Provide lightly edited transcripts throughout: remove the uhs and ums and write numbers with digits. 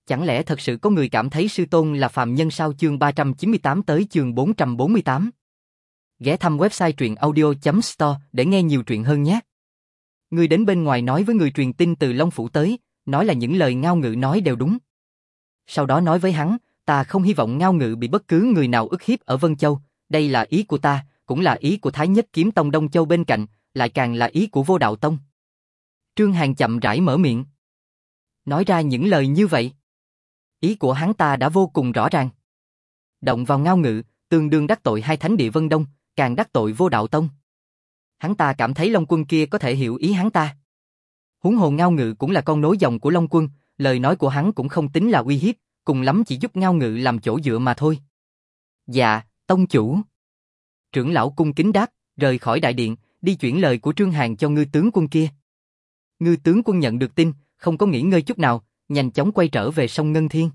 Chẳng lẽ thật sự có người cảm thấy sư tôn là phàm nhân sao? Chương 398 tới chương 448. Ghé thăm website truyệnaudio.store để nghe nhiều truyện hơn nhé. Người đến bên ngoài nói với người truyền tin từ Long Phủ tới, nói là những lời Ngao Ngự nói đều đúng. Sau đó nói với hắn, ta không hy vọng Ngao Ngự bị bất cứ người nào ức hiếp ở Vân Châu, đây là ý của ta, cũng là ý của Thái Nhất Kiếm Tông Đông Châu bên cạnh, lại càng là ý của Vô Đạo Tông. Trương Hàn chậm rãi mở miệng. Nói ra những lời như vậy. Ý của hắn ta đã vô cùng rõ ràng. Động vào Ngao Ngự, tương đương đắc tội hai thánh địa Vân Đông, càng đắc tội Vô Đạo Tông. Hắn ta cảm thấy Long Quân kia có thể hiểu ý hắn ta. Huống hồ Ngao Ngự cũng là con nối dòng của Long Quân, lời nói của hắn cũng không tính là uy hiếp, cùng lắm chỉ giúp Ngao Ngự làm chỗ dựa mà thôi. Dạ, tông chủ. Trưởng lão cung kính đáp, rời khỏi đại điện, đi chuyển lời của Trương Hàn cho ngư tướng quân kia. Ngư tướng quân nhận được tin, không có nghỉ ngơi chút nào, nhanh chóng quay trở về sông Ngân Thiên.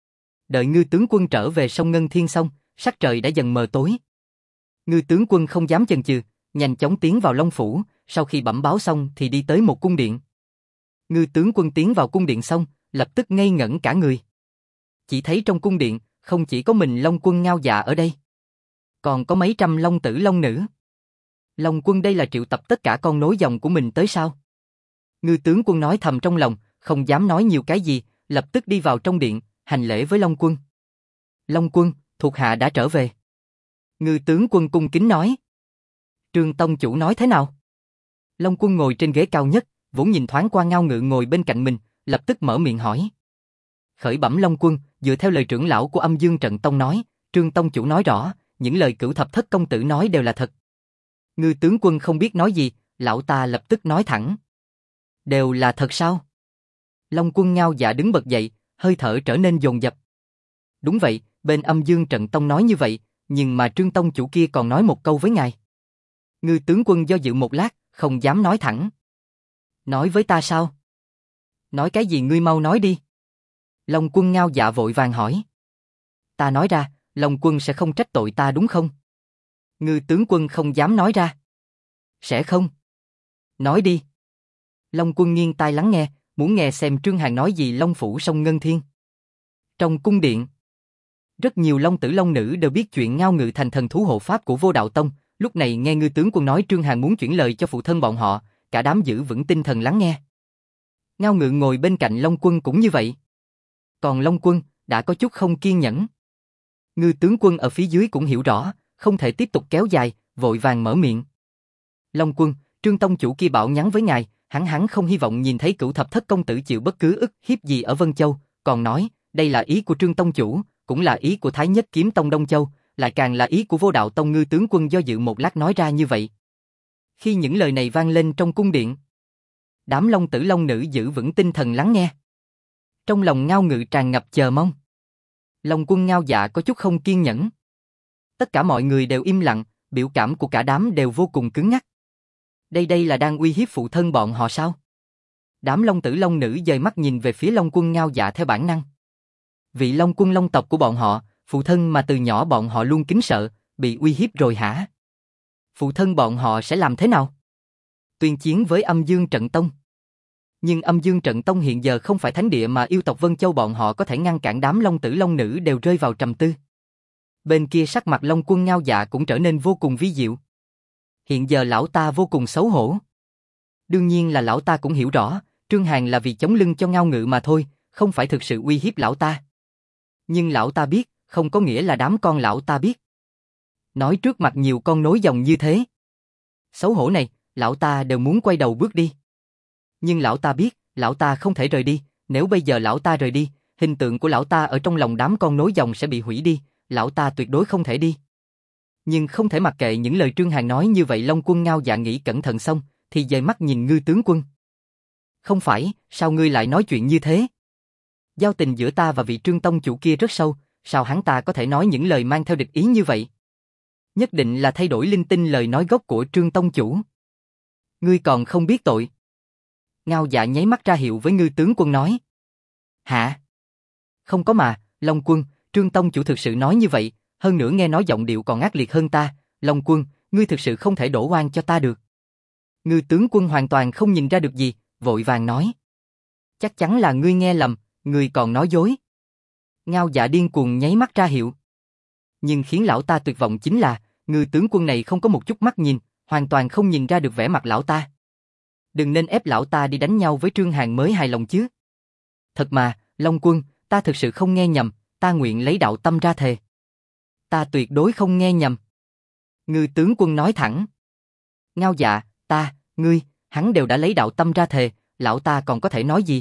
Đợi ngư tướng quân trở về sông Ngân Thiên xong, sắc trời đã dần mờ tối. Ngư tướng quân không dám chần chừ, nhanh chóng tiến vào Long Phủ, sau khi bẩm báo xong thì đi tới một cung điện. Ngư tướng quân tiến vào cung điện xong, lập tức ngây ngẩn cả người. Chỉ thấy trong cung điện, không chỉ có mình Long Quân Ngao Dạ ở đây, còn có mấy trăm Long tử Long nữ. Long Quân đây là triệu tập tất cả con nối dòng của mình tới sao? Ngư tướng quân nói thầm trong lòng, không dám nói nhiều cái gì, lập tức đi vào trong điện, hành lễ với Long Quân. Long Quân, thuộc hạ đã trở về. Ngư tướng quân cung kính nói. Trương tông chủ nói thế nào? Long Quân ngồi trên ghế cao nhất, vốn nhìn thoáng qua Ngao Ngự ngồi bên cạnh mình, lập tức mở miệng hỏi. Khởi bẩm Long Quân, dựa theo lời trưởng lão của Âm Dương Trận Tông nói, Trương tông chủ nói rõ, những lời Cửu Thập Thất công tử nói đều là thật. Ngư tướng quân không biết nói gì, lão ta lập tức nói thẳng. Đều là thật sao? Long Quân Ngao Dạ đứng bật dậy, hơi thở trở nên dồn dập. Đúng vậy, bên Âm Dương Trận Tông nói như vậy, nhưng mà Trương tông chủ kia còn nói một câu với ngài. Ngư tướng quân do dự một lát, không dám nói thẳng. Nói với ta sao? Nói cái gì ngươi mau nói đi. Long Quân Ngao Dạ vội vàng hỏi. Ta nói ra, Long Quân sẽ không trách tội ta đúng không? Ngư tướng quân không dám nói ra. Sẽ không. Nói đi. Long Quân nghiêng tai lắng nghe, muốn nghe xem Trương Hàn nói gì Long Phủ sông Ngân Thiên. Trong cung điện, rất nhiều Long tử Long nữ đều biết chuyện Ngao Ngự thành thần thú hộ pháp của Vô Đạo Tông, lúc này nghe ngư tướng quân nói Trương Hàn muốn chuyển lời cho phụ thân bọn họ, cả đám giữ vững tinh thần lắng nghe. Ngao Ngự ngồi bên cạnh Long Quân cũng như vậy. Còn Long Quân đã có chút không kiên nhẫn. Ngư tướng quân ở phía dưới cũng hiểu rõ, không thể tiếp tục kéo dài, vội vàng mở miệng. Long Quân, Trương tông chủ kia bảo nhắn với ngài, hắn không hy vọng nhìn thấy Cửu Thập Thất công tử chịu bất cứ ức hiếp gì ở Vân Châu, còn nói, đây là ý của Trương tông chủ, cũng là ý của Thái Nhất Kiếm Tông Đông Châu, lại càng là ý của Vô Đạo Tông. Ngư tướng quân do dự một lát nói ra như vậy. Khi những lời này vang lên trong cung điện, đám Long tử Long nữ giữ vững tinh thần lắng nghe. Trong lòng Ngao Ngự tràn ngập chờ mong. Long Quân Ngao Dạ có chút không kiên nhẫn. Tất cả mọi người đều im lặng, biểu cảm của cả đám đều vô cùng cứng ngắc. Đây là đang uy hiếp phụ thân bọn họ sao? Đám Long tử Long nữ dời mắt nhìn về phía Long Quân Ngao Dạ theo bản năng. Vị Long Quân Long tộc của bọn họ, phụ thân mà từ nhỏ bọn họ luôn kính sợ, bị uy hiếp rồi hả? Phụ thân bọn họ sẽ làm thế nào? Tuyên chiến với Âm Dương Trận Tông. Nhưng Âm Dương Trận Tông hiện giờ không phải thánh địa mà yêu tộc Vân Châu bọn họ có thể ngăn cản. Đám Long tử Long nữ đều rơi vào trầm tư. Bên kia sắc mặt Long Quân Ngao Dạ cũng trở nên vô cùng vi diệu. Hiện giờ lão ta vô cùng xấu hổ. Đương nhiên là lão ta cũng hiểu rõ, Trương Hàn là vì chống lưng cho Ngao Ngự mà thôi, không phải thực sự uy hiếp lão ta. Nhưng lão ta biết, không có nghĩa là đám con lão ta biết. Nói trước mặt nhiều con nối dòng như thế. Xấu hổ này, lão ta đều muốn quay đầu bước đi. Nhưng lão ta biết, lão ta không thể rời đi, nếu bây giờ lão ta rời đi, hình tượng của lão ta ở trong lòng đám con nối dòng sẽ bị hủy đi, lão ta tuyệt đối không thể đi. Nhưng không thể mặc kệ những lời Trương Hàn nói như vậy. Long Quân Ngao Dạ nghĩ cẩn thận xong, thì dời mắt nhìn ngư tướng quân. Không phải, sao ngươi lại nói chuyện như thế? Giao tình giữa ta và vị Trương tông chủ kia rất sâu, sao hắn ta có thể nói những lời mang theo địch ý như vậy? Nhất định là thay đổi linh tinh lời nói gốc của Trương tông chủ. Ngươi còn không biết tội. Ngao Dạ nháy mắt ra hiệu với ngư tướng quân nói. Hả? Không có mà, Long Quân, Trương tông chủ thực sự nói như vậy, hơn nữa nghe nói giọng điệu còn ác liệt hơn ta. Long Quân, ngươi thực sự không thể đổ oan cho ta được. Ngư tướng quân hoàn toàn không nhìn ra được gì, vội vàng nói. Chắc chắn là ngươi nghe lầm, ngươi còn nói dối. Ngao Dạ điên cuồng nháy mắt ra hiệu. Nhưng khiến lão ta tuyệt vọng chính là, người tướng quân này không có một chút mắt nhìn, hoàn toàn không nhìn ra được vẻ mặt lão ta. Đừng nên ép lão ta đi đánh nhau với Trương Hàn mới hài lòng chứ. Thật mà, Long Quân, ta thực sự không nghe nhầm, ta nguyện lấy đạo tâm ra thề. Ta tuyệt đối không nghe nhầm. Ngư tướng quân nói thẳng. Ngao Dạ, ta, ngươi, hắn đều đã lấy đạo tâm ra thề, lão ta còn có thể nói gì?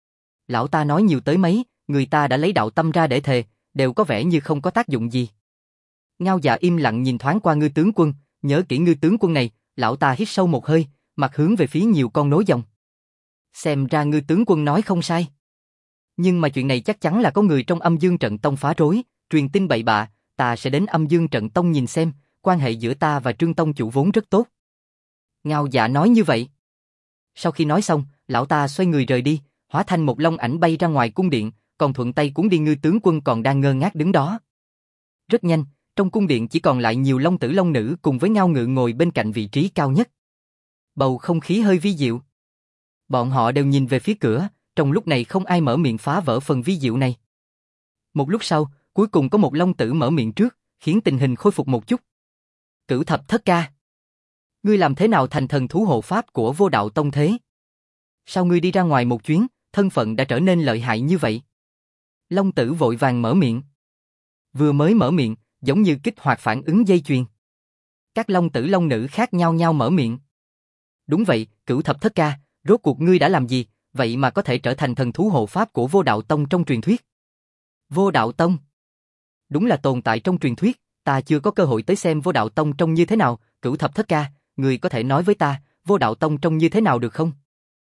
Lão ta nói nhiều tới mấy, người ta đã lấy đạo tâm ra để thề, đều có vẻ như không có tác dụng gì. Ngao Dạ im lặng nhìn thoáng qua ngư tướng quân, nhớ kỹ ngư tướng quân này, lão ta hít sâu một hơi, mặt hướng về phía nhiều con nối dòng. Xem ra ngư tướng quân nói không sai. Nhưng mà chuyện này chắc chắn là có người trong Âm Dương Trận Tông phá rối, truyền tin bậy bạ, ta sẽ đến Âm Dương Trận Tông nhìn xem, quan hệ giữa ta và Trương Tông chủ vốn rất tốt. Ngao Dạ nói như vậy. Sau khi nói xong, lão ta xoay người rời đi, hóa thành một long ảnh bay ra ngoài cung điện, còn thuận tay cuốn đi ngư tướng quân còn đang ngơ ngác đứng đó. Rất nhanh, trong cung điện chỉ còn lại nhiều long tử long nữ cùng với Ngao Ngự ngồi bên cạnh vị trí cao nhất. Bầu không khí hơi vi diệu. Bọn họ đều nhìn về phía cửa, trong lúc này không ai mở miệng phá vỡ phần vi diệu này. Một lúc sau, cuối cùng có một long tử mở miệng trước, khiến tình hình khôi phục một chút. Cửu Thập Thất Ca, ngươi làm thế nào thành thần thú hộ pháp của Vô Đạo Tông thế? Sao ngươi đi ra ngoài một chuyến, thân phận đã trở nên lợi hại như vậy? Long tử vội vàng mở miệng. Vừa mới mở miệng, giống như kích hoạt phản ứng dây chuyền. Các long tử long nữ khác nhau nhau mở miệng. Đúng vậy, Cửu Thập Thất Ca, rốt cuộc ngươi đã làm gì, vậy mà có thể trở thành thần thú hộ pháp của Vô Đạo Tông trong truyền thuyết? Vô Đạo Tông? Đúng là tồn tại trong truyền thuyết, ta chưa có cơ hội tới xem Vô Đạo Tông trông như thế nào, Cửu Thập Thất Ca, ngươi có thể nói với ta, Vô Đạo Tông trông như thế nào được không?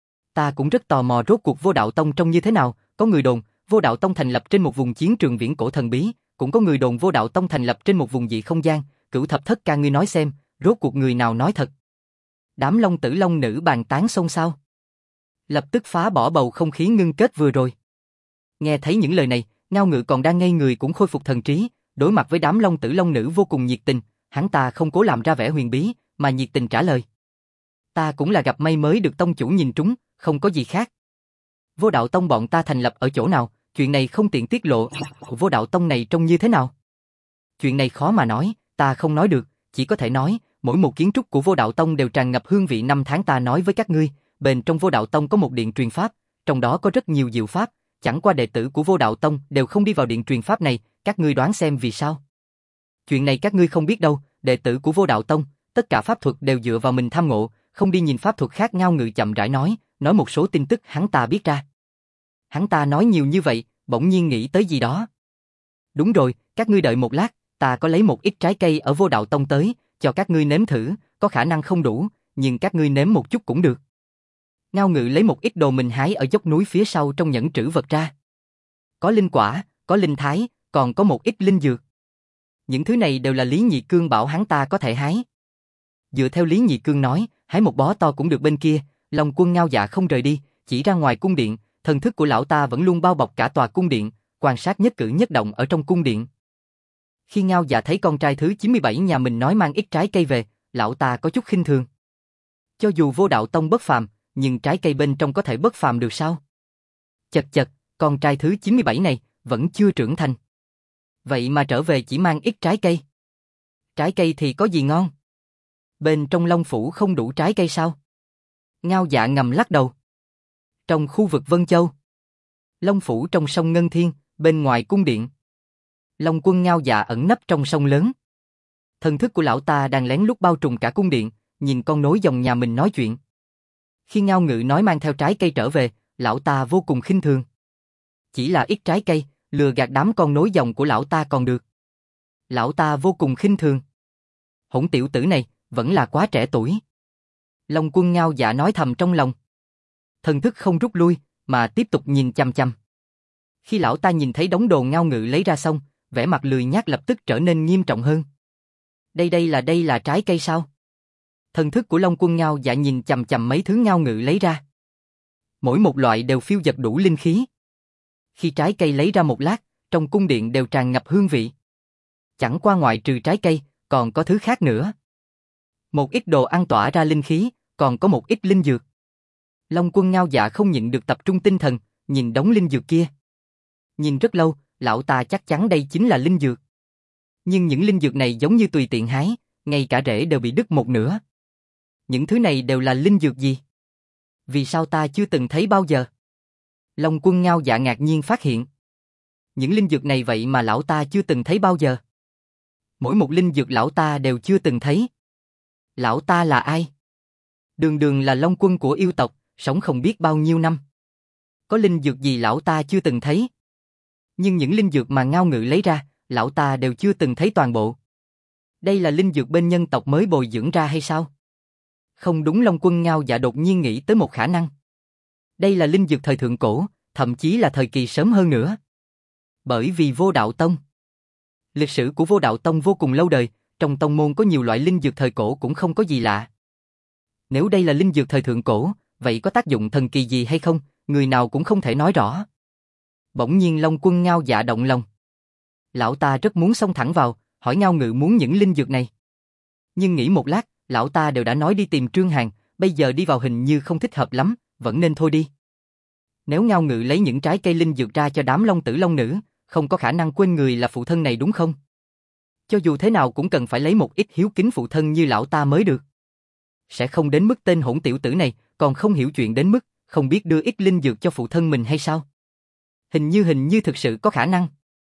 Ta cũng rất tò mò rốt cuộc Vô Đạo Tông trông như thế nào, có người đồn, Vô Đạo Tông thành lập trên một vùng chiến trường viễn cổ thần bí, cũng có người đồn Vô Đạo Tông thành lập trên một vùng dị không gian, Cửu Thập Thất Ca ngươi nói xem, rốt cuộc người nào nói thật? Đám long tử long nữ bàn tán xôn xao. Lập tức phá bỏ bầu không khí ngưng kết vừa rồi. Nghe thấy những lời này, Ngao Ngự còn đang ngây người cũng khôi phục thần trí, đối mặt với đám long tử long nữ vô cùng nhiệt tình, hắn ta không cố làm ra vẻ huyền bí, mà nhiệt tình trả lời. Ta cũng là gặp may mới được tông chủ nhìn trúng, không có gì khác. Vô Đạo Tông bọn ta thành lập ở chỗ nào, chuyện này không tiện tiết lộ, Vô Đạo Tông này trông như thế nào? Chuyện này khó mà nói, ta không nói được, chỉ có thể nói, mỗi một kiến trúc của Vô Đạo Tông đều tràn ngập hương vị năm tháng ta nói với các ngươi, bên trong Vô Đạo Tông có một điện truyền pháp, trong đó có rất nhiều diệu pháp, chẳng qua đệ tử của Vô Đạo Tông đều không đi vào điện truyền pháp này, các ngươi đoán xem vì sao? Chuyện này các ngươi không biết đâu, đệ tử của Vô Đạo Tông, tất cả pháp thuật đều dựa vào mình tham ngộ, không đi nhìn pháp thuật khác. Ngao Ngự chậm rãi nói một số tin tức hắn ta biết ra. Hắn ta nói nhiều như vậy, bỗng nhiên nghĩ tới gì đó. Đúng rồi, các ngươi đợi một lát, ta có lấy một ít trái cây ở Vô Đạo Tông tới, cho các ngươi nếm thử, có khả năng không đủ, nhưng các ngươi nếm một chút cũng được. Ngao Ngự lấy một ít đồ mình hái ở dốc núi phía sau trong nhẫn trữ vật ra. Có linh quả, có linh thái, còn có một ít linh dược. Những thứ này đều là Lý Nhị Cương bảo hắn ta có thể hái. Dựa theo Lý Nhị Cương nói, hái một bó to cũng được. Bên kia, Long Quân Ngao Dạ không rời đi, chỉ ra ngoài cung điện, thần thức của lão ta vẫn luôn bao bọc cả tòa cung điện, quan sát nhất cử nhất động ở trong cung điện. Khi Ngao Dạ thấy con trai thứ 97 nhà mình nói mang ít trái cây về, lão ta có chút khinh thường. Cho dù Vô Đạo Tông bất phàm, nhưng trái cây bên trong có thể bất phàm được sao? Chật chật, con trai thứ 97 này vẫn chưa trưởng thành. Vậy mà trở về chỉ mang ít trái cây. Trái cây thì có gì ngon? Bên trong Long Phủ không đủ trái cây sao? Ngao Dạ ngầm lắc đầu. Trong khu vực Vân Châu, Long Phủ trong sông Ngân Thiên, bên ngoài cung điện, Long Quân Ngao Dạ ẩn nấp trong sông lớn. Thần thức của lão ta đang lén lút bao trùm cả cung điện, nhìn con nối dòng nhà mình nói chuyện. Khi Ngao Ngự nói mang theo trái cây trở về, lão ta vô cùng khinh thường. Chỉ là ít trái cây, lừa gạt đám con nối dòng của lão ta còn được. Lão ta vô cùng khinh thường. Hỗn tiểu tử này, vẫn là quá trẻ tuổi. Long Quân Ngao Dạ nói thầm trong lòng. Thần thức không rút lui, mà tiếp tục nhìn chằm chằm. Khi lão ta nhìn thấy đống đồ Ngao Ngự lấy ra xong, vẻ mặt lười nhác lập tức trở nên nghiêm trọng hơn. Đây là trái cây sao? Thần thức của Long Quân Ngao Dạ nhìn chằm chằm mấy thứ Ngao Ngự lấy ra. Mỗi một loại đều phiêu dật đủ linh khí. Khi trái cây lấy ra một lát, trong cung điện đều tràn ngập hương vị. Chẳng qua ngoại trừ trái cây, còn có thứ khác nữa. Một ít đồ ăn tỏa ra linh khí, còn có một ít linh dược. Long Quân Ngao Dạ không nhịn được tập trung tinh thần, nhìn đống linh dược kia. Nhìn rất lâu, lão ta chắc chắn đây chính là linh dược. Nhưng những linh dược này giống như tùy tiện hái, ngay cả rễ đều bị đứt một nửa. Những thứ này đều là linh dược gì? Vì sao ta chưa từng thấy bao giờ? Long Quân Ngao Dạ ngạc nhiên phát hiện. Những linh dược này vậy mà lão ta chưa từng thấy bao giờ. Mỗi một linh dược lão ta đều chưa từng thấy. Lão ta là ai? Đường đường là Long Quân của yêu tộc, sống không biết bao nhiêu năm. Có linh dược gì lão ta chưa từng thấy? Nhưng những linh dược mà Ngao Ngự lấy ra, lão ta đều chưa từng thấy toàn bộ. Đây là linh dược bên nhân tộc mới bồi dưỡng ra hay sao? Không đúng, Long Quân Ngao Dạ đột nhiên nghĩ tới một khả năng. Đây là linh dược thời thượng cổ, thậm chí là thời kỳ sớm hơn nữa. Bởi vì Vô Đạo Tông. Lịch sử của Vô Đạo Tông vô cùng lâu đời, trong tông môn có nhiều loại linh dược thời cổ cũng không có gì lạ. Nếu đây là linh dược thời thượng cổ, vậy có tác dụng thần kỳ gì hay không, người nào cũng không thể nói rõ. Bỗng nhiên Long Quân Ngao Dạ động lòng. Lão ta rất muốn xông thẳng vào, hỏi Ngao Ngự muốn những linh dược này. Nhưng nghĩ một lát, lão ta đều đã nói đi tìm Trương Hàn, bây giờ đi vào hình như không thích hợp lắm, vẫn nên thôi đi. Nếu Ngao Ngự lấy những trái cây linh dược ra cho đám Long Tử Long Nữ, không có khả năng quên người là phụ thân này đúng không? Cho dù thế nào cũng cần phải lấy một ít hiếu kính phụ thân như lão ta mới được. Sẽ không đến mức tên hỗn tiểu tử này còn không hiểu chuyện đến mức không biết đưa ít linh dược cho phụ thân mình hay sao? Hình như thực sự có khả năng.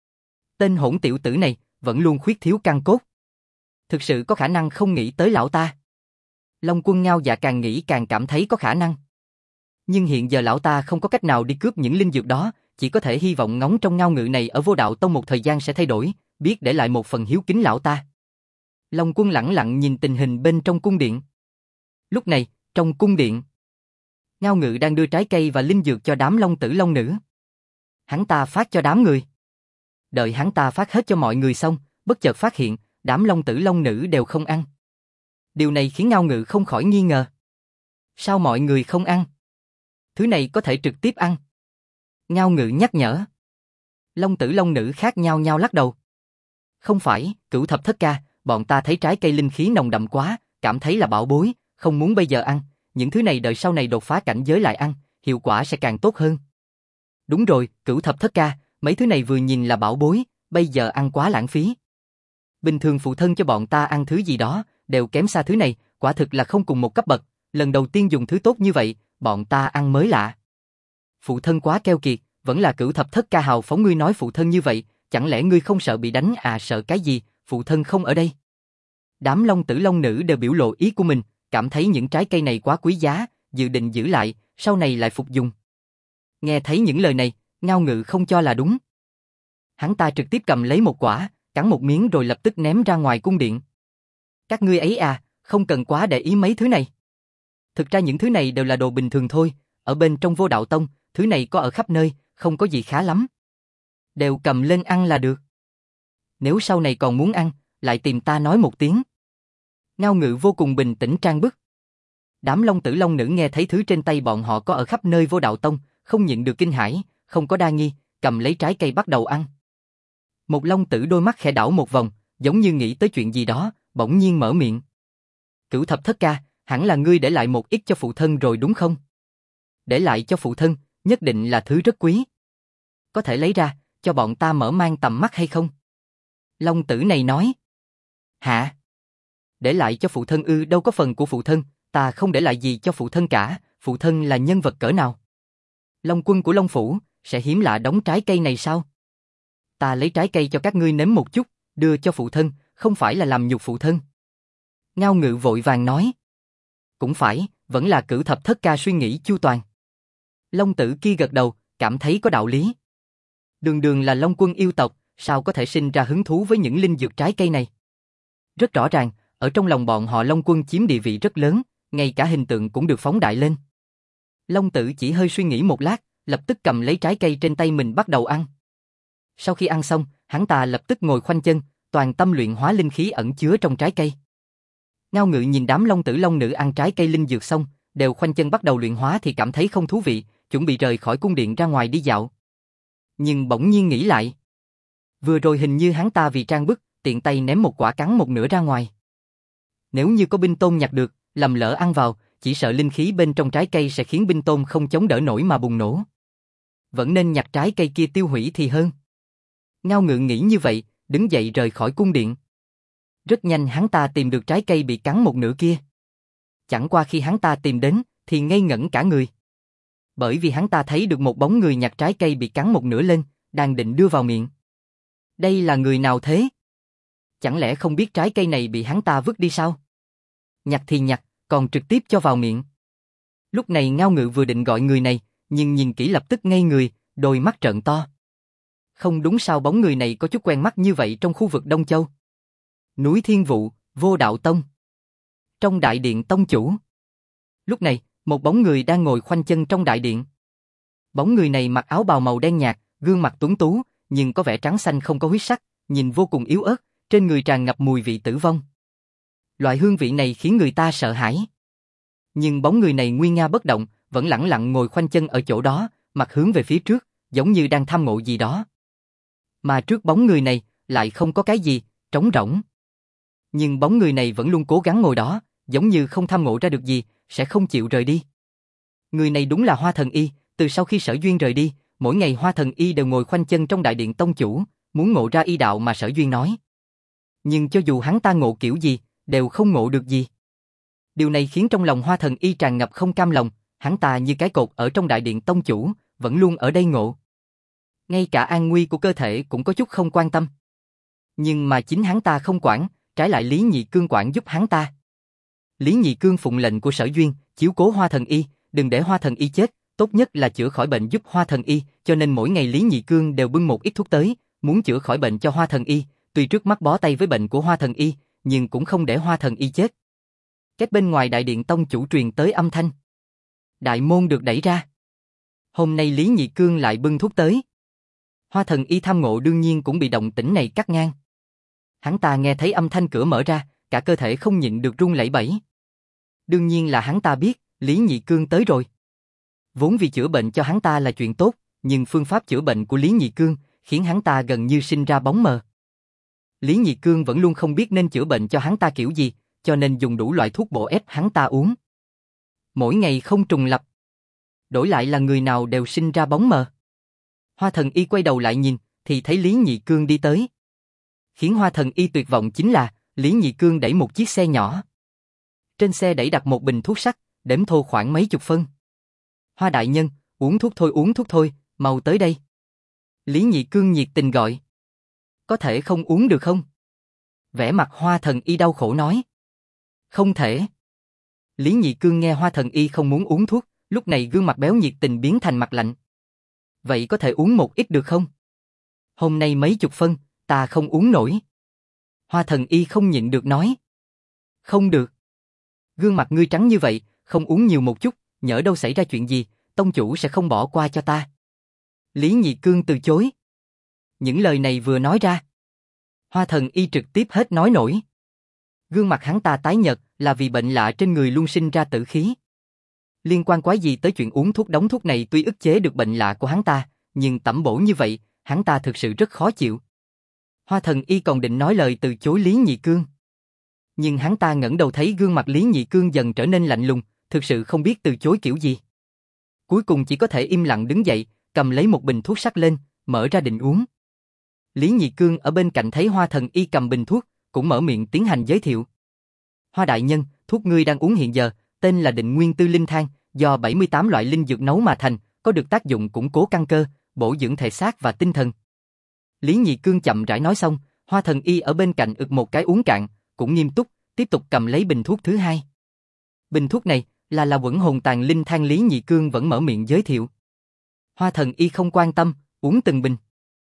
Tên hỗn tiểu tử này vẫn luôn khuyết thiếu căn cốt. Thực sự có khả năng không nghĩ tới lão ta. Long Quân Ngao Dạ càng nghĩ càng cảm thấy có khả năng. Nhưng hiện giờ lão ta không có cách nào đi cướp những linh dược đó, chỉ có thể hy vọng ngóng trong Ngao Ngự này ở Vô Đạo Tông một thời gian sẽ thay đổi, biết để lại một phần hiếu kính lão ta. Long Quân lẳng lặng nhìn tình hình bên trong cung điện. Lúc này, trong cung điện, Ngao Ngự đang đưa trái cây và linh dược cho đám Long Tử Long Nữ. Hắn ta phát cho đám người. Đợi hắn ta phát hết cho mọi người xong, bất chợt phát hiện, đám Long Tử Long Nữ đều không ăn. Điều này khiến Ngao Ngự không khỏi nghi ngờ. Sao mọi người không ăn? Thứ này có thể trực tiếp ăn. Ngao Ngự nhắc nhở. Long Tử Long Nữ khác nhau nhau lắc đầu. Không phải, Cửu Thập Thất Ca, bọn ta thấy trái cây linh khí nồng đậm quá, cảm thấy là bảo bối, không muốn bây giờ ăn, những thứ này đợi sau này đột phá cảnh giới lại ăn, hiệu quả sẽ càng tốt hơn. Đúng rồi, Cửu Thập Thất Ca, mấy thứ này vừa nhìn là bảo bối, bây giờ ăn quá lãng phí. Bình thường phụ thân cho bọn ta ăn thứ gì đó, đều kém xa thứ này, quả thực là không cùng một cấp bậc, lần đầu tiên dùng thứ tốt như vậy, bọn ta ăn mới lạ. Phụ thân quá keo kiệt, vẫn là Cửu Thập Thất Ca hào phóng, ngươi nói phụ thân như vậy, chẳng lẽ ngươi không sợ bị đánh à? Sợ cái gì, phụ thân không ở đây. Đám Long Tử Long Nữ đều biểu lộ ý của mình, cảm thấy những trái cây này quá quý giá, dự định giữ lại, sau này lại phục dùng. Nghe thấy những lời này, Ngao Ngự không cho là đúng. Hắn ta trực tiếp cầm lấy một quả, cắn một miếng rồi lập tức ném ra ngoài cung điện. Các ngươi ấy à, không cần quá để ý mấy thứ này. Thực ra những thứ này đều là đồ bình thường thôi, ở bên trong Vô Đạo Tông, thứ này có ở khắp nơi, không có gì khá lắm. Đều cầm lên ăn là được. Nếu sau này còn muốn ăn, lại tìm ta nói một tiếng. Ngao Ngự vô cùng bình tĩnh trang bức. Đám Long Tử Long Nữ nghe thấy thứ trên tay bọn họ có ở khắp nơi Vô Đạo Tông, không nhịn được kinh hãi, không có đa nghi, cầm lấy trái cây bắt đầu ăn. Một Long Tử đôi mắt khẽ đảo một vòng, giống như nghĩ tới chuyện gì đó, bỗng nhiên mở miệng. Cửu Thập Thất Ca, hẳn là ngươi để lại một ít cho phụ thân rồi đúng không? Để lại cho phụ thân, nhất định là thứ rất quý. Có thể lấy ra, cho bọn ta mở mang tầm mắt hay không? Long Tử này nói. Hả? Để lại cho phụ thân ư? Đâu có phần của phụ thân, ta không để lại gì cho phụ thân cả, phụ thân là nhân vật cỡ nào? Long Quân của Long Phủ, sẽ hiếm lạ đống trái cây này sao? Ta lấy trái cây cho các ngươi nếm một chút, đưa cho phụ thân, không phải là làm nhục phụ thân. Ngao Ngự vội vàng nói. Cũng phải, vẫn là Cửu Thập Thất Ca suy nghĩ chu toàn. Long Tử kia gật đầu, cảm thấy có đạo lý. Đường đường là Long Quân yêu tộc, sao có thể sinh ra hứng thú với những linh dược trái cây này? Rất rõ ràng, ở trong lòng bọn họ Long Quân chiếm địa vị rất lớn, ngay cả hình tượng cũng được phóng đại lên. Long Tử chỉ hơi suy nghĩ một lát, lập tức cầm lấy trái cây trên tay mình bắt đầu ăn. Sau khi ăn xong, hắn ta lập tức ngồi khoanh chân, toàn tâm luyện hóa linh khí ẩn chứa trong trái cây. Ngao Ngự nhìn đám Long Tử Long Nữ ăn trái cây linh dược xong, đều khoanh chân bắt đầu luyện hóa thì cảm thấy không thú vị, chuẩn bị rời khỏi cung điện ra ngoài đi dạo. Nhưng bỗng nhiên nghĩ lại. Vừa rồi hình như hắn ta vì trang bức, tiện tay ném một quả cắn một nửa ra ngoài. Nếu như có binh tôn nhặt được, lầm lỡ ăn vào, chỉ sợ linh khí bên trong trái cây sẽ khiến binh tôn không chống đỡ nổi mà bùng nổ. Vẫn nên nhặt trái cây kia tiêu hủy thì hơn. Ngao Ngự nghĩ như vậy, đứng dậy rời khỏi cung điện. Rất nhanh hắn ta tìm được trái cây bị cắn một nửa kia. Chẳng qua khi hắn ta tìm đến, thì ngây ngẩn cả người. Bởi vì hắn ta thấy được một bóng người nhặt trái cây bị cắn một nửa lên, đang định đưa vào miệng. Đây là người nào thế? Chẳng lẽ không biết trái cây này bị hắn ta vứt đi sao? Nhặt thì nhặt, còn trực tiếp cho vào miệng. Lúc này Ngao Ngự vừa định gọi người này, nhưng nhìn kỹ lập tức ngây người, đôi mắt trợn to. Không đúng sao bóng người này có chút quen mắt như vậy trong khu vực Đông Châu. Núi Thiên Vụ, Vô Đạo Tông. Trong đại điện tông chủ. Lúc này, một bóng người đang ngồi khoanh chân trong đại điện. Bóng người này mặc áo bào màu đen nhạt, gương mặt tuấn tú, nhưng có vẻ trắng xanh không có huyết sắc, nhìn vô cùng yếu ớt, trên người tràn ngập mùi vị tử vong. Loại hương vị này khiến người ta sợ hãi. Nhưng bóng người này nguy nga bất động, vẫn lẳng lặng ngồi khoanh chân ở chỗ đó, mặt hướng về phía trước, giống như đang tham ngộ gì đó. Mà trước bóng người này, lại không có cái gì, trống rỗng. Nhưng bóng người này vẫn luôn cố gắng ngồi đó, giống như không tham ngộ ra được gì, sẽ không chịu rời đi. Người này đúng là Hoa Thần Y, từ sau khi Sở Duyên rời đi, mỗi ngày Hoa Thần Y đều ngồi khoanh chân trong đại điện tông chủ, muốn ngộ ra y đạo mà Sở Duyên nói. Nhưng cho dù hắn ta ngộ kiểu gì, đều không ngộ được gì. Điều này khiến trong lòng Hoa Thần Y tràn ngập không cam lòng, hắn ta như cái cột ở trong đại điện tông chủ, vẫn luôn ở đây ngộ. Ngay cả an nguy của cơ thể cũng có chút không quan tâm. Nhưng mà chính hắn ta không quản, trái lại Lý Nhị Cương quản giúp hắn ta. Lý Nhị Cương phụng lệnh của Sở Duyên, chiếu cố Hoa Thần Y, đừng để Hoa Thần Y chết, tốt nhất là chữa khỏi bệnh giúp Hoa Thần Y, cho nên mỗi ngày Lý Nhị Cương đều bưng một ít thuốc tới, muốn chữa khỏi bệnh cho Hoa Thần Y, tuy trước mắt bó tay với bệnh của Hoa Thần Y, nhưng cũng không để Hoa Thần Y chết. Cách bên ngoài đại điện tông chủ truyền tới âm thanh. Đại môn được đẩy ra. Hôm nay Lý Nhị Cương lại bưng thuốc tới. Hoa Thần Y tham ngộ đương nhiên cũng bị động tĩnh này cắt ngang. Hắn ta nghe thấy âm thanh cửa mở ra, cả cơ thể không nhịn được run lẩy bẩy. Đương nhiên là hắn ta biết, Lý Nhị Cương tới rồi. Vốn vì chữa bệnh cho hắn ta là chuyện tốt, nhưng phương pháp chữa bệnh của Lý Nhị Cương khiến hắn ta gần như sinh ra bóng mờ. Lý Nhị Cương vẫn luôn không biết nên chữa bệnh cho hắn ta kiểu gì, cho nên dùng đủ loại thuốc bổ ép hắn ta uống. Mỗi ngày không trùng lập. Đổi lại là người nào đều sinh ra bóng mờ. Hoa Thần Y quay đầu lại nhìn, thì thấy Lý Nhị Cương đi tới. Khiến Hoa Thần Y tuyệt vọng chính là, Lý Nhị Cương đẩy một chiếc xe nhỏ. Trên xe đẩy đặt một bình thuốc sắt, đếm thô khoảng mấy chục phân. Hoa đại nhân, uống thuốc thôi, mau tới đây. Lý Nhị Cương nhiệt tình gọi. Có thể không uống được không? Vẻ mặt Hoa Thần Y đau khổ nói. Không thể. Lý Nhị Cương nghe Hoa Thần Y không muốn uống thuốc, lúc này gương mặt béo nhiệt tình biến thành mặt lạnh. Vậy có thể uống một ít được không? Hôm nay mấy chục phân, ta không uống nổi. Hoa Thần Y không nhịn được nói. Không được. Gương mặt ngươi trắng như vậy, không uống nhiều một chút, nhỡ đâu xảy ra chuyện gì, tông chủ sẽ không bỏ qua cho ta. Lý Nhị Cương từ chối. Những lời này vừa nói ra, Hoa Thần Y trực tiếp hết nói nổi. Gương mặt hắn ta tái nhợt là vì bệnh lạ trên người luôn sinh ra tử khí. Liên quan quái gì tới chuyện uống thuốc đóng thuốc này tuy ức chế được bệnh lạ của hắn ta, nhưng tẩm bổ như vậy, hắn ta thực sự rất khó chịu. Hoa Thần Y còn định nói lời từ chối Lý Nhị Cương. Nhưng hắn ta ngẩng đầu thấy gương mặt Lý Nhị Cương dần trở nên lạnh lùng, thực sự không biết từ chối kiểu gì. Cuối cùng chỉ có thể im lặng đứng dậy, cầm lấy một bình thuốc sắt lên, mở ra định uống. Lý Nhị Cương ở bên cạnh thấy Hoa Thần Y cầm bình thuốc, cũng mở miệng tiến hành giới thiệu. Hoa đại nhân, thuốc ngươi đang uống hiện giờ, tên là Định Nguyên Tư Linh Thang, do 78 loại linh dược nấu mà thành, có được tác dụng củng cố căn cơ, bổ dưỡng thể xác và tinh thần. Lý Nhị Cương chậm rãi nói xong, Hoa Thần Y ở bên cạnh ực một cái uống cạn, cũng nghiêm túc, tiếp tục cầm lấy bình thuốc thứ hai. Bình thuốc này là Quẩn Hồn Tàn Linh Thang. Lý Nhị Cương vẫn mở miệng giới thiệu. Hoa Thần Y không quan tâm, uống từng bình.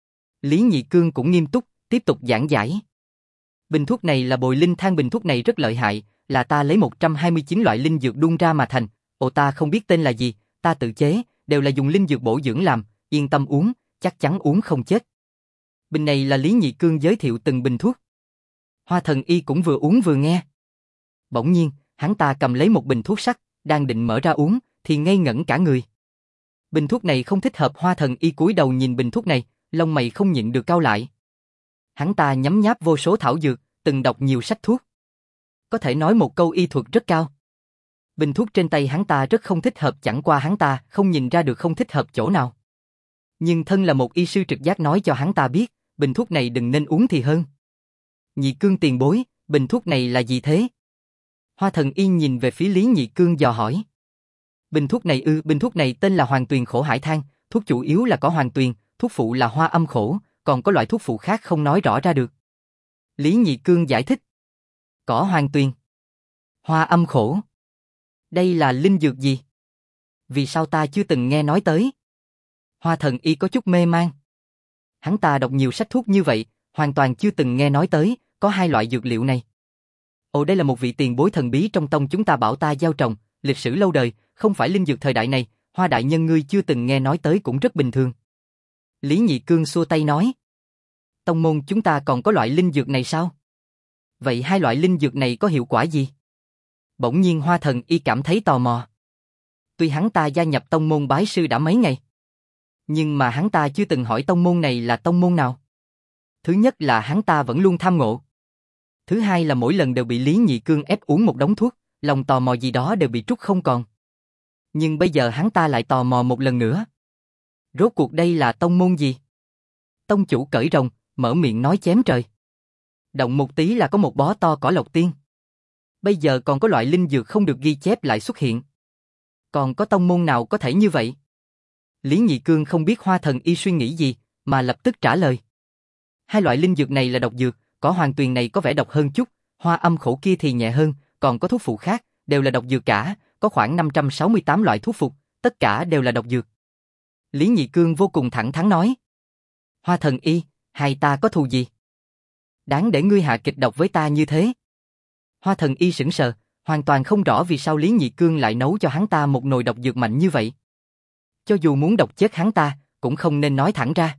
Lý Nhị Cương cũng nghiêm túc, tiếp tục giảng giải. Bình thuốc này là Bồi Linh Thang, bình thuốc này rất lợi hại, là ta lấy 129 loại linh dược đun ra mà thành, ta không biết tên là gì, ta tự chế, đều là dùng linh dược bổ dưỡng làm, yên tâm uống, chắc chắn uống không chết. Bình này là Lý Nhị Cương giới thiệu từng bình thuốc. Hoa Thần Y cũng vừa uống vừa nghe. Bỗng nhiên, hắn ta cầm lấy một bình thuốc sắt, đang định mở ra uống, thì ngây ngẩn cả người. Bình thuốc này không thích hợp. Hoa Thần Y cúi đầu nhìn bình thuốc này, lông mày không nhịn được cau lại. Hắn ta nhấm nháp vô số thảo dược, từng đọc nhiều sách thuốc. Có thể nói một câu y thuật rất cao. Bình thuốc trên tay hắn ta rất không thích hợp, chẳng qua hắn ta không nhìn ra được không thích hợp chỗ nào. Nhưng thân là một y sư trực giác nói cho hắn ta biết, bình thuốc này đừng nên uống thì hơn. Nhị Cương tiền bối, bình thuốc này là gì thế? Hoa Thần Y nhìn về phía Lý Nhị Cương dò hỏi. Bình thuốc này tên là Hoàng Tuyền Khổ Hải Thang, thuốc chủ yếu là cỏ hoàng tuyền, thuốc phụ là hoa âm khổ, còn có loại thuốc phụ khác không nói rõ ra được. Lý Nhị Cương giải thích. Cỏ hoàng tuyền, hoa âm khổ. Đây là linh dược gì? Vì sao ta chưa từng nghe nói tới? Hoa Thần Y có chút mê man. Hắn ta đọc nhiều sách thuốc như vậy, hoàn toàn chưa từng nghe nói tới, có hai loại dược liệu này. Ồ, đây là một vị tiền bối thần bí trong tông chúng ta bảo ta gieo trồng, lịch sử lâu đời, không phải linh dược thời đại này, Hoa đại nhân ngươi chưa từng nghe nói tới cũng rất bình thường. Lý Nhị Cương xua tay nói. Tông môn chúng ta còn có loại linh dược này sao? Vậy hai loại linh dược này có hiệu quả gì? Bỗng nhiên Hoa Thần Y cảm thấy tò mò. Tuy hắn ta gia nhập tông môn bái sư đã mấy ngày, nhưng mà hắn ta chưa từng hỏi tông môn này là tông môn nào. Thứ nhất là hắn ta vẫn luôn tham ngộ. Thứ hai là mỗi lần đều bị Lý Nhị Cương ép uống một đống thuốc, lòng tò mò gì đó đều bị trút không còn. Nhưng bây giờ hắn ta lại tò mò một lần nữa. Rốt cuộc đây là tông môn gì? Tông chủ cởi rồng, mở miệng nói chém trời. Động một tí là có một bó to cỏ lộc tiên. Bây giờ còn có loại linh dược không được ghi chép lại xuất hiện. Còn có tông môn nào có thể như vậy? Lý Nhị Cương không biết Hoa Thần Y suy nghĩ gì, mà lập tức trả lời. Hai loại linh dược này là độc dược, cỏ hoàng tuyền này có vẻ độc hơn chút, hoa âm khổ kia thì nhẹ hơn, còn có thuốc phụ khác, đều là độc dược cả, có khoảng 568 loại thuốc phục, tất cả đều là độc dược. Lý Nhị Cương vô cùng thẳng thắn nói. Hoa Thần Y, hai ta có thù gì? Đáng để ngươi hạ kịch độc với ta như thế? Hoa Thần Y sững sờ, hoàn toàn không rõ vì sao Lý Nhị Cương lại nấu cho hắn ta một nồi độc dược mạnh như vậy. Cho dù muốn độc chết hắn ta, cũng không nên nói thẳng ra.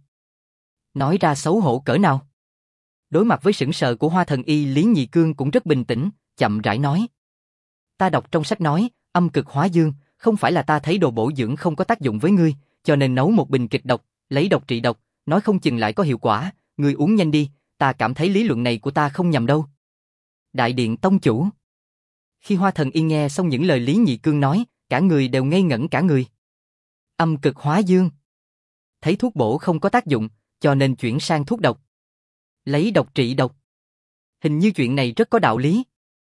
Nói ra xấu hổ cỡ nào. Đối mặt với sững sờ của Hoa Thần Y, Lý Nhị Cương cũng rất bình tĩnh, chậm rãi nói. Ta đọc trong sách nói, âm cực hóa dương, không phải là ta thấy đồ bổ dưỡng không có tác dụng với ngươi, cho nên nấu một bình kịch độc, lấy độc trị độc, nói không chừng lại có hiệu quả, ngươi uống nhanh đi, ta cảm thấy lý luận này của ta không nhầm đâu. Đại điện tông chủ. Khi Hoa Thần Y nghe xong những lời Lý Nhị Cương nói, cả người đều ngây ngẩn cả người. Âm cực hóa dương. Thấy thuốc bổ không có tác dụng, cho nên chuyển sang thuốc độc. Lấy độc trị độc. Hình như chuyện này rất có đạo lý.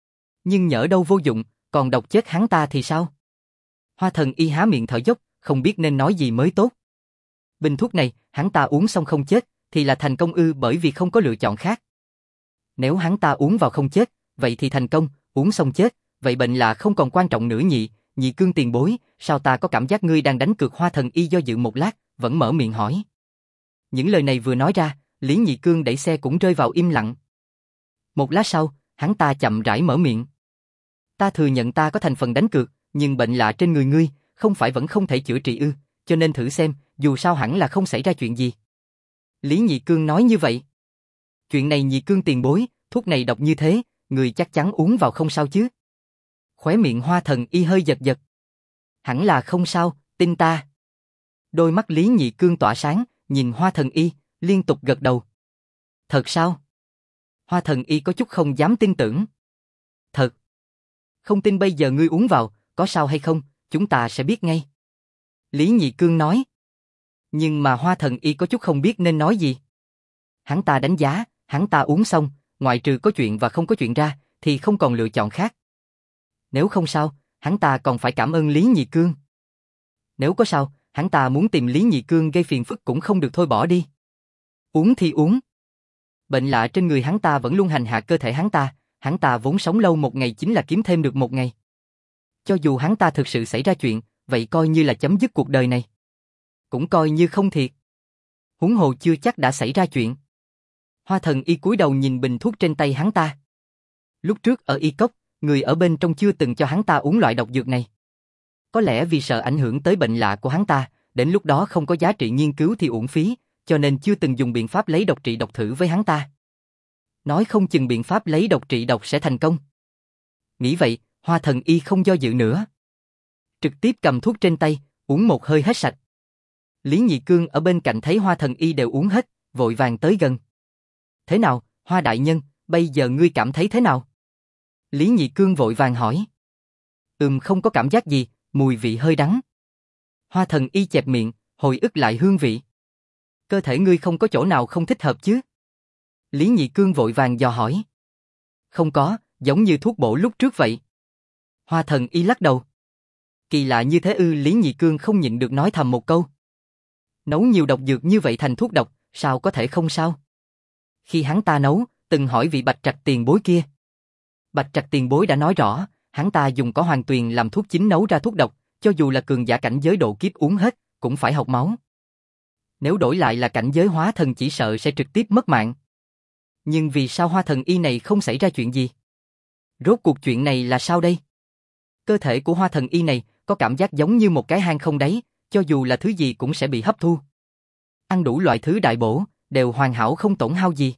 Nhưng nhỡ đâu vô dụng, còn độc chết hắn ta thì sao? Hoa Thần Y há miệng thở dốc, không biết nên nói gì mới tốt. Bình thuốc này, hắn ta uống xong không chết, thì là thành công ư, bởi vì không có lựa chọn khác. Nếu hắn ta uống vào không chết, vậy thì thành công, uống xong chết, vậy bệnh là không còn quan trọng nữa nhỉ? Nhị Cương tiền bối, sao ta có cảm giác ngươi đang đánh cược? Hoa Thần Y do dự một lát, vẫn mở miệng hỏi. Những lời này vừa nói ra, Lý Nhị Cương đẩy xe cũng rơi vào im lặng. Một lát sau, hắn ta chậm rãi mở miệng. Ta thừa nhận ta có thành phần đánh cược, nhưng bệnh lạ trên người ngươi, không phải vẫn không thể chữa trị ư, cho nên thử xem, dù sao hẳn là không xảy ra chuyện gì. Lý Nhị Cương nói như vậy. Chuyện này Nhị Cương tiền bối, thuốc này độc như thế, người chắc chắn uống vào không sao chứ? Khóe miệng Hoa Thần Y hơi giật giật. Hẳn là không sao, tin ta. Đôi mắt Lý Nhị Cương tỏa sáng, nhìn Hoa Thần Y, liên tục gật đầu. Thật sao? Hoa Thần Y có chút không dám tin tưởng. Thật. Không tin bây giờ ngươi uống vào, có sao hay không, chúng ta sẽ biết ngay. Lý Nhị Cương nói. Nhưng mà Hoa Thần Y có chút không biết nên nói gì. Hắn ta đánh giá, hắn ta uống xong, ngoại trừ có chuyện và không có chuyện ra, thì không còn lựa chọn khác. Nếu không sao, hắn ta còn phải cảm ơn Lý Nhị Cương. Nếu có sao, hắn ta muốn tìm Lý Nhị Cương gây phiền phức cũng không được thôi bỏ đi. Uống thì uống. Bệnh lạ trên người hắn ta vẫn luôn hành hạ cơ thể hắn ta vốn sống lâu một ngày chính là kiếm thêm được một ngày. Cho dù hắn ta thực sự xảy ra chuyện, vậy coi như là chấm dứt cuộc đời này. Cũng coi như không thiệt. Huống hồ chưa chắc đã xảy ra chuyện. Hoa Thần Y cúi đầu nhìn bình thuốc trên tay hắn ta. Lúc trước ở y cốc, người ở bên trong chưa từng cho hắn ta uống loại độc dược này. Có lẽ vì sợ ảnh hưởng tới bệnh lạ của hắn ta, đến lúc đó không có giá trị nghiên cứu thì uổng phí, cho nên chưa từng dùng biện pháp lấy độc trị độc thử với hắn ta. Nói không chừng biện pháp lấy độc trị độc sẽ thành công. Nghĩ vậy, Hoa Thần Y không do dự nữa. Trực tiếp cầm thuốc trên tay, uống một hơi hết sạch. Lý Nhị Cương ở bên cạnh thấy Hoa Thần Y đều uống hết, vội vàng tới gần. Thế nào, Hoa đại nhân, bây giờ ngươi cảm thấy thế nào? Lý Nhị Cương vội vàng hỏi. Không có cảm giác gì, mùi vị hơi đắng. Hoa Thần Y chẹp miệng, hồi ức lại hương vị. Cơ thể ngươi không có chỗ nào không thích hợp chứ? Lý Nhị Cương vội vàng dò hỏi. Không có, giống như thuốc bổ lúc trước vậy. Hoa Thần Y lắc đầu. Kỳ lạ như thế ư? Lý Nhị Cương không nhịn được nói thầm một câu. Nấu nhiều độc dược như vậy thành thuốc độc, sao có thể không sao? Khi hắn ta nấu, từng hỏi vị Bạch Trạch tiền bối kia. Bạch Trạch tiền bối đã nói rõ, hắn ta dùng cỏ hoàng tuyền làm thuốc chính nấu ra thuốc độc, cho dù là cường giả cảnh giới độ kiếp uống hết, cũng phải học máu. Nếu đổi lại là cảnh giới hóa thần chỉ sợ sẽ trực tiếp mất mạng. Nhưng vì sao Hoa Thần Y này không xảy ra chuyện gì? Rốt cuộc chuyện này là sao đây? Cơ thể của Hoa Thần Y này có cảm giác giống như một cái hang không đáy, cho dù là thứ gì cũng sẽ bị hấp thu. Ăn đủ loại thứ đại bổ, đều hoàn hảo không tổn hao gì.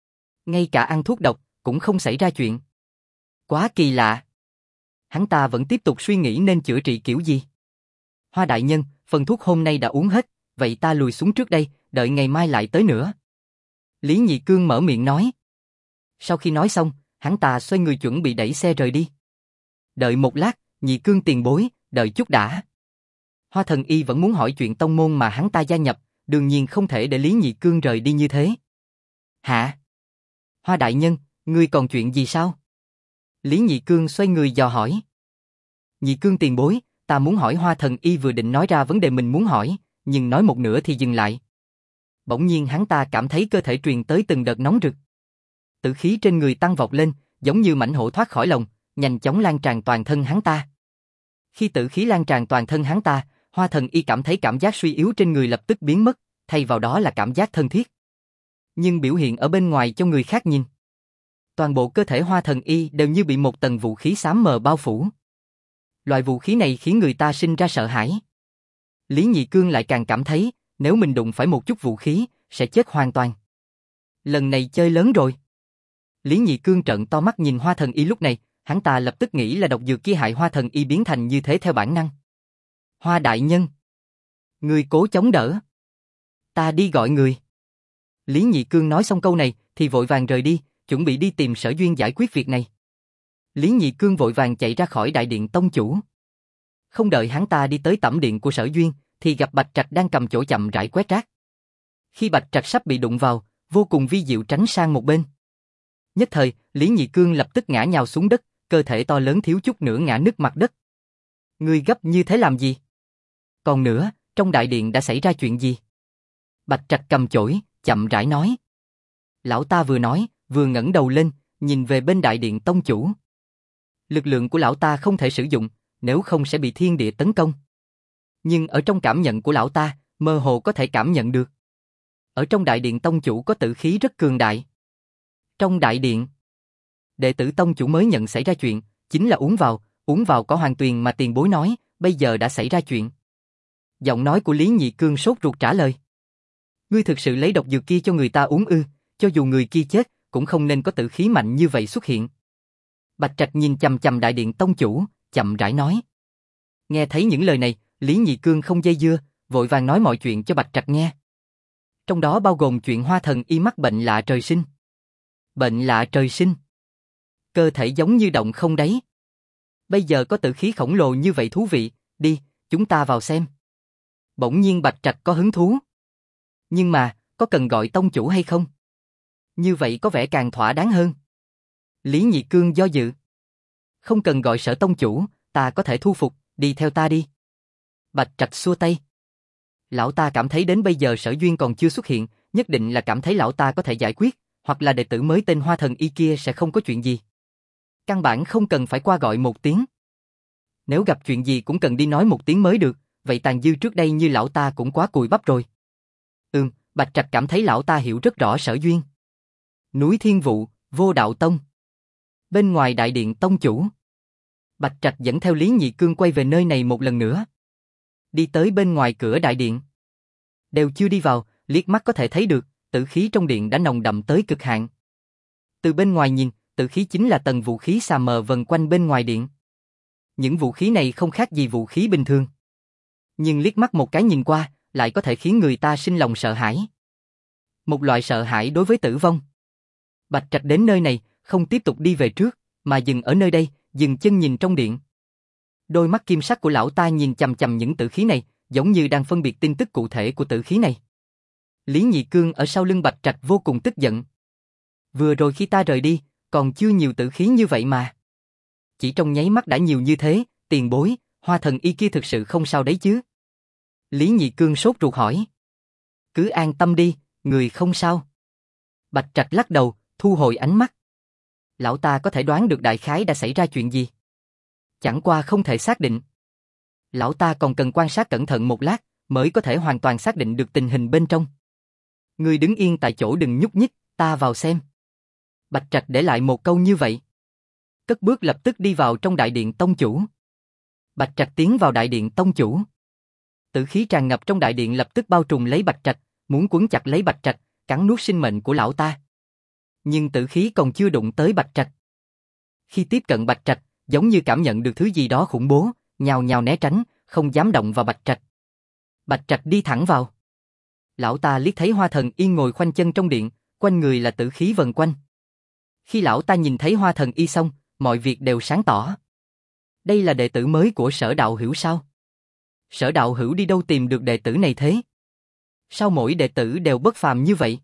Ngay cả ăn thuốc độc, cũng không xảy ra chuyện. Quá kỳ lạ. Hắn ta vẫn tiếp tục suy nghĩ nên chữa trị kiểu gì. Hoa đại nhân, phần thuốc hôm nay đã uống hết, vậy ta lùi xuống trước đây, đợi ngày mai lại tới nữa. Lý Nhị Cương mở miệng nói. Sau khi nói xong, hắn ta xoay người chuẩn bị đẩy xe rời đi. Đợi một lát, Nhị Cương tiền bối, đợi chút đã. Hoa Thần Y vẫn muốn hỏi chuyện tông môn mà hắn ta gia nhập, đương nhiên không thể để Lý Nhị Cương rời đi như thế. Hả? Hoa đại nhân, ngươi còn chuyện gì sao? Lý Nhị Cương xoay người dò hỏi. Nhị Cương tiền bối, ta muốn hỏi. Hoa Thần Y vừa định nói ra vấn đề mình muốn hỏi, nhưng nói một nửa thì dừng lại. Bỗng nhiên hắn ta cảm thấy cơ thể truyền tới từng đợt nóng rực. Tử khí trên người tăng vọt lên, giống như mãnh hổ thoát khỏi lồng, nhanh chóng lan tràn toàn thân hắn ta. Khi tử khí lan tràn toàn thân hắn ta, Hoa Thần Y cảm thấy cảm giác suy yếu trên người lập tức biến mất, thay vào đó là cảm giác thân thiết. Nhưng biểu hiện ở bên ngoài cho người khác nhìn. Toàn bộ cơ thể Hoa Thần Y đều như bị một tầng vũ khí xám mờ bao phủ. Loại vũ khí này khiến người ta sinh ra sợ hãi. Lý Nhị Cương lại càng cảm thấy, nếu mình đụng phải một chút vũ khí, sẽ chết hoàn toàn. Lần này chơi lớn rồi. Lý Nhị Cương trợn to mắt nhìn Hoa Thần Y lúc này, hắn ta lập tức nghĩ là độc dược kia hại Hoa Thần Y biến thành như thế theo bản năng. Hoa đại nhân, ngươi cố chống đỡ. Ta đi gọi người. Lý Nhị Cương nói xong câu này, thì vội vàng rời đi, chuẩn bị đi tìm Sở Duyên giải quyết việc này. Lý Nhị Cương vội vàng chạy ra khỏi đại điện tông chủ. Không đợi hắn ta đi tới tẩm điện của Sở Duyên, thì gặp Bạch Trạch đang cầm chổi chậm rãi quét rác. Khi Bạch Trạch sắp bị đụng vào, vô cùng vi diệu tránh sang một bên. Nhất thời, Lý Nhị Cương lập tức ngã nhào xuống đất, cơ thể to lớn thiếu chút nữa ngã nứt mặt đất. Ngươi gấp như thế làm gì? Còn nữa, trong đại điện đã xảy ra chuyện gì? Bạch Trạch cầm chổi, chậm rãi nói. Lão ta vừa nói, vừa ngẩng đầu lên, nhìn về bên đại điện tông chủ. Lực lượng của lão ta không thể sử dụng, nếu không sẽ bị thiên địa tấn công. Nhưng ở trong cảm nhận của lão ta, mơ hồ có thể cảm nhận được. Ở trong đại điện tông chủ có tử khí rất cường đại. Trong đại điện, đệ tử tông chủ mới nhận xảy ra chuyện, chính là uống vào có hoàng tuyền mà tiền bối nói, bây giờ đã xảy ra chuyện. Giọng nói của Lý Nhị Cương sốt ruột trả lời. Ngươi thực sự lấy độc dược kia cho người ta uống ư? Cho dù người kia chết, cũng không nên có tử khí mạnh như vậy xuất hiện. Bạch Trạch nhìn chằm chằm đại điện tông chủ, chậm rãi nói. Nghe thấy những lời này, Lý Nhị Cương không dây dưa, vội vàng nói mọi chuyện cho Bạch Trạch nghe. Trong đó bao gồm chuyện Hoa Thần Y mắc bệnh lạ trời sinh. Bệnh lạ trời sinh. Cơ thể giống như động không đáy. Bây giờ có tử khí khổng lồ như vậy thú vị, đi, chúng ta vào xem. Bỗng nhiên Bạch Trạch có hứng thú. Nhưng mà, có cần gọi tông chủ hay không? Như vậy có vẻ càng thỏa đáng hơn. Lý Nhị Cương do dự. Không cần gọi Sở tông chủ, ta có thể thu phục, đi theo ta đi. Bạch Trạch xua tay. Lão ta cảm thấy đến bây giờ Sở Duyên còn chưa xuất hiện, nhất định là cảm thấy lão ta có thể giải quyết, hoặc là đệ tử mới tên Hoa Thần Y kia sẽ không có chuyện gì. Căn bản không cần phải qua gọi một tiếng. Nếu gặp chuyện gì cũng cần đi nói một tiếng mới được, vậy tàn dư trước đây như lão ta cũng quá cùi bắp rồi. Bạch Trạch cảm thấy lão ta hiểu rất rõ Sở Duyên. Núi Thiên Vụ, Vô Đạo Tông. Bên ngoài đại điện tông chủ, Bạch Trạch dẫn theo Lý Nhị Cương quay về nơi này một lần nữa. Đi tới bên ngoài cửa đại điện. Đều chưa đi vào, liếc mắt có thể thấy được, tử khí trong điện đã nồng đậm tới cực hạn. Từ bên ngoài nhìn, tử khí chính là tầng vũ khí xà mờ vần quanh bên ngoài điện. Những vũ khí này không khác gì vũ khí bình thường. Nhưng liếc mắt một cái nhìn qua, lại có thể khiến người ta sinh lòng sợ hãi. Một loại sợ hãi đối với tử vong. Bạch Trạch đến nơi này, không tiếp tục đi về trước, mà dừng ở nơi đây, dừng chân nhìn trong điện. Đôi mắt kim sắc của lão ta nhìn chằm chằm những tử khí này, giống như đang phân biệt tin tức cụ thể của tử khí này. Lý Nhị Cương ở sau lưng Bạch Trạch vô cùng tức giận. Vừa rồi khi ta rời đi, còn chưa nhiều tử khí như vậy mà. Chỉ trong nháy mắt đã nhiều như thế, tiền bối, Hoa Thần Y kia thực sự không sao đấy chứ? Lý Nhị Cương sốt ruột hỏi. Cứ an tâm đi, người không sao. Bạch Trạch lắc đầu, thu hồi ánh mắt. Lão ta có thể đoán được đại khái đã xảy ra chuyện gì. Chẳng qua không thể xác định. Lão ta còn cần quan sát cẩn thận một lát, mới có thể hoàn toàn xác định được tình hình bên trong. Ngươi đứng yên tại chỗ đừng nhúc nhích, ta vào xem. Bạch Trạch để lại một câu như vậy. Cất bước lập tức đi vào trong đại điện tông chủ. Bạch Trạch tiến vào đại điện tông chủ. Tử khí tràn ngập trong đại điện lập tức bao trùm lấy Bạch Trạch, muốn quấn chặt lấy Bạch Trạch, cắn nuốt sinh mệnh của lão ta. Nhưng tử khí còn chưa đụng tới Bạch Trạch. Khi tiếp cận Bạch Trạch, giống như cảm nhận được thứ gì đó khủng bố, nhào nhào né tránh, không dám động vào Bạch Trạch. Bạch Trạch đi thẳng vào. Lão ta liếc thấy Hoa Thần Y ngồi khoanh chân trong điện, quanh người là tử khí vần quanh. Khi lão ta nhìn thấy Hoa Thần Y xong, mọi việc đều sáng tỏ. Đây là đệ tử mới của Sở Đạo Hữu sao? Sở Đạo Hữu đi đâu tìm được đệ tử này thế? Sao mỗi đệ tử đều bất phàm như vậy?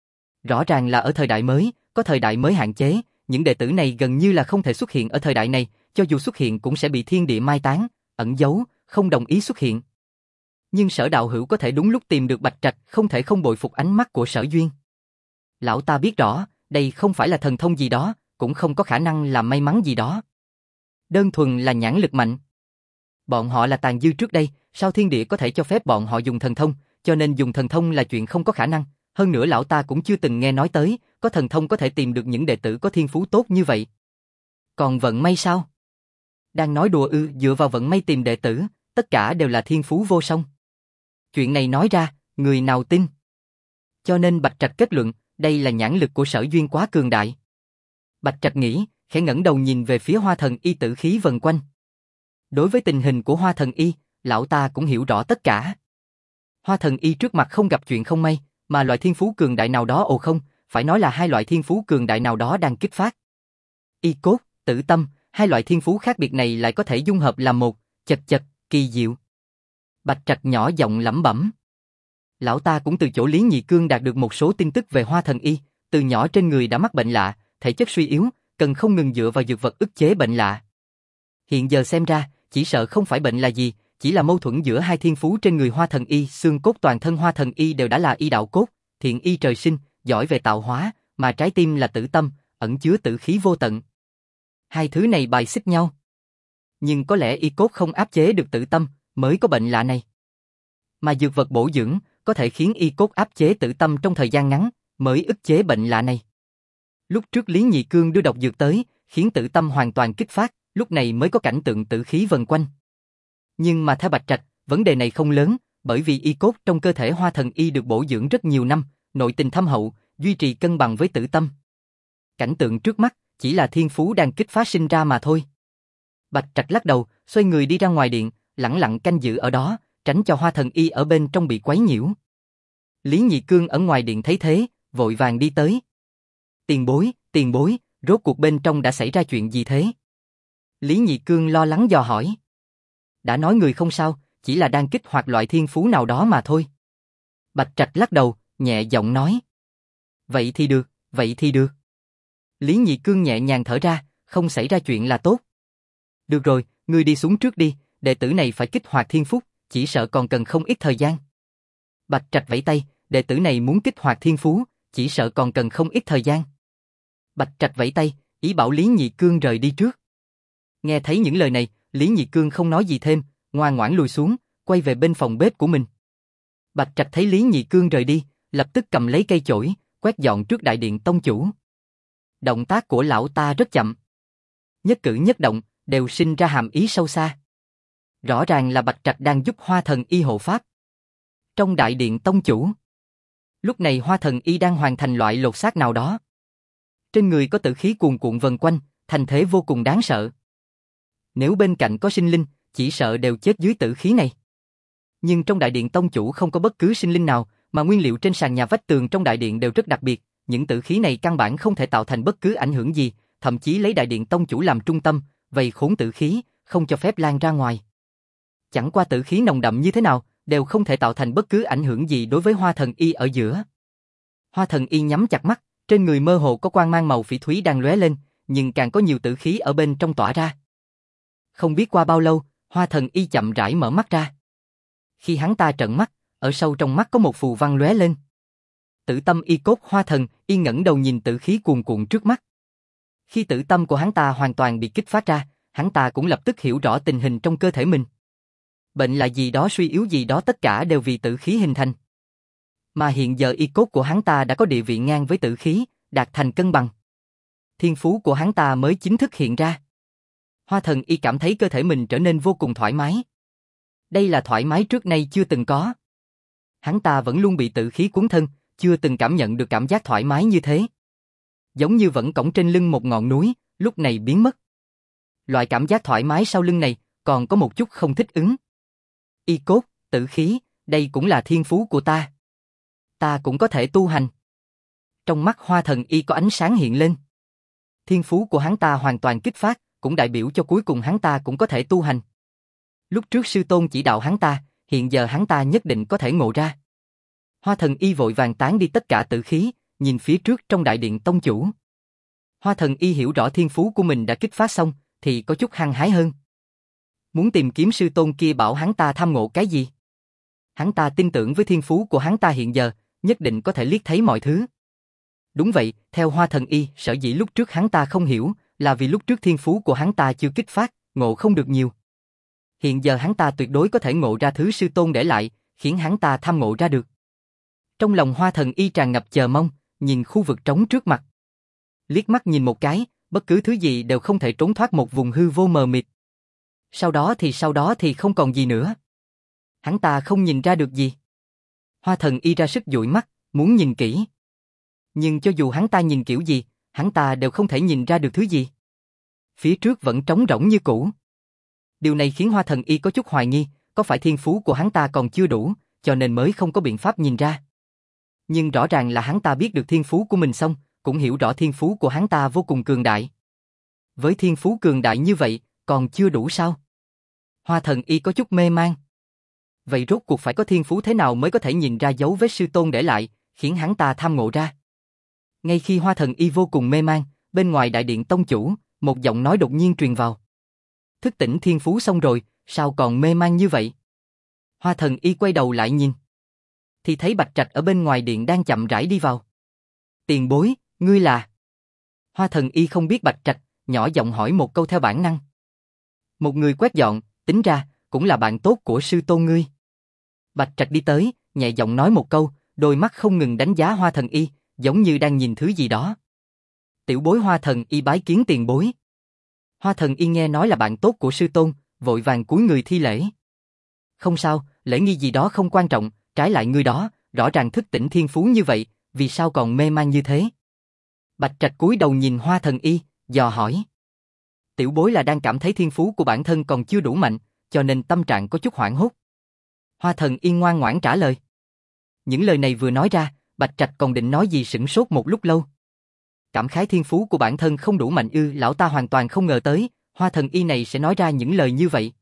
Rõ ràng là ở thời đại mới, có thời đại mới hạn chế, những đệ tử này gần như là không thể xuất hiện ở thời đại này, cho dù xuất hiện cũng sẽ bị thiên địa mai táng, ẩn giấu, không đồng ý xuất hiện. Nhưng Sở Đạo Hữu có thể đúng lúc tìm được Bạch Trạch, không thể không bội phục ánh mắt của Sở Duyên. Lão ta biết rõ, đây không phải là thần thông gì đó, cũng không có khả năng là may mắn gì đó. Đơn thuần là nhãn lực mạnh. Bọn họ là tàn dư trước đây, sao thiên địa có thể cho phép bọn họ dùng thần thông, cho nên dùng thần thông là chuyện không có khả năng. Hơn nữa lão ta cũng chưa từng nghe nói tới, có thần thông có thể tìm được những đệ tử có thiên phú tốt như vậy. Còn vận may sao? Đang nói đùa ư? Dựa vào vận may tìm đệ tử, tất cả đều là thiên phú vô song. Chuyện này nói ra, người nào tin? Cho nên Bạch Trạch kết luận, đây là nhãn lực của Sở Duyên quá cường đại. Bạch Trạch nghĩ, khẽ ngẩng đầu nhìn về phía Hoa Thần Y tử khí vần quanh. Đối với tình hình của Hoa Thần Y, lão ta cũng hiểu rõ tất cả. Hoa Thần Y trước mặt không gặp chuyện không may, mà loại thiên phú cường đại nào đó không, phải nói là hai loại thiên phú cường đại nào đó đang kích phát. Y cốt, tử tâm, hai loại thiên phú khác biệt này lại có thể dung hợp làm một, chật chật, kỳ diệu. Bạch Trạch nhỏ giọng lẩm bẩm. Lão ta cũng từ chỗ Lý Nhị Cương đạt được một số tin tức về Hoa Thần Y, từ nhỏ trên người đã mắc bệnh lạ, thể chất suy yếu, cần không ngừng dựa vào dược vật ức chế bệnh lạ. Hiện giờ xem ra, chỉ sợ không phải bệnh là gì, chỉ là mâu thuẫn giữa hai thiên phú trên người Hoa Thần Y, xương cốt toàn thân Hoa Thần Y đều đã là y đạo cốt, thiện y trời sinh, giỏi về tạo hóa, mà trái tim là tử tâm, ẩn chứa tử khí vô tận. Hai thứ này bài xích nhau. Nhưng có lẽ y cốt không áp chế được tử tâm, mới có bệnh lạ này. Mà dược vật bổ dưỡng, có thể khiến y cốt áp chế tử tâm trong thời gian ngắn, mới ức chế bệnh lạ này. Lúc trước Lý Nhị Cương đưa độc dược tới, khiến tử tâm hoàn toàn kích phát, lúc này mới có cảnh tượng tử khí vần quanh. Nhưng mà theo Bạch Trạch, vấn đề này không lớn, bởi vì y cốt trong cơ thể Hoa Thần Y được bổ dưỡng rất nhiều năm, nội tình thâm hậu, duy trì cân bằng với tử tâm. Cảnh tượng trước mắt, chỉ là thiên phú đang kích phát sinh ra mà thôi. Bạch Trạch lắc đầu, xoay người đi ra ngoài điện, lẳng lặng canh giữ ở đó, tránh cho Hoa Thần Y ở bên trong bị quấy nhiễu. Lý Nhị Cương ở ngoài điện thấy thế, vội vàng đi tới. Tiền bối, rốt cuộc bên trong đã xảy ra chuyện gì thế? Lý Nhị Cương lo lắng dò hỏi. Đã nói người không sao, chỉ là đang kích hoạt loại thiên phú nào đó mà thôi. Bạch Trạch lắc đầu, nhẹ giọng nói. Vậy thì được. Lý Nhị Cương nhẹ nhàng thở ra, không xảy ra chuyện là tốt. Được rồi, ngươi đi xuống trước đi, đệ tử này phải kích hoạt thiên phú, chỉ sợ còn cần không ít thời gian. Bạch Trạch vẫy tay, đệ tử này muốn kích hoạt thiên phú, chỉ sợ còn cần không ít thời gian. Bạch Trạch vẫy tay, ý bảo Lý Nhị Cương rời đi trước. Nghe thấy những lời này, Lý Nhị Cương không nói gì thêm, ngoan ngoãn lùi xuống, quay về bên phòng bếp của mình. Bạch Trạch thấy Lý Nhị Cương rời đi, lập tức cầm lấy cây chổi, quét dọn trước đại điện tông chủ. Động tác của lão ta rất chậm. Nhất cử nhất động, đều sinh ra hàm ý sâu xa. Rõ ràng là Bạch Trạch đang giúp Hoa Thần Y hộ pháp. Trong đại điện tông chủ, lúc này Hoa Thần Y đang hoàn thành loại lột xác nào đó. Trên người có tử khí cuồn cuộn vần quanh, thành thế vô cùng đáng sợ. Nếu bên cạnh có sinh linh, chỉ sợ đều chết dưới tử khí này. Nhưng trong đại điện tông chủ không có bất cứ sinh linh nào, mà nguyên liệu trên sàn nhà vách tường trong đại điện đều rất đặc biệt, những tử khí này căn bản không thể tạo thành bất cứ ảnh hưởng gì, thậm chí lấy đại điện tông chủ làm trung tâm, vây khốn tử khí, không cho phép lan ra ngoài. Chẳng qua tử khí nồng đậm như thế nào, đều không thể tạo thành bất cứ ảnh hưởng gì đối với Hoa Thần Y ở giữa. Hoa Thần Y nhắm chặt mắt, trên người mơ hồ có quang mang màu phỉ thúy đang lóe lên, nhưng càng có nhiều tử khí ở bên trong tỏa ra. Không biết qua bao lâu, Hoa Thần Y chậm rãi mở mắt ra. Khi hắn ta trợn mắt, ở sâu trong mắt có một phù văn lóe lên. Tử tâm y cốt Hoa Thần Y ngẩng đầu nhìn tử khí cuồn cuộn trước mắt. Khi tử tâm của hắn ta hoàn toàn bị kích phát ra, hắn ta cũng lập tức hiểu rõ tình hình trong cơ thể mình. Bệnh là gì đó, suy yếu gì đó, tất cả đều vì tử khí hình thành. Mà hiện giờ y cốt của hắn ta đã có địa vị ngang với tử khí, đạt thành cân bằng. Thiên phú của hắn ta mới chính thức hiện ra. Hoa Thần Y cảm thấy cơ thể mình trở nên vô cùng thoải mái. Đây là thoải mái trước nay chưa từng có. Hắn ta vẫn luôn bị tử khí cuốn thân, chưa từng cảm nhận được cảm giác thoải mái như thế. Giống như vẫn cõng trên lưng một ngọn núi, lúc này biến mất. Loại cảm giác thoải mái sau lưng này, còn có một chút không thích ứng. Y cốt, tử khí, đây cũng là thiên phú của ta. Ta cũng có thể tu hành. Trong mắt Hoa Thần Y có ánh sáng hiện lên. Thiên phú của hắn ta hoàn toàn kích phát, cũng đại biểu cho cuối cùng hắn ta cũng có thể tu hành. Lúc trước sư tôn chỉ đạo hắn ta, hiện giờ hắn ta nhất định có thể ngộ ra. Hoa Thần Y vội vàng tán đi tất cả tử khí, nhìn phía trước trong đại điện tông chủ. Hoa Thần Y hiểu rõ thiên phú của mình đã kích phát xong, thì có chút hăng hái hơn. Muốn tìm kiếm sư tôn kia bảo hắn ta tham ngộ cái gì? Hắn ta tin tưởng với thiên phú của hắn ta hiện giờ, nhất định có thể liếc thấy mọi thứ. Đúng vậy, theo Hoa Thần Y, sở dĩ lúc trước hắn ta không hiểu, là vì lúc trước thiên phú của hắn ta chưa kích phát, ngộ không được nhiều. Hiện giờ hắn ta tuyệt đối có thể ngộ ra thứ sư tôn để lại, khiến hắn ta tham ngộ ra được. Trong lòng Hoa Thần Y tràn ngập chờ mong, nhìn khu vực trống trước mặt. Liếc mắt nhìn một cái, bất cứ thứ gì đều không thể trốn thoát một vùng hư vô mờ mịt. Sau đó thì không còn gì nữa. Hắn ta không nhìn ra được gì. Hoa Thần Y ra sức dụi mắt, muốn nhìn kỹ. Nhưng cho dù hắn ta nhìn kiểu gì, hắn ta đều không thể nhìn ra được thứ gì. Phía trước vẫn trống rỗng như cũ. Điều này khiến Hoa Thần Y có chút hoài nghi, có phải thiên phú của hắn ta còn chưa đủ, cho nên mới không có biện pháp nhìn ra. Nhưng rõ ràng là hắn ta biết được thiên phú của mình xong, cũng hiểu rõ thiên phú của hắn ta vô cùng cường đại. Với thiên phú cường đại như vậy, còn chưa đủ sao? Hoa Thần Y có chút mê man. Vậy rốt cuộc phải có thiên phú thế nào mới có thể nhìn ra dấu vết sư tôn để lại, khiến hắn ta tham ngộ ra? Ngay khi Hoa Thần Y vô cùng mê man, bên ngoài đại điện tông chủ, một giọng nói đột nhiên truyền vào. Thức tỉnh thiên phú xong rồi, sao còn mê man như vậy? Hoa Thần Y quay đầu lại nhìn. Thì thấy Bạch Trạch ở bên ngoài điện đang chậm rãi đi vào. Tiền bối, ngươi là? Hoa Thần Y không biết Bạch Trạch, nhỏ giọng hỏi một câu theo bản năng. Một người quét dọn, tính ra, cũng là bạn tốt của sư tôn ngươi. Bạch Trạch đi tới, nhẹ giọng nói một câu, đôi mắt không ngừng đánh giá Hoa Thần Y, giống như đang nhìn thứ gì đó. Tiểu bối Hoa Thần Y bái kiến tiền bối. Hoa Thần Y nghe nói là bạn tốt của sư tôn, vội vàng cúi người thi lễ. Không sao, lễ nghi gì đó không quan trọng, trái lại ngươi đó, rõ ràng thức tỉnh thiên phú như vậy, vì sao còn mê man như thế? Bạch Trạch cúi đầu nhìn Hoa Thần Y, dò hỏi. Tiểu bối là đang cảm thấy thiên phú của bản thân còn chưa đủ mạnh, cho nên tâm trạng có chút hoảng hốt. Hoa Thần Y ngoan ngoãn trả lời. Những lời này vừa nói ra, Bạch Trạch còn định nói gì sửng sốt một lúc lâu. Cảm khái thiên phú của bản thân không đủ mạnh ư? Lão ta hoàn toàn không ngờ tới, Hoa Thần Y này sẽ nói ra những lời như vậy.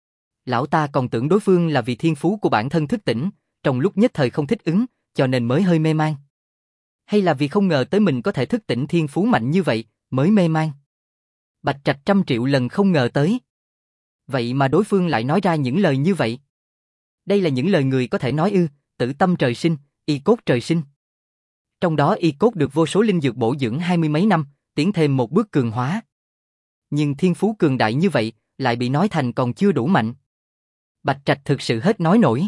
Lão ta còn tưởng đối phương là vì thiên phú của bản thân thức tỉnh, trong lúc nhất thời không thích ứng, cho nên mới hơi mê man. Hay là vì không ngờ tới mình có thể thức tỉnh thiên phú mạnh như vậy, mới mê man. Bạch Trạch trăm triệu lần không ngờ tới. Vậy mà đối phương lại nói ra những lời như vậy. Đây là những lời người có thể nói ư? Tử tâm trời sinh, y cốt trời sinh. Trong đó y cốt được vô số linh dược bổ dưỡng 20 mấy năm, tiến thêm một bước cường hóa. Nhưng thiên phú cường đại như vậy, lại bị nói thành còn chưa đủ mạnh. Bạch Trạch thực sự hết nói nổi.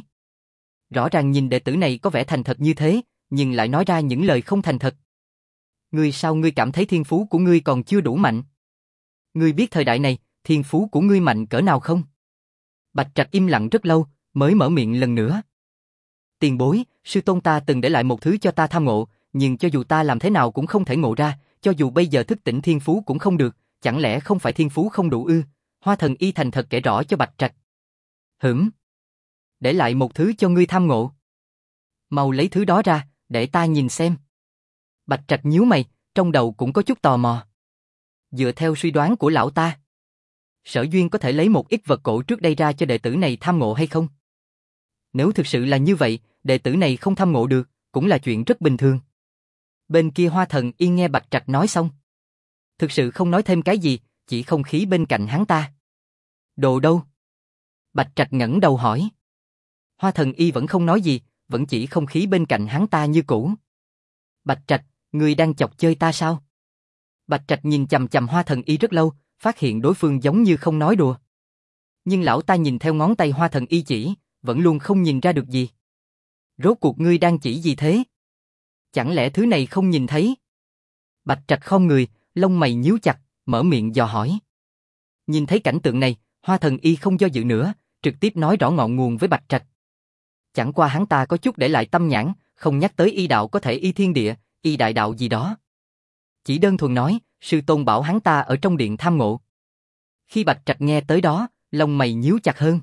Rõ ràng nhìn đệ tử này có vẻ thành thật như thế, nhưng lại nói ra những lời không thành thật. Sao ngươi cảm thấy thiên phú của ngươi còn chưa đủ mạnh? Ngươi biết thời đại này, thiên phú của ngươi mạnh cỡ nào không? Bạch Trạch im lặng rất lâu, mới mở miệng lần nữa. Tiền bối, sư tôn ta từng để lại một thứ cho ta tham ngộ, nhưng cho dù ta làm thế nào cũng không thể ngộ ra, cho dù bây giờ thức tỉnh thiên phú cũng không được, chẳng lẽ không phải thiên phú không đủ ư? Hoa Thần Y thành thật kể rõ cho Bạch Trạch. Để lại một thứ cho ngươi tham ngộ. Mau lấy thứ đó ra, để ta nhìn xem. Bạch Trạch nhíu mày, trong đầu cũng có chút tò mò. Dựa theo suy đoán của lão ta, Sở Duyên có thể lấy một ít vật cổ trước đây ra cho đệ tử này tham ngộ hay không? Nếu thực sự là như vậy, đệ tử này không thăm ngộ được, cũng là chuyện rất bình thường. Bên kia Hoa Thần Y nghe Bạch Trạch nói xong. Thực sự không nói thêm cái gì, chỉ không khí bên cạnh hắn ta. Đồ đâu? Bạch Trạch ngẩng đầu hỏi. Hoa Thần Y vẫn không nói gì, vẫn chỉ không khí bên cạnh hắn ta như cũ. Bạch Trạch, ngươi đang chọc chơi ta sao? Bạch Trạch nhìn chằm chằm Hoa Thần Y rất lâu, phát hiện đối phương giống như không nói đùa. Nhưng lão ta nhìn theo ngón tay Hoa Thần Y chỉ, vẫn luôn không nhìn ra được gì. Rốt cuộc ngươi đang chỉ gì thế? Chẳng lẽ thứ này không nhìn thấy? Bạch Trạch khom người, lông mày nhíu chặt, mở miệng dò hỏi. Nhìn thấy cảnh tượng này, Hoa Thần Y không do dự nữa, trực tiếp nói rõ ngọn nguồn với Bạch Trạch. Chẳng qua hắn ta có chút để lại tâm nhãn, không nhắc tới y đạo có thể y thiên địa, y đại đạo gì đó. Chỉ đơn thuần nói, sư tôn bảo hắn ta ở trong điện tham ngộ. Khi Bạch Trạch nghe tới đó, lông mày nhíu chặt hơn.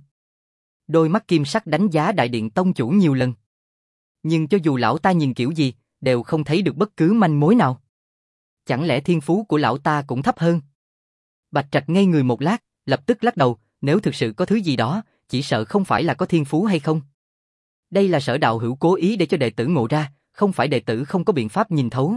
Đôi mắt kim sắc đánh giá đại điện tông chủ nhiều lần. Nhưng cho dù lão ta nhìn kiểu gì, đều không thấy được bất cứ manh mối nào. Chẳng lẽ thiên phú của lão ta cũng thấp hơn? Bạch Trạch ngây người một lát, lập tức lắc đầu, nếu thực sự có thứ gì đó, chỉ sợ không phải là có thiên phú hay không. Đây là Sở đạo hữu cố ý để cho đệ tử ngộ ra, không phải đệ tử không có biện pháp nhìn thấu.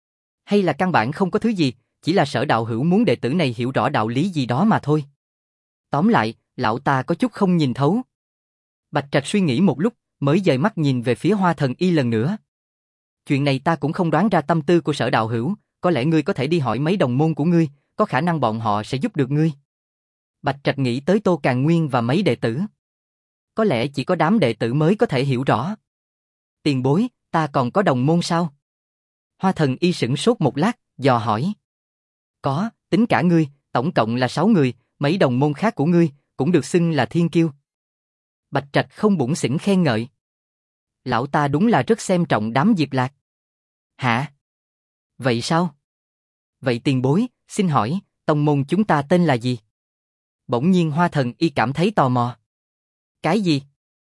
Hay là căn bản không có thứ gì, chỉ là Sở đạo hữu muốn đệ tử này hiểu rõ đạo lý gì đó mà thôi. Tóm lại, lão ta có chút không nhìn thấu. Bạch Trạch suy nghĩ một lúc, mới dời mắt nhìn về phía Hoa Thần Y lần nữa. Chuyện này ta cũng không đoán ra tâm tư của Sở đạo hữu, có lẽ ngươi có thể đi hỏi mấy đồng môn của ngươi, có khả năng bọn họ sẽ giúp được ngươi. Bạch Trạch nghĩ tới Tô Càn Nguyên và mấy đệ tử. Có lẽ chỉ có đám đệ tử mới có thể hiểu rõ. Tiền bối, ta còn có đồng môn sao? Hoa Thần Y sửng sốt một lát, dò hỏi. Có, tính cả ngươi, tổng cộng là 6 người, mấy đồng môn khác của ngươi, cũng được xưng là thiên kiêu. Bạch Trạch không bủn xỉn khen ngợi. Lão ta đúng là rất xem trọng đám Diệp Lạc. Hả? Vậy sao? Vậy tiền bối, xin hỏi, tông môn chúng ta tên là gì? Bỗng nhiên Hoa Thần Y cảm thấy tò mò. Cái gì?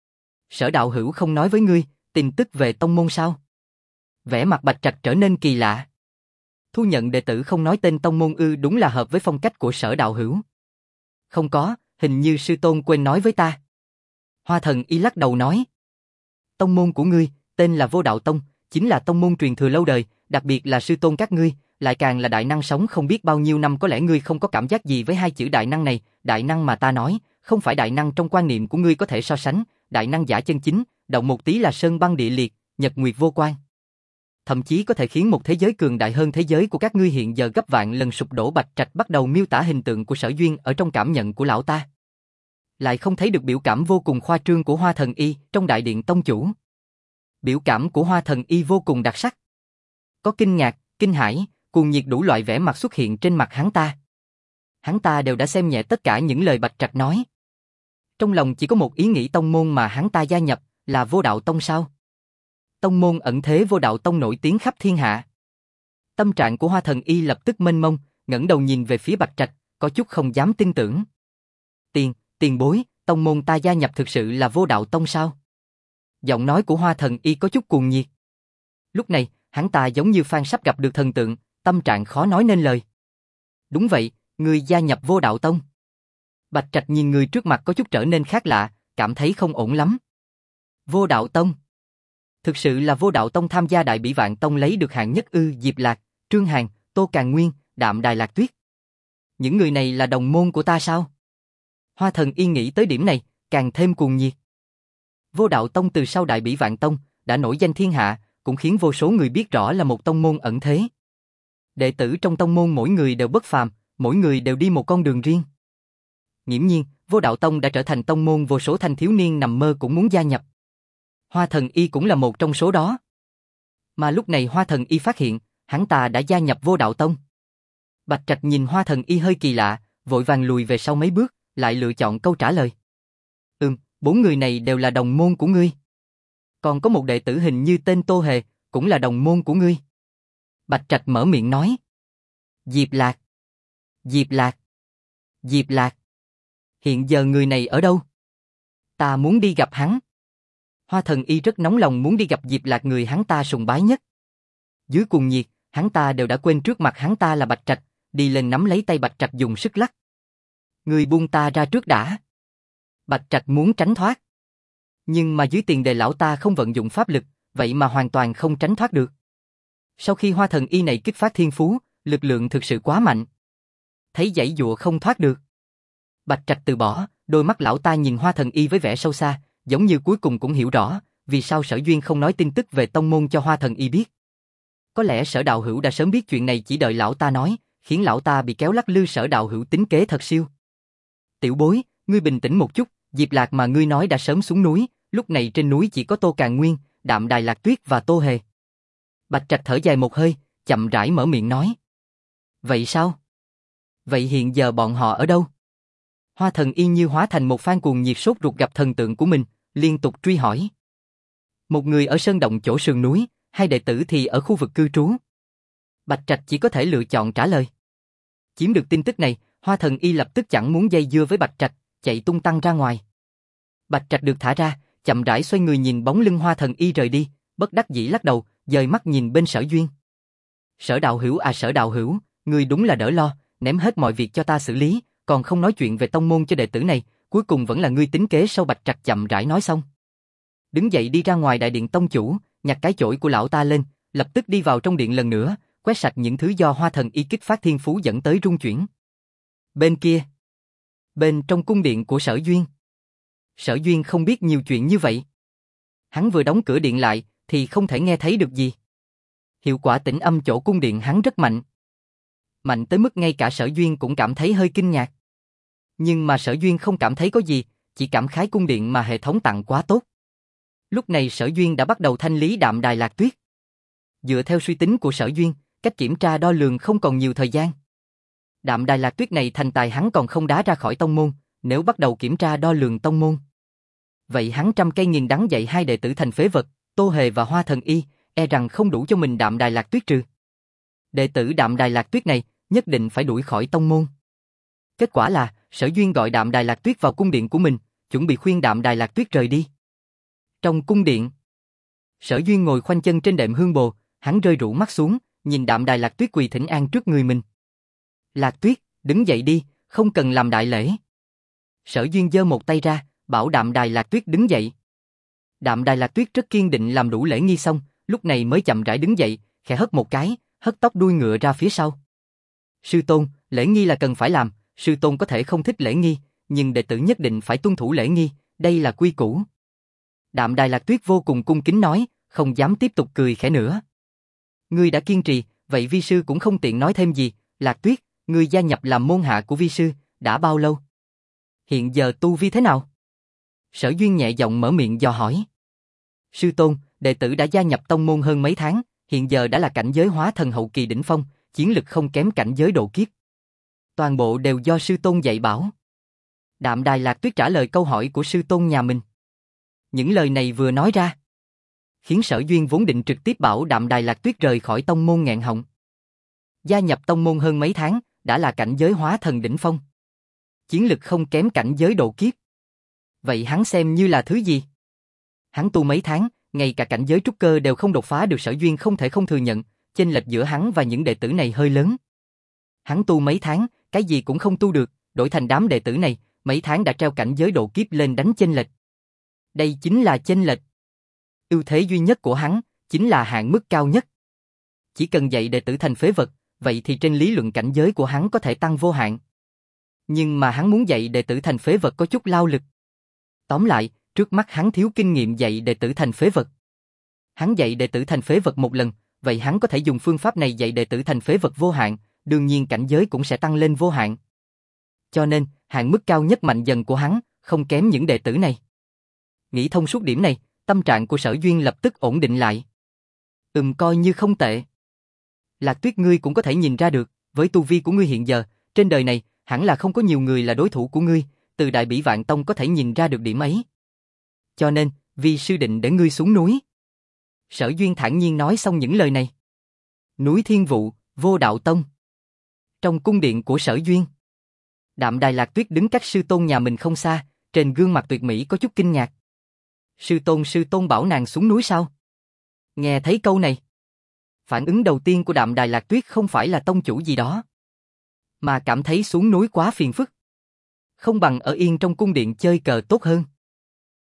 Sở đạo hữu không nói với ngươi, tin tức về tông môn sao? Vẻ mặt Bạch Trạch trở nên kỳ lạ. Thu nhận đệ tử không nói tên tông môn ư, đúng là hợp với phong cách của Sở đạo hữu. Không có, hình như sư tôn quên nói với ta. Hoa Thần Y lắc đầu nói. Tông môn của ngươi, tên là Vô Đạo Tông, chính là tông môn truyền thừa lâu đời, đặc biệt là sư tôn các ngươi, lại càng là đại năng sống không biết bao nhiêu năm, có lẽ ngươi không có cảm giác gì với hai chữ đại năng này, đại năng mà ta nói, không phải đại năng trong quan niệm của ngươi có thể so sánh, đại năng giả chân chính, động một tí là sơn băng địa liệt, nhật nguyệt vô quan. Thậm chí có thể khiến một thế giới cường đại hơn thế giới của các ngươi hiện giờ gấp vạn lần sụp đổ. Bạch Trạch bắt đầu miêu tả hình tượng của Sở Duyên ở trong cảm nhận của lão ta. Lại không thấy được biểu cảm vô cùng khoa trương của Hoa Thần Y trong đại điện tông chủ. Biểu cảm của Hoa Thần Y vô cùng đặc sắc. Có kinh ngạc, kinh hãi, cuồng nhiệt, đủ loại vẻ mặt xuất hiện trên mặt hắn ta. Hắn ta đều đã xem nhẹ tất cả những lời Bạch Trạch nói. Trong lòng chỉ có một ý nghĩ, tông môn mà hắn ta gia nhập là Vô Đạo Tông sao? Tông môn ẩn thế Vô Đạo Tông nổi tiếng khắp thiên hạ. Tâm trạng của Hoa Thần Y lập tức mênh mông, ngẩng đầu nhìn về phía Bạch Trạch, có chút không dám tin tưởng. Tiền bối, tông môn ta gia nhập thực sự là Vô Đạo Tông sao? Giọng nói của Hoa Thần Y có chút cuồng nhiệt. Lúc này, hắn ta giống như fan sắp gặp được thần tượng, tâm trạng khó nói nên lời. Đúng vậy, ngươi gia nhập Vô Đạo Tông. Bạch Trạch nhìn người trước mặt có chút trở nên khác lạ, cảm thấy không ổn lắm. Vô Đạo Tông? Thực sự là Vô Đạo Tông tham gia Đại Bỉ Vạn Tông lấy được hạng nhất ư? Diệp Lạc, Trương Hàn, Tô Càn Nguyên, Đạm Đài Lạc Tuyết. Những người này là đồng môn của ta sao? Hoa Thần Y nghĩ tới điểm này, càng thêm cuồng nhiệt. Vô Đạo Tông từ sau Đại Bỉ Vạn Tông đã nổi danh thiên hạ, cũng khiến vô số người biết rõ là một tông môn ẩn thế. Đệ tử trong tông môn mỗi người đều bất phàm, mỗi người đều đi một con đường riêng. Nghiễm nhiên, Vô Đạo Tông đã trở thành tông môn vô số thanh thiếu niên nằm mơ cũng muốn gia nhập. Hoa Thần Y cũng là một trong số đó. Mà lúc này Hoa Thần Y phát hiện, hắn ta đã gia nhập Vô Đạo Tông. Bạch Trạch nhìn Hoa Thần Y hơi kỳ lạ, vội vàng lùi về sau mấy bước, lại lựa chọn câu trả lời. 4 người này đều là đồng môn của ngươi. Còn có một đệ tử hình như tên Tô Hề, cũng là đồng môn của ngươi. Bạch Trạch mở miệng nói. Diệp Lạc. Diệp Lạc. Diệp Lạc. Hiện giờ người này ở đâu? Ta muốn đi gặp hắn. Hoa Thần Y rất nóng lòng muốn đi gặp Diệp Lạc, người hắn ta sùng bái nhất. Dưới cuồng nhiệt, hắn ta đều đã quên trước mặt hắn ta là Bạch Trạch, đi lên nắm lấy tay Bạch Trạch dùng sức lắc. Người buông ta ra trước đã. Bạch Trạch muốn tránh thoát. Nhưng mà dưới tiền đề lão ta không vận dụng pháp lực, vậy mà hoàn toàn không tránh thoát được. Sau khi Hoa Thần Y này kích phát thiên phú, lực lượng thực sự quá mạnh. Thấy giãy giụa không thoát được. Bạch Trạch từ bỏ, đôi mắt lão ta nhìn Hoa Thần Y với vẻ sâu xa, giống như cuối cùng cũng hiểu rõ, vì sao Sở Duyên không nói tin tức về tông môn cho Hoa Thần Y biết. Có lẽ Sở đạo hữu đã sớm biết chuyện này, chỉ đợi lão ta nói, khiến lão ta bị kéo lắc lư. Sở đạo hữu tính kế thật siêu. Tiểu bối, ngươi bình tĩnh một chút, Diệp Lạc mà ngươi nói đã sớm xuống núi, lúc này trên núi chỉ có Tô Càn Nguyên, Đạm Đài Lạc Tuyết và Tô Hề. Bạch Trạch thở dài một hơi, chậm rãi mở miệng nói. Vậy sao? Vậy hiện giờ bọn họ ở đâu? Hoa Thần Y như hóa thành một phan cuồng nhiệt sốt ruột gặp thần tượng của mình, liên tục truy hỏi. Một người ở sơn động chỗ sườn núi, hai đệ tử thì ở khu vực cư trú. Bạch Trạch chỉ có thể lựa chọn trả lời. Chiếm được tin tức này, Hoa Thần Y lập tức chẳng muốn dây dưa với Bạch Trạch, chạy tung tăng ra ngoài. Bạch Trạch được thả ra, chậm rãi xoay người nhìn bóng lưng Hoa Thần Y rời đi, bất đắc dĩ lắc đầu, dời mắt nhìn bên Sở Duyên. Sở đạo hữu à, Sở đạo hữu, ngươi đúng là đỡ lo, ném hết mọi việc cho ta xử lý, còn không nói chuyện về tông môn cho đệ tử này, cuối cùng vẫn là ngươi tính kế sau. Bạch Trạch chậm rãi nói xong. Đứng dậy đi ra ngoài đại điện tông chủ, nhặt cái chổi của lão ta lên, lập tức đi vào trong điện lần nữa, quét sạch những thứ do Hoa Thần Y kích phát thiên phú dẫn tới rung chuyển. Bên kia, bên trong cung điện của Sở Duyên. Sở Duyên không biết nhiều chuyện như vậy. Hắn vừa đóng cửa điện lại, thì không thể nghe thấy được gì. Hiệu quả tĩnh âm chỗ cung điện hắn rất mạnh. Mạnh tới mức ngay cả Sở Duyên cũng cảm thấy hơi kinh ngạc. Nhưng mà Sở Duyên không cảm thấy có gì, chỉ cảm khái cung điện mà hệ thống tặng quá tốt. Lúc này Sở Duyên đã bắt đầu thanh lý Đạm Đài Lạc Tuyết. Dựa theo suy tính của Sở Duyên, cách kiểm tra đo lường không còn nhiều thời gian. Đạm Đài Lạc Tuyết này thành tài hắn còn không đá ra khỏi tông môn, nếu bắt đầu kiểm tra đo lường tông môn. Vậy hắn trăm cây nghìn đắng dạy hai đệ tử thành phế vật, Tô Hề và Hoa Thần Y, e rằng không đủ cho mình Đạm Đài Lạc Tuyết trừ. Đệ tử Đạm Đài Lạc Tuyết này, nhất định phải đuổi khỏi tông môn. Kết quả là, Sở Duyên gọi Đạm Đài Lạc Tuyết vào cung điện của mình, chuẩn bị khuyên Đạm Đài Lạc Tuyết rời đi. Trong cung điện, Sở Duyên ngồi khoanh chân trên đệm hương bồ, hắn rơi rũ mắt xuống, nhìn Đạm Đài Lạc Tuyết quỳ thỉnh an trước người mình. Lạc Tuyết, đứng dậy đi, không cần làm đại lễ. Sở Duyên giơ một tay ra, bảo Đạm Đài Lạc Tuyết đứng dậy. Đạm Đài Lạc Tuyết rất kiên định làm đủ lễ nghi xong, lúc này mới chậm rãi đứng dậy, khẽ hất một cái, hất tóc đuôi ngựa ra phía sau. Sư tôn, lễ nghi là cần phải làm, sư tôn có thể không thích lễ nghi, nhưng đệ tử nhất định phải tuân thủ lễ nghi, đây là quy củ. Đạm Đài Lạc Tuyết vô cùng cung kính nói, không dám tiếp tục cười khẽ nữa. Ngươi đã kiên trì, vậy vi sư cũng không tiện nói thêm gì. Lạc Tuyết, ngươi gia nhập làm môn hạ của vi sư, đã bao lâu? Hiện giờ tu vi thế nào? Sở Duyên nhẹ giọng mở miệng dò hỏi. Sư tôn, đệ tử đã gia nhập tông môn hơn mấy tháng, hiện giờ đã là cảnh giới hóa thần hậu kỳ đỉnh phong, chiến lực không kém cảnh giới độ kiếp. Toàn bộ đều do sư tôn dạy bảo. Đạm Đài Lạc Tuyết trả lời câu hỏi của sư tôn nhà mình. Những lời này vừa nói ra, khiến Sở Duyên vốn định trực tiếp bảo Đạm Đài Lạc Tuyết rời khỏi tông môn nghẹn họng. Gia nhập tông môn hơn mấy tháng, đã là cảnh giới hóa thần đỉnh phong. Chiến lực không kém cảnh giới độ kiếp. Vậy hắn xem như là thứ gì? Hắn tu mấy tháng, ngay cả cảnh giới trúc cơ đều không đột phá được. Sở Duyên không thể không thừa nhận, chênh lệch giữa hắn và những đệ tử này hơi lớn. Hắn tu mấy tháng, cái gì cũng không tu được, đổi thành đám đệ tử này, mấy tháng đã treo cảnh giới độ kiếp lên đánh chênh lệch. Đây chính là chênh lệch. Ưu thế duy nhất của hắn, chính là hạn mức cao nhất. Chỉ cần dạy đệ tử thành phế vật, vậy thì trên lý luận cảnh giới của hắn có thể tăng vô hạn. Nhưng mà hắn muốn dạy đệ tử thành phế vật có chút lao lực. Tóm lại, trước mắt hắn thiếu kinh nghiệm dạy đệ tử thành phế vật. Hắn dạy đệ tử thành phế vật một lần, vậy hắn có thể dùng phương pháp này dạy đệ tử thành phế vật vô hạn, đương nhiên cảnh giới cũng sẽ tăng lên vô hạn. Cho nên, hạn mức cao nhất mạnh dần của hắn, không kém những đệ tử này. Nghĩ thông suốt điểm này, tâm trạng của Sở Duyên lập tức ổn định lại. Coi như không tệ. Lạc Tuyết, ngươi cũng có thể nhìn ra được, với tu vi của ngươi hiện giờ, trên đời này, hẳn là không có nhiều người là đối thủ của ngươi, từ Đại Bỉ Vạn Tông có thể nhìn ra được điểm ấy. Cho nên, vi sư định để ngươi xuống núi. Sở Duyên thản nhiên nói xong những lời này. Núi Thiên Vụ, Vô Đạo Tông. Trong cung điện của Sở Duyên, Đạm Đài Lạc Tuyết đứng cách sư tôn nhà mình không xa, trên gương mặt tuyệt mỹ có chút kinh ngạc. Sư tôn bảo nàng xuống núi sao? Nghe thấy câu này, phản ứng đầu tiên của Đạm Đài Lạc Tuyết không phải là tông chủ gì đó, mà cảm thấy xuống núi quá phiền phức. Không bằng ở yên trong cung điện chơi cờ tốt hơn.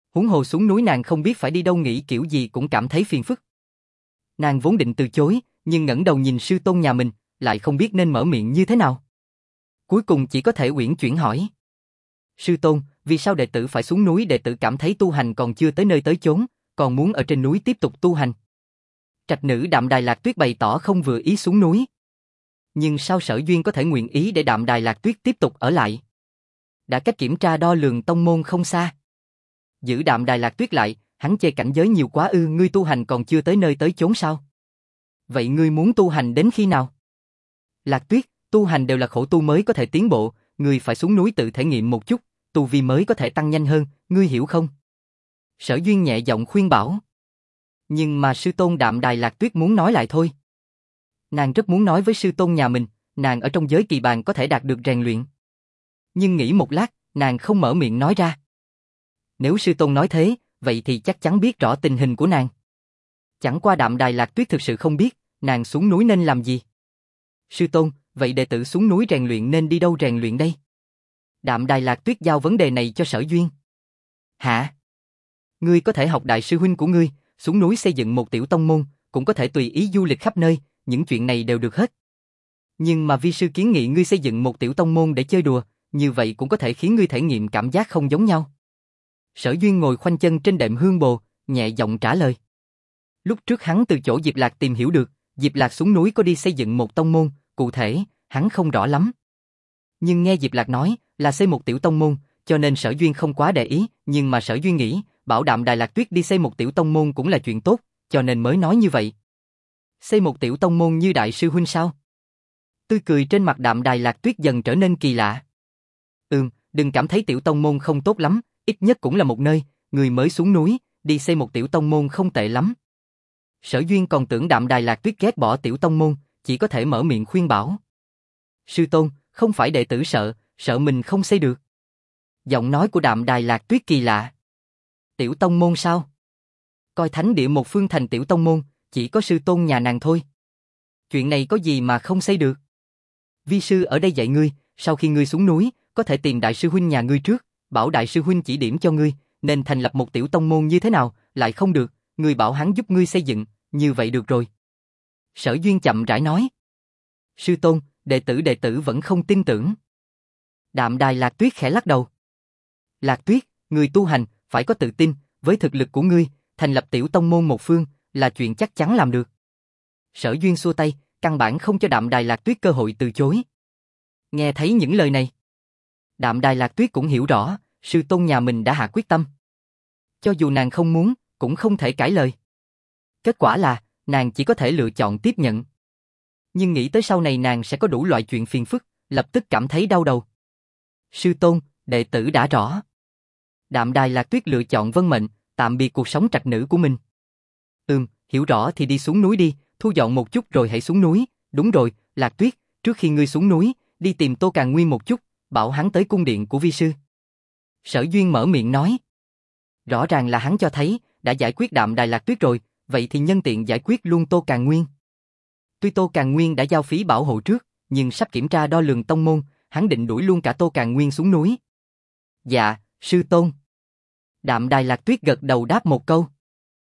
Huống hồ xuống núi nàng không biết phải đi đâu, nghĩ kiểu gì cũng cảm thấy phiền phức. Nàng vốn định từ chối, nhưng ngẩng đầu nhìn sư tôn nhà mình, lại không biết nên mở miệng như thế nào. Cuối cùng chỉ có thể uyển chuyển hỏi. Sư tôn, vì sao đệ tử phải xuống núi? Đệ tử cảm thấy tu hành còn chưa tới nơi tới chốn, còn muốn ở trên núi tiếp tục tu hành. Trạch nữ Đạm Đài Lạc Tuyết bày tỏ không vừa ý xuống núi. Nhưng sao Sở Duyên có thể nguyện ý để Đạm Đài Lạc Tuyết tiếp tục ở lại? Đã cách kiểm tra đo lường tông môn không xa. Giữ Đạm Đài Lạc Tuyết lại, hắn chê cảnh giới nhiều quá ư? Ngươi tu hành còn chưa tới nơi tới chốn sao? Vậy ngươi muốn tu hành đến khi nào? Lạc Tuyết, tu hành đều là khổ tu mới có thể tiến bộ, ngươi phải xuống núi tự thể nghiệm một chút, tu vi mới có thể tăng nhanh hơn, ngươi hiểu không? Sở Duyên nhẹ giọng khuyên bảo. Nhưng mà sư tôn Đạm Đài Lạc Tuyết muốn nói lại thôi. Nàng rất muốn nói với sư tôn nhà mình, nàng ở trong giới kỳ bàn có thể đạt được rèn luyện. Nhưng nghĩ một lát, nàng không mở miệng nói ra. Nếu sư tôn nói thế, vậy thì chắc chắn biết rõ tình hình của nàng. Chẳng qua Đạm Đài Lạc Tuyết thực sự không biết, nàng xuống núi nên làm gì. Sư tôn, vậy đệ tử xuống núi rèn luyện nên đi đâu rèn luyện đây? Đạm Đài Lạc Tuyết giao vấn đề này cho Sở Duyên. Hả? Ngươi có thể học đại sư huynh của ngươi, xuống núi xây dựng một tiểu tông môn, cũng có thể tùy ý du lịch khắp nơi, những chuyện này đều được hết. Nhưng mà vi sư kiến nghị ngươi xây dựng một tiểu tông môn để chơi đùa, như vậy cũng có thể khiến ngươi thể nghiệm cảm giác không giống nhau. Sở Duyên ngồi khoanh chân trên đệm hương bồ, nhẹ giọng trả lời. Lúc trước hắn từ chỗ Diệp Lạc tìm hiểu được, Diệp Lạc xuống núi có đi xây dựng một tông môn, cụ thể, hắn không rõ lắm. Nhưng nghe Diệp Lạc nói là xây một tiểu tông môn, cho nên Sở Duyên không quá để ý, nhưng mà Sở Duyên nghĩ, bảo Đạm Đài Lạc Tuyết đi xây một tiểu tông môn cũng là chuyện tốt, cho nên mới nói như vậy. Xây một tiểu tông môn như đại sư huynh sao? Tươi cười trên mặt Đạm Đài Lạc Tuyết dần trở nên kỳ lạ. Đừng cảm thấy tiểu tông môn không tốt lắm, ít nhất cũng là một nơi, người mới xuống núi, đi xây một tiểu tông môn không tệ lắm. Sở Duyên còn tưởng Đạm Đài Lạc Tuyết ghét bỏ tiểu tông môn, chỉ có thể mở miệng khuyên bảo. Sư tôn, không phải đệ tử sợ mình không xây được. Giọng nói của Đạm Đài Lạc Tuyết kỳ lạ. Tiểu tông môn sao? Coi thánh địa một phương thành tiểu tông môn, chỉ có sư tôn nhà nàng thôi. Chuyện này có gì mà không xây được? Vi sư ở đây dạy ngươi, sau khi ngươi xuống núi, có thể tìm đại sư huynh nhà ngươi trước, bảo đại sư huynh chỉ điểm cho ngươi, nên thành lập một tiểu tông môn như thế nào, lại không được, ngươi bảo hắn giúp ngươi xây dựng, như vậy được rồi. Sở Duyên chậm rãi nói. Sư tôn, đệ tử vẫn không tin tưởng. Đạm Đài Lạc Tuyết khẽ lắc đầu. Lạc Tuyết, ngươi tu hành, phải có tự tin, với thực lực của ngươi, thành lập tiểu tông môn một phương, là chuyện chắc chắn làm được. Sở Duyên xua tay, căn bản không cho Đạm Đài Lạc Tuyết cơ hội từ chối. Nghe thấy những lời này, Đạm Đài Lạc Tuyết cũng hiểu rõ, sư tôn nhà mình đã hạ quyết tâm. Cho dù nàng không muốn, cũng không thể cãi lời. Kết quả là, nàng chỉ có thể lựa chọn tiếp nhận. Nhưng nghĩ tới sau này nàng sẽ có đủ loại chuyện phiền phức, lập tức cảm thấy đau đầu. Sư tôn, đệ tử đã rõ. Đạm Đài Lạc Tuyết lựa chọn vâng mệnh, tạm biệt cuộc sống trạch nữ của mình. Hiểu rõ thì đi xuống núi đi, thu dọn một chút rồi hãy xuống núi. Đúng rồi, Lạc Tuyết, trước khi ngươi xuống núi, đi tìm Tô Càn Nguyên một chút, bảo hắn tới cung điện của vi sư. Sở Duyên mở miệng nói. Rõ ràng là hắn cho thấy, đã giải quyết Đạm Đài Lạc Tuyết rồi, vậy thì nhân tiện giải quyết luôn Tô Càn Nguyên. Tuy Tô Càn Nguyên đã giao phí bảo hộ trước, nhưng sắp kiểm tra đo lường tông môn, hắn định đuổi luôn cả Tô Càn Nguyên xuống núi. Dạ, sư tôn. Đạm Đài Lạc Tuyết gật đầu đáp một câu.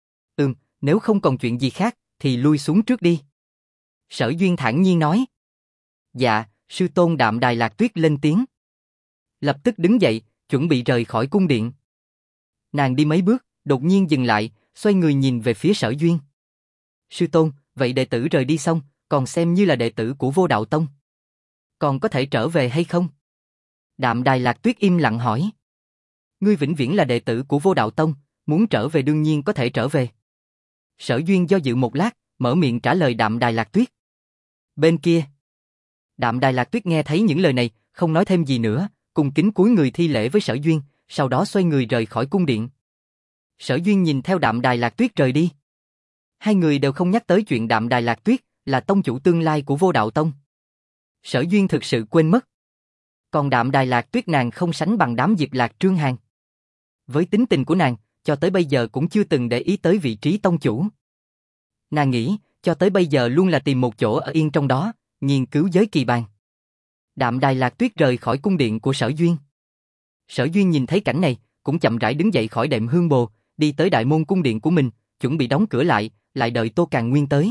Nếu không còn chuyện gì khác, thì lui xuống trước đi. Sở Duyên thản nhiên nói. Dạ, sư tôn. Đạm Đài Lạc Tuyết lên tiếng. Lập tức đứng dậy, chuẩn bị rời khỏi cung điện. Nàng đi mấy bước, đột nhiên dừng lại, xoay người nhìn về phía Sở Duyên. Sư tôn, vậy đệ tử rời đi xong, còn xem như là đệ tử của Vô Đạo Tông. Còn có thể trở về hay không? Đạm Đài Lạc Tuyết im lặng hỏi. Ngươi vĩnh viễn là đệ tử của Vô Đạo Tông, muốn trở về đương nhiên có thể trở về. Sở Duyên do dự một lát, mở miệng trả lời Đạm Đài Lạc Tuyết. Bên kia, Đạm Đài Lạc Tuyết nghe thấy những lời này, không nói thêm gì nữa, cung kính cúi người thi lễ với Sở Duyên, sau đó xoay người rời khỏi cung điện. Sở Duyên nhìn theo Đạm Đài Lạc Tuyết rời đi. Hai người đều không nhắc tới chuyện Đạm Đài Lạc Tuyết là tông chủ tương lai của Vô Đạo Tông. Sở Duyên thực sự quên mất. Còn Đạm Đài Lạc Tuyết nàng không sánh bằng đám Diệp Lạc Trương Hàn. Với tính tình của nàng, cho tới bây giờ cũng chưa từng để ý tới vị trí tông chủ. Nàng nghĩ, cho tới bây giờ luôn là tìm một chỗ ở yên trong đó, nghiên cứu giới kỳ bàn. Đạm Đài Lạc Tuyết rời khỏi cung điện của Sở Duyên. Sở Duyên nhìn thấy cảnh này, cũng chậm rãi đứng dậy khỏi đệm hương bồ, đi tới đại môn cung điện của mình, chuẩn bị đóng cửa lại, lại đợi Tô Càn Nguyên tới.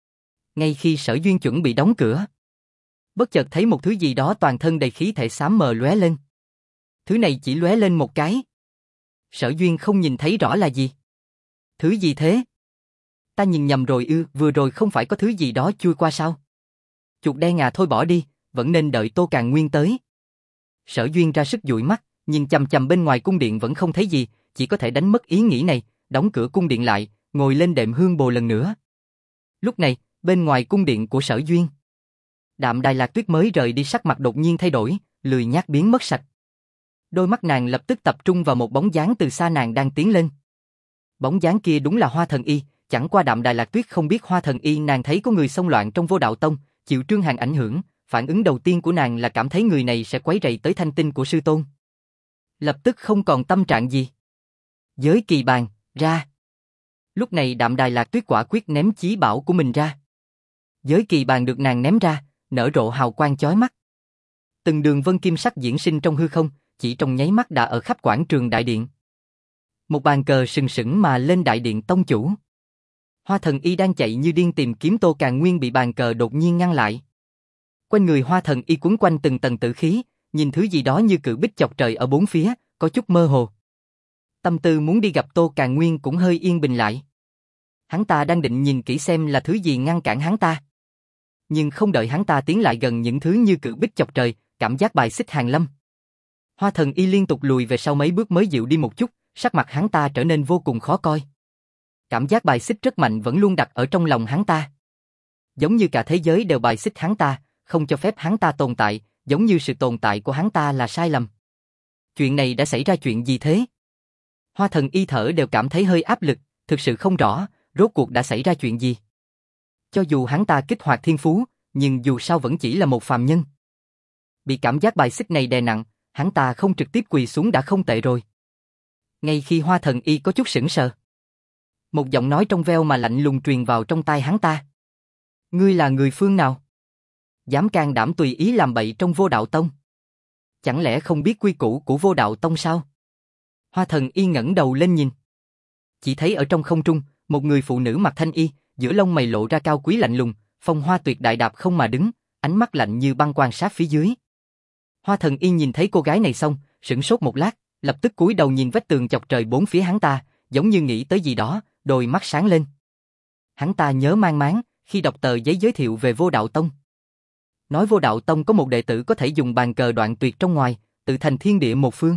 Ngay khi Sở Duyên chuẩn bị đóng cửa, bất chợt thấy một thứ gì đó toàn thân đầy khí thể xám mờ lóe lên. Thứ này chỉ lóe lên một cái. Sở Duyên không nhìn thấy rõ là gì. Thứ gì thế? Ta nhìn nhầm rồi ư? Vừa rồi không phải có thứ gì đó chui qua sao? Chuột đen à, thôi bỏ đi, vẫn nên đợi Tô Càn Nguyên tới. Sở Duyên ra sức dụi mắt, nhìn chằm chằm bên ngoài cung điện vẫn không thấy gì, chỉ có thể đánh mất ý nghĩ này, đóng cửa cung điện lại, ngồi lên đệm hương bồ lần nữa. Lúc này, bên ngoài cung điện của Sở Duyên, Đạm Đài Lạc Tuyết mới rời đi, sắc mặt đột nhiên thay đổi, lười nhác biến mất sạch. Đôi mắt nàng lập tức tập trung vào một bóng dáng từ xa nàng đang tiến lên. Bóng dáng kia đúng là Hoa Thần Y, chẳng qua Đạm Đài Lạc Tuyết không biết Hoa Thần Y nàng thấy có người xông loạn trong Vô Đạo Tông, chịu Trương Hàn ảnh hưởng, phản ứng đầu tiên của nàng là cảm thấy người này sẽ quấy rầy tới thanh tinh của sư tôn. Lập tức không còn tâm trạng gì. Giới kỳ bàn, ra. Lúc này Đạm Đài Lạc Tuyết quả quyết ném chí bảo của mình ra. Giới kỳ bàn được nàng ném ra, nở rộ hào quang chói mắt. Từng đường vân kim sắc diễn sinh trong hư không, chỉ trong nháy mắt đã ở khắp quảng trường đại điện. Một bàn cờ sừng sững mà lên đại điện tông chủ. Hoa Thần Y đang chạy như điên tìm kiếm Tô Càn Nguyên bị bàn cờ đột nhiên ngăn lại. Quanh người Hoa Thần Y quấn quanh từng tầng tử khí, nhìn thứ gì đó như cự bích chọc trời ở bốn phía, có chút mơ hồ. Tâm tư muốn đi gặp Tô Càn Nguyên cũng hơi yên bình lại. Hắn ta đang định nhìn kỹ xem là thứ gì ngăn cản hắn ta. Nhưng không đợi hắn ta tiến lại gần những thứ như cự bích chọc trời, cảm giác bài xích hàng lâm. Hoa Thần Y liên tục lùi về sau mấy bước mới dịu đi một chút, sắc mặt hắn ta trở nên vô cùng khó coi. Cảm giác bài xích rất mạnh vẫn luôn đặt ở trong lòng hắn ta. Giống như cả thế giới đều bài xích hắn ta, không cho phép hắn ta tồn tại, giống như sự tồn tại của hắn ta là sai lầm. Chuyện này đã xảy ra chuyện gì thế? Hoa Thần Y thở đều cảm thấy hơi áp lực, thực sự không rõ, rốt cuộc đã xảy ra chuyện gì. Cho dù hắn ta kích hoạt thiên phú, nhưng dù sao vẫn chỉ là một phàm nhân. Bị cảm giác bài xích này đè nặng, hắn ta không trực tiếp quỳ xuống đã không tệ rồi. Ngay khi Hoa Thần Y có chút sững sờ, một giọng nói trong veo mà lạnh lùng truyền vào trong tai hắn ta. Ngươi là người phương nào? Dám can đảm tùy ý làm bậy trong Vô Đạo Tông? Chẳng lẽ không biết quy củ của Vô Đạo Tông sao? Hoa Thần Y ngẩng đầu lên nhìn. Chỉ thấy ở trong không trung, một người phụ nữ mặc thanh y, giữa lông mày lộ ra cao quý lạnh lùng, phong hoa tuyệt đại đạp không mà đứng, ánh mắt lạnh như băng quan sát phía dưới. Hoa Thần Y nhìn thấy cô gái này xong, sửng sốt một lát, lập tức cúi đầu nhìn vách tường chọc trời bốn phía hắn ta, giống như nghĩ tới gì đó, đôi mắt sáng lên. Hắn ta nhớ mang máng khi đọc tờ giấy giới thiệu về Vô Đạo Tông. Nói Vô Đạo Tông có một đệ tử có thể dùng bàn cờ đoạn tuyệt trong ngoài, tự thành thiên địa một phương.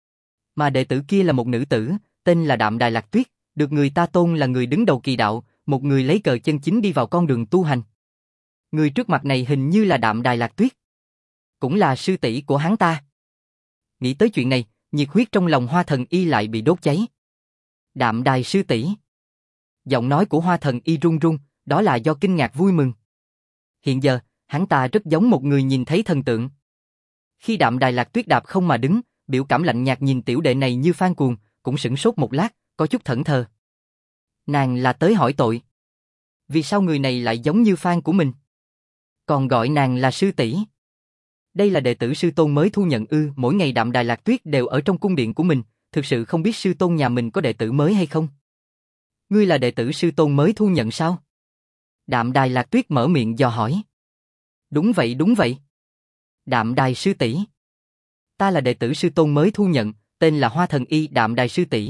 Mà đệ tử kia là một nữ tử, tên là Đạm Đài Lạc Tuyết, được người ta tôn là người đứng đầu kỳ đạo, một người lấy cờ chân chính đi vào con đường tu hành. Người trước mặt này hình như là Đạm Đài Lạc Tuyết, cũng là sư tỷ của hắn ta. Nghĩ tới chuyện này, nhiệt huyết trong lòng Hoa Thần Y lại bị đốt cháy. Đạm Đài sư tỷ. Giọng nói của Hoa Thần Y run run, đó là do kinh ngạc vui mừng. Hiện giờ, hắn ta rất giống một người nhìn thấy thần tượng. Khi Đạm Đài Lạc Tuyết đạp không mà đứng, biểu cảm lạnh nhạt nhìn tiểu đệ này như fan cuồng, cũng sửng sốt một lát, có chút thẫn thờ. Nàng là tới hỏi tội. Vì sao người này lại giống như fan của mình? Còn gọi nàng là sư tỷ. Đây là đệ tử sư tôn mới thu nhận ư? Mỗi ngày Đạm Đài Lạc Tuyết đều ở trong cung điện của mình, thực sự không biết sư tôn nhà mình có đệ tử mới hay không? Ngươi là đệ tử sư tôn mới thu nhận sao? Đạm Đài Lạc Tuyết mở miệng dò hỏi. Đúng vậy, đúng vậy. Đạm Đài sư tỷ. Ta là đệ tử sư tôn mới thu nhận, tên là Hoa Thần Y. Đạm Đài sư tỷ,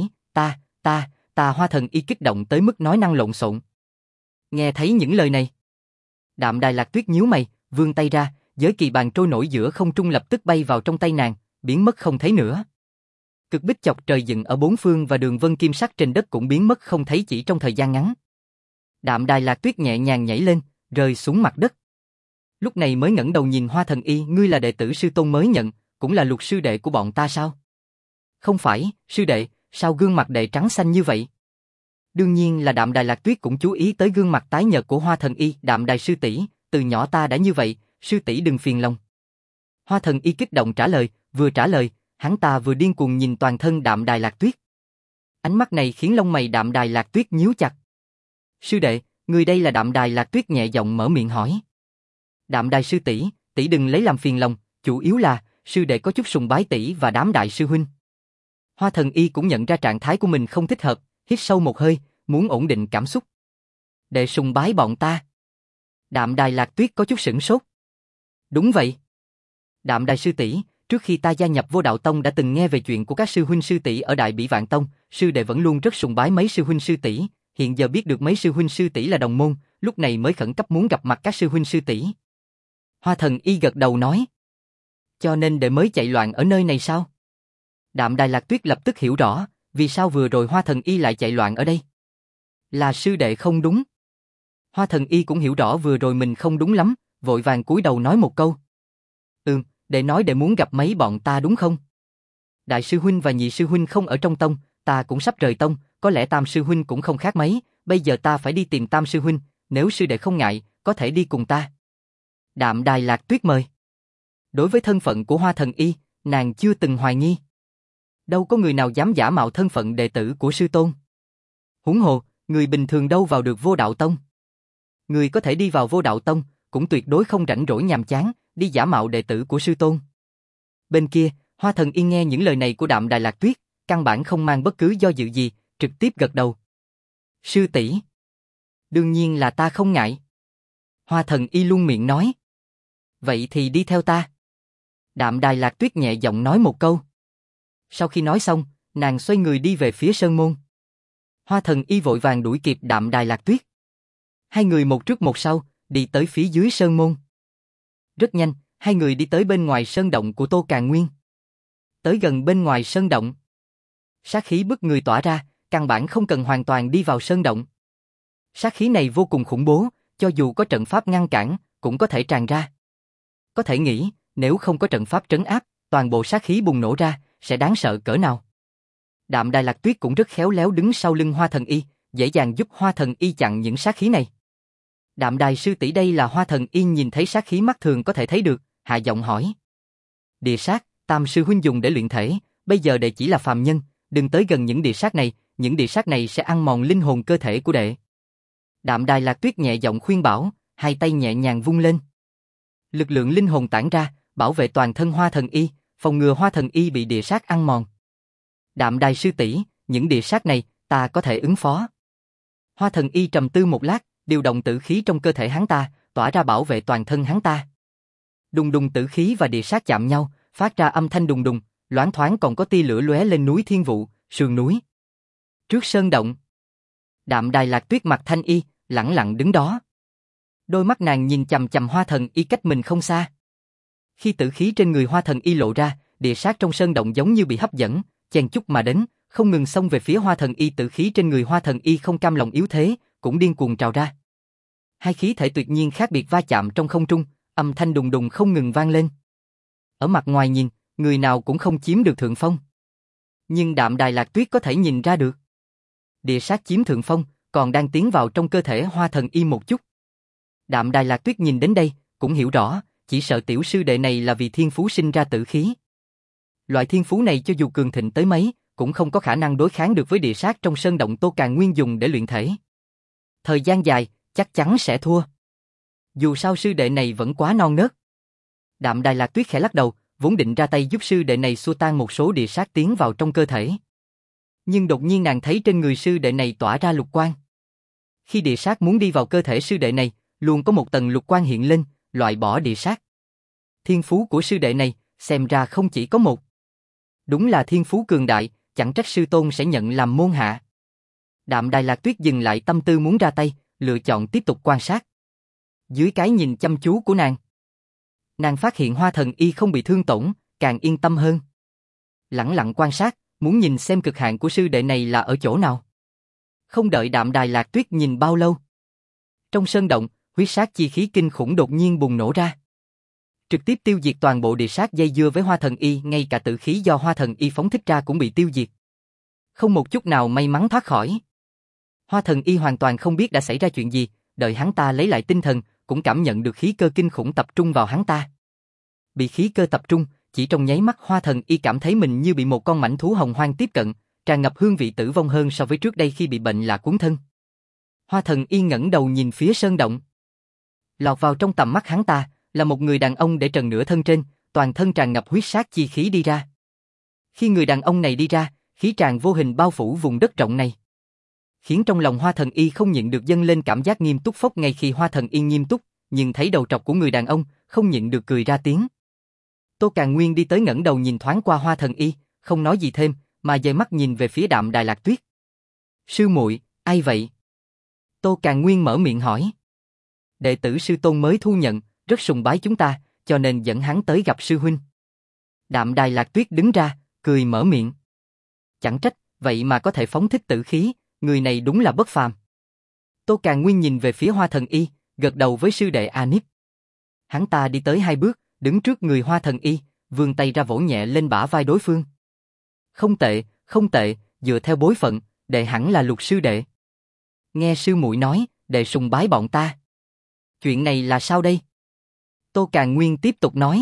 ta Hoa Thần Y kích động tới mức nói năng lộn xộn. Nghe thấy những lời này, Đạm Đài Lạc Tuyết nhíu mày, vươn tay ra, giới kỳ bàn trôi nổi giữa không trung lập tức bay vào trong tay nàng, biến mất không thấy nữa. Cực bích chọc trời dựng ở bốn phương và đường vân kim sắc trên đất cũng biến mất không thấy chỉ trong thời gian ngắn. Đạm Đài Lạc Tuyết nhẹ nhàng nhảy lên, rơi xuống mặt đất. Lúc này mới ngẩng đầu nhìn Hoa Thần Y, ngươi là đệ tử sư tôn mới nhận, cũng là Lục sư đệ của bọn ta sao? Không phải, sư đệ, sao gương mặt đệ trắng xanh như vậy? Đương nhiên là Đạm Đài Lạc Tuyết cũng chú ý tới gương mặt tái nhợt của Hoa Thần Y. Đạm Đài sư tỷ, từ nhỏ ta đã như vậy, sư tỷ đừng phiền lòng. Hoa Thần Y kích động trả lời, vừa trả lời, hắn ta vừa điên cuồng nhìn toàn thân Đạm Đài Lạc Tuyết. Ánh mắt này khiến lông mày Đạm Đài Lạc Tuyết nhíu chặt. Sư đệ, người đây là Đạm Đài Lạc Tuyết nhẹ giọng mở miệng hỏi. Đạm Đài sư tỷ, tỷ đừng lấy làm phiền lòng, chủ yếu là sư đệ có chút sùng bái tỷ và đám đại sư huynh. Hoa Thần Y cũng nhận ra trạng thái của mình không thích hợp, hít sâu một hơi, muốn ổn định cảm xúc. Đệ sùng bái bọn ta. Đạm Đài Lạc Tuyết có chút sửng sốt. Đúng vậy. Đạm Đài sư tỷ, trước khi ta gia nhập Vô Đạo Tông đã từng nghe về chuyện của các sư huynh sư tỷ ở Đại Bỉ Vạn Tông, sư đệ vẫn luôn rất sùng bái mấy sư huynh sư tỷ, hiện giờ biết được mấy sư huynh sư tỷ là đồng môn, lúc này mới khẩn cấp muốn gặp mặt các sư huynh sư tỷ. Hoa Thần Y gật đầu nói. Cho nên đệ mới chạy loạn ở nơi này sao? Đạm Đài Lạc Tuyết lập tức hiểu rõ, vì sao vừa rồi Hoa Thần Y lại chạy loạn ở đây. Là sư đệ không đúng. Hoa Thần Y cũng hiểu rõ vừa rồi mình không đúng lắm, vội vàng cúi đầu nói một câu. Đệ nói đệ muốn gặp mấy bọn ta đúng không? Đại sư huynh và nhị sư huynh không ở trong tông, ta cũng sắp rời tông, có lẽ tam sư huynh cũng không khác mấy, bây giờ ta phải đi tìm tam sư huynh, nếu sư đệ không ngại, có thể đi cùng ta. Đạm Đài Lạc Tuyết mời. Đối với thân phận của Hoa Thần Y, nàng chưa từng hoài nghi. Đâu có người nào dám giả mạo thân phận đệ tử của sư tôn. Huống hồ, người bình thường đâu vào được Vô Đạo Tông. Người có thể đi vào Vô Đạo Tông, cũng tuyệt đối không rảnh rỗi nhàm chán, đi giả mạo đệ tử của sư tôn. Bên kia, Hoa Thần Y nghe những lời này của Đạm Đài Lạc Tuyết, căn bản không mang bất cứ do dự gì, trực tiếp gật đầu. Sư tỷ, đương nhiên là ta không ngại. Hoa Thần Y luôn miệng nói. Vậy thì đi theo ta. Đạm Đài Lạc Tuyết nhẹ giọng nói một câu. Sau khi nói xong, nàng xoay người đi về phía sơn môn. Hoa Thần Y vội vàng đuổi kịp Đạm Đài Lạc Tuyết. Hai người một trước một sau, đi tới phía dưới sơn môn. Rất nhanh, hai người đi tới bên ngoài sơn động của Tô Càn Nguyên. Tới gần bên ngoài sơn động, sát khí bức người tỏa ra, căn bản không cần hoàn toàn đi vào sơn động. Sát khí này vô cùng khủng bố, cho dù có trận pháp ngăn cản, cũng có thể tràn ra. Có thể nghĩ, nếu không có trận pháp trấn áp, toàn bộ sát khí bùng nổ ra, sẽ đáng sợ cỡ nào. Đạm Đài Lạc Tuyết cũng rất khéo léo đứng sau lưng Hoa Thần Y, dễ dàng giúp Hoa Thần Y chặn những sát khí này. Đạm Đài sư tỷ, đây là Hoa Thần Y nhìn thấy sát khí mắt thường có thể thấy được, hạ giọng hỏi. Địa sát, tam sư huynh dùng để luyện thể, bây giờ đệ chỉ là phàm nhân, đừng tới gần những địa sát này, những địa sát này sẽ ăn mòn linh hồn cơ thể của đệ. Đạm Đài Lạc Tuyết nhẹ giọng khuyên bảo, hai tay nhẹ nhàng vung lên. Lực lượng linh hồn tản ra, bảo vệ toàn thân Hoa Thần Y, phòng ngừa Hoa Thần Y bị địa sát ăn mòn. Đạm Đài sư tỷ, những địa sát này, ta có thể ứng phó. Hoa Thần Y trầm tư một lát, điều động tử khí trong cơ thể hắn ta, tỏa ra bảo vệ toàn thân hắn ta. Đùng đùng tử khí và địa sát chạm nhau, phát ra âm thanh đùng đùng, loáng thoáng còn có tia lửa lóe lên núi Thiên Vụ, sườn núi. Trước sơn động, Đạm Đài Lạc Tuyết mặc thanh y, lẳng lặng đứng đó. Đôi mắt nàng nhìn chằm chằm Hoa Thần Y cách mình không xa. Khi tử khí trên người Hoa Thần Y lộ ra, địa sát trong sơn động giống như bị hấp dẫn, chen chúc mà đến, không ngừng xông về phía Hoa Thần Y. Tử khí trên người Hoa Thần Y không cam lòng yếu thế, cũng điên cuồng trào ra. Hai khí thể tuyệt nhiên khác biệt va chạm trong không trung, âm thanh đùng đùng không ngừng vang lên. Ở mặt ngoài nhìn, người nào cũng không chiếm được thượng phong. Nhưng Đạm Đài Lạc Tuyết có thể nhìn ra được. Địa sát chiếm thượng phong, còn đang tiến vào trong cơ thể Hoa Thần Y một chút. Đạm Đài Lạc Tuyết nhìn đến đây, cũng hiểu rõ, chỉ sợ tiểu sư đệ này là vì thiên phú sinh ra tử khí. Loại thiên phú này cho dù cường thịnh tới mấy, cũng không có khả năng đối kháng được với địa sát trong sơn động Tô Càn Nguyên dùng để luyện thể. Thời gian dài, chắc chắn sẽ thua. Dù sao sư đệ này vẫn quá non nớt. Đạm Đài Lạc Tuyết khẽ lắc đầu, vốn định ra tay giúp sư đệ này xua tan một số địa sát tiến vào trong cơ thể. Nhưng đột nhiên nàng thấy trên người sư đệ này tỏa ra lục quang. Khi địa sát muốn đi vào cơ thể sư đệ này, luôn có một tầng lục quang hiện lên, loại bỏ địa sát. Thiên phú của sư đệ này, xem ra không chỉ có một. Đúng là thiên phú cường đại, chẳng trách sư tôn sẽ nhận làm môn hạ. Đạm Đài Lạc Tuyết dừng lại tâm tư muốn ra tay, lựa chọn tiếp tục quan sát. Dưới cái nhìn chăm chú của nàng phát hiện Hoa Thần Y không bị thương tổn, càng yên tâm hơn. Lẳng lặng quan sát, muốn nhìn xem cực hạn của sư đệ này là ở chỗ nào. Không đợi Đạm Đài Lạc Tuyết nhìn bao lâu. Trong sơn động, huyết sát chi khí kinh khủng đột nhiên bùng nổ ra. Trực tiếp tiêu diệt toàn bộ địa sát dây dưa với Hoa Thần Y, ngay cả tử khí do Hoa Thần Y phóng thích ra cũng bị tiêu diệt. Không một chút nào may mắn thoát khỏi. Hoa Thần Y hoàn toàn không biết đã xảy ra chuyện gì, đợi hắn ta lấy lại tinh thần, cũng cảm nhận được khí cơ kinh khủng tập trung vào hắn ta. Bị khí cơ tập trung, chỉ trong nháy mắt Hoa Thần Y cảm thấy mình như bị một con mãnh thú hồng hoang tiếp cận, tràn ngập hương vị tử vong hơn so với trước đây khi bị bệnh lạ cuốn thân. Hoa Thần Y ngẩng đầu nhìn phía sơn động. Lọt vào trong tầm mắt hắn ta là một người đàn ông để trần nửa thân trên, toàn thân tràn ngập huyết sát chi khí đi ra. Khi người đàn ông này đi ra, khí tràng vô hình bao phủ vùng đất rộng này. Khiến trong lòng Hoa Thần Y không nhịn được dâng lên cảm giác nghiêm túc phốc ngay khi Hoa Thần Y nghiêm túc, nhưng thấy đầu trọc của người đàn ông, không nhịn được cười ra tiếng. Tô Càn Nguyên đi tới ngẩng đầu nhìn thoáng qua Hoa Thần Y, không nói gì thêm, mà dời mắt nhìn về phía Đạm Đài Lạc Tuyết. Sư muội, ai vậy? Tô Càn Nguyên mở miệng hỏi. Đệ tử sư tôn mới thu nhận, rất sùng bái chúng ta, cho nên dẫn hắn tới gặp sư huynh. Đạm Đài Lạc Tuyết đứng ra, cười mở miệng. Chẳng trách, vậy mà có thể phóng thích tử khí, người này đúng là bất phàm. Tô Càn Nguyên nhìn về phía Hoa Thần Y, gật đầu với sư đệ Anip. Hắn ta đi tới 2 bước, đứng trước người Hoa Thần Y, vươn tay ra vỗ nhẹ lên bả vai đối phương. Không tệ, không tệ, dựa theo bối phận, đệ hẳn là Lục sư đệ. Nghe sư muội nói, đệ sùng bái bọn ta. Chuyện này là sao đây? Tô Càn Nguyên tiếp tục nói.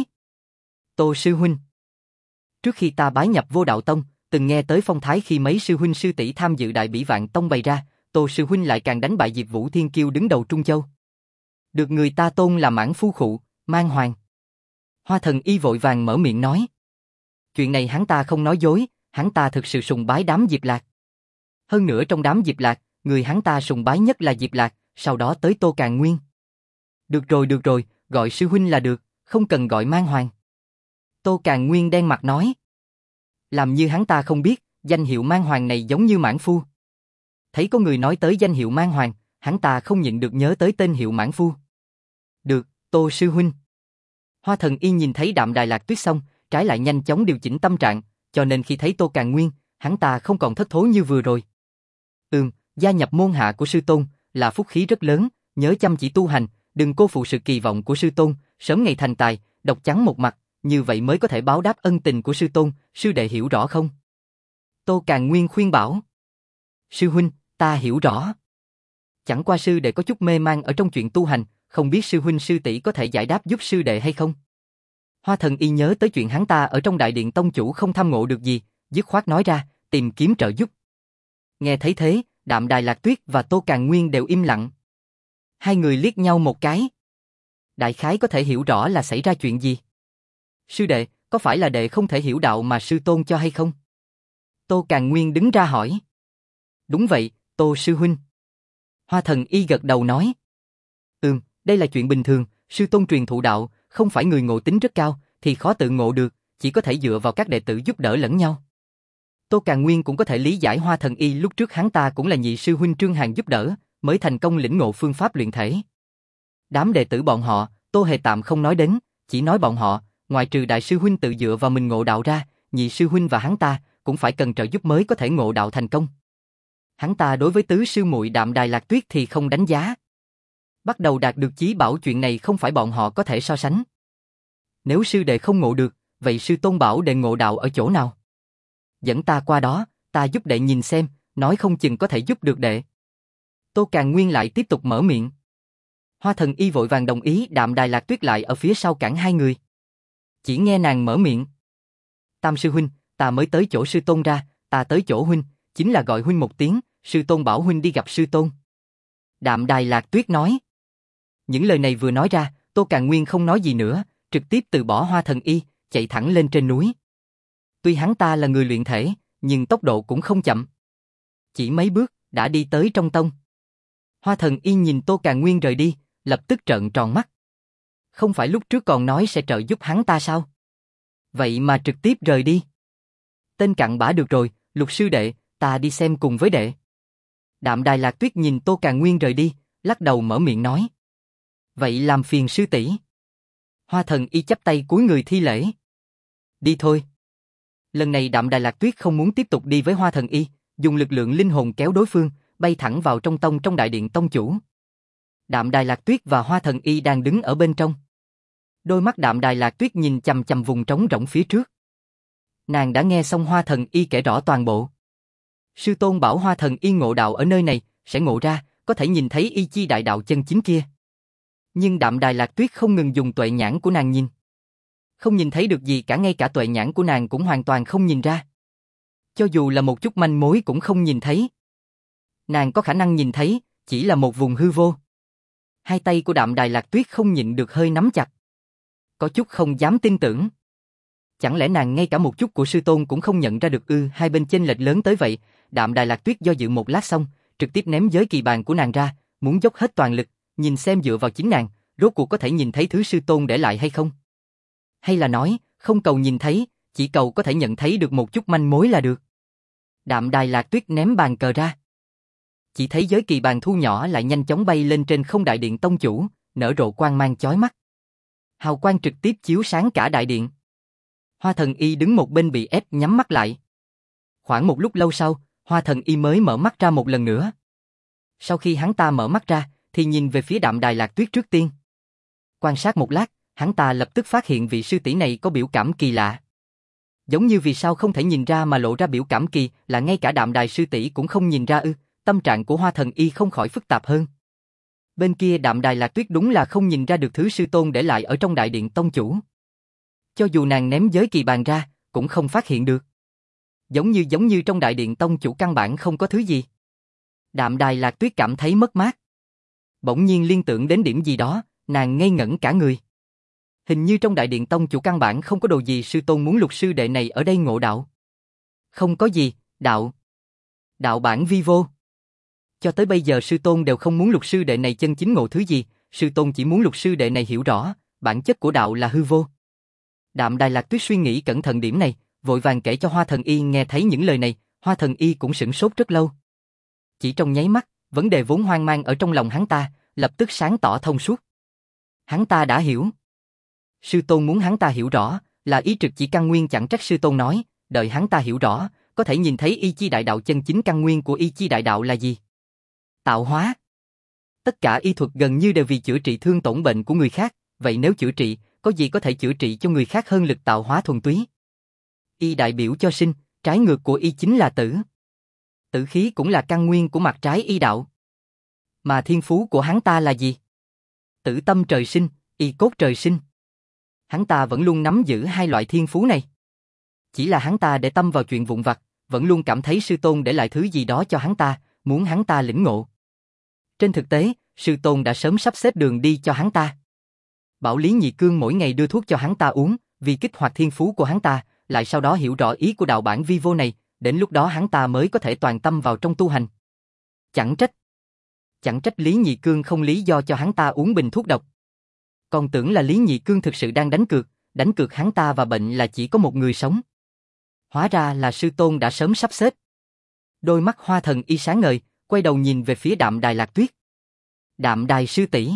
Tô sư huynh. Trước khi ta bái nhập Vô Đạo Tông, từng nghe tới phong thái khi mấy sư huynh sư tỷ tham dự Đại Bỉ Vạn Tông bày ra, Tô sư huynh lại càng đánh bại Diệp Vũ Thiên Kiêu đứng đầu Trung Châu. Được người ta tôn là mãn phu khụ, mang hoàng. Hoa Thần Y vội vàng mở miệng nói. Chuyện này hắn ta không nói dối, hắn ta thực sự sùng bái đám Diệp Lạc. Hơn nữa trong đám Diệp Lạc, người hắn ta sùng bái nhất là Diệp Lạc, sau đó tới Tô Càn Nguyên. Được rồi, gọi sư huynh là được, không cần gọi mang hoàng. Tô Càn Nguyên đen mặt nói. Làm như hắn ta không biết, danh hiệu mang hoàng này giống như mãn phu. Thấy có người nói tới danh hiệu mang hoàng, hắn ta không nhịn được nhớ tới tên hiệu mãn phu. Được, Tô sư huynh. Hoa Thần Y nhìn thấy Đạm Đài Lạc Tuyết xong, trái lại nhanh chóng điều chỉnh tâm trạng, cho nên khi thấy Tô Càn Nguyên, hắn ta không còn thất thố như vừa rồi. Gia nhập môn hạ của sư tôn là phúc khí rất lớn, nhớ chăm chỉ tu hành, đừng cô phụ sự kỳ vọng của sư tôn, sớm ngày thành tài, độc trắng một mặt, như vậy mới có thể báo đáp ân tình của sư tôn, sư đệ hiểu rõ không? Tô Càn Nguyên khuyên bảo. Sư huynh, ta hiểu rõ. Chẳng qua sư đệ có chút mê man ở trong chuyện tu hành, không biết sư huynh sư tỷ có thể giải đáp giúp sư đệ hay không? Hoa Thần Y nhớ tới chuyện hắn ta ở trong đại điện tông chủ không tham ngộ được gì, dứt khoát nói ra, tìm kiếm trợ giúp. Nghe thấy thế, Đạm Đài Lạc Tuyết và Tô Càn Nguyên đều im lặng. Hai người liếc nhau một cái. Đại khái có thể hiểu rõ là xảy ra chuyện gì. Sư đệ, có phải là đệ không thể hiểu đạo mà sư tôn cho hay không? Tô Càn Nguyên đứng ra hỏi. Đúng vậy, Tô sư huynh. Hoa Thần Y gật đầu nói. Đây là chuyện bình thường, sư tôn truyền thụ đạo, không phải người ngộ tính rất cao, thì khó tự ngộ được, chỉ có thể dựa vào các đệ tử giúp đỡ lẫn nhau. Tô Càn Nguyên cũng có thể lý giải Hoa Thần Y lúc trước hắn ta cũng là nhị sư huynh Trương Hàn giúp đỡ, mới thành công lĩnh ngộ phương pháp luyện thể. Đám đệ tử bọn họ, Tô Hề tạm không nói đến, chỉ nói bọn họ, ngoại trừ đại sư huynh tự dựa vào mình ngộ đạo ra, nhị sư huynh và hắn ta cũng phải cần trợ giúp mới có thể ngộ đạo thành công. Hắn ta đối với tứ sư muội Đạm Đài Lạc Tuyết thì không đánh giá. Bắt đầu đạt được chí bảo chuyện này không phải bọn họ có thể so sánh. Nếu sư đệ không ngộ được, vậy sư tôn bảo đệ ngộ đạo ở chỗ nào? Dẫn ta qua đó, ta giúp đệ nhìn xem, nói không chừng có thể giúp được đệ. Tô Càn Nguyên lại tiếp tục mở miệng. Hoa Thần Y vội vàng đồng ý, Đạm Đài Lạc Tuyết lại ở phía sau cản hai người. Chỉ nghe nàng mở miệng. Tam sư huynh, ta mới tới chỗ sư tôn ra, ta tới chỗ huynh, chính là gọi huynh một tiếng, sư tôn bảo huynh đi gặp sư tôn. Đạm Đài Lạc Tuyết nói. Những lời này vừa nói ra, Tô Càn Nguyên không nói gì nữa, trực tiếp từ bỏ Hoa Thần Y, chạy thẳng lên trên núi. Tuy hắn ta là người luyện thể, nhưng tốc độ cũng không chậm. Chỉ mấy bước, đã đi tới trong tông. Hoa Thần Y nhìn Tô Càn Nguyên rời đi, lập tức trợn tròn mắt. Không phải lúc trước còn nói sẽ trợ giúp hắn ta sao? Vậy mà trực tiếp rời đi. Tên cặn bã được rồi, Lục sư đệ, ta đi xem cùng với đệ. Đạm Đài Lạc Tuyết nhìn Tô Càn Nguyên rời đi, lắc đầu mở miệng nói. Vậy làm phiền sư tỷ. Hoa Thần Y chắp tay cúi người thi lễ. Đi thôi. Lần này Đạm Đài Lạc Tuyết không muốn tiếp tục đi với Hoa Thần Y, dùng lực lượng linh hồn kéo đối phương, bay thẳng vào trong tông trong đại điện tông chủ. Đạm Đài Lạc Tuyết và Hoa Thần Y đang đứng ở bên trong. Đôi mắt Đạm Đài Lạc Tuyết nhìn chằm chằm vùng trống rỗng phía trước. Nàng đã nghe xong Hoa Thần Y kể rõ toàn bộ. Sư tôn bảo Hoa Thần Y ngộ đạo ở nơi này, sẽ ngộ ra, có thể nhìn thấy y chi đại đạo chân chính kia. Nhưng Đạm Đài Lạc Tuyết không ngừng dùng tuệ nhãn của nàng nhìn. Không nhìn thấy được gì cả, ngay cả tuệ nhãn của nàng cũng hoàn toàn không nhìn ra. Cho dù là một chút manh mối cũng không nhìn thấy. Nàng có khả năng nhìn thấy, chỉ là một vùng hư vô. Hai tay của Đạm Đài Lạc Tuyết không nhịn được hơi nắm chặt. Có chút không dám tin tưởng. Chẳng lẽ nàng ngay cả một chút của sư tôn cũng không nhận ra được ư? Hai bên chênh lệch lớn tới vậy. Đạm Đài Lạc Tuyết do dự một lát xong, trực tiếp ném giới kỳ bàn của nàng ra, muốn dốc hết toàn lực, nhìn xem dựa vào chính nàng, rốt cuộc có thể nhìn thấy thứ sư tôn để lại hay không? Hay là nói, không cầu nhìn thấy, chỉ cầu có thể nhận thấy được một chút manh mối là được. Đạm Đài Lạc Tuyết ném bàn cờ ra. Chỉ thấy giới kỳ bàn thu nhỏ lại nhanh chóng bay lên trên không đại điện tông chủ, nở rộ quang mang chói mắt. Hào quang trực tiếp chiếu sáng cả đại điện. Hoa Thần Y đứng một bên bị ép nhắm mắt lại. Khoảng một lúc lâu sau, Hoa Thần Y mới mở mắt ra một lần nữa. Sau khi hắn ta mở mắt ra, thì nhìn về phía Đạm Đài Lạc Tuyết trước tiên. Quan sát một lát, hắn ta lập tức phát hiện vị sư tỷ này có biểu cảm kỳ lạ. Giống như vì sao không thể nhìn ra mà lộ ra biểu cảm kỳ là ngay cả Đạm Đài sư tỷ cũng không nhìn ra ư? Tâm trạng của Hoa Thần Y không khỏi phức tạp hơn. Bên kia Đạm Đài Lạc Tuyết đúng là không nhìn ra được thứ sư tôn để lại ở trong đại điện tông chủ. Cho dù nàng ném giới kỳ bàn ra, cũng không phát hiện được. Giống như trong đại điện tông chủ căn bản không có thứ gì. Đạm Đài Lạc Tuyết cảm thấy mất mát. Bỗng nhiên liên tưởng đến điểm gì đó, nàng ngây ngẩn cả người. Hình như trong đại điện tông chủ căn bản không có đồ gì sư tôn muốn lục sư đệ này ở đây ngộ đạo. Không có gì, đạo bản vi vô. Cho tới bây giờ sư tôn đều không muốn lục sư đệ này chân chính ngộ thứ gì, sư tôn chỉ muốn lục sư đệ này hiểu rõ, bản chất của đạo là hư vô. Đạm Đài Lạc Tuyết suy nghĩ cẩn thận điểm này, vội vàng kể cho Hoa Thần Y nghe thấy những lời này, Hoa Thần Y cũng sửng sốt rất lâu. Chỉ trong nháy mắt, vấn đề vốn hoang mang ở trong lòng hắn ta, lập tức sáng tỏ thông suốt. Hắn ta đã hiểu. Sư tôn muốn hắn ta hiểu rõ, là ý trực chỉ căn nguyên, chẳng trách sư tôn nói, đợi hắn ta hiểu rõ, có thể nhìn thấy y chi đại đạo chân chính. Căn nguyên của y chi đại đạo là gì? Tạo hóa. Tất cả y thuật gần như đều vì chữa trị thương tổn bệnh của người khác, vậy nếu chữa trị, có gì có thể chữa trị cho người khác hơn lực tạo hóa thuần túy? Y đại biểu cho sinh, trái ngược của y chính là tử. Tử khí cũng là căn nguyên của mặt trái y đạo. Mà thiên phú của hắn ta là gì? Tử tâm trời sinh, y cốt trời sinh. Hắn ta vẫn luôn nắm giữ hai loại thiên phú này. Chỉ là hắn ta để tâm vào chuyện vụn vặt, vẫn luôn cảm thấy sư tôn để lại thứ gì đó cho hắn ta, muốn hắn ta lĩnh ngộ. Trên thực tế, sư tôn đã sớm sắp xếp đường đi cho hắn ta. Bảo Lý Nhị Cương mỗi ngày đưa thuốc cho hắn ta uống, vì kích hoạt thiên phú của hắn ta, lại sau đó hiểu rõ ý của đạo bản vi vô này, đến lúc đó hắn ta mới có thể toàn tâm vào trong tu hành. Chẳng trách Lý Nhị Cương không lý do cho hắn ta uống bình thuốc độc. Còn tưởng là Lý Nhị Cương thực sự đang đánh cược hắn ta và bệnh là chỉ có một người sống. Hóa ra là sư tôn đã sớm sắp xếp. Đôi mắt Hoa Thần Y sáng ngời, quay đầu nhìn về phía Đạm Đài Lạc Tuyết. Đạm Đài sư tỷ,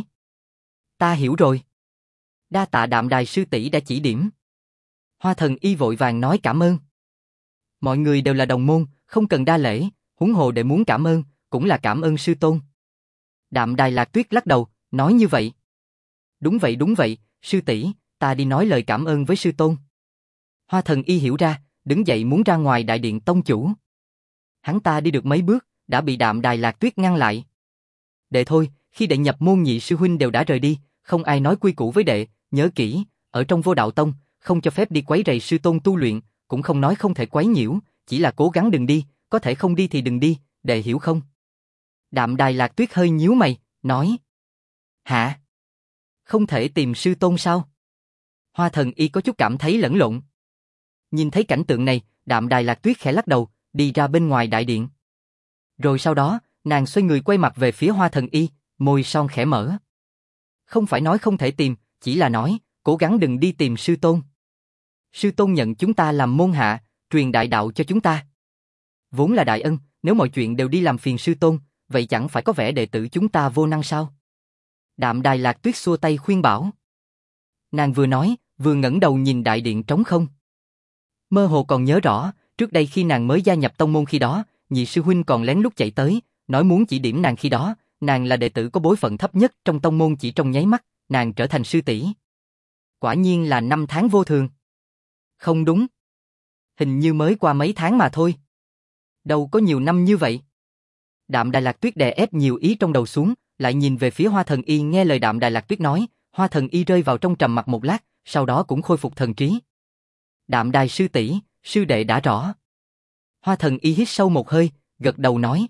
ta hiểu rồi. Đa tạ Đạm Đài sư tỷ đã chỉ điểm. Hoa Thần Y vội vàng nói cảm ơn. Mọi người đều là đồng môn, không cần đa lễ, huống hồ để muốn cảm ơn, cũng là cảm ơn sư tôn. Đạm Đài Lạc Tuyết lắc đầu, nói như vậy. Đúng vậy, sư tỷ, ta đi nói lời cảm ơn với sư tôn. Hoa Thần Y hiểu ra, đứng dậy muốn ra ngoài đại điện tông chủ. Hắn ta đi được mấy bước, đã bị Đạm Đài Lạc Tuyết ngăn lại. Đệ thôi, khi đệ nhập môn nhị sư huynh đều đã rời đi, không ai nói quy củ với đệ, nhớ kỹ, ở trong Vô Đạo Tông, không cho phép đi quấy rầy sư tôn tu luyện, cũng không nói không thể quấy nhiễu, chỉ là cố gắng đừng đi, có thể không đi thì đừng đi, đệ hiểu không? Đạm Đài Lạc Tuyết hơi nhíu mày, nói. Hả? Không thể tìm sư tôn sao? Hoa Thần Y có chút cảm thấy lẫn lộn. Nhìn thấy cảnh tượng này, Đạm Đài Lạc Tuyết khẽ lắc đầu, đi ra bên ngoài đại điện. Rồi sau đó, nàng xoay người quay mặt về phía Hoa Thần Y, môi son khẽ mở. Không phải nói không thể tìm, chỉ là nói, cố gắng đừng đi tìm sư tôn. Sư tôn nhận chúng ta làm môn hạ, truyền đại đạo cho chúng ta. Vốn là đại ân, nếu mọi chuyện đều đi làm phiền sư tôn, vậy chẳng phải có vẻ đệ tử chúng ta vô năng sao? Đạm Đài Lạc Tuyết xua tay khuyên bảo. Nàng vừa nói, vừa ngẩng đầu nhìn đại điện trống không. Mơ hồ còn nhớ rõ, trước đây khi nàng mới gia nhập tông môn khi đó, nhị sư huynh còn lén lút chạy tới, nói muốn chỉ điểm nàng khi đó, nàng là đệ tử có bối phận thấp nhất trong tông môn, chỉ trong nháy mắt, nàng trở thành sư tỷ. Quả nhiên là năm tháng vô thường. Không đúng. Hình như mới qua mấy tháng mà thôi. Đâu có nhiều năm như vậy. Đạm Đài Lạc Tuyết đè ép nhiều ý trong đầu xuống, lại nhìn về phía Hoa Thần Y nghe lời Đạm Đài Lạc Tuyết nói, Hoa Thần Y rơi vào trong trầm mặc một lát, sau đó cũng khôi phục thần trí. Đạm Đài sư tỷ, sư đệ đã rõ. Hoa Thần Y hít sâu một hơi, gật đầu nói.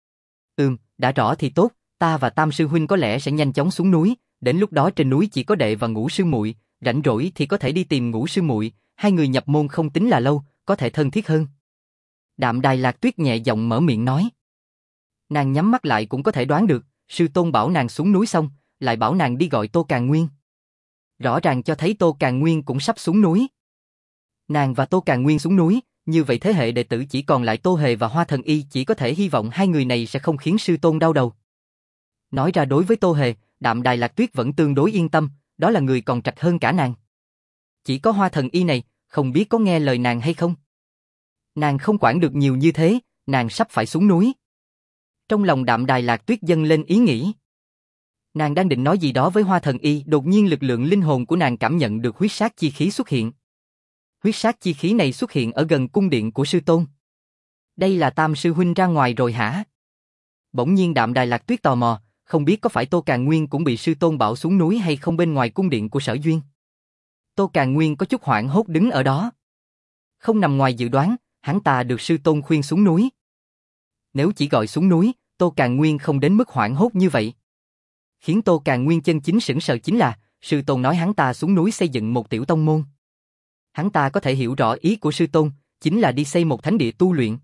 Đã rõ thì tốt, ta và Tam sư huynh có lẽ sẽ nhanh chóng xuống núi, đến lúc đó trên núi chỉ có đệ và Ngũ sư muội, rảnh rỗi thì có thể đi tìm Ngũ sư muội, hai người nhập môn không tính là lâu, có thể thân thiết hơn. Đạm Đài Lạc Tuyết nhẹ giọng mở miệng nói. Nàng nhắm mắt lại cũng có thể đoán được, sư tôn bảo nàng xuống núi xong, lại bảo nàng đi gọi Tô Càn Nguyên. Rõ ràng cho thấy Tô Càn Nguyên cũng sắp xuống núi. Nàng và Tô Càn Nguyên xuống núi, như vậy thế hệ đệ tử chỉ còn lại Tô Hề và Hoa Thần Y, chỉ có thể hy vọng hai người này sẽ không khiến sư tôn đau đầu. Nói ra đối với Tô Hề, Đạm Đài Lạc Tuyết vẫn tương đối yên tâm, đó là người còn trạch hơn cả nàng. Chỉ có Hoa Thần Y này, không biết có nghe lời nàng hay không. Nàng không quản được nhiều như thế, nàng sắp phải xuống núi. Trong lòng Đạm Đài Lạc Tuyết dâng lên ý nghĩ. Nàng đang định nói gì đó với Hoa Thần Y, đột nhiên lực lượng linh hồn của nàng cảm nhận được huyết sát chi khí xuất hiện. Huyết sát chi khí này xuất hiện ở gần cung điện của sư tôn. Đây là Tam sư huynh ra ngoài rồi hả? Bỗng nhiên Đạm Đài Lạc Tuyết tò mò, không biết có phải Tô Càn Nguyên cũng bị sư tôn bảo xuống núi hay không bên ngoài cung điện của Sở Duyên. Tô Càn Nguyên có chút hoảng hốt đứng ở đó. Không nằm ngoài dự đoán, hắn ta được sư tôn khuyên xuống núi. Nếu chỉ gọi xuống núi, Tô Càn Nguyên không đến mức hoảng hốt như vậy. Khiến Tô Càn Nguyên chân chính sững sờ chính là, sư tôn nói hắn ta xuống núi xây dựng một tiểu tông môn. Hắn ta có thể hiểu rõ ý của sư tôn, chính là đi xây một thánh địa tu luyện.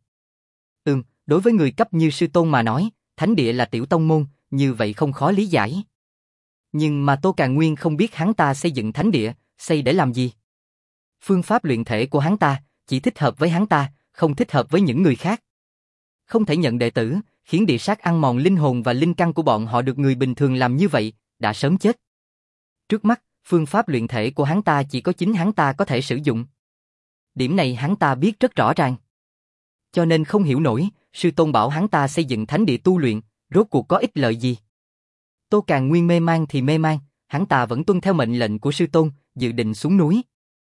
Đối với người cấp như sư tôn mà nói, thánh địa là tiểu tông môn, như vậy không khó lý giải. Nhưng mà Tô Càn Nguyên không biết hắn ta xây dựng thánh địa, xây để làm gì. Phương pháp luyện thể của hắn ta, chỉ thích hợp với hắn ta, không thích hợp với những người khác. Không thể nhận đệ tử, khiến địa sát ăn mòn linh hồn và linh căn của bọn họ được người bình thường làm như vậy, đã sớm chết. Trước mắt, phương pháp luyện thể của hắn ta chỉ có chính hắn ta có thể sử dụng. Điểm này hắn ta biết rất rõ ràng. Cho nên không hiểu nổi, sư tôn bảo hắn ta xây dựng thánh địa tu luyện, rốt cuộc có ích lợi gì. Tô Càn Nguyên mê man thì mê man, hắn ta vẫn tuân theo mệnh lệnh của sư tôn, dự định xuống núi.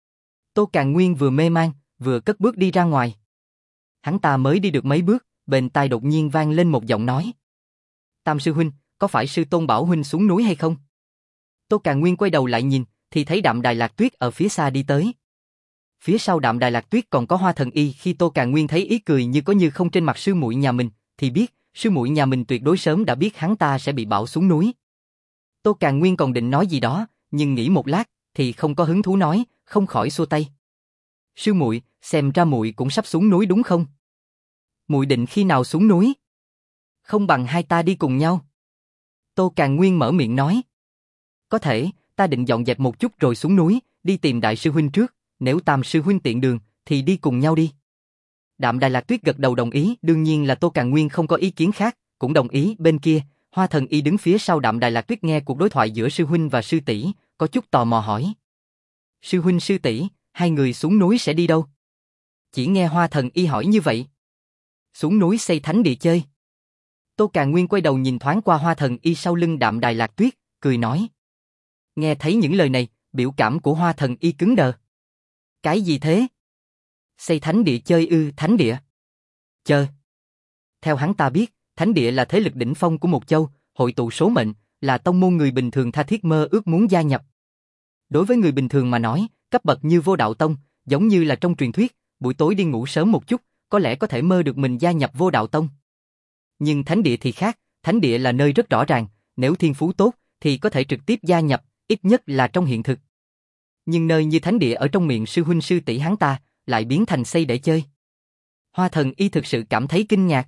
Tô Càn Nguyên vừa mê man, vừa cất bước đi ra ngoài. Hắn ta mới đi được mấy bước, bên tai đột nhiên vang lên một giọng nói. Tam sư huynh, có phải sư tôn bảo huynh xuống núi hay không? Tô Càn Nguyên quay đầu lại nhìn, thì thấy Đạm Đài Lạc Tuyết ở phía xa đi tới. Phía sau Đạm Đài Lạc Tuyết còn có Hoa Thần Y. Khi Tô Càn Nguyên thấy ý cười như có như không trên mặt sư muội nhà mình, thì biết, sư muội nhà mình tuyệt đối sớm đã biết hắn ta sẽ bị bảo xuống núi. Tô Càn Nguyên còn định nói gì đó, nhưng nghĩ một lát, thì không có hứng thú nói, không khỏi xua tay. Sư muội, xem ra muội cũng sắp xuống núi đúng không? Muội định khi nào xuống núi? Không bằng hai ta đi cùng nhau. Tô Càn Nguyên mở miệng nói. Có thể, ta định dọn dẹp một chút rồi xuống núi, đi tìm đại sư huynh trước, nếu Tam sư huynh tiện đường, thì đi cùng nhau đi. Đạm Đài Lạc Tuyết gật đầu đồng ý, đương nhiên là Tô Càn Nguyên không có ý kiến khác, cũng đồng ý. Bên kia, Hoa Thần Y đứng phía sau Đạm Đài Lạc Tuyết nghe cuộc đối thoại giữa sư huynh và sư tỷ, có chút tò mò hỏi. Sư huynh sư tỷ, hai người xuống núi sẽ đi đâu? Chỉ nghe Hoa Thần Y hỏi như vậy. Xuống núi xây thánh địa chơi. Tô Càn Nguyên quay đầu nhìn thoáng qua Hoa Thần Y sau lưng Đạm Đài Lạc Tuyết, cười nói. Nghe thấy những lời này, biểu cảm của Hoa Thần Y cứng đờ. Cái gì thế? Xây thánh địa chơi ư? Thánh địa? Chơi. Theo hắn ta biết, thánh địa là thế lực đỉnh phong của một châu, hội tụ số mệnh, là tông môn người bình thường tha thiết mơ ước muốn gia nhập. Đối với người bình thường mà nói, cấp bậc như Vô Đạo Tông, giống như là trong truyền thuyết, buổi tối đi ngủ sớm một chút, có lẽ có thể mơ được mình gia nhập Vô Đạo Tông. Nhưng thánh địa thì khác, thánh địa là nơi rất rõ ràng, nếu thiên phú tốt, thì có thể trực tiếp gia nhập, ít nhất là trong hiện thực. Nhưng nơi như thánh địa ở trong miệng sư huynh sư tỷ hắn ta, lại biến thành xây để chơi. Hoa Thần Y thực sự cảm thấy kinh ngạc.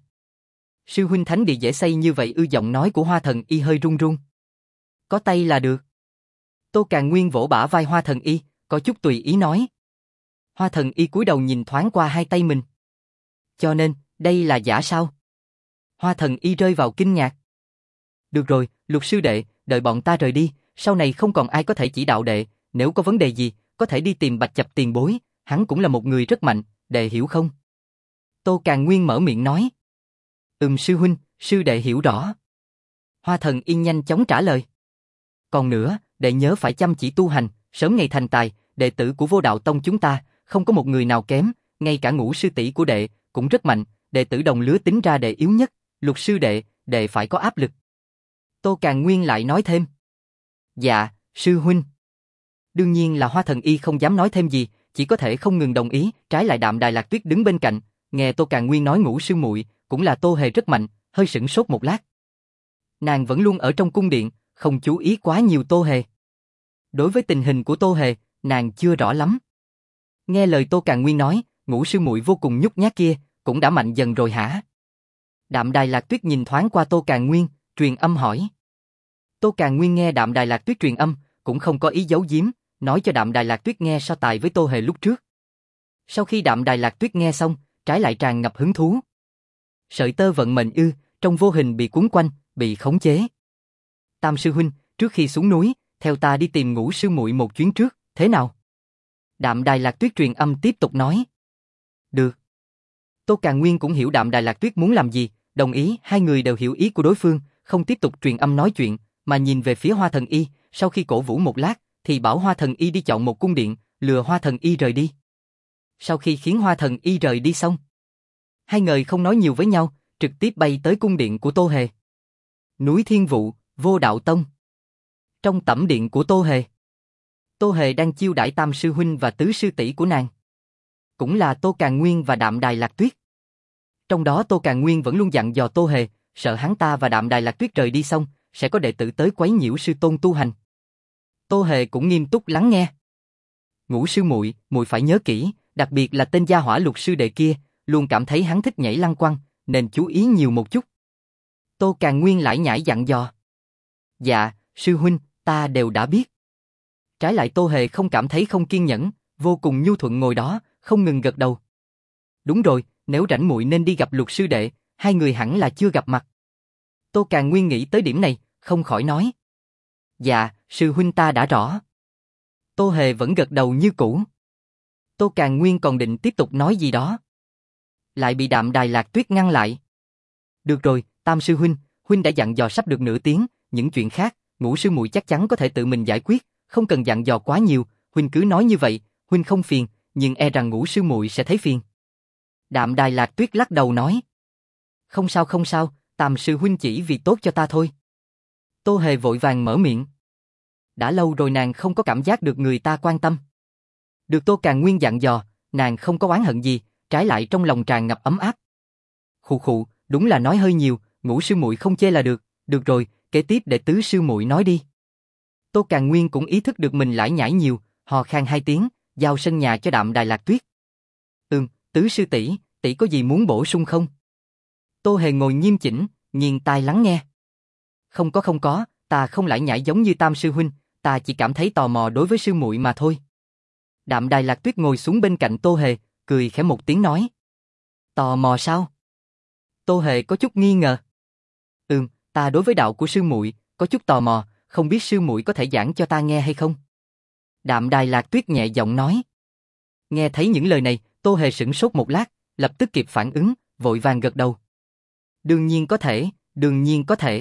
Sư huynh thánh địa dễ xây như vậy ư? Giọng nói của Hoa Thần Y hơi run run. Có tay là được. Tô Càn Nguyên vỗ bả vai Hoa Thần Y, có chút tùy ý nói. Hoa Thần Y cúi đầu nhìn thoáng qua hai tay mình. Cho nên, đây là giả sao? Hoa Thần Y rơi vào kinh ngạc. Được rồi, Lục sư đệ, đợi bọn ta rời đi, sau này không còn ai có thể chỉ đạo đệ, nếu có vấn đề gì, có thể đi tìm Bạch Chập tiền bối, hắn cũng là một người rất mạnh, đệ hiểu không? Tô Càn Nguyên mở miệng nói. Sư huynh, sư đệ hiểu rõ. Hoa Thần Y nhanh chóng trả lời. Còn nữa, đệ nhớ phải chăm chỉ tu hành, sớm ngày thành tài, đệ tử của Vô Đạo Tông chúng ta, không có một người nào kém, ngay cả Ngũ sư tỷ của đệ, cũng rất mạnh, đệ tử đồng lứa tính ra đệ yếu nhất, Lục sư đệ, đệ phải có áp lực. Tô Càn Nguyên lại nói thêm. Dạ, sư huynh. Đương nhiên là Hoa Thần Y không dám nói thêm gì, chỉ có thể không ngừng đồng ý, trái lại Đạm Đài Lạc Tuyết đứng bên cạnh, nghe Tô Càn Nguyên nói Ngũ sư muội, cũng là Tô Hề rất mạnh, hơi sửng sốt một lát. Nàng vẫn luôn ở trong cung điện, không chú ý quá nhiều Tô Hề. Đối với tình hình của Tô Hề, nàng chưa rõ lắm. Nghe lời Tô Càn Nguyên nói, Ngũ sư muội vô cùng nhút nhát kia, cũng đã mạnh dần rồi hả? Đạm Đài Lạc Tuyết nhìn thoáng qua Tô Càn Nguyên, truyền âm hỏi. Tô Càn Nguyên nghe Đạm Đài Lạc Tuyết truyền âm, cũng không có ý giấu giếm, nói cho Đạm Đài Lạc Tuyết nghe so tài với Tô Hề lúc trước. Sau khi Đạm Đài Lạc Tuyết nghe xong, trái lại tràn ngập hứng thú. Sợi tơ vận mệnh trong vô hình bị cuốn quanh, bị khống chế. Tam sư huynh, trước khi xuống núi, theo ta đi tìm Ngũ sư muội một chuyến trước, thế nào? Đạm Đài Lạc Tuyết truyền âm tiếp tục nói. Được. Tô Càn Nguyên cũng hiểu Đạm Đài Lạc Tuyết muốn làm gì, đồng ý, hai người đều hiểu ý của đối phương, không tiếp tục truyền âm nói chuyện, mà nhìn về phía Hoa Thần Y, sau khi cổ vũ một lát, thì bảo Hoa Thần Y đi chọn một cung điện, lừa Hoa Thần Y rời đi. Sau khi khiến Hoa Thần Y rời đi xong, hai người không nói nhiều với nhau, trực tiếp bay tới cung điện của Tô Hề. Núi Thiên Vụ, Vô Đạo Tông. Trong tẩm điện của Tô Hề, Tô Hề đang chiêu đãi Tam sư huynh và Tứ sư tỷ của nàng, cũng là Tô Càn Nguyên và Đạm Đài Lạc Tuyết. Trong đó Tô Càn Nguyên vẫn luôn dặn dò Tô Hề, sợ hắn ta và Đạm Đài Lạc Tuyết rời đi xong, sẽ có đệ tử tới quấy nhiễu sư tôn tu hành. Tô Hề cũng nghiêm túc lắng nghe. Ngũ sư muội, muội phải nhớ kỹ, đặc biệt là tên gia hỏa Lục sư đệ kia, luôn cảm thấy hắn thích nhảy lăng quăng, nên chú ý nhiều một chút. Tô Càn Nguyên lải nhải dặn dò. Dạ, sư huynh, ta đều đã biết. Trái lại Tô Hề không cảm thấy không kiên nhẫn, vô cùng nhu thuận ngồi đó, không ngừng gật đầu. Đúng rồi, nếu rảnh muội nên đi gặp Lục sư đệ, hai người hẳn là chưa gặp mặt. Tô Càn Nguyên nghĩ tới điểm này, không khỏi nói. Dạ, sư huynh ta đã rõ. Tô Hề vẫn gật đầu như cũ. Tô Càn Nguyên còn định tiếp tục nói gì đó, lại bị Đạm Đài Lạc Tuyết ngăn lại. Được rồi, Tam sư huynh, huynh đã dặn dò sắp được nửa tiếng, những chuyện khác, Ngũ sư muội chắc chắn có thể tự mình giải quyết, không cần dặn dò quá nhiều, huynh cứ nói như vậy, huynh không phiền, nhưng e rằng Ngũ sư muội sẽ thấy phiền. Đạm Đài Lạc Tuyết lắc đầu nói. Không sao không sao, Tam sư huynh chỉ vì tốt cho ta thôi. Tô Hề vội vàng mở miệng. Đã lâu rồi nàng không có cảm giác được người ta quan tâm. Được Tô Càn Nguyên dặn dò, nàng không có oán hận gì, trái lại trong lòng tràn ngập ấm áp. Khụ khụ, đúng là nói hơi nhiều, Ngũ sư muội không chê là được, được rồi, kế tiếp để Tứ sư muội nói đi. Tô Càn Nguyên cũng ý thức được mình lải nhải nhiều, hò khan hai tiếng, giao sân nhà cho Đạm Đài Lạc Tuyết. Tứ sư tỷ, tỷ có gì muốn bổ sung không? Tô Hề ngồi nghiêm chỉnh, nghiêng tai lắng nghe. Không có, ta không lải nhải giống như Tam sư huynh, ta chỉ cảm thấy tò mò đối với sư muội mà thôi. Đạm Đài Lạc Tuyết ngồi xuống bên cạnh Tô Hề, cười khẽ một tiếng nói. Tò mò sao? Tô Hề có chút nghi ngờ. Ta đối với đạo của sư muội có chút tò mò, không biết sư muội có thể giảng cho ta nghe hay không? Đạm Đài Lạc Tuyết nhẹ giọng nói. Nghe thấy những lời này, Tô Hề sửng sốt một lát, lập tức kịp phản ứng, vội vàng gật đầu. Đương nhiên có thể, đương nhiên có thể.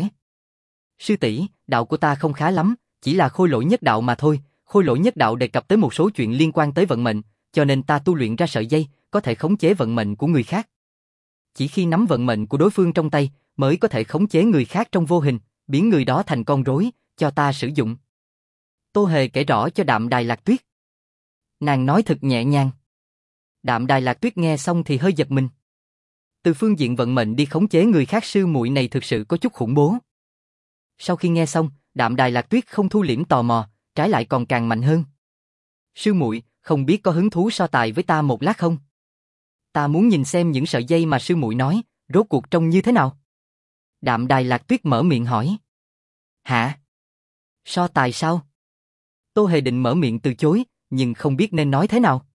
Sư tỷ, đạo của ta không khá lắm, chỉ là khôi lỗi nhất đạo mà thôi. Khôi lỗi nhất đạo đề cập tới một số chuyện liên quan tới vận mệnh, cho nên ta tu luyện ra sợi dây, có thể khống chế vận mệnh của người khác. Chỉ khi nắm vận mệnh của đối phương trong tay, mới có thể khống chế người khác trong vô hình, biến người đó thành con rối, cho ta sử dụng. Tô Hề kể rõ cho Đạm Đài Lạc Tuyết. Nàng nói thật nhẹ nhàng. Đạm Đài Lạc Tuyết nghe xong thì hơi giật mình. Từ phương diện vận mệnh đi khống chế người khác, sư muội này thực sự có chút khủng bố. Sau khi nghe xong, Đạm Đài Lạc Tuyết không thu liễm tò mò, trái lại còn càng mạnh hơn. Sư muội, không biết có hứng thú so tài với ta một lát không? Ta muốn nhìn xem những sợi dây mà sư muội nói, rốt cuộc trông như thế nào. Đạm Đài Lạc Tuyết mở miệng hỏi. Hả? So tài sao? Tô Hề định mở miệng từ chối, nhưng không biết nên nói thế nào.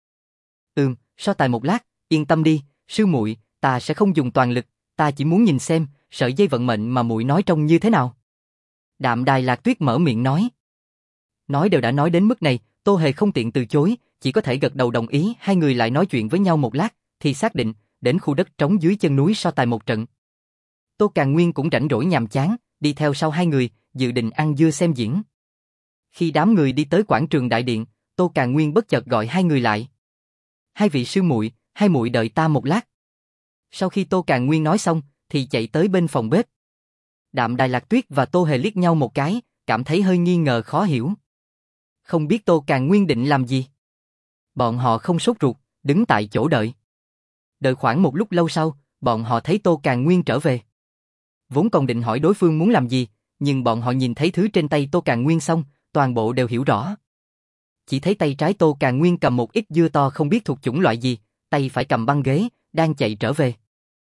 So tài một lát, yên tâm đi, sư muội, ta sẽ không dùng toàn lực, ta chỉ muốn nhìn xem sợi dây vận mệnh mà muội nói trông như thế nào. Đạm Đài Lạc Tuyết mở miệng nói. Nói đều đã nói đến mức này, Tô Hề không tiện từ chối, chỉ có thể gật đầu đồng ý. Hai người lại nói chuyện với nhau một lát, thì xác định đến khu đất trống dưới chân núi so tài một trận. Tô Càn Nguyên cũng rảnh rỗi nhàm chán, đi theo sau hai người, dự định ăn dưa xem diễn. Khi đám người đi tới quảng trường đại điện, Tô Càn Nguyên bất chợt gọi hai người lại. Hai vị sư muội, hai muội đợi ta một lát. Sau khi Tô Càn Nguyên nói xong, thì chạy tới bên phòng bếp. Đạm Đài Lạc Tuyết và Tô Hề liếc nhau một cái, cảm thấy hơi nghi ngờ khó hiểu. Không biết Tô Càn Nguyên định làm gì. Bọn họ không sốt ruột, đứng tại chỗ đợi. Đợi khoảng một lúc lâu sau, bọn họ thấy Tô Càn Nguyên trở về. Vốn còn định hỏi đối phương muốn làm gì, nhưng bọn họ nhìn thấy thứ trên tay Tô Càn Nguyên xong, toàn bộ đều hiểu rõ. chỉ thấy tay trái Tô Càn Nguyên cầm một ít dưa to không biết thuộc chủng loại gì, tay phải cầm băng ghế, đang chạy trở về.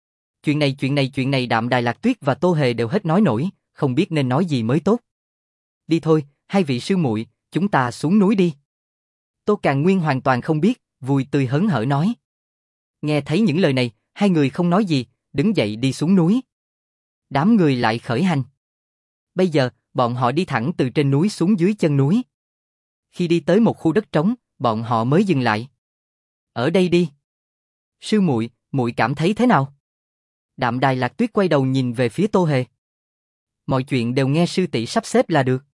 Chuyện này Đạm Đài Lạc Tuyết và Tô Hề đều hết nói nổi, không biết nên nói gì mới tốt. Đi thôi, hai vị sư muội, chúng ta xuống núi đi. Tô Càn Nguyên hoàn toàn không biết, vui tươi hớn hở nói. Nghe thấy những lời này, hai người không nói gì, đứng dậy đi xuống núi. Đám người lại khởi hành. Bây giờ, bọn họ đi thẳng từ trên núi xuống dưới chân núi. Khi đi tới một khu đất trống, bọn họ mới dừng lại. Ở đây đi. Sư muội, muội cảm thấy thế nào? Đạm Đài Lạc Tuyết quay đầu nhìn về phía Tô Hề. Mọi chuyện đều nghe sư tỷ sắp xếp là được.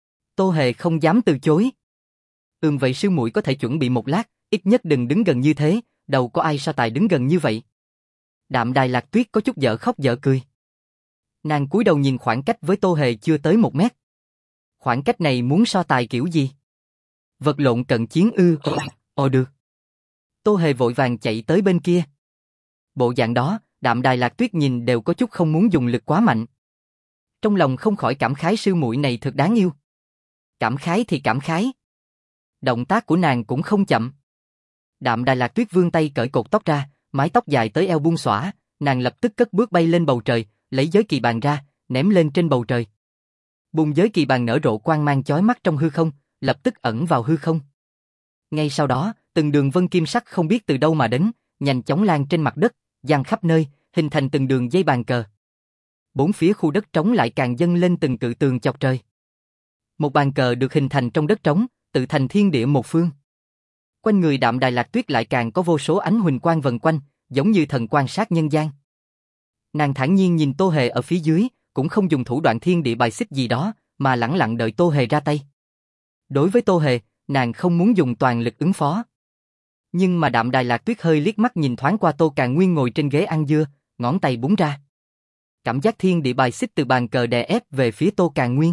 Tô Hề không dám từ chối. Vậy sư muội có thể chuẩn bị một lát, ít nhất đừng đứng gần như thế, đâu có ai so tài đứng gần như vậy. Đạm Đài Lạc Tuyết có chút dở khóc dở cười. Nàng cúi đầu nhìn khoảng cách với Tô Hề chưa tới 1 mét. Khoảng cách này muốn so tài kiểu gì? Vật lộn cận chiến ư? Ồ được. Tô Hề vội vàng chạy tới bên kia. Bộ dạng đó, Đạm Đài Lạc Tuyết nhìn đều có chút không muốn dùng lực quá mạnh. Trong lòng không khỏi cảm khái sư muội này thật đáng yêu. Cảm khái thì cảm khái. Động tác của nàng cũng không chậm. Đạm Đài Lạc Tuyết vươn tay cởi cột tóc ra, mái tóc dài tới eo buông xõa, nàng lập tức cất bước bay lên bầu trời, lấy giới kỳ bàn ra, ném lên trên bầu trời. Bùn giới kỳ bàn nở rộ quang mang chói mắt trong hư không, lập tức ẩn vào hư không. Ngay sau đó, từng đường vân kim sắc không biết từ đâu mà đến, nhanh chóng lan trên mặt đất, dang khắp nơi, hình thành từng đường dây bàn cờ. Bốn phía khu đất trống lại càng dâng lên từng cự tường chọc trời. Một bàn cờ được hình thành trong đất trống, tự thành thiên địa một phương. Quanh người Đạm Đài Lạc Tuyết lại càng có vô số ánh huỳnh quang vần quanh, giống như thần quan sát nhân gian. Nàng thản nhiên nhìn Tô Hề ở phía dưới, cũng không dùng thủ đoạn thiên địa bài xích gì đó, mà lẳng lặng đợi Tô Hề ra tay. Đối với Tô Hề, nàng không muốn dùng toàn lực ứng phó. Nhưng mà Đạm Đài Lạc Tuyết hơi liếc mắt nhìn thoáng qua Tô Càn Nguyên ngồi trên ghế ăn dưa, ngón tay búng ra. Cảm giác thiên địa bài xích từ bàn cờ đè ép về phía Tô Càn Nguyên.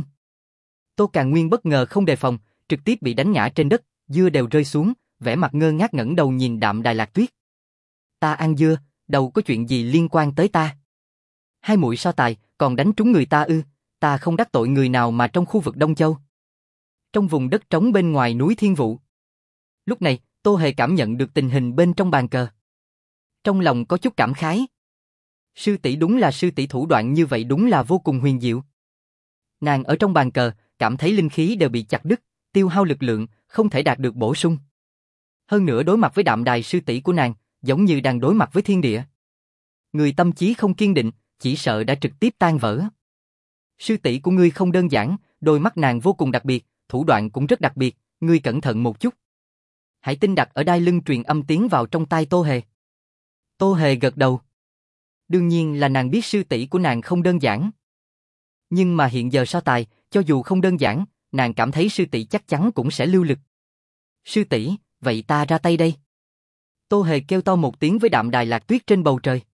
Tô Càn Nguyên bất ngờ không đề phòng, trực tiếp bị đánh ngã trên đất, dưa đều rơi xuống, vẻ mặt ngơ ngác ngẩng đầu nhìn Đạm Đài Lạc Tuyết. Ta ăn dưa, đâu có chuyện gì liên quan tới ta. Hai muội so tài, còn đánh trúng người ta ư? Ta không đắc tội người nào mà trong khu vực Đông Châu. Trong vùng đất trống bên ngoài núi Thiên Vũ. Lúc này, Tô Hề cảm nhận được tình hình bên trong bàn cờ. Trong lòng có chút cảm khái. Sư tỷ đúng là sư tỷ, thủ đoạn như vậy đúng là vô cùng huyền diệu. Nàng ở trong bàn cờ, cảm thấy linh khí đều bị chặt đứt, tiêu hao lực lượng, không thể đạt được bổ sung. Hơn nữa đối mặt với Đạm Đài sư tỷ của nàng, giống như đang đối mặt với thiên địa. Người tâm trí không kiên định, chỉ sợ đã trực tiếp tan vỡ. Sư tỷ của ngươi không đơn giản, đôi mắt nàng vô cùng đặc biệt, thủ đoạn cũng rất đặc biệt, ngươi cẩn thận một chút. Hải Tinh đặt ở đai lưng truyền âm tiến vào trong tai Tô Hề. Tô Hề gật đầu. Đương nhiên là nàng biết sư tỷ của nàng không đơn giản. Nhưng mà hiện giờ so tài, cho dù không đơn giản, nàng cảm thấy sư tỷ chắc chắn cũng sẽ lưu lực. Sư tỷ, vậy ta ra tay đây. Tô Hề kêu to một tiếng với Đạm Đài Lạc Tuyết trên bầu trời.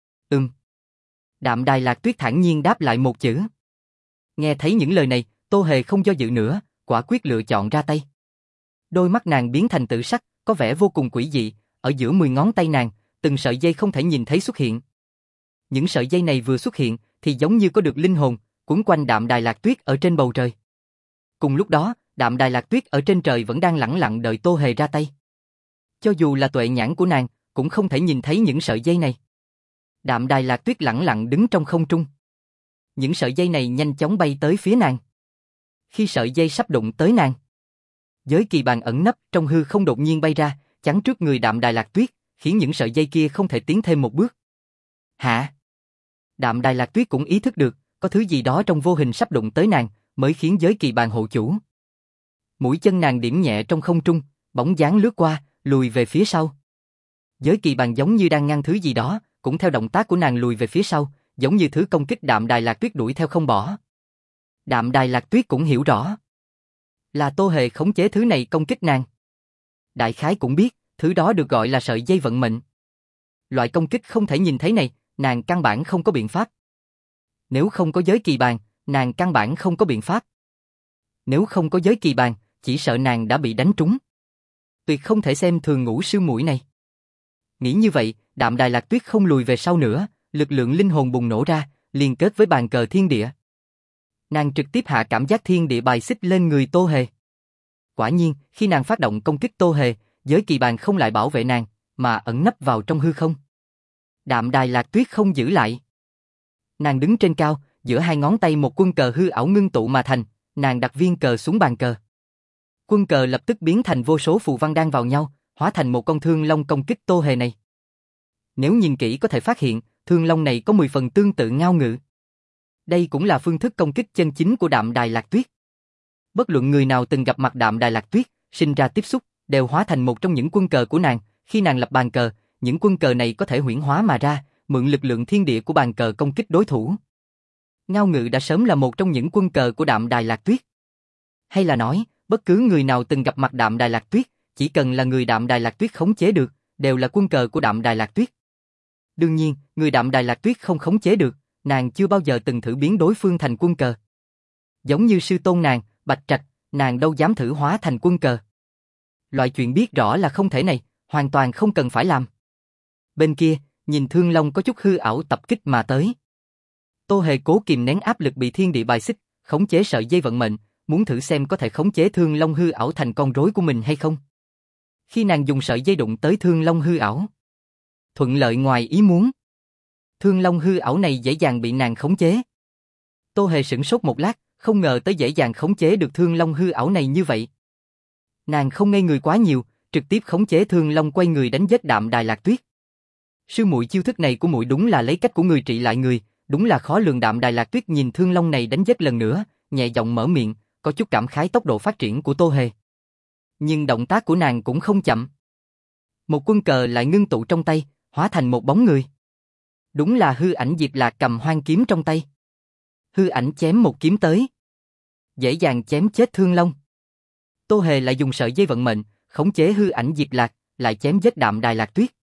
Đạm Đài Lạc Tuyết thản nhiên đáp lại một chữ. Nghe thấy những lời này, Tô Hề không do dự nữa, quả quyết lựa chọn ra tay. Đôi mắt nàng biến thành tự sắc, có vẻ vô cùng quỷ dị, ở giữa 10 ngón tay nàng, từng sợi dây không thể nhìn thấy xuất hiện. Những sợi dây này vừa xuất hiện, thì giống như có được linh hồn, quấn quanh Đạm Đài Lạc Tuyết ở trên bầu trời. Cùng lúc đó, Đạm Đài Lạc Tuyết ở trên trời vẫn đang lẳng lặng đợi Tô Hề ra tay. Cho dù là tuệ nhãn của nàng, cũng không thể nhìn thấy những sợi dây này. Đạm Đài Lạc Tuyết lẳng lặng đứng trong không trung. Những sợi dây này nhanh chóng bay tới phía nàng. Khi sợi dây sắp đụng tới nàng, giới kỳ bàn ẩn nấp trong hư không đột nhiên bay ra, chắn trước người Đạm Đài Lạc Tuyết, khiến những sợi dây kia không thể tiến thêm một bước. Hả? Đạm Đài Lạc Tuyết cũng ý thức được, có thứ gì đó trong vô hình sắp đụng tới nàng, mới khiến giới kỳ bàn hộ chủ. Mũi chân nàng điểm nhẹ trong không trung, bóng dáng lướt qua, lùi về phía sau. Giới kỳ bàn giống như đang ngăn thứ gì đó, cũng theo động tác của nàng lùi về phía sau, giống như thứ công kích Đạm Đài Lạc Tuyết đuổi theo không bỏ. Đạm Đài Lạc Tuyết cũng hiểu rõ, là Tô Hề khống chế thứ này công kích nàng. Đại khái cũng biết, thứ đó được gọi là sợi dây vận mệnh. Loại công kích không thể nhìn thấy này, nàng căn bản không có biện pháp. Nếu không có giới kỳ bàn, nàng căn bản không có biện pháp. Nếu không có giới kỳ bàn, chỉ sợ nàng đã bị đánh trúng. Tuyệt không thể xem thường Ngũ sư muội này. Nghĩ như vậy, Đạm Đài Lạc Tuyết không lùi về sau nữa, lực lượng linh hồn bùng nổ ra, liên kết với bàn cờ thiên địa. Nàng trực tiếp hạ cảm giác thiên địa bài xích lên người Tô Hề. Quả nhiên, khi nàng phát động công kích Tô Hề, giới kỳ bàn không lại bảo vệ nàng, mà ẩn nấp vào trong hư không. Đạm Đài Lạc Tuyết không giữ lại. Nàng đứng trên cao, giữa hai ngón tay một quân cờ hư ảo ngưng tụ mà thành, nàng đặt viên cờ xuống bàn cờ. Quân cờ lập tức biến thành vô số phù văn đan vào nhau, hóa thành một con thương long công kích Tô Hề này. Nếu nhìn kỹ có thể phát hiện, thương long này có 10 phần tương tự Ngao Ngự. Đây cũng là phương thức công kích chân chính của Đạm Đài Lạc Tuyết. Bất luận người nào từng gặp mặt Đạm Đài Lạc Tuyết, sinh ra tiếp xúc, đều hóa thành một trong những quân cờ của nàng. Khi nàng lập bàn cờ, những quân cờ này có thể huyễn hóa mà ra, mượn lực lượng thiên địa của bàn cờ công kích đối thủ. Ngao Ngự đã sớm là một trong những quân cờ của Đạm Đài Lạc Tuyết. Hay là nói, bất cứ người nào từng gặp mặt Đạm Đài Lạc Tuyết, chỉ cần là người Đạm Đài Lạc Tuyết khống chế được, đều là quân cờ của Đạm Đài Lạc Tuyết. Đương nhiên, người Đạm Đài Lạc Tuyết không khống chế được, nàng chưa bao giờ từng thử biến đối phương thành quân cờ. Giống như sư tôn nàng, Bạch Trạch, nàng đâu dám thử hóa thành quân cờ. Loại chuyện biết rõ là không thể này, hoàn toàn không cần phải làm. Bên kia, nhìn Thương Long có chút hư ảo tập kích mà tới. Tô Hề cố kìm nén áp lực bị thiên địa bài xích, khống chế sợi dây vận mệnh, muốn thử xem có thể khống chế Thương Long hư ảo thành con rối của mình hay không. Khi nàng dùng sợi dây đụng tới Thương Long hư ảo, thuận lợi ngoài ý muốn. Thương Long hư ảo này dễ dàng bị nàng khống chế. Tô Hề sửng sốt một lát, không ngờ tới dễ dàng khống chế được Thương Long hư ảo này như vậy. Nàng không ngây người quá nhiều, trực tiếp khống chế Thương Long quay người đánh giết Đạm Đài Lạc Tuyết. Sư muội chiêu thức này của muội đúng là lấy cách của người trị lại người, đúng là khó lường. Đạm Đài Lạc Tuyết nhìn Thương Long này đánh giết lần nữa, nhẹ giọng mở miệng, có chút cảm khái tốc độ phát triển của Tô Hề. Nhưng động tác của nàng cũng không chậm. Một quân cờ lại ngưng tụ trong tay, hóa thành một bóng người. Đúng là hư ảnh Diệp Lạc cầm hoang kiếm trong tay. Hư ảnh chém một kiếm tới, dễ dàng chém chết Thương Long. Tô Hề lại dùng sợi dây vận mệnh, khống chế hư ảnh Diệp Lạc, lại chém giết Đạm Đài Lạc Tuyết.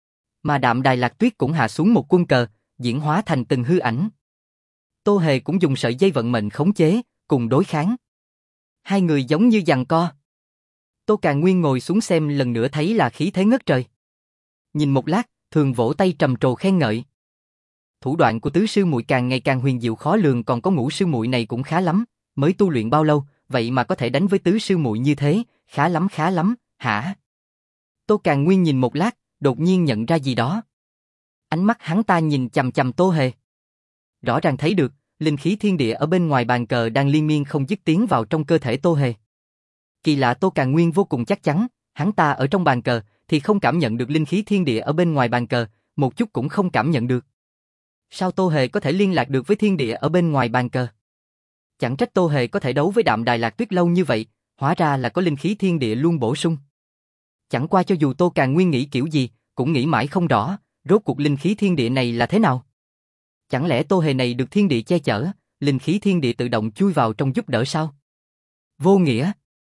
Mà Đạm Đài Lạc Tuyết cũng hạ xuống một quân cờ, diễn hóa thành từng hư ảnh. Tô Hề cũng dùng sợi dây vận mệnh khống chế, cùng đối kháng. Hai người giống như giằng co. Tô Càn Nguyên ngồi xuống xem lần nữa thấy là khí thế ngất trời. Nhìn một lát, thường vỗ tay trầm trồ khen ngợi. Thủ đoạn của tứ sư muội càng ngày càng huyền diệu khó lường, còn có ngũ sư muội này cũng khá lắm, mới tu luyện bao lâu, vậy mà có thể đánh với tứ sư muội như thế, khá lắm, hả? Tô Càn Nguyên nhìn một lát, đột nhiên nhận ra gì đó. Ánh mắt hắn ta nhìn chằm chằm Tô Hề. Rõ ràng thấy được, linh khí thiên địa ở bên ngoài bàn cờ đang liên miên không dứt tiến vào trong cơ thể Tô Hề. Kỳ lạ, Tô Càn Nguyên vô cùng chắc chắn, hắn ta ở trong bàn cờ thì không cảm nhận được linh khí thiên địa ở bên ngoài bàn cờ, một chút cũng không cảm nhận được. Sao Tô Hề có thể liên lạc được với thiên địa ở bên ngoài bàn cờ? Chẳng trách Tô Hề có thể đấu với Đạm Đài Lạc Tuyết lâu như vậy, hóa ra là có linh khí thiên địa luôn bổ sung. Chẳng qua cho dù Tô Càn Nguyên nghĩ kiểu gì, cũng nghĩ mãi không rõ, rốt cuộc linh khí thiên địa này là thế nào? Chẳng lẽ Tô Hề này được thiên địa che chở, linh khí thiên địa tự động chui vào trong giúp đỡ sao? Vô nghĩa.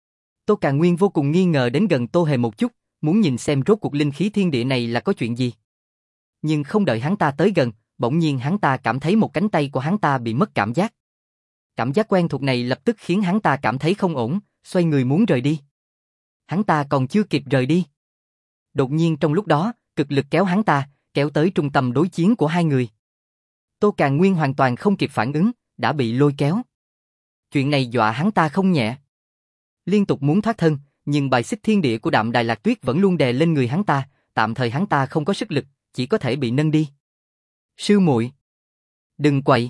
Tô Càn Nguyên vô cùng nghi ngờ, đến gần Tô Hề một chút, muốn nhìn xem rốt cuộc linh khí thiên địa này là có chuyện gì. Nhưng không đợi hắn ta tới gần, bỗng nhiên hắn ta cảm thấy một cánh tay của hắn ta bị mất cảm giác. Cảm giác quen thuộc này lập tức khiến hắn ta cảm thấy không ổn, xoay người muốn rời đi. Hắn ta còn chưa kịp rời đi. Đột nhiên trong lúc đó, cực lực kéo hắn ta, kéo tới trung tâm đối chiến của hai người. Tô Càn Nguyên hoàn toàn không kịp phản ứng, đã bị lôi kéo. Chuyện này dọa hắn ta không nhẹ. Liên tục muốn thoát thân, nhưng bài xích thiên địa của Đạm Đài Lạc Tuyết vẫn luôn đè lên người hắn ta, tạm thời hắn ta không có sức lực, chỉ có thể bị nâng đi. Sư muội, đừng quậy.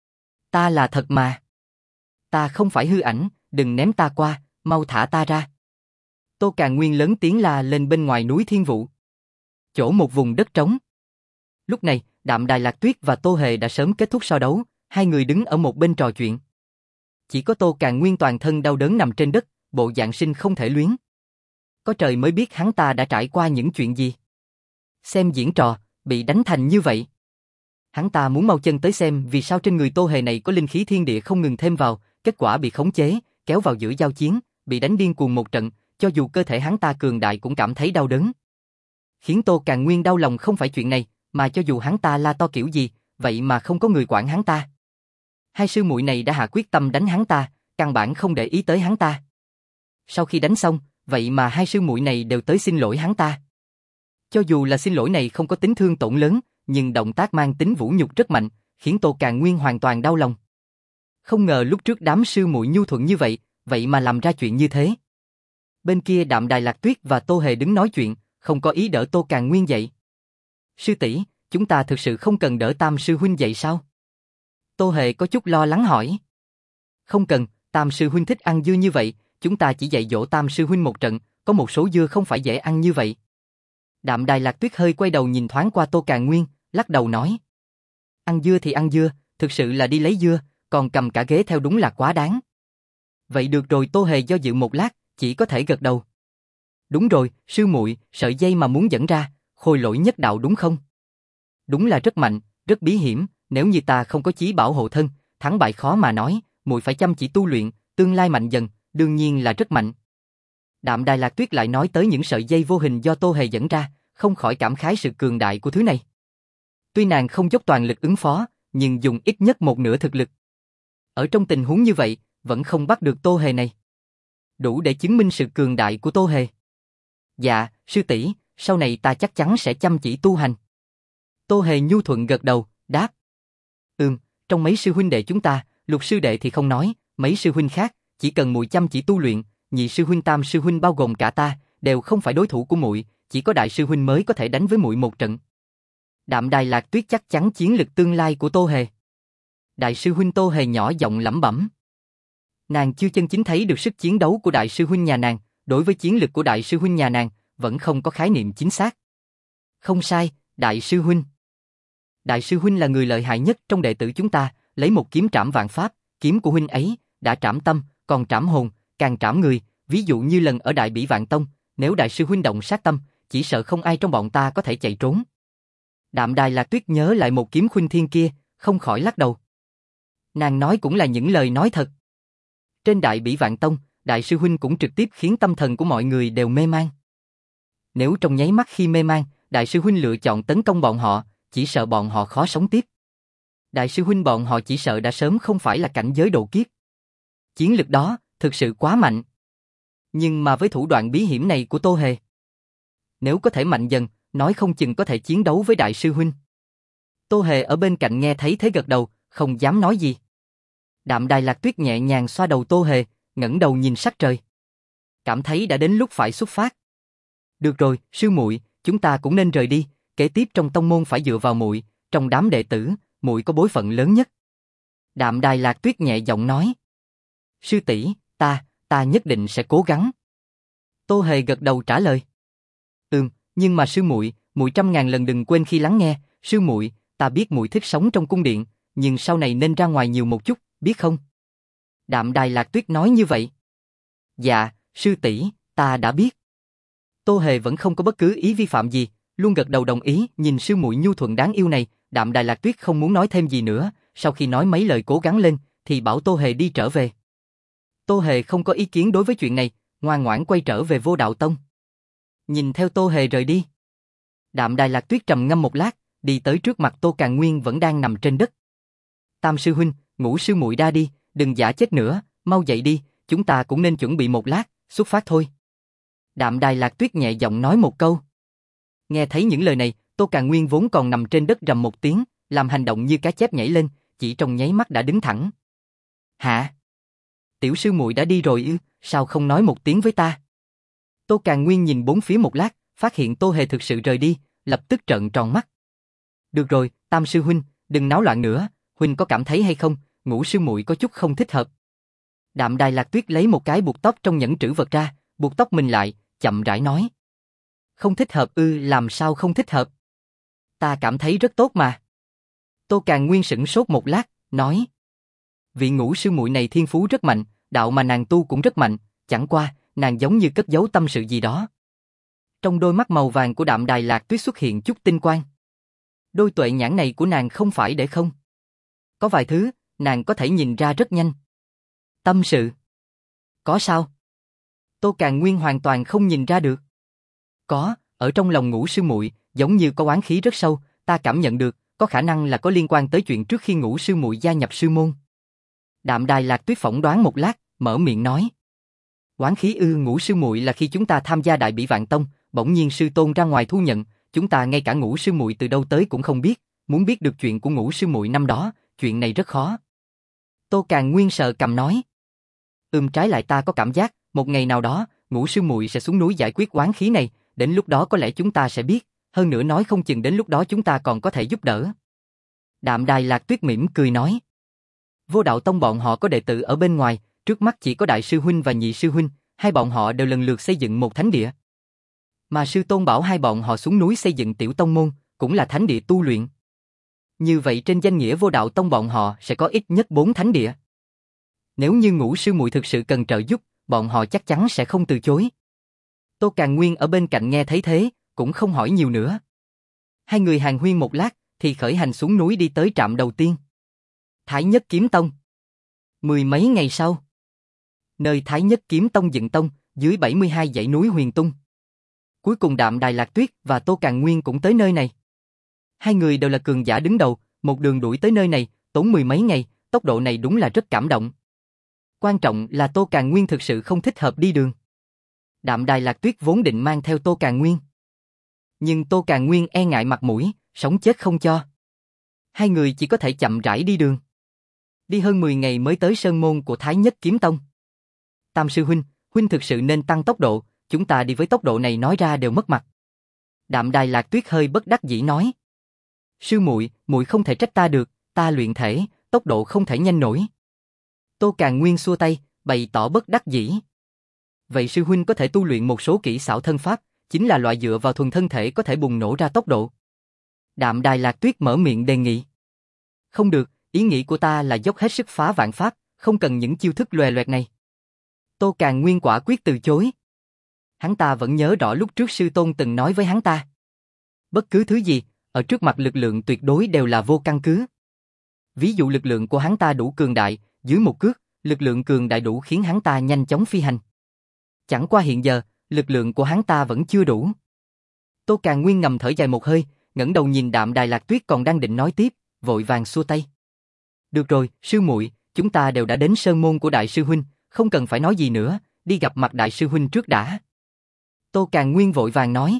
Ta là thật mà. Ta không phải hư ảnh, đừng ném ta qua, mau thả ta ra. Tô Càn Nguyên lớn tiếng la lên bên ngoài núi Thiên Vũ. Chỗ một vùng đất trống. Lúc này, Đạm Đài Lạc Tuyết và Tô Hề đã sớm kết thúc so đấu, hai người đứng ở một bên trò chuyện. Chỉ có Tô Càn Nguyên toàn thân đau đớn nằm trên đất, bộ dạng sinh không thể luyến. Có trời mới biết hắn ta đã trải qua những chuyện gì. Xem diễn trò, bị đánh thành như vậy. Hắn ta muốn mau chân tới xem vì sao trên người Tô Hề này có linh khí thiên địa không ngừng thêm vào, kết quả bị khống chế, kéo vào giữa giao chiến, bị đánh điên cuồng một trận, cho dù cơ thể hắn ta cường đại cũng cảm thấy đau đớn. Khiến Tô Càn Nguyên đau lòng không phải chuyện này, mà cho dù hắn ta la to kiểu gì, vậy mà không có người quản hắn ta. Hai sư muội này đã hạ quyết tâm đánh hắn ta, căn bản không để ý tới hắn ta. Sau khi đánh xong, vậy mà hai sư muội này đều tới xin lỗi hắn ta. Cho dù là xin lỗi này không có tính thương tổn lớn, nhưng động tác mang tính vũ nhục rất mạnh, khiến Tô Càn Nguyên hoàn toàn đau lòng. Không ngờ lúc trước đám sư muội nhu thuận như vậy, vậy mà làm ra chuyện như thế. Bên kia Đạm Đài Lạc Tuyết và Tô Hề đứng nói chuyện, không có ý đỡ Tô Càn Nguyên dậy. Sư tỷ, chúng ta thực sự không cần đỡ Tam sư huynh dậy sao? Tô Hề có chút lo lắng hỏi. Không cần, Tam sư huynh thích ăn dưa như vậy, chúng ta chỉ dạy dỗ Tam sư huynh một trận, có một số dưa không phải dễ ăn như vậy. Đạm Đài Lạc Tuyết hơi quay đầu nhìn thoáng qua Tô Càn Nguyên, lắc đầu nói. Ăn dưa thì ăn dưa, thực sự là đi lấy dưa, còn cầm cả ghế theo đúng là quá đáng. Vậy được rồi, Tô Hề do dự một lát, chỉ có thể gật đầu. Đúng rồi, sư muội, sợi dây mà muốn dẫn ra, Khôi Lỗi nhất đạo đúng không? Đúng là rất mạnh, rất bí hiểm, nếu như ta không có chí bảo hộ thân, thắng bại khó mà nói, muội phải chăm chỉ tu luyện, tương lai mạnh dần, đương nhiên là rất mạnh. Đạm Đài Lạc Tuyết lại nói tới những sợi dây vô hình do Tô Hề dẫn ra, không khỏi cảm khái sự cường đại của thứ này. Tuy nàng không dốc toàn lực ứng phó, nhưng dùng ít nhất một nửa thực lực. Ở trong tình huống như vậy, vẫn không bắt được Tô Hề này. Đủ để chứng minh sự cường đại của Tô Hề. Dạ, sư tỷ, sau này ta chắc chắn sẽ chăm chỉ tu hành. Tô Hề nhu thuận gật đầu, đáp. Trong mấy sư huynh đệ chúng ta, Lục sư đệ thì không nói, mấy sư huynh khác, chỉ cần muội chăm chỉ tu luyện, nhị sư huynh tam sư huynh bao gồm cả ta, đều không phải đối thủ của muội, chỉ có đại sư huynh mới có thể đánh với muội một trận. Đạm Đài Lạc Tuyết chắc chắn chiến lực tương lai của Tô Hề. Đại sư huynh Tô Hề nhỏ giọng lẩm bẩm. Nàng chưa chân chính thấy được sức chiến đấu của đại sư huynh nhà nàng, đối với chiến lực của đại sư huynh nhà nàng, vẫn không có khái niệm chính xác. Không sai, đại sư huynh. Đại sư huynh là người lợi hại nhất trong đệ tử chúng ta, lấy một kiếm trảm vạn pháp, kiếm của huynh ấy, đã trảm tâm, còn trảm hồn, càng trảm người, ví dụ như lần ở Đại Bỉ Vạn Tông, nếu đại sư huynh động sát tâm, chỉ sợ không ai trong bọn ta có thể chạy trốn. Đạm Đài Lạc Tuyết nhớ lại một kiếm khuynh thiên kia, không khỏi lắc đầu. Nàng nói cũng là những lời nói thật. Trên Đại Bỉ Vạn Tông, đại sư huynh cũng trực tiếp khiến tâm thần của mọi người đều mê man. Nếu trong nháy mắt khi mê man, đại sư huynh lựa chọn tấn công bọn họ, chỉ sợ bọn họ khó sống tiếp. Đại sư huynh bọn họ chỉ sợ đã sớm không phải là cảnh giới độ kiếp. Chiến lực đó, thực sự quá mạnh. Nhưng mà với thủ đoạn bí hiểm này của Tô Hề, nếu có thể mạnh dần, nói không chừng có thể chiến đấu với đại sư huynh. Tô Hề ở bên cạnh nghe thấy thế gật đầu, không dám nói gì. Đạm Đài Lạc Tuyết nhẹ nhàng xoa đầu Tô Hề, ngẩng đầu nhìn sắc trời. Cảm thấy đã đến lúc phải xuất phát. Được rồi, sư muội, chúng ta cũng nên rời đi, kế tiếp trong tông môn phải dựa vào muội, trong đám đệ tử, muội có bối phận lớn nhất. Đạm Đài Lạc Tuyết nhẹ giọng nói. Sư tỷ, ta nhất định sẽ cố gắng. Tô Hề gật đầu trả lời. Nhưng mà sư muội, muội trăm ngàn lần đừng quên khi lắng nghe, sư muội, ta biết muội thích sống trong cung điện, nhưng sau này nên ra ngoài nhiều một chút, biết không? Đạm Đài Lạc Tuyết nói như vậy. Dạ, sư tỷ, ta đã biết. Tô Hề vẫn không có bất cứ ý vi phạm gì, luôn gật đầu đồng ý, nhìn sư muội nhu thuận đáng yêu này, Đạm Đài Lạc Tuyết không muốn nói thêm gì nữa, sau khi nói mấy lời cố gắng lên, thì bảo Tô Hề đi trở về. Tô Hề không có ý kiến đối với chuyện này, ngoan ngoãn quay trở về Vô Đạo Tông. Nhìn theo Tô Hề rời đi, Đạm Đài Lạc Tuyết trầm ngâm một lát, đi tới trước mặt Tô Càn Nguyên vẫn đang nằm trên đất. Tam sư huynh, ngủ sư muội đa đi, đừng giả chết nữa, mau dậy đi, chúng ta cũng nên chuẩn bị một lát, xuất phát thôi. Đạm Đài Lạc Tuyết nhẹ giọng nói một câu. Nghe thấy những lời này, Tô Càn Nguyên vốn còn nằm trên đất rầm một tiếng, làm hành động như cá chép nhảy lên, chỉ trong nháy mắt đã đứng thẳng. Hả? Tiểu sư muội đã đi rồi ư, sao không nói một tiếng với ta? Tô Càn Nguyên nhìn bốn phía một lát, phát hiện Tô Hề thực sự rời đi, lập tức trợn tròn mắt. Được rồi, Tam sư huynh, đừng náo loạn nữa, huynh có cảm thấy hay không, ngũ sư muội có chút không thích hợp. Đạm Đài Lạc Tuyết lấy một cái buộc tóc trong nhẫn trữ vật ra, buộc tóc mình lại, chậm rãi nói. Không thích hợp ư, làm sao không thích hợp? Ta cảm thấy rất tốt mà. Tô Càn Nguyên sững sốt một lát, nói. Vị ngũ sư muội này thiên phú rất mạnh, đạo mà nàng tu cũng rất mạnh, chẳng qua, nàng giống như cất giấu tâm sự gì đó. Trong đôi mắt màu vàng của Đạm Đài Lạc Tuyết xuất hiện chút tinh quang. Đôi tuệ nhãn này của nàng không phải để không. Có vài thứ, nàng có thể nhìn ra rất nhanh. Tâm sự. Có sao? Tô Càn Nguyên hoàn toàn không nhìn ra được. Có, ở trong lòng ngũ sư muội giống như có oán khí rất sâu, ta cảm nhận được, có khả năng là có liên quan tới chuyện trước khi ngũ sư muội gia nhập sư môn. Đạm Đài Lạc Tuyết phỏng đoán một lát, mở miệng nói. Oán khí ư, ngũ sư muội là khi chúng ta tham gia Đại Bỉ Vạn Tông, bỗng nhiên sư tôn ra ngoài thu nhận, chúng ta ngay cả ngũ sư muội từ đâu tới cũng không biết, muốn biết được chuyện của ngũ sư muội năm đó, chuyện này rất khó. Tô Càn Nguyên sợ cầm nói. Trái lại ta có cảm giác, một ngày nào đó, Ngũ sư muội sẽ xuống núi giải quyết oán khí này, đến lúc đó có lẽ chúng ta sẽ biết, hơn nữa nói không chừng đến lúc đó chúng ta còn có thể giúp đỡ. Đạm Đài Lạc Tuyết mỉm cười nói. Vô Đạo Tông bọn họ có đệ tử ở bên ngoài, trước mắt chỉ có đại sư huynh và nhị sư huynh, hai bọn họ đều lần lượt xây dựng một thánh địa. Mà sư tôn bảo hai bọn họ xuống núi xây dựng tiểu tông môn, cũng là thánh địa tu luyện. Như vậy trên danh nghĩa Vô Đạo Tông bọn họ sẽ có ít nhất 4 thánh địa. Nếu như Ngũ sư muội thực sự cần trợ giúp, bọn họ chắc chắn sẽ không từ chối. Tô Càn Nguyên ở bên cạnh nghe thấy thế, cũng không hỏi nhiều nữa. Hai người hàn huyên một lát, thì khởi hành xuống núi đi tới trạm đầu tiên. Thái Nhất Kiếm Tông. Mười mấy ngày sau, nơi Thái Nhất Kiếm Tông dựng tông, dưới 72 dãy núi Huyền Tung. Cuối cùng Đạm Đài Lạc Tuyết và Tô Càn Nguyên cũng tới nơi này. Hai người đều là cường giả đứng đầu, một đường đuổi tới nơi này, tốn mười mấy ngày, tốc độ này đúng là rất cảm động. Quan trọng là Tô Càn Nguyên thực sự không thích hợp đi đường. Đạm Đài Lạc Tuyết vốn định mang theo Tô Càn Nguyên. Nhưng Tô Càn Nguyên e ngại mặt mũi, sống chết không cho. Hai người chỉ có thể chậm rãi đi đường. Đi hơn 10 ngày mới tới sơn môn của Thái Nhất Kiếm Tông. Tam sư huynh, huynh thực sự nên tăng tốc độ, chúng ta đi với tốc độ này nói ra đều mất mặt. Đạm Đài Lạc Tuyết hơi bất đắc dĩ nói. Sư muội, muội không thể trách ta được, ta luyện thể, tốc độ không thể nhanh nổi. Tô Càn Nguyên xua tay, bày tỏ bất đắc dĩ. Vậy sư huynh có thể tu luyện một số kỹ xảo thân pháp, chính là loại dựa vào thuần thân thể có thể bùng nổ ra tốc độ. Đạm Đài Lạc Tuyết mở miệng đề nghị. Không được, ý nghĩ của ta là dốc hết sức phá vạn pháp, không cần những chiêu thức lòe loẹt này. Tô Càn Nguyên quả quyết từ chối. Hắn ta vẫn nhớ rõ lúc trước sư tôn từng nói với hắn ta. Bất cứ thứ gì, ở trước mặt lực lượng tuyệt đối đều là vô căn cứ. Ví dụ lực lượng của hắn ta đủ cường đại, dưới một cước, lực lượng cường đại đủ khiến hắn ta nhanh chóng phi hành. Chẳng qua hiện giờ, lực lượng của hắn ta vẫn chưa đủ. Tô Càn Nguyên ngầm thở dài một hơi, ngẩng đầu nhìn Đạm Đài Lạc Tuyết còn đang định nói tiếp, vội vàng xua tay. Được rồi, sư muội, chúng ta đều đã đến sơn môn của đại sư huynh, không cần phải nói gì nữa, đi gặp mặt đại sư huynh trước đã. Tô Càn Nguyên vội vàng nói.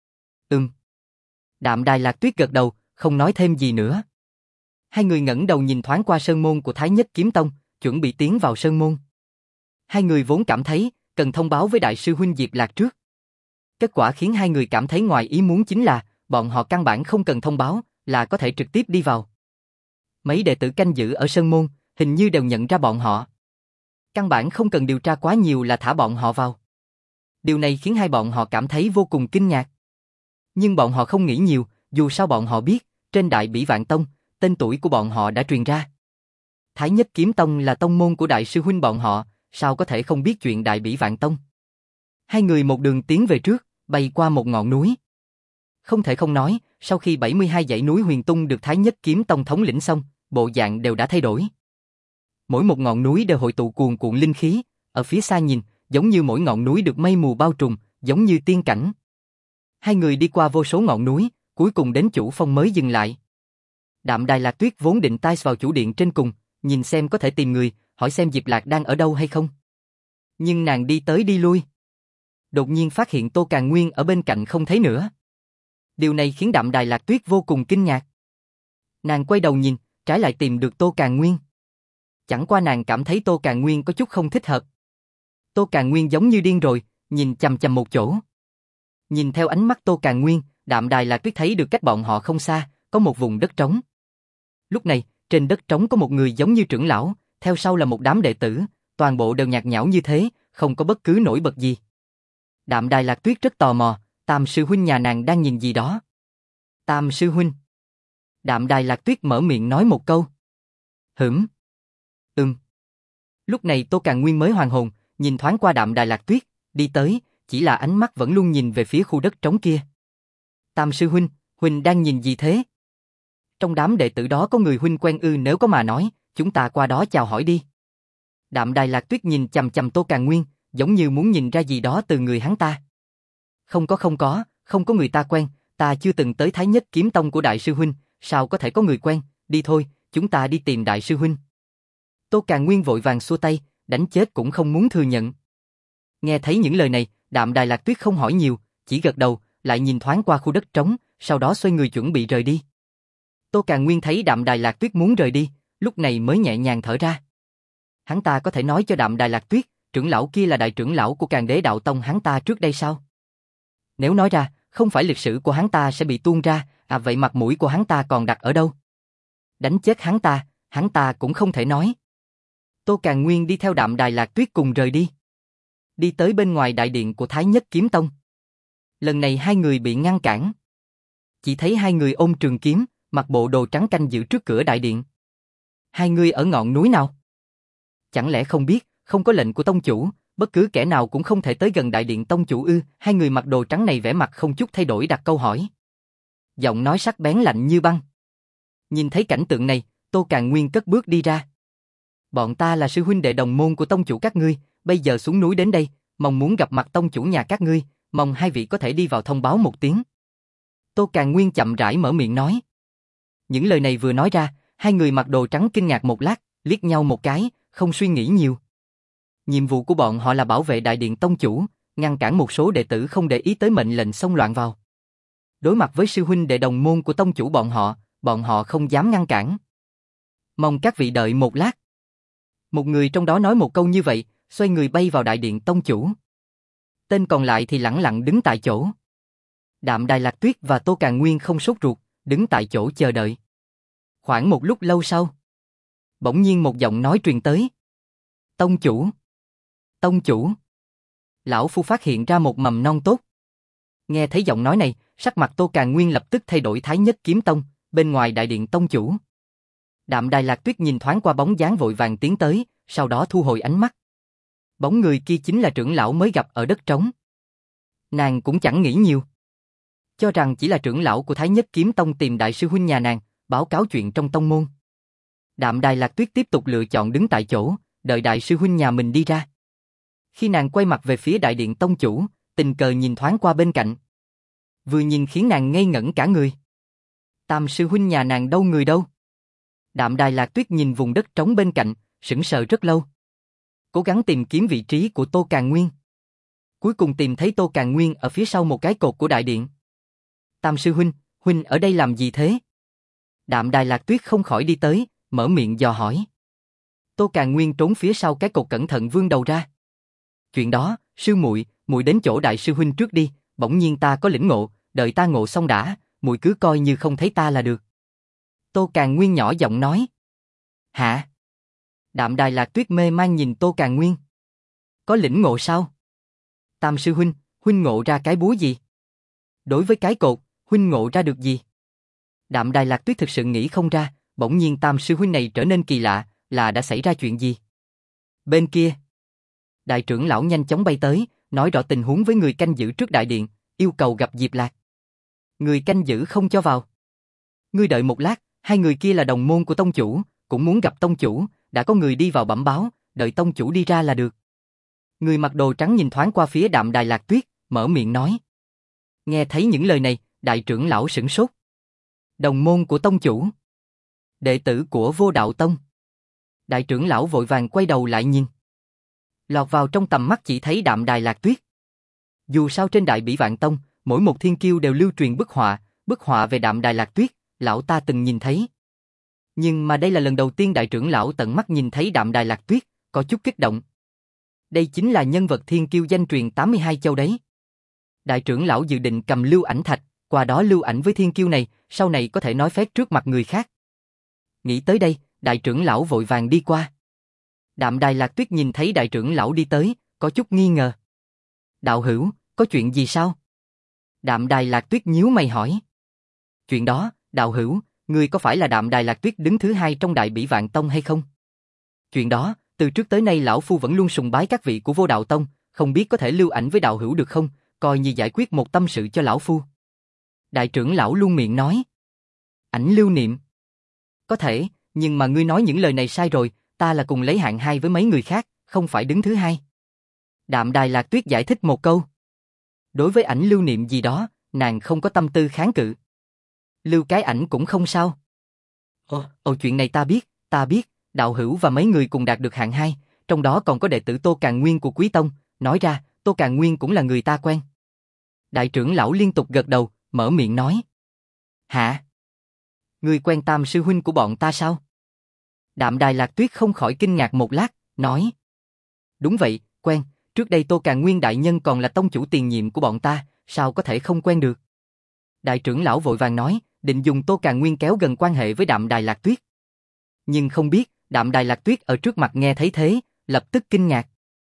Đạm Đài Lạc Tuyết gật đầu, không nói thêm gì nữa. Hai người ngẩng đầu nhìn thoáng qua sơn môn của Thái Nhất Kiếm Tông, chuẩn bị tiến vào sơn môn. Hai người vốn cảm thấy cần thông báo với đại sư huynh Diệp Lạc trước. Kết quả khiến hai người cảm thấy ngoài ý muốn chính là bọn họ căn bản không cần thông báo là có thể trực tiếp đi vào. Mấy đệ tử canh giữ ở sơn môn hình như đều nhận ra bọn họ. Căn bản không cần điều tra quá nhiều là thả bọn họ vào. Điều này khiến hai bọn họ cảm thấy vô cùng kinh ngạc. Nhưng bọn họ không nghĩ nhiều, dù sao bọn họ biết, trên Đại Bỉ Vạn Tông, tên tuổi của bọn họ đã truyền ra. Thái Nhất Kiếm Tông là tông môn của đại sư huynh bọn họ, sao có thể không biết chuyện Đại Bỉ Vạn Tông. Hai người một đường tiến về trước, bay qua một ngọn núi. Không thể không nói, sau khi 72 dãy núi Huyền Tung được Thái Nhất Kiếm Tông thống lĩnh xong, bộ dạng đều đã thay đổi. Mỗi một ngọn núi đều hội tụ cuồn cuộn linh khí, ở phía xa nhìn, giống như mỗi ngọn núi được mây mù bao trùm, giống như tiên cảnh. Hai người đi qua vô số ngọn núi, cuối cùng đến chủ phong mới dừng lại. Đạm Đài Lạc Tuyết vốn định tai vào chủ điện trên cùng, nhìn xem có thể tìm người, hỏi xem Diệp Lạc đang ở đâu hay không. Nhưng nàng đi tới đi lui. Đột nhiên phát hiện Tô Càn Nguyên ở bên cạnh không thấy nữa. Điều này khiến Đạm Đài Lạc Tuyết vô cùng kinh ngạc. Nàng quay đầu nhìn, trái lại tìm được Tô Càn Nguyên. Chẳng qua nàng cảm thấy Tô Càn Nguyên có chút không thích hợp. Tô Càn Nguyên giống như điên rồi, nhìn chằm chằm một chỗ. Nhìn theo ánh mắt Tô Càn Nguyên, Đạm Đài Lạc Tuyết thấy được cách bọn họ không xa, có một vùng đất trống. Lúc này, trên đất trống có một người giống như trưởng lão, theo sau là một đám đệ tử, toàn bộ đều nhạt nhẽo như thế, không có bất cứ nổi bật gì. Đạm Đài Lạc Tuyết rất tò mò, Tam sư huynh nhà nàng đang nhìn gì đó. Tam sư huynh. Đạm Đài Lạc Tuyết mở miệng nói một câu. Hửm. Lúc này Tô Càn Nguyên mới hoàn hồn, nhìn thoáng qua Đạm Đài Lạc Tuyết, đi tới, chỉ là ánh mắt vẫn luôn nhìn về phía khu đất trống kia. Tam sư huynh, huynh đang nhìn gì thế? Trong đám đệ tử đó có người huynh quen ư? Nếu có mà nói, chúng ta qua đó chào hỏi đi. Đạm Đài Lạc Tuyết nhìn chằm chằm Tô Càn Nguyên, giống như muốn nhìn ra gì đó từ người hắn ta. Không có người ta quen, ta chưa từng tới Thái Nhất Kiếm Tông của đại sư huynh, sao có thể có người quen, đi thôi, chúng ta đi tìm đại sư huynh. Tô Càn Nguyên vội vàng xua tay, đánh chết cũng không muốn thừa nhận. Nghe thấy những lời này, Đạm Đài Lạc Tuyết không hỏi nhiều, chỉ gật đầu, lại nhìn thoáng qua khu đất trống, sau đó xoay người chuẩn bị rời đi. Tô Càn Nguyên thấy Đạm Đài Lạc Tuyết muốn rời đi, lúc này mới nhẹ nhàng thở ra. Hắn ta có thể nói cho Đạm Đài Lạc Tuyết, trưởng lão kia là đại trưởng lão của Càn Đế Đạo Tông hắn ta trước đây sao? Nếu nói ra, không phải lịch sử của hắn ta sẽ bị tuôn ra, vậy mặt mũi của hắn ta còn đặt ở đâu? Đánh chết hắn ta cũng không thể nói. Tô Càn Nguyên đi theo Đạm Đài Lạc Tuyết cùng rời đi. Đi tới bên ngoài đại điện của Thái Nhất Kiếm Tông. Lần này hai người bị ngăn cản. Chỉ thấy hai người ôm trường kiếm, mặc bộ đồ trắng canh giữ trước cửa đại điện. Hai người ở ngọn núi nào? Chẳng lẽ không biết, không có lệnh của tông chủ, bất cứ kẻ nào cũng không thể tới gần đại điện tông chủ ư? Hai người mặc đồ trắng này vẻ mặt không chút thay đổi đặt câu hỏi. Giọng nói sắc bén lạnh như băng. Nhìn thấy cảnh tượng này, Tô Càn Nguyên cất bước đi ra. Bọn ta là sư huynh đệ đồng môn của tông chủ các ngươi, bây giờ xuống núi đến đây, mong muốn gặp mặt tông chủ nhà các ngươi, mong hai vị có thể đi vào thông báo một tiếng. Tô Càn Nguyên chậm rãi mở miệng nói. Những lời này vừa nói ra, hai người mặc đồ trắng kinh ngạc một lát, liếc nhau một cái, không suy nghĩ nhiều. Nhiệm vụ của bọn họ là bảo vệ đại điện tông chủ, ngăn cản một số đệ tử không để ý tới mệnh lệnh xông loạn vào. Đối mặt với sư huynh đệ đồng môn của tông chủ bọn họ không dám ngăn cản. Mong các vị đợi một lát. Một người trong đó nói một câu như vậy, xoay người bay vào đại điện tông chủ. Tên còn lại thì lẳng lặng đứng tại chỗ. Đạm Đài Lạc Tuyết và Tô Càn Nguyên không sốt ruột, đứng tại chỗ chờ đợi. Khoảng một lúc lâu sau, bỗng nhiên một giọng nói truyền tới. Tông chủ! Tông chủ! Lão Phu phát hiện ra một mầm non tốt. Nghe thấy giọng nói này, sắc mặt Tô Càn Nguyên lập tức thay đổi. Thái Nhất Kiếm Tông, bên ngoài đại điện tông chủ. Đạm Đài Lạc Tuyết nhìn thoáng qua bóng dáng vội vàng tiến tới, sau đó thu hồi ánh mắt. Bóng người kia chính là trưởng lão mới gặp ở đất trống. Nàng cũng chẳng nghĩ nhiều. Cho rằng chỉ là trưởng lão của Thái Nhất Kiếm Tông tìm đại sư huynh nhà nàng, báo cáo chuyện trong tông môn. Đạm Đài Lạc Tuyết tiếp tục lựa chọn đứng tại chỗ, đợi đại sư huynh nhà mình đi ra. Khi nàng quay mặt về phía đại điện tông chủ, tình cờ nhìn thoáng qua bên cạnh. Vừa nhìn khiến nàng ngây ngẩn cả người. Tam sư huynh nhà nàng đâu người đâu? Đạm Đài Lạc Tuyết nhìn vùng đất trống bên cạnh, sững sờ rất lâu. Cố gắng tìm kiếm vị trí của Tô Càn Nguyên. Cuối cùng tìm thấy Tô Càn Nguyên ở phía sau một cái cột của đại điện. Tam sư huynh ở đây làm gì thế? Đạm Đài Lạc Tuyết không khỏi đi tới, mở miệng dò hỏi. Tô Càn Nguyên trốn phía sau cái cột cẩn thận vươn đầu ra. Chuyện đó, sư muội đến chỗ đại sư huynh trước đi, bỗng nhiên ta có lĩnh ngộ, đợi ta ngộ xong đã, muội cứ coi như không thấy ta là được. Tô Càn Nguyên nhỏ giọng nói. Hả? Đạm Đài Lạc Tuyết mê man nhìn Tô Càn Nguyên. Có lĩnh ngộ sao? Tam sư huynh ngộ ra cái búa gì? Đối với cái cột, huynh ngộ ra được gì? Đạm Đài Lạc Tuyết thực sự nghĩ không ra, bỗng nhiên tam sư huynh này trở nên kỳ lạ, là đã xảy ra chuyện gì? Bên kia, đại trưởng lão nhanh chóng bay tới, nói rõ tình huống với người canh giữ trước đại điện, yêu cầu gặp Diệp Lạc. Người canh giữ không cho vào. Ngươi đợi một lát, hai người kia là đồng môn của tông chủ, cũng muốn gặp tông chủ, đã có người đi vào bẩm báo, đợi tông chủ đi ra là được. Người mặc đồ trắng nhìn thoáng qua phía Đạm Đài Lạc Tuyết, mở miệng nói. Nghe thấy những lời này, đại trưởng lão sửng sốt. Đồng môn của tông chủ. Đệ tử của Vô Đạo Tông. Đại trưởng lão vội vàng quay đầu lại nhìn. Lọt vào trong tầm mắt chỉ thấy Đạm Đài Lạc Tuyết. Dù sao trên Đại Bỉ Vạn Tông, mỗi một thiên kiêu đều lưu truyền bức họa về Đạm Đài Lạc Tuyết, lão ta từng nhìn thấy. Nhưng mà đây là lần đầu tiên đại trưởng lão tận mắt nhìn thấy Đạm Đài Lạc Tuyết, có chút kích động. Đây chính là nhân vật thiên kiêu danh truyền 82 châu đấy. Đại trưởng lão dự định cầm lưu ảnh thạch, qua đó lưu ảnh với thiên kiêu này, sau này có thể nói phép trước mặt người khác. Nghĩ tới đây, đại trưởng lão vội vàng đi qua. Đạm Đài Lạc Tuyết nhìn thấy đại trưởng lão đi tới, có chút nghi ngờ. Đạo hữu, có chuyện gì sao? Đạm Đài Lạc Tuyết nhíu mày hỏi. Chuyện đó, đạo hữu, ngươi có phải là Đạm Đài Lạc Tuyết đứng thứ hai trong Đại Bỉ Vạn Tông hay không? Chuyện đó, từ trước tới nay lão phu vẫn luôn sùng bái các vị của Vô Đạo Tông, không biết có thể lưu ảnh với đạo hữu được không, coi như giải quyết một tâm sự cho lão phu. Đại trưởng lão luôn miệng nói. Ảnh lưu niệm. Có thể, nhưng mà ngươi nói những lời này sai rồi, ta là cùng lấy hạng hai với mấy người khác, không phải đứng thứ hai. Đạm Đài Lạc Tuyết giải thích một câu. Đối với ảnh lưu niệm gì đó, nàng không có tâm tư kháng cự. Lưu cái ảnh cũng không sao. Chuyện này ta biết, đạo hữu và mấy người cùng đạt được hạng hai, trong đó còn có đệ tử Tô Càn Nguyên của Quý Tông, nói ra, Tô Càn Nguyên cũng là người ta quen. Đại trưởng lão liên tục gật đầu, mở miệng nói. Hả? Ngươi quen tam sư huynh của bọn ta sao? Đạm Đài Lạc Tuyết không khỏi kinh ngạc một lát, nói. Đúng vậy, Quen, trước đây Tô Càn Nguyên đại nhân còn là tông chủ tiền nhiệm của bọn ta, sao có thể không quen được? Đại trưởng lão vội vàng nói, định dùng Tô Càn Nguyên kéo gần quan hệ với Đạm Đài Lạc Tuyết. Nhưng không biết, Đạm Đài Lạc Tuyết ở trước mặt nghe thấy thế, lập tức kinh ngạc.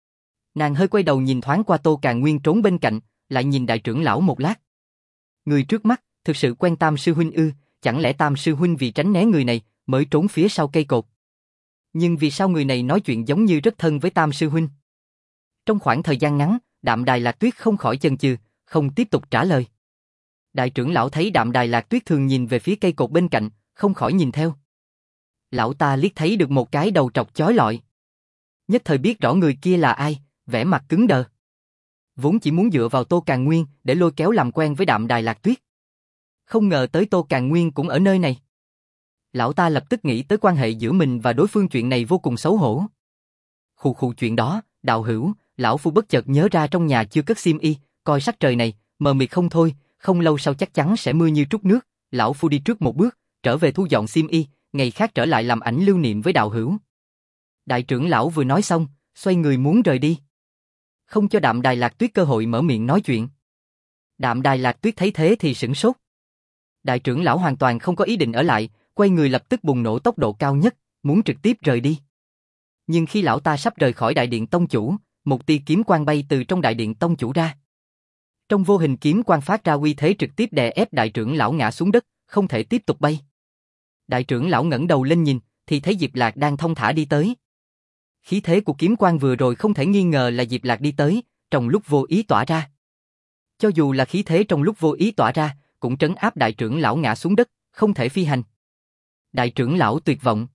Nàng hơi quay đầu nhìn thoáng qua Tô Càn Nguyên trốn bên cạnh, lại nhìn đại trưởng lão một lát. Người trước mắt, thực sự quen Tam sư huynh ư? Chẳng lẽ Tam sư huynh vì tránh né người này, mới trốn phía sau cây cột? Nhưng vì sao người này nói chuyện giống như rất thân với Tam sư huynh? Trong khoảng thời gian ngắn, Đạm Đài Lạc Tuyết không khỏi chần chừ, không tiếp tục trả lời. Đại trưởng lão thấy Đạm Đài Lạc Tuyết thường nhìn về phía cây cột bên cạnh, không khỏi nhìn theo. Lão ta liếc thấy được một cái đầu trọc chói lọi. Nhất thời biết rõ người kia là ai, vẻ mặt cứng đờ. Vốn chỉ muốn dựa vào Tô Càn Nguyên để lôi kéo làm quen với Đạm Đài Lạc Tuyết. Không ngờ tới Tô Càn Nguyên cũng ở nơi này. Lão ta lập tức nghĩ tới quan hệ giữa mình và đối phương, chuyện này vô cùng xấu hổ. Khù khù, chuyện đó, đạo hữu, lão phu bất chợt nhớ ra trong nhà chưa cất xiêm y, coi sắc trời này, mờ mịt không thôi, không lâu sau chắc chắn sẽ mưa như trút nước, lão phu đi trước một bước, trở về thu dọn xiêm y, ngày khác trở lại làm ảnh lưu niệm với đạo hữu. Đại trưởng lão vừa nói xong, xoay người muốn rời đi. Không cho Đạm Đài Lạc Tuyết cơ hội mở miệng nói chuyện. Đạm Đài Lạc Tuyết thấy thế thì sửng sốt. Đại trưởng lão hoàn toàn không có ý định ở lại, quay người lập tức bùng nổ tốc độ cao nhất, muốn trực tiếp rời đi. Nhưng khi lão ta sắp rời khỏi đại điện tông chủ, một tia kiếm quang bay từ trong đại điện tông chủ ra. Trong vô hình kiếm quang phát ra uy thế trực tiếp đè ép đại trưởng lão ngã xuống đất, không thể tiếp tục bay. Đại trưởng lão ngẩng đầu lên nhìn, thì thấy Diệp Lạc đang thong thả đi tới. Khí thế của kiếm quang vừa rồi không thể nghi ngờ là Diệp Lạc đi tới, trong lúc vô ý tỏa ra. Cho dù là khí thế trong lúc vô ý tỏa ra, cũng trấn áp đại trưởng lão ngã xuống đất, không thể phi hành. Đại trưởng lão tuyệt vọng.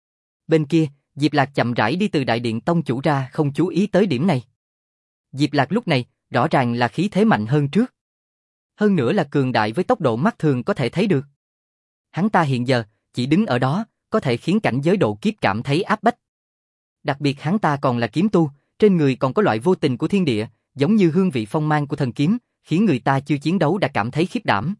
Bên kia, Diệp Lạc chậm rãi đi từ đại điện tông chủ ra, không chú ý tới điểm này. Diệp Lạc lúc này, rõ ràng là khí thế mạnh hơn trước. Hơn nữa là cường đại với tốc độ mắt thường có thể thấy được. Hắn ta hiện giờ, chỉ đứng ở đó, có thể khiến cảnh giới độ kiếp cảm thấy áp bách. Đặc biệt hắn ta còn là kiếm tu, trên người còn có loại vô tình của thiên địa, giống như hương vị phong mang của thần kiếm, khiến người ta chưa chiến đấu đã cảm thấy khiếp đảm.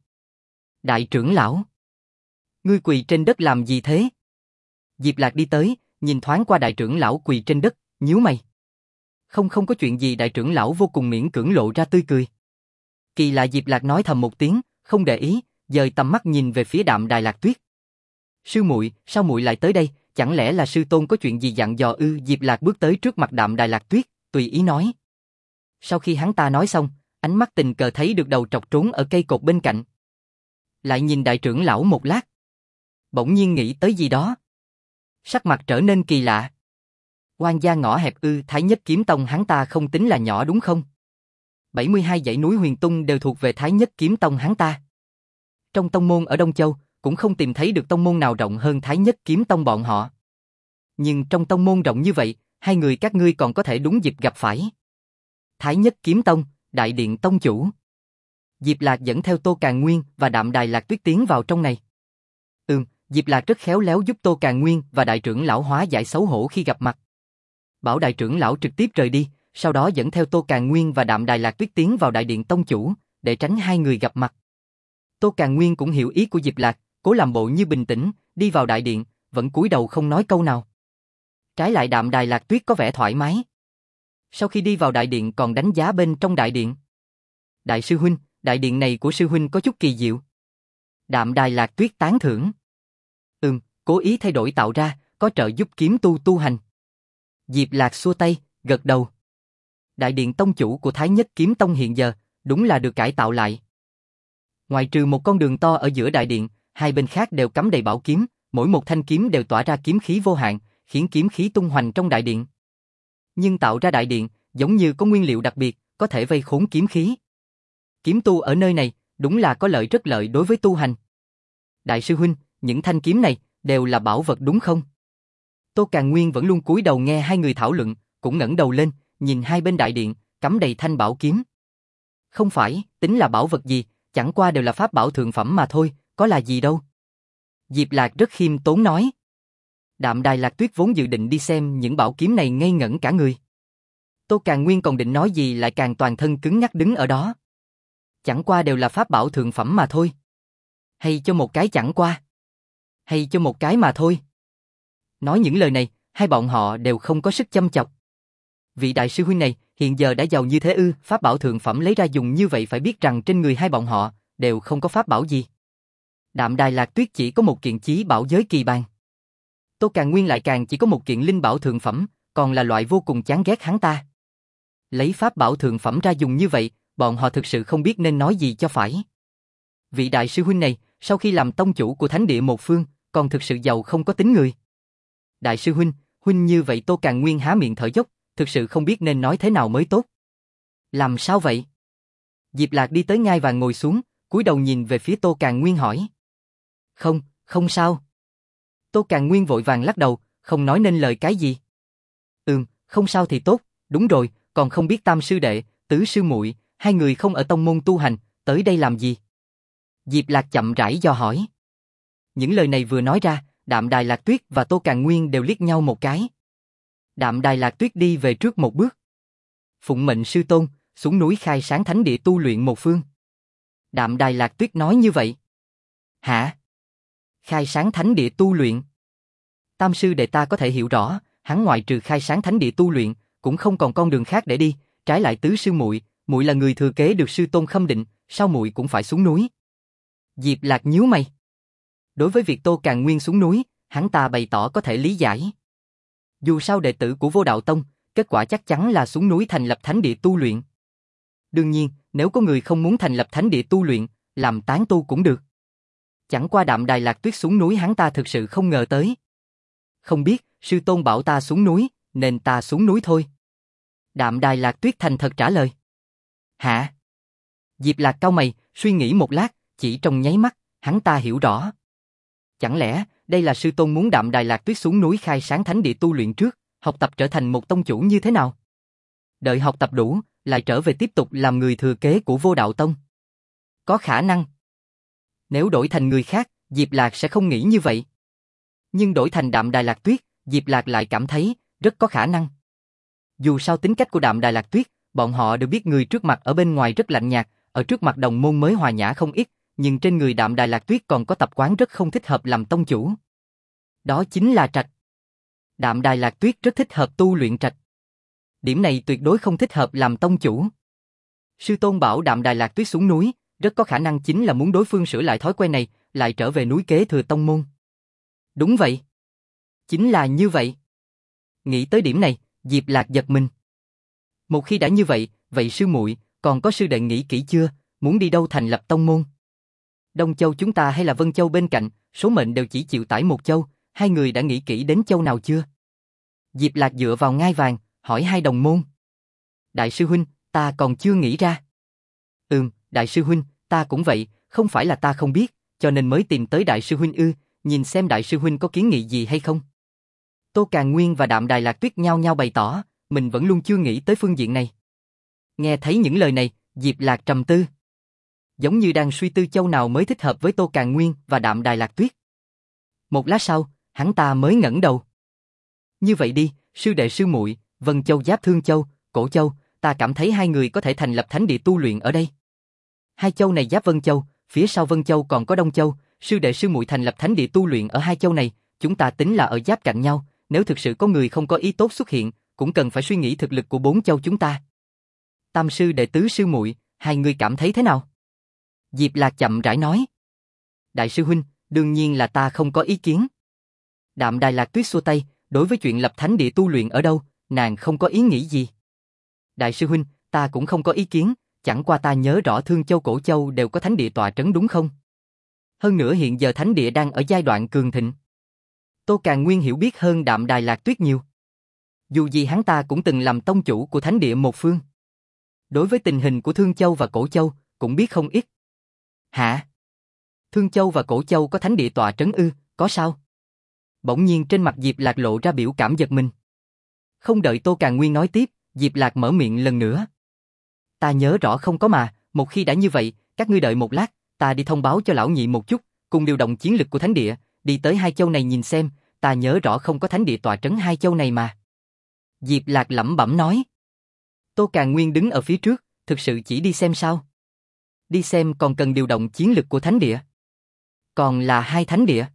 Đại trưởng lão, ngươi quỳ trên đất làm gì thế? Diệp Lạc đi tới, nhìn thoáng qua đại trưởng lão quỳ trên đất, nhíu mày. Không có chuyện gì, đại trưởng lão vô cùng miễn cưỡng lộ ra tươi cười. Kỳ lạ, Diệp Lạc nói thầm một tiếng, không để ý, dời tầm mắt nhìn về phía Đạm Đài Lạc Tuyết. Sư muội, sao muội lại tới đây, chẳng lẽ là sư tôn có chuyện gì dặn dò ư? Diệp Lạc bước tới trước mặt Đạm Đài Lạc Tuyết, tùy ý nói. Sau khi hắn ta nói xong, ánh mắt tình cờ thấy được đầu trọc trốn ở cây cột bên cạnh. Lại nhìn đại trưởng lão một lát. Bỗng nhiên nghĩ tới gì đó. Sắc mặt trở nên kỳ lạ. Oan gia ngõ hẹp ư? Thái Nhất Kiếm Tông hắn ta không tính là nhỏ đúng không? 72 dãy núi huyền tung đều thuộc về Thái Nhất Kiếm Tông hắn ta. Trong tông môn ở Đông Châu, cũng không tìm thấy được tông môn nào rộng hơn Thái Nhất Kiếm Tông bọn họ. Nhưng trong tông môn rộng như vậy, hai người các ngươi còn có thể đúng dịp gặp phải. Thái Nhất Kiếm Tông, đại điện tông chủ. Diệp Lạc dẫn theo Tô Càn Nguyên và Đạm Đài Lạc Tuyết tiến vào trong này. Diệp Lạc rất khéo léo giúp Tô Càn Nguyên và đại trưởng lão hóa giải xấu hổ khi gặp mặt. Bảo đại trưởng lão trực tiếp rời đi, sau đó dẫn theo Tô Càn Nguyên và Đạm Đài Lạc Tuyết tiến vào đại điện tông chủ, để tránh hai người gặp mặt. Tô Càn Nguyên cũng hiểu ý của Diệp Lạc, cố làm bộ như bình tĩnh, đi vào đại điện, vẫn cúi đầu không nói câu nào. Trái lại Đạm Đài Lạc Tuyết có vẻ thoải mái. Sau khi đi vào đại điện còn đánh giá bên trong đại điện. Đại sư huynh, đại điện này của sư huynh có chút kỳ diệu. Đạm Đài Lạc Tuyết tán thưởng. Cố ý thay đổi tạo ra, có trợ giúp kiếm tu tu hành. Diệp Lạc xua tay, gật đầu. Đại điện tông chủ của Thái Nhất Kiếm Tông hiện giờ, đúng là được cải tạo lại. Ngoài trừ một con đường to ở giữa đại điện, hai bên khác đều cắm đầy bảo kiếm, mỗi một thanh kiếm đều tỏa ra kiếm khí vô hạn, khiến kiếm khí tung hoành trong đại điện. Nhưng tạo ra đại điện, giống như có nguyên liệu đặc biệt, có thể vây khốn kiếm khí. Kiếm tu ở nơi này, đúng là có lợi rất lợi đối với tu hành. Đại sư huynh, những thanh kiếm này, đều là bảo vật đúng không? Tô Càn Nguyên vẫn luôn cúi đầu nghe hai người thảo luận, cũng ngẩng đầu lên, nhìn hai bên đại điện, cắm đầy thanh bảo kiếm. Không phải, tính là bảo vật gì, chẳng qua đều là pháp bảo thượng phẩm mà thôi, có là gì đâu. Diệp Lạc rất khiêm tốn nói. Đạm Đài Lạc Tuyết vốn dự định đi xem những bảo kiếm này ngây ngẩn cả người. Tô Càn Nguyên còn định nói gì lại càng toàn thân cứng nhắc đứng ở đó. Chẳng qua đều là pháp bảo thượng phẩm mà thôi. Hay cho một cái chẳng qua. Hay cho một cái mà thôi. Nói những lời này, hai bọn họ đều không có sức châm chọc. Vị đại sư huynh này, hiện giờ đã giàu như thế ư? Pháp bảo thượng phẩm lấy ra dùng như vậy, phải biết rằng trên người hai bọn họ đều không có pháp bảo gì. Đạm Đài Lạc Tuyết chỉ có một kiện chí bảo giới kỳ bàn. Tô Càn Nguyên lại càng chỉ có một kiện linh bảo thượng phẩm, còn là loại vô cùng chán ghét hắn ta. Lấy pháp bảo thượng phẩm ra dùng như vậy, bọn họ thực sự không biết nên nói gì cho phải. Vị đại sư huynh này, sau khi làm tông chủ của thánh địa một phương, còn thực sự giàu không có tính người. Đại sư huynh như vậy. Tô Càn Nguyên há miệng thở dốc, thực sự không biết nên nói thế nào mới tốt. Làm sao vậy? Diệp Lạc đi tới ngai vàng ngồi xuống, cúi đầu nhìn về phía Tô Càn Nguyên hỏi. Không sao. Tô Càn Nguyên vội vàng lắc đầu, không nói nên lời cái gì. Không sao thì tốt, đúng rồi, còn không biết Tam sư đệ, Tứ sư muội, hai người không ở tông môn tu hành, tới đây làm gì? Diệp Lạc chậm rãi dò hỏi. Những lời này vừa nói ra, Đạm Đài Lạc Tuyết và Tô Càn Nguyên đều liếc nhau một cái. Đạm Đài Lạc Tuyết đi về trước một bước. Phụng mệnh sư tôn, xuống núi khai sáng thánh địa tu luyện một phương. Đạm Đài Lạc Tuyết nói như vậy. Hả? Khai sáng thánh địa tu luyện? Tam sư đệ ta có thể hiểu rõ, hắn ngoại trừ khai sáng thánh địa tu luyện, cũng không còn con đường khác để đi, trái lại Tứ sư muội, muội là người thừa kế được sư tôn khâm định, sao muội cũng phải xuống núi? Diệp Lạc nhíu mày. Đối với việc Tô Càn Nguyên xuống núi, hắn ta bày tỏ có thể lý giải. Dù sao đệ tử của Vô Đạo Tông, kết quả chắc chắn là xuống núi thành lập thánh địa tu luyện. Đương nhiên, nếu có người không muốn thành lập thánh địa tu luyện, làm tán tu cũng được. Chẳng qua Đạm Đài Lạc Tuyết xuống núi hắn ta thực sự không ngờ tới. Không biết, sư tôn bảo ta xuống núi, nên ta xuống núi thôi. Đạm Đài Lạc Tuyết thành thật trả lời. Hả? Diệp Lạc cau mày, suy nghĩ một lát, chỉ trong nháy mắt, hắn ta hiểu rõ. Chẳng lẽ, đây là sư tôn muốn Đạm Đài Lạc Tuyết xuống núi khai sáng thánh địa tu luyện trước, học tập trở thành một tông chủ như thế nào? Đợi học tập đủ, lại trở về tiếp tục làm người thừa kế của Vô Đạo Tông. Có khả năng. Nếu đổi thành người khác, Diệp Lạc sẽ không nghĩ như vậy. Nhưng đổi thành Đạm Đài Lạc Tuyết, Diệp Lạc lại cảm thấy rất có khả năng. Dù sao tính cách của Đạm Đài Lạc Tuyết, bọn họ đều biết người trước mặt ở bên ngoài rất lạnh nhạt, ở trước mặt đồng môn mới hòa nhã không ít, nhưng trên người Đạm Đài Lạc Tuyết còn có tập quán rất không thích hợp làm tông chủ. Đó chính là trạch. Đạm Đài Lạc Tuyết rất thích hợp tu luyện trạch. Điểm này tuyệt đối không thích hợp làm tông chủ. Sư tôn bảo Đạm Đài Lạc Tuyết xuống núi, rất có khả năng chính là muốn đối phương sửa lại thói quen này, lại trở về núi kế thừa tông môn. Đúng vậy. Chính là như vậy. Nghĩ tới điểm này, Diệp Lạc giật mình. Một khi đã như vậy, vậy sư muội, còn có sư đệ nghĩ kỹ chưa, muốn đi đâu thành lập tông môn? Đông Châu chúng ta hay là Vân Châu bên cạnh, số mệnh đều chỉ chịu tải một châu, hai người đã nghĩ kỹ đến châu nào chưa? Diệp Lạc dựa vào ngai vàng, hỏi hai đồng môn. Đại sư huynh, ta còn chưa nghĩ ra. Đại sư huynh, ta cũng vậy, không phải là ta không biết, cho nên mới tìm tới đại sư huynh ư, nhìn xem đại sư huynh có kiến nghị gì hay không. Tô Càn Nguyên và Đạm Đài Lạc Tuyết nhao nhao bày tỏ, mình vẫn luôn chưa nghĩ tới phương diện này. Nghe thấy những lời này, Diệp Lạc trầm tư. Giống như đang suy tư châu nào mới thích hợp với Tô Càn Nguyên và Đạm Đài Lạc Tuyết. Một lát sau, hắn ta mới ngẩng đầu. Như vậy đi, sư đệ sư muội, Vân Châu giáp Thương Châu, Cổ Châu, ta cảm thấy hai người có thể thành lập thánh địa tu luyện ở đây. Hai châu này giáp Vân Châu, phía sau Vân Châu còn có Đông Châu, sư đệ sư muội thành lập thánh địa tu luyện ở hai châu này, chúng ta tính là ở giáp cạnh nhau, nếu thực sự có người không có ý tốt xuất hiện, cũng cần phải suy nghĩ thực lực của bốn châu chúng ta. Tam sư đệ Tứ sư muội, hai người cảm thấy thế nào? Diệp Lạc chậm rãi nói. Đại sư huynh, đương nhiên là ta không có ý kiến. Đạm Đài Lạc Tuyết xua tay, đối với chuyện lập thánh địa tu luyện ở đâu, nàng không có ý nghĩ gì. Đại sư huynh, ta cũng không có ý kiến, chẳng qua ta nhớ rõ Thương Châu Cổ Châu đều có thánh địa tọa trấn đúng không? Hơn nữa hiện giờ thánh địa đang ở giai đoạn cường thịnh. Tô Càn Nguyên hiểu biết hơn Đạm Đài Lạc Tuyết nhiều. Dù gì hắn ta cũng từng làm tông chủ của thánh địa một phương. Đối với tình hình của Thương Châu và Cổ Châu, cũng biết không ít. Hả? Thương Châu và Cổ Châu có thánh địa tọa trấn ư, có sao? Bỗng nhiên trên mặt Diệp Lạc lộ ra biểu cảm giật mình. Không đợi Tô Càn Nguyên nói tiếp, Diệp Lạc mở miệng lần nữa. Ta nhớ rõ không có mà, một khi đã như vậy, các ngươi đợi một lát, ta đi thông báo cho lão nhị một chút, cùng điều động chiến lực của thánh địa, đi tới hai châu này nhìn xem, ta nhớ rõ không có thánh địa tọa trấn hai châu này mà. Diệp Lạc lẩm bẩm nói. Tô Càn Nguyên đứng ở phía trước, thực sự chỉ đi xem sao? Đi xem còn cần điều động chiến lực của thánh địa. Còn là hai thánh địa.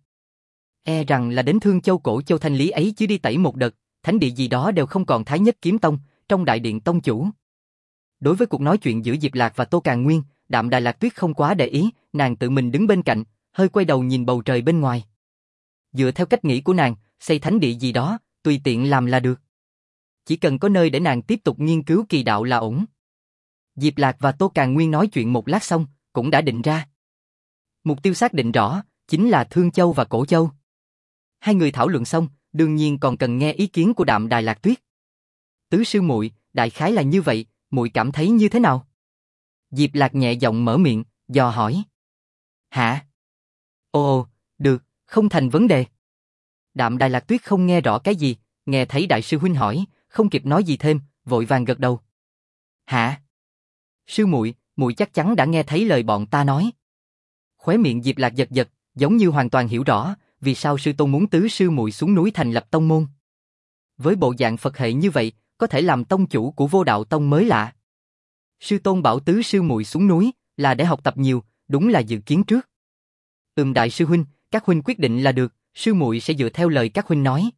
E rằng là đến Thương Châu Cổ Châu thanh lý ấy chứ đi tẩy một đợt, thánh địa gì đó đều không còn. Thái Nhất Kiếm Tông, trong đại điện tông chủ. Đối với cuộc nói chuyện giữa Diệp Lạc và Tô Càn Nguyên, Đạm Đài Lạc Tuyết không quá để ý, nàng tự mình đứng bên cạnh, hơi quay đầu nhìn bầu trời bên ngoài. Dựa theo cách nghĩ của nàng, xây thánh địa gì đó, tùy tiện làm là được. Chỉ cần có nơi để nàng tiếp tục nghiên cứu kỳ đạo là ổn. Diệp Lạc và Tô Càn Nguyên nói chuyện một lát xong, cũng đã định ra. Mục tiêu xác định rõ, chính là Thương Châu và Cổ Châu. Hai người thảo luận xong, đương nhiên còn cần nghe ý kiến của Đạm Đài Lạc Tuyết. Tứ sư muội, đại khái là như vậy, muội cảm thấy như thế nào? Diệp Lạc nhẹ giọng mở miệng, dò hỏi. Hả? Ồ, được, không thành vấn đề. Đạm Đài Lạc Tuyết không nghe rõ cái gì, nghe thấy đại sư huynh hỏi, không kịp nói gì thêm, vội vàng gật đầu. Hả? Sư muội, muội chắc chắn đã nghe thấy lời bọn ta nói. Khóe miệng Diệp Lạc giật giật, giống như hoàn toàn hiểu rõ, vì sao sư tôn muốn tứ sư muội xuống núi thành lập tông môn. Với bộ dạng Phật hệ như vậy, có thể làm tông chủ của Vô Đạo Tông mới lạ. Sư tôn bảo tứ sư muội xuống núi, là để học tập nhiều, đúng là dự kiến trước. Đại sư huynh, các huynh quyết định là được, sư muội sẽ dựa theo lời các huynh nói.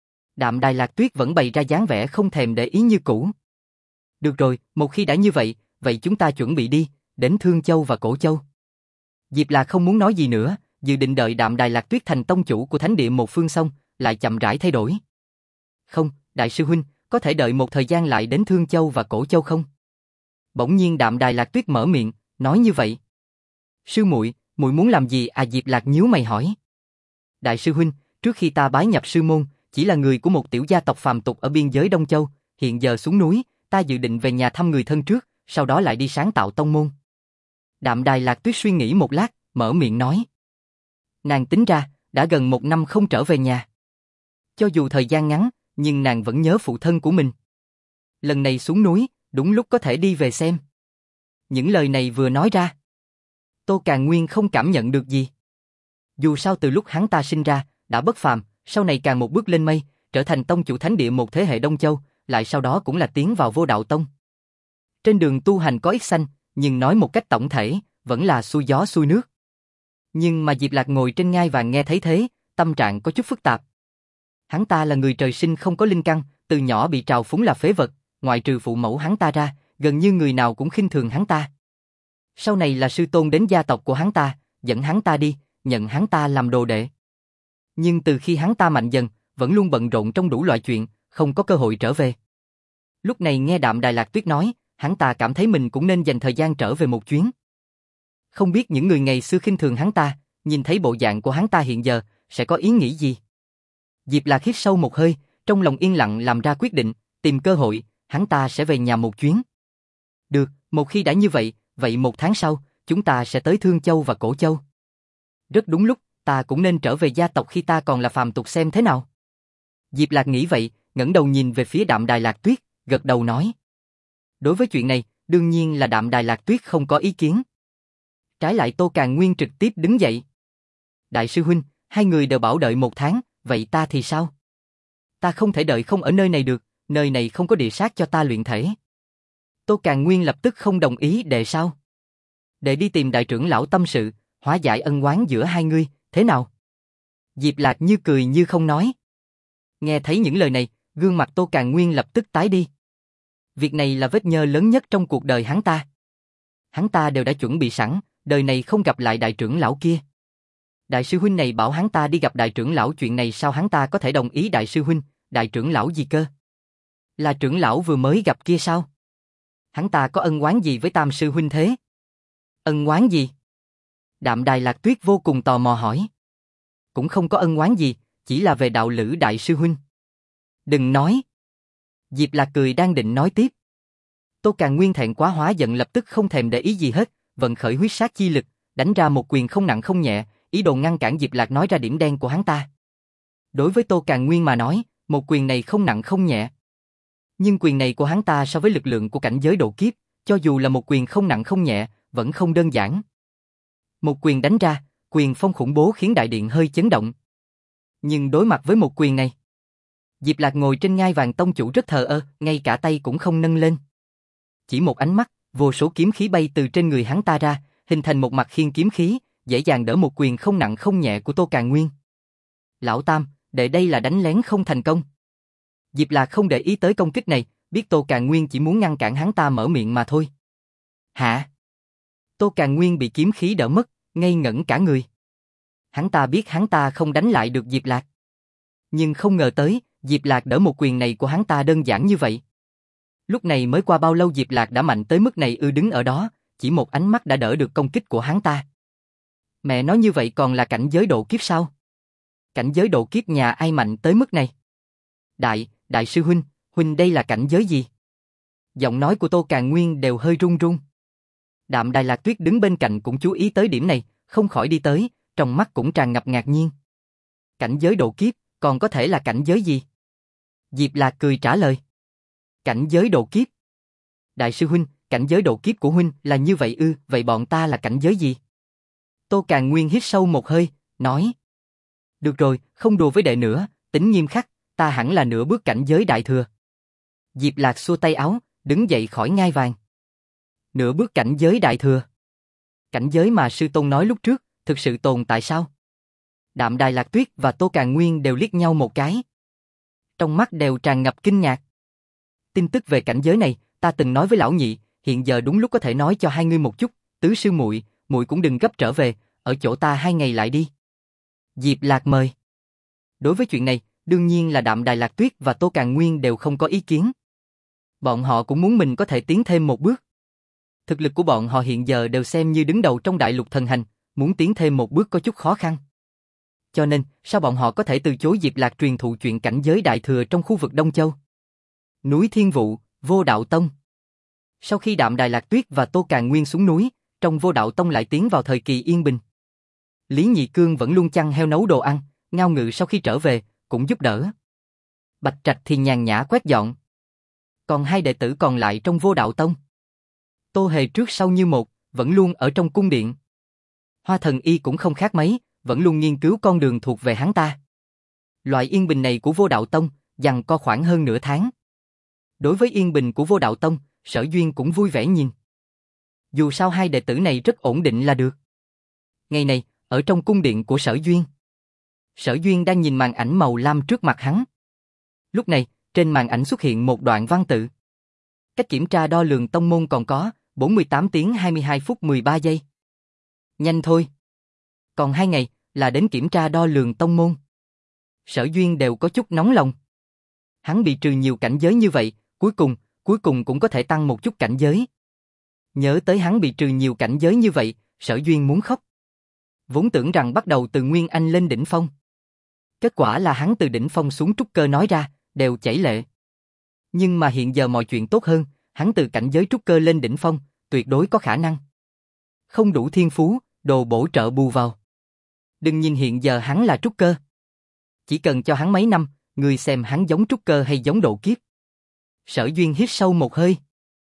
Đạm Đài Lạc Tuyết vẫn bày ra dáng vẻ không thèm để ý như cũ. Được rồi, một khi đã như vậy, vậy chúng ta chuẩn bị đi, đến Thương Châu và Cổ Châu. Diệp Lạc không muốn nói gì nữa, dự định đợi Đạm Đài Lạc Tuyết thành tông chủ của thánh địa một phương xong, lại chậm rãi thay đổi. Không, đại sư huynh, có thể đợi một thời gian lại đến Thương Châu và Cổ Châu không? Bỗng nhiên Đạm Đài Lạc Tuyết mở miệng, nói như vậy. Sư muội, muội muốn làm gì à? Diệp Lạc nhíu mày hỏi. Đại sư huynh, trước khi ta bái nhập sư môn, chỉ là người của một tiểu gia tộc phàm tục ở biên giới Đông Châu, hiện giờ xuống núi, ta dự định về nhà thăm người thân trước, sau đó lại đi sáng tạo tông môn. Đạm Đài Lạc Tuyết suy nghĩ một lát, mở miệng nói. Nàng tính ra, đã gần 1 năm không trở về nhà. Cho dù thời gian ngắn, nhưng nàng vẫn nhớ phụ thân của mình. Lần này xuống núi, đúng lúc có thể đi về xem. Những lời này vừa nói ra, Tô Càn Nguyên không cảm nhận được gì. Dù sao từ lúc hắn ta sinh ra, đã bất phàm, sau này càng một bước lên mây, trở thành tông chủ thánh địa một thế hệ Đông Châu, lại sau đó cũng là tiến vào Vô Đạo Tông. Trên đường tu hành có ít xanh, nhưng nói một cách tổng thể, vẫn là xuôi gió xuôi nước. Nhưng mà Diệp Lạc ngồi trên ngai vàng nghe thấy thế, tâm trạng có chút phức tạp. Hắn ta là người trời sinh không có linh căn, từ nhỏ bị trào phúng là phế vật, ngoại trừ phụ mẫu hắn ta ra, gần như người nào cũng khinh thường hắn ta. Sau này là sư tôn đến gia tộc của hắn ta, dẫn hắn ta đi, nhận hắn ta làm đồ đệ. Nhưng từ khi hắn ta mạnh dần, vẫn luôn bận rộn trong đủ loại chuyện, không có cơ hội trở về. Lúc này nghe Đạm Đài Lạc Tuyết nói, hắn ta cảm thấy mình cũng nên dành thời gian trở về một chuyến. Không biết những người ngày xưa khinh thường hắn ta, nhìn thấy bộ dạng của hắn ta hiện giờ, sẽ có ý nghĩ gì? Diệp Lạc hít sâu một hơi, trong lòng yên lặng làm ra quyết định, tìm cơ hội, hắn ta sẽ về nhà một chuyến. Được, một khi đã như vậy, vậy 1 tháng sau, chúng ta sẽ tới Thương Châu và Cổ Châu. Rất đúng lúc, ta cũng nên trở về gia tộc khi ta còn là phàm tục xem thế nào. Diệp Lạc nghĩ vậy, ngẩng đầu nhìn về phía Đạm Đài Lạc Tuyết, gật đầu nói. Đối với chuyện này, đương nhiên là Đạm Đài Lạc Tuyết không có ý kiến. Trái lại Tô Càn Nguyên trực tiếp đứng dậy. Đại sư huynh, hai người đều bảo đợi 1 tháng, vậy ta thì sao? Ta không thể đợi không ở nơi này được, nơi này không có địa sát cho ta luyện thể. Tô Càn Nguyên lập tức không đồng ý. Đệ sao? Đệ đi tìm đại trưởng lão tâm sự, hóa giải ân oán giữa hai ngươi, thế nào? Diệp Lạc như cười như không nói. Nghe thấy những lời này, gương mặt Tô Càn Nguyên lập tức tái đi. Việc này là vết nhơ lớn nhất trong cuộc đời hắn ta. Hắn ta đều đã chuẩn bị sẵn, đời này không gặp lại đại trưởng lão kia. Đại sư huynh này bảo hắn ta đi gặp đại trưởng lão, chuyện này sao hắn ta có thể đồng ý? Đại sư huynh, đại trưởng lão gì cơ? Là trưởng lão vừa mới gặp kia sao? Hắn ta có ân oán gì với Tam sư huynh thế? Ân oán gì? Đạm Đài Lạc Tuyết vô cùng tò mò hỏi. Cũng không có ân oán gì, chỉ là về đạo lữ đại sư huynh. Đừng nói. Diệp Lạc cười đang định nói tiếp. Tô Càn Nguyên thẹn quá hóa giận, lập tức không thèm để ý gì hết, vận khởi huyết sát chi lực, đánh ra một quyền không nặng không nhẹ, ý đồ ngăn cản Diệp Lạc nói ra điểm đen của hắn ta. Đối với Tô Càn Nguyên mà nói, một quyền này không nặng không nhẹ. Nhưng quyền này của hắn ta so với lực lượng của cảnh giới độ kiếp, cho dù là một quyền không nặng không nhẹ, vẫn không đơn giản. Một quyền đánh ra, quyền phong khủng bố khiến đại điện hơi chấn động. Nhưng đối mặt với một quyền này, Diệp Lạc ngồi trên ngai vàng tông chủ rất thờ ơ, ngay cả tay cũng không nâng lên. Chỉ một ánh mắt, vô số kiếm khí bay từ trên người hắn ta ra, hình thành một mặt khiên kiếm khí, dễ dàng đỡ một quyền không nặng không nhẹ của Tô Càn Nguyên. Lão Tam, đệ đây là đánh lén không thành công. Diệp Lạc không để ý tới công kích này, biết Tô Càn Nguyên chỉ muốn ngăn cản hắn ta mở miệng mà thôi. Hả? Tô Càn Nguyên bị kiếm khí đỡ mất, ngây ngẩn cả người. Hắn ta biết hắn ta không đánh lại được Diệp Lạc. Nhưng không ngờ tới, Diệp Lạc đỡ một quyền này của hắn ta đơn giản như vậy. Lúc này mới qua bao lâu Diệp Lạc đã mạnh tới mức này đứng ở đó, chỉ một ánh mắt đã đỡ được công kích của hắn ta. Mẹ nói như vậy còn là cảnh giới độ kiếp sao? Cảnh giới độ kiếp nhà ai mạnh tới mức này? Đại sư huynh đây là cảnh giới gì? Giọng nói của Tô Càn Nguyên đều hơi run run. Đạm Đài Lạc Tuyết đứng bên cạnh cũng chú ý tới điểm này, không khỏi đi tới, trong mắt cũng tràn ngập ngạc nhiên. Cảnh giới độ kiếp, còn có thể là cảnh giới gì? Diệp Lạc cười trả lời. Cảnh giới độ kiếp. Đại sư huynh, cảnh giới độ kiếp của huynh là như vậy ư, vậy bọn ta là cảnh giới gì? Tô Càn Nguyên hít sâu một hơi, nói. Được rồi, không đùa với đệ nữa, tính nghiêm khắc, ta hẳn là nửa bước cảnh giới đại thừa. Diệp Lạc xua tay áo, đứng dậy khỏi ngai vàng. Nửa bước cảnh giới đại thừa. Cảnh giới mà sư tôn nói lúc trước, thực sự tồn tại sao? Đạm Đài Lạc Tuyết và Tô Càn Nguyên đều liếc nhau một cái. Trong mắt đều tràn ngập kinh ngạc. Tin tức về cảnh giới này, ta từng nói với lão nhị, hiện giờ đúng lúc có thể nói cho hai ngươi một chút, tứ sư muội, muội cũng đừng gấp trở về, ở chỗ ta 2 ngày lại đi. Diệp Lạc mời. Đối với chuyện này, đương nhiên là Đạm Đài Lạc Tuyết và Tô Càn Nguyên đều không có ý kiến. Bọn họ cũng muốn mình có thể tiến thêm một bước. Thực lực của bọn họ hiện giờ đều xem như đứng đầu trong đại lục thần hành, muốn tiến thêm một bước có chút khó khăn. Cho nên, sao bọn họ có thể từ chối Diệp Lạc truyền thụ chuyện cảnh giới đại thừa trong khu vực Đông Châu? Núi Thiên Vụ, Vô Đạo Tông. Sau khi Đạm Đài Lạc Tuyết và Tô Càn Nguyên xuống núi, trong Vô Đạo Tông lại tiến vào thời kỳ yên bình. Lý Nhị Cương vẫn luôn chăn heo nấu đồ ăn, Ngao Ngự sau khi trở về, cũng giúp đỡ. Bạch Trạch thì nhàn nhã quét dọn. Còn 2 đệ tử còn lại trong Vô Đạo Tông, Tô Hề trước sau như một, vẫn luôn ở trong cung điện. Hoa Thần Y cũng không khác mấy, vẫn luôn nghiên cứu con đường thuộc về hắn ta. Loại yên bình này của Vô Đạo Tông, giằng co khoảng hơn nửa tháng. Đối với yên bình của Vô Đạo Tông, Sở Duyên cũng vui vẻ nhìn. Dù sao 2 đệ tử này rất ổn định là được. Ngày này, ở trong cung điện của Sở Duyên, Sở Duyên đang nhìn màn ảnh màu lam trước mặt hắn. Lúc này, trên màn ảnh xuất hiện một đoạn văn tự. Cách kiểm tra đo lường tông môn còn có 48 tiếng 22 phút 13 giây. Nhanh thôi. Còn 2 ngày là đến kiểm tra đo lường tông môn. Sở Duyên đều có chút nóng lòng. Hắn bị trừ nhiều cảnh giới như vậy, cuối cùng cũng có thể tăng một chút cảnh giới. Nhớ tới hắn bị trừ nhiều cảnh giới như vậy, Sở Duyên muốn khóc. Vốn tưởng rằng bắt đầu từ Nguyên Anh lên đỉnh phong. Kết quả là hắn từ đỉnh phong xuống trúc cơ nói ra, đều chảy lệ. Nhưng mà hiện giờ mọi chuyện tốt hơn, hắn từ cảnh giới trúc cơ lên đỉnh phong, tuyệt đối có khả năng. Không đủ thiên phú, đồ bổ trợ bù vào. Đừng nhìn hiện giờ hắn là trúc cơ. Chỉ cần cho hắn mấy năm, người xem hắn giống trúc cơ hay giống độ kiếp. Sở Duyên hít sâu một hơi,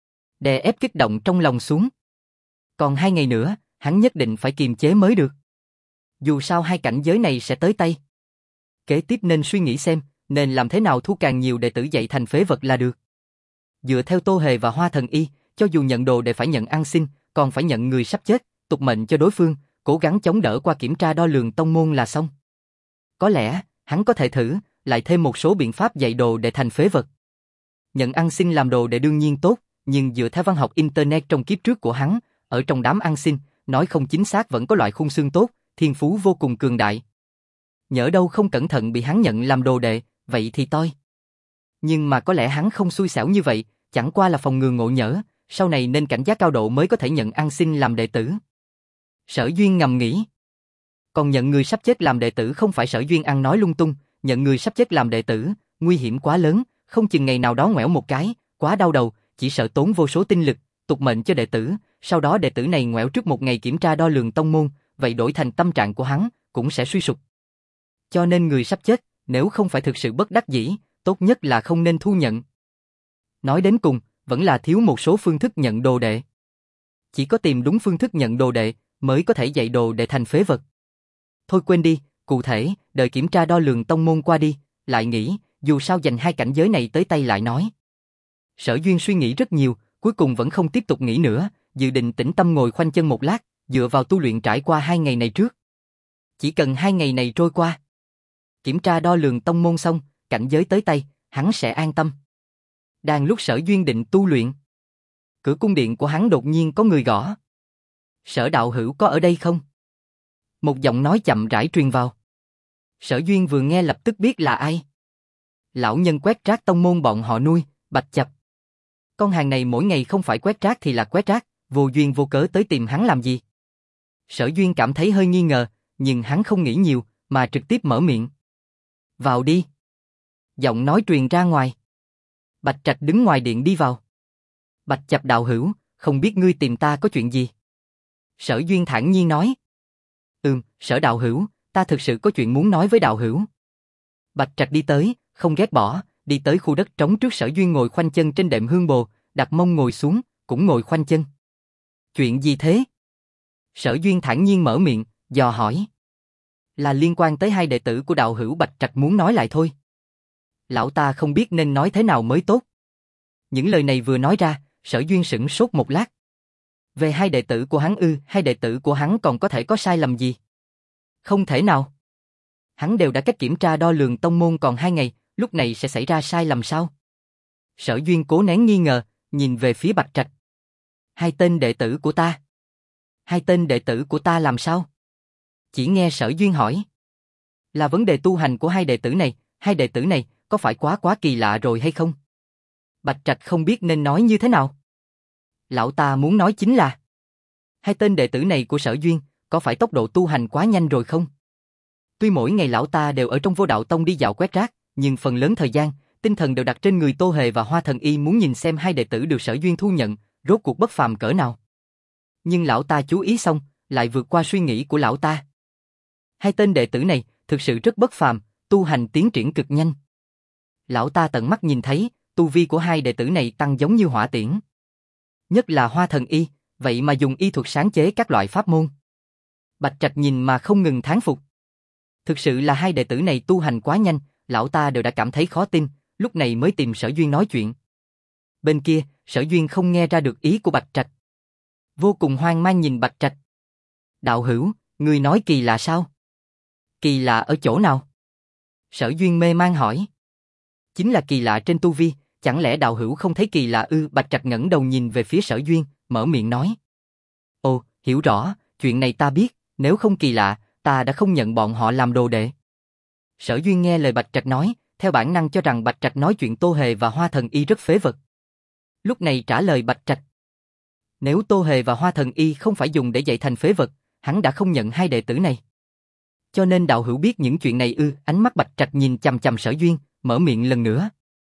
đè ép kích động trong lòng xuống. Còn 2 ngày nữa, hắn nhất định phải kiềm chế mới được. Dù sao 2 cảnh giới này sẽ tới tay. Kế tiếp nên suy nghĩ xem, nên làm thế nào thu càng nhiều đệ tử dạy thành phế vật là được. Dựa theo Tô Hề và Hoa Thần Y, cho dù nhận đồ để phải nhận ăn xin, còn phải nhận người sắp chết, tục mệnh cho đối phương, cố gắng chống đỡ qua kiểm tra đo lường tông môn là xong. Có lẽ, hắn có thể thử, lại thêm một số biện pháp dạy đồ để thành phế vật. Nhận ăn xin làm đồ để đương nhiên tốt, nhưng dựa theo văn học Internet trong kiếp trước của hắn, ở trong đám ăn xin, nói không chính xác vẫn có loại khung xương tốt, thiên phú vô cùng cường đại. Nhỡ đâu không cẩn thận bị hắn nhận làm đồ đệ, vậy thì toi. Nhưng mà có lẽ hắn không xui xẻo như vậy, chẳng qua là phòng ngừa ngộ nhỡ, sau này nên cảnh giác cao độ mới có thể nhận ăn xin làm đệ tử. Sở Duyên ngầm nghĩ. Còn nhận người sắp chết làm đệ tử không phải Sở Duyên ăn nói lung tung, nhận người sắp chết làm đệ tử, nguy hiểm quá lớn, không chừng ngày nào đó ngoẻo một cái, quá đau đầu, chỉ sợ tốn vô số tinh lực, tục mệnh cho đệ tử, sau đó đệ tử này ngoẻo trước một ngày kiểm tra đo lường tông môn, vậy đổi thành tâm trạng của hắn, cũng sẽ suy sụp. Cho nên người sắp chết, nếu không phải thực sự bất đắc dĩ, tốt nhất là không nên thu nhận. Nói đến cùng, vẫn là thiếu một số phương thức nhận đồ đệ. Chỉ có tìm đúng phương thức nhận đồ đệ, mới có thể dạy đồ đệ thành phế vật. Thôi quên đi, cụ thể, đợi kiểm tra đo lường tông môn qua đi, lại nghĩ, dù sao dành 2 cảnh giới này tới tay lại nói. Sở Duyên suy nghĩ rất nhiều, cuối cùng vẫn không tiếp tục nghĩ nữa, dự định tĩnh tâm ngồi khoanh chân một lát, dựa vào tu luyện trải qua 2 ngày này trước. Chỉ cần 2 ngày này trôi qua, kiểm tra đo lường tông môn xong, cảnh giới tới tay, hắn sẽ an tâm. Đang lúc Sở Duyên định tu luyện, cửa cung điện của hắn đột nhiên có người gõ. Sở đạo hữu có ở đây không? Một giọng nói chậm rãi truyền vào. Sở Duyên vừa nghe lập tức biết là ai. Lão nhân quét rác tông môn bọn họ nuôi, Bạch Chập. Con hàng này mỗi ngày không phải quét rác thì là quét rác, vô duyên vô cớ tới tìm hắn làm gì? Sở Duyên cảm thấy hơi nghi ngờ, nhưng hắn không nghĩ nhiều, mà trực tiếp mở miệng. Vào đi. Giọng nói truyền ra ngoài. Bạch Trạch đứng ngoài điện đi vào. Bạch Chập đạo hữu, không biết ngươi tìm ta có chuyện gì? Sở Duyên thản nhiên nói. Sở đạo hữu, ta thực sự có chuyện muốn nói với đạo hữu. Bạch Trạch đi tới, không ghét bỏ, đi tới khu đất trống trước Sở Duyên ngồi khoanh chân trên đệm hương bồ, đặt mông ngồi xuống, cũng ngồi khoanh chân. Chuyện gì thế? Sở Duyên thản nhiên mở miệng, dò hỏi. Là liên quan tới hai đệ tử của đạo hữu Bạch Trạch muốn nói lại thôi. Lão ta không biết nên nói thế nào mới tốt. Những lời này vừa nói ra, Sở Duyên sửng sốt một lát. Về hai đệ tử của hắn hai đệ tử của hắn còn có thể có sai lầm gì? Không thể nào. Hắn đều đã cách kiểm tra đo lường tông môn còn 2 ngày, lúc này sẽ xảy ra sai lầm sao? Sở Duyên cố nén nghi ngờ, nhìn về phía Bạch Trạch. Hai tên đệ tử của ta. Hai tên đệ tử của ta làm sao? Chỉ nghe Sở Duyên hỏi. Là vấn đề tu hành của hai đệ tử này có phải quá kỳ lạ rồi hay không? Bạch Trạch không biết nên nói như thế nào. Lão ta muốn nói chính là hai tên đệ tử này của Sở Duyên có phải tốc độ tu hành quá nhanh rồi không? Tuy mỗi ngày lão ta đều ở trong Vô Đạo Tông đi dạo quét rác, nhưng phần lớn thời gian, tinh thần đều đặt trên người Tô Hề và Hoa Thần Y muốn nhìn xem hai đệ tử được Sở Duyên thu nhận, rốt cuộc bất phàm cỡ nào. Nhưng lão ta chú ý xong, lại vượt qua suy nghĩ của lão ta. Hai tên đệ tử này thực sự rất bất phàm, tu hành tiến triển cực nhanh. Lão ta tận mắt nhìn thấy, tu vi của hai đệ tử này tăng giống như hỏa tiễn. Nhất là Hoa Thần Y, vậy mà dùng y thuật sáng chế các loại pháp môn. Bạch Trạch nhìn mà không ngừng thán phục. Thực sự là hai đệ tử này tu hành quá nhanh, lão ta đều đã cảm thấy khó tin, lúc này mới tìm Sở Duyên nói chuyện. Bên kia, Sở Duyên không nghe ra được ý của Bạch Trạch. Vô cùng hoang mang nhìn Bạch Trạch. Đạo hữu, ngươi nói kỳ lạ sao? Kỳ lạ ở chỗ nào? Sở Duyên mê mang hỏi. Chính là kỳ lạ trên tu vi, chẳng lẽ đạo hữu không thấy kỳ lạ ư? Bạch Trạch ngẩng đầu nhìn về phía Sở Duyên, mở miệng nói. Ồ, hiểu rõ, chuyện này ta biết, nếu không kỳ lạ, ta đã không nhận bọn họ làm đồ đệ. Sở Duyên nghe lời Bạch Trạch nói, theo bản năng cho rằng Bạch Trạch nói chuyện Tô Hề và Hoa Thần Y rất phế vật. Lúc này trả lời Bạch Trạch. Nếu Tô Hề và Hoa Thần Y không phải dùng để dạy thành phế vật, hắn đã không nhận hai đệ tử này. Cho nên đạo hữu biết những chuyện này ư? Ánh mắt Bạch Trạch nhìn chằm chằm Sở Duyên, mở miệng lần nữa.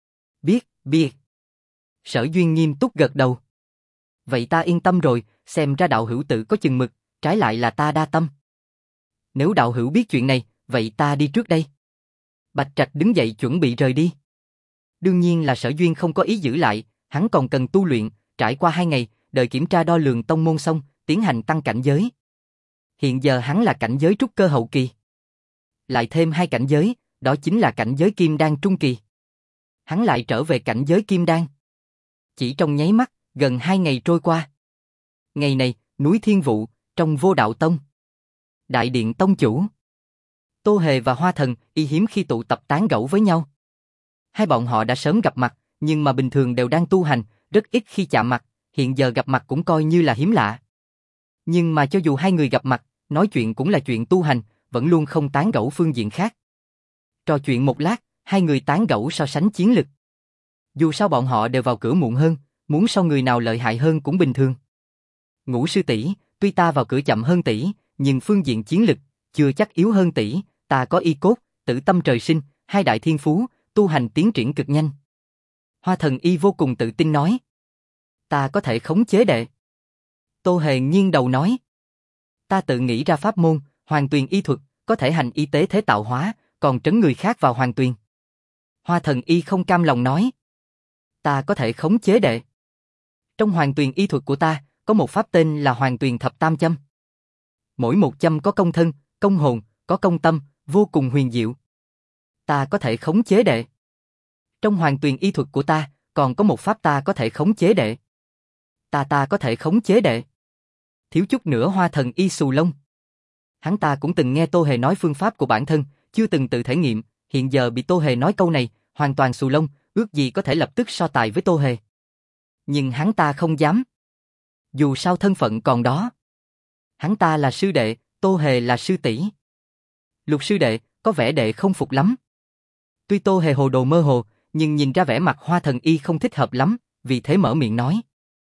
Biết. Sở Duyên nghiêm túc gật đầu. Vậy ta yên tâm rồi, xem ra đạo hữu tự có chừng mực, trái lại là ta đa tâm. Nếu đạo hữu biết chuyện này, vậy ta đi trước đây. Bạch Trạch đứng dậy chuẩn bị rời đi. Đương nhiên là Sở Duyên không có ý giữ lại, hắn còn cần tu luyện, trải qua 2 ngày, đợi kiểm tra đo lường tông môn xong, tiến hành tăng cảnh giới. Hiện giờ hắn là cảnh giới trúc cơ hậu kỳ. Lại thêm 2 cảnh giới, đó chính là cảnh giới kim đan trung kỳ. Hắn lại trở về cảnh giới kim đan. Chỉ trong nháy mắt, gần 2 ngày trôi qua. Ngày này, núi Thiên Vụ, trong Vô Đạo Tông. Đại điện tông chủ. Tô Hề và Hoa Thần Y hiếm khi tụ tập tán gẫu với nhau. Hai bọn họ đã sớm gặp mặt, nhưng mà bình thường đều đang tu hành, rất ít khi chạm mặt, hiện giờ gặp mặt cũng coi như là hiếm lạ. Nhưng mà cho dù hai người gặp mặt, nói chuyện cũng là chuyện tu hành, vẫn luôn không tán gẫu phương diện khác. Trò chuyện một lát, hai người tán gẫu so sánh chiến lực. Dù sao bọn họ đều vào cửa muộn hơn, muốn so người nào lợi hại hơn cũng bình thường. Ngũ sư tỷ, tuy ta vào cửa chậm hơn tỷ, nhưng phương diện chiến lực chưa chắc yếu hơn tỷ, ta có y cốt, tử tâm trời sinh, 2 đại thiên phú, tu hành tiến triển cực nhanh. Hoa Thần Y vô cùng tự tin nói. Ta có thể khống chế đệ. Tô Hề nghiêng đầu nói. Ta tự nghĩ ra pháp môn, Hoàng Tuyền y thuật, có thể hành y tế thế tạo hóa, còn trấn người khác vào Hoàng Tuyền. Hoa Thần Y không cam lòng nói. Ta có thể khống chế đệ. Trong Hoàng Tuyền y thuật của ta, có một pháp tên là Hoàng Tuyền thập tam châm. Mỗi một châm có công thân, công hồn, có công tâm, vô cùng huyền diệu. Ta có thể khống chế đệ. Trong Hoàng Tuyền y thuật của ta, còn có một pháp ta có thể khống chế đệ. Ta có thể khống chế đệ. Thiếu chút nữa Hoa Thần Y xù lông. Hắn ta cũng từng nghe Tô Hề nói phương pháp của bản thân, chưa từng tự thể nghiệm, hiện giờ bị Tô Hề nói câu này, hoàn toàn xù lông, ước gì có thể lập tức so tài với Tô Hề. Nhưng hắn ta không dám. Dù sao thân phận còn đó. Hắn ta là sư đệ, Tô Hề là sư tỷ. Lục sư đệ, có vẻ đệ không phục lắm. Tuy Tô Hề hồ đồ mơ hồ, nhưng nhìn ra vẻ mặt Hoa Thần Y không thích hợp lắm, vì thế mở miệng nói.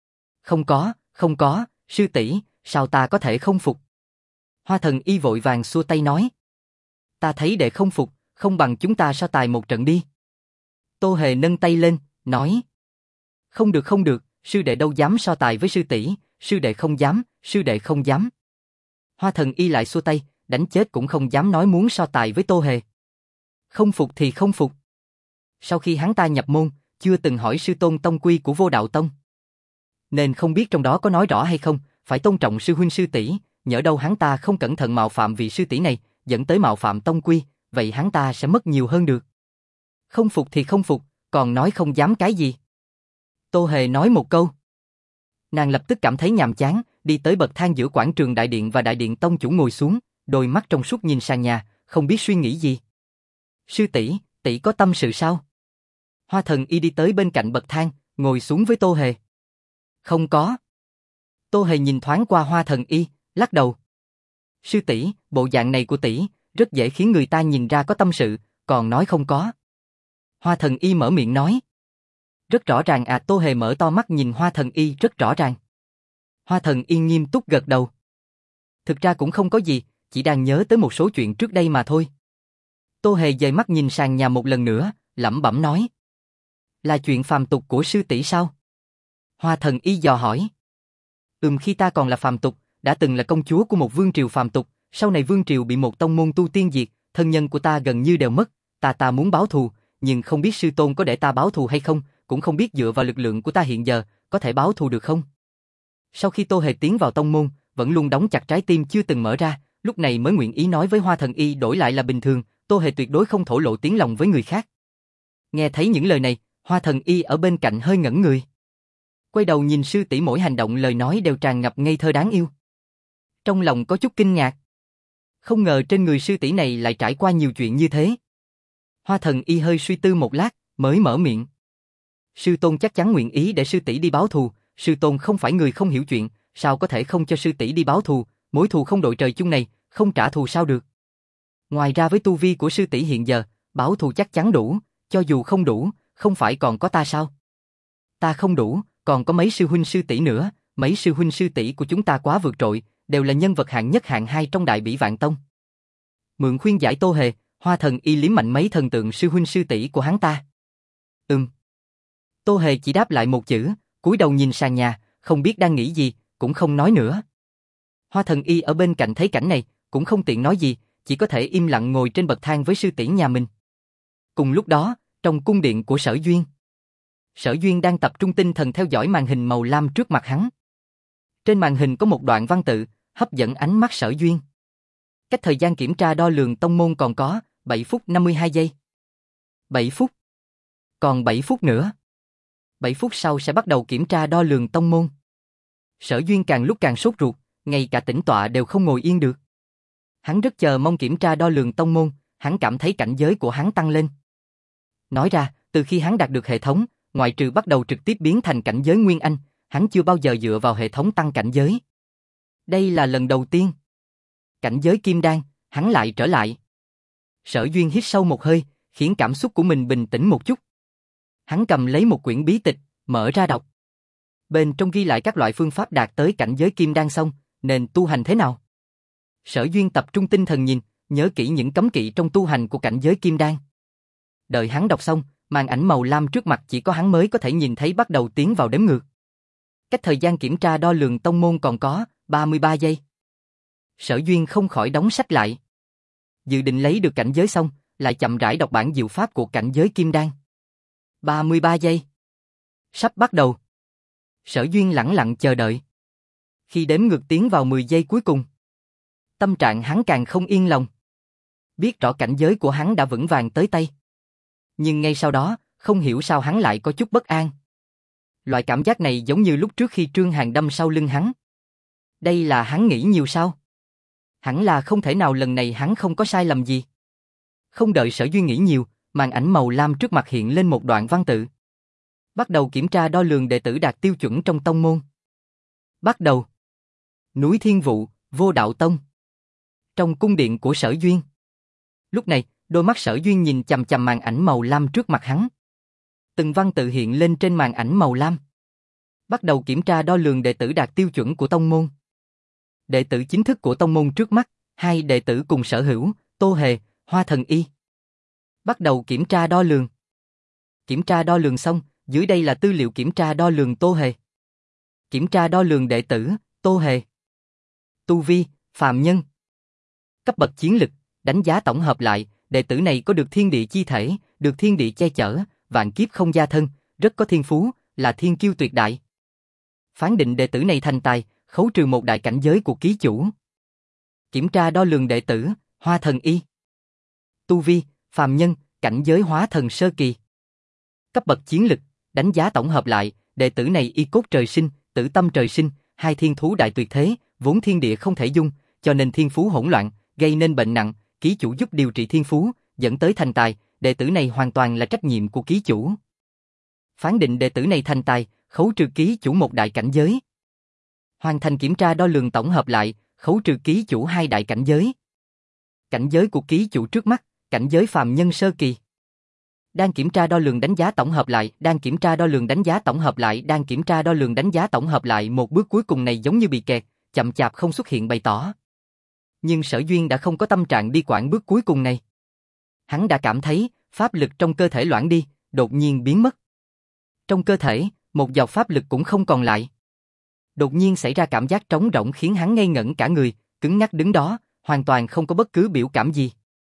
Không có, sư tỷ, sao ta có thể không phục? Hoa Thần Y vội vàng xua tay nói. Ta thấy đệ không phục, không bằng chúng ta so tài một trận đi. Tô Hề nâng tay lên, nói. Không được, sư đệ đâu dám so tài với sư tỷ, sư đệ không dám. Hoa Thần Y lại xua tay, đánh chết cũng không dám nói muốn so tài với Tô Hề. Không phục thì không phục. Sau khi hắn ta nhập môn, chưa từng hỏi sư tôn tông quy của Vô Đạo Tông. Nên không biết trong đó có nói rõ hay không, phải tôn trọng sư huynh sư tỷ, nhỡ đâu hắn ta không cẩn thận mạo phạm vị sư tỷ này, dẫn tới mạo phạm tông quy, vậy hắn ta sẽ mất nhiều hơn được. Không phục thì không phục, còn nói không dám cái gì. Tô Hề nói một câu. Nàng lập tức cảm thấy nhàm chán, đi tới bậc thang giữa quảng trường đại điện và đại điện tông chủ ngồi xuống, đôi mắt trong suốt nhìn sàn nhà, không biết suy nghĩ gì. Sư tỷ, tỷ có tâm sự sao? Hoa Thần Y đi tới bên cạnh bậc thang, ngồi xuống với Tô Hề. Không có. Tô Hề nhìn thoáng qua Hoa Thần Y, lắc đầu. Sư tỷ, bộ dạng này của tỷ rất dễ khiến người ta nhìn ra có tâm sự, còn nói không có. Hoa Thần Y mở miệng nói. Rất rõ ràng à, Tô Hề mở to mắt nhìn Hoa Thần Y rất rõ ràng. Hoa Thần Y nghiêm túc gật đầu. Thực ra cũng không có gì, chỉ đang nhớ tới một số chuyện trước đây mà thôi. Tô Hề dời mắt nhìn sàn nhà một lần nữa, lẩm bẩm nói. Là chuyện phàm tục của sư tỷ sao? Hoa Thần Y dò hỏi. Khi ta còn là phàm tục, đã từng là công chúa của một vương triều phàm tục, sau này vương triều bị một tông môn tu tiên diệt, thân nhân của ta gần như đều mất, ta muốn báo thù, nhưng không biết sư tôn có để ta báo thù hay không, cũng không biết dựa vào lực lượng của ta hiện giờ, có thể báo thù được không? Sau khi Tô Hề tiến vào tông môn, vẫn luôn đóng chặt trái tim chưa từng mở ra, lúc này mới nguyện ý nói với Hoa Thần Y đổi lại là bình thường, Tô Hề tuyệt đối không thổ lộ tiếng lòng với người khác. Nghe thấy những lời này, Hoa Thần Y ở bên cạnh hơi ngẩn người. Quay đầu nhìn sư tỷ, mỗi hành động lời nói đều tràn ngập ngây thơ đáng yêu. Trong lòng có chút kinh ngạc. Không ngờ trên người sư tỷ này lại trải qua nhiều chuyện như thế. Hoa Thần Y hơi suy tư một lát, mới mở miệng. Sư tôn chắc chắn nguyện ý để sư tỷ đi báo thù, sư tôn không phải người không hiểu chuyện, sao có thể không cho sư tỷ đi báo thù, mối thù không đội trời chung này, không trả thù sao được. Ngoài ra với tu vi của sư tỷ hiện giờ, báo thù chắc chắn đủ, cho dù không đủ, không phải còn có ta sao? Ta không đủ, còn có mấy sư huynh sư tỷ nữa, mấy sư huynh sư tỷ của chúng ta quá vượt trội, đều là nhân vật hạng nhất hạng hai trong Đại Bỉ Vạn Tông. Mượn khuyên giải Tô Hề, Hoa Thần Y liếm mạnh mấy thần tượng sư huynh sư tỷ của hắn ta. Tô Hề chỉ đáp lại một chữ, cúi đầu nhìn sàn nhà, không biết đang nghĩ gì, cũng không nói nữa. Hoa Thần Y ở bên cạnh thấy cảnh này, cũng không tiện nói gì, chỉ có thể im lặng ngồi trên bậc thang với sư tỷ nhà mình. Cùng lúc đó, trong cung điện của Sở Duyên, Sở Duyên đang tập trung tinh thần theo dõi màn hình màu lam trước mặt hắn. Trên màn hình có một đoạn văn tự, hấp dẫn ánh mắt Sở Duyên. Cách thời gian kiểm tra đo lường tông môn còn có 7 phút 52 giây. 7 phút. Còn 7 phút nữa. 7 phút sau sẽ bắt đầu kiểm tra đo lường tông môn. Sở Duyên càng lúc càng sốt ruột, ngay cả tĩnh tọa đều không ngồi yên được. Hắn rất chờ mong kiểm tra đo lường tông môn, hắn cảm thấy cảnh giới của hắn tăng lên. Nói ra, từ khi hắn đạt được hệ thống, ngoại trừ bắt đầu trực tiếp biến thành cảnh giới Nguyên Anh, hắn chưa bao giờ dựa vào hệ thống tăng cảnh giới. Đây là lần đầu tiên. Cảnh giới Kim Đan, hắn lại trở lại. Sở Duyên hít sâu một hơi, khiến cảm xúc của mình bình tĩnh một chút. Hắn cầm lấy một quyển bí tịch, mở ra đọc. Bên trong ghi lại các loại phương pháp đạt tới cảnh giới Kim Đan xong, nên tu hành thế nào. Sở Duyên tập trung tinh thần nhìn, nhớ kỹ những cấm kỵ trong tu hành của cảnh giới Kim Đan. Đợi hắn đọc xong, màn ảnh màu lam trước mặt chỉ có hắn mới có thể nhìn thấy bắt đầu tiến vào đếm ngược. Cách thời gian kiểm tra đo lường tông môn còn có 33 giây. Sở Duyên không khỏi đóng sách lại. Dự định lấy được cảnh giới xong, lại chậm rãi đọc bản diệu pháp của cảnh giới Kim Đan. 33 giây. Sắp bắt đầu. Sở Duyên lẳng lặng chờ đợi. Khi đếm ngược tiến vào 10 giây cuối cùng, tâm trạng hắn càng không yên lòng. Biết rõ cảnh giới của hắn đã vững vàng tới tay. Nhưng ngay sau đó, không hiểu sao hắn lại có chút bất an. Loại cảm giác này giống như lúc trước khi Trương Hàn đâm sau lưng hắn. Đây là hắn nghĩ nhiều sao? Hẳn là không thể nào lần này hắn không có sai lầm gì. Không đợi Sở Duyên nghĩ nhiều, Màn ảnh màu lam trước mặt hiện lên một đoạn văn tự. Bắt đầu kiểm tra đo lường đệ tử đạt tiêu chuẩn trong tông môn. Bắt đầu. Núi Thiên Vụ, Vô Đạo Tông. Trong cung điện của Sở Duyên. Lúc này, đôi mắt Sở Duyên nhìn chằm chằm màn ảnh màu lam trước mặt hắn. Từng văn tự hiện lên trên màn ảnh màu lam. Bắt đầu kiểm tra đo lường đệ tử đạt tiêu chuẩn của tông môn. Đệ tử chính thức của tông môn trước mắt, 2 đệ tử cùng sở hữu, Tô Hề, Hoa Thần Y. Bắt đầu kiểm tra đo lường. Kiểm tra đo lường xong, dưới đây là tư liệu kiểm tra đo lường Tô Hề. Kiểm tra đo lường đệ tử, Tô Hề. Tu vi, phàm nhân. Cấp bậc chiến lực, đánh giá tổng hợp lại, đệ tử này có được thiên địa chi thể, được thiên địa che chở, vạn kiếp không gia thân, rất có thiên phú, là thiên kiêu tuyệt đại. Phán định đệ tử này thành tài, khấu trừ 1 đại cảnh giới của ký chủ. Kiểm tra đo lường đệ tử, Hoa Thần Y. Tu vi, phàm nhân, cảnh giới hóa thần sơ kỳ. Cấp bậc chiến lực, đánh giá tổng hợp lại, đệ tử này y cốt trời sinh, tử tâm trời sinh, 2 thiên thú đại tuyệt thế, vốn thiên địa không thể dung, cho nên thiên phú hỗn loạn, gây nên bệnh nặng, ký chủ giúp điều trị thiên phú, dẫn tới thành tài, đệ tử này hoàn toàn là trách nhiệm của ký chủ. Phán định đệ tử này thành tài, khấu trừ ký chủ 1 đại cảnh giới. Hoàn thành kiểm tra đo lường tổng hợp lại, khấu trừ ký chủ 2 đại cảnh giới. Cảnh giới của ký chủ trước mắt, cảnh giới phàm nhân sơ kỳ. Đang kiểm tra đo lường đánh giá tổng hợp lại, đang kiểm tra đo lường đánh giá tổng hợp lại, đang kiểm tra đo lường đánh giá tổng hợp lại, một bước cuối cùng này giống như bị kẹt, chậm chạp không xuất hiện bày tỏ. Nhưng Sở Duyên đã không có tâm trạng đi quản bước cuối cùng này. Hắn đã cảm thấy, pháp lực trong cơ thể loãng đi, đột nhiên biến mất. Trong cơ thể, một giọt pháp lực cũng không còn lại. Đột nhiên xảy ra cảm giác trống rỗng khiến hắn ngây ngẩn cả người, cứng nhắc đứng đó, hoàn toàn không có bất cứ biểu cảm gì.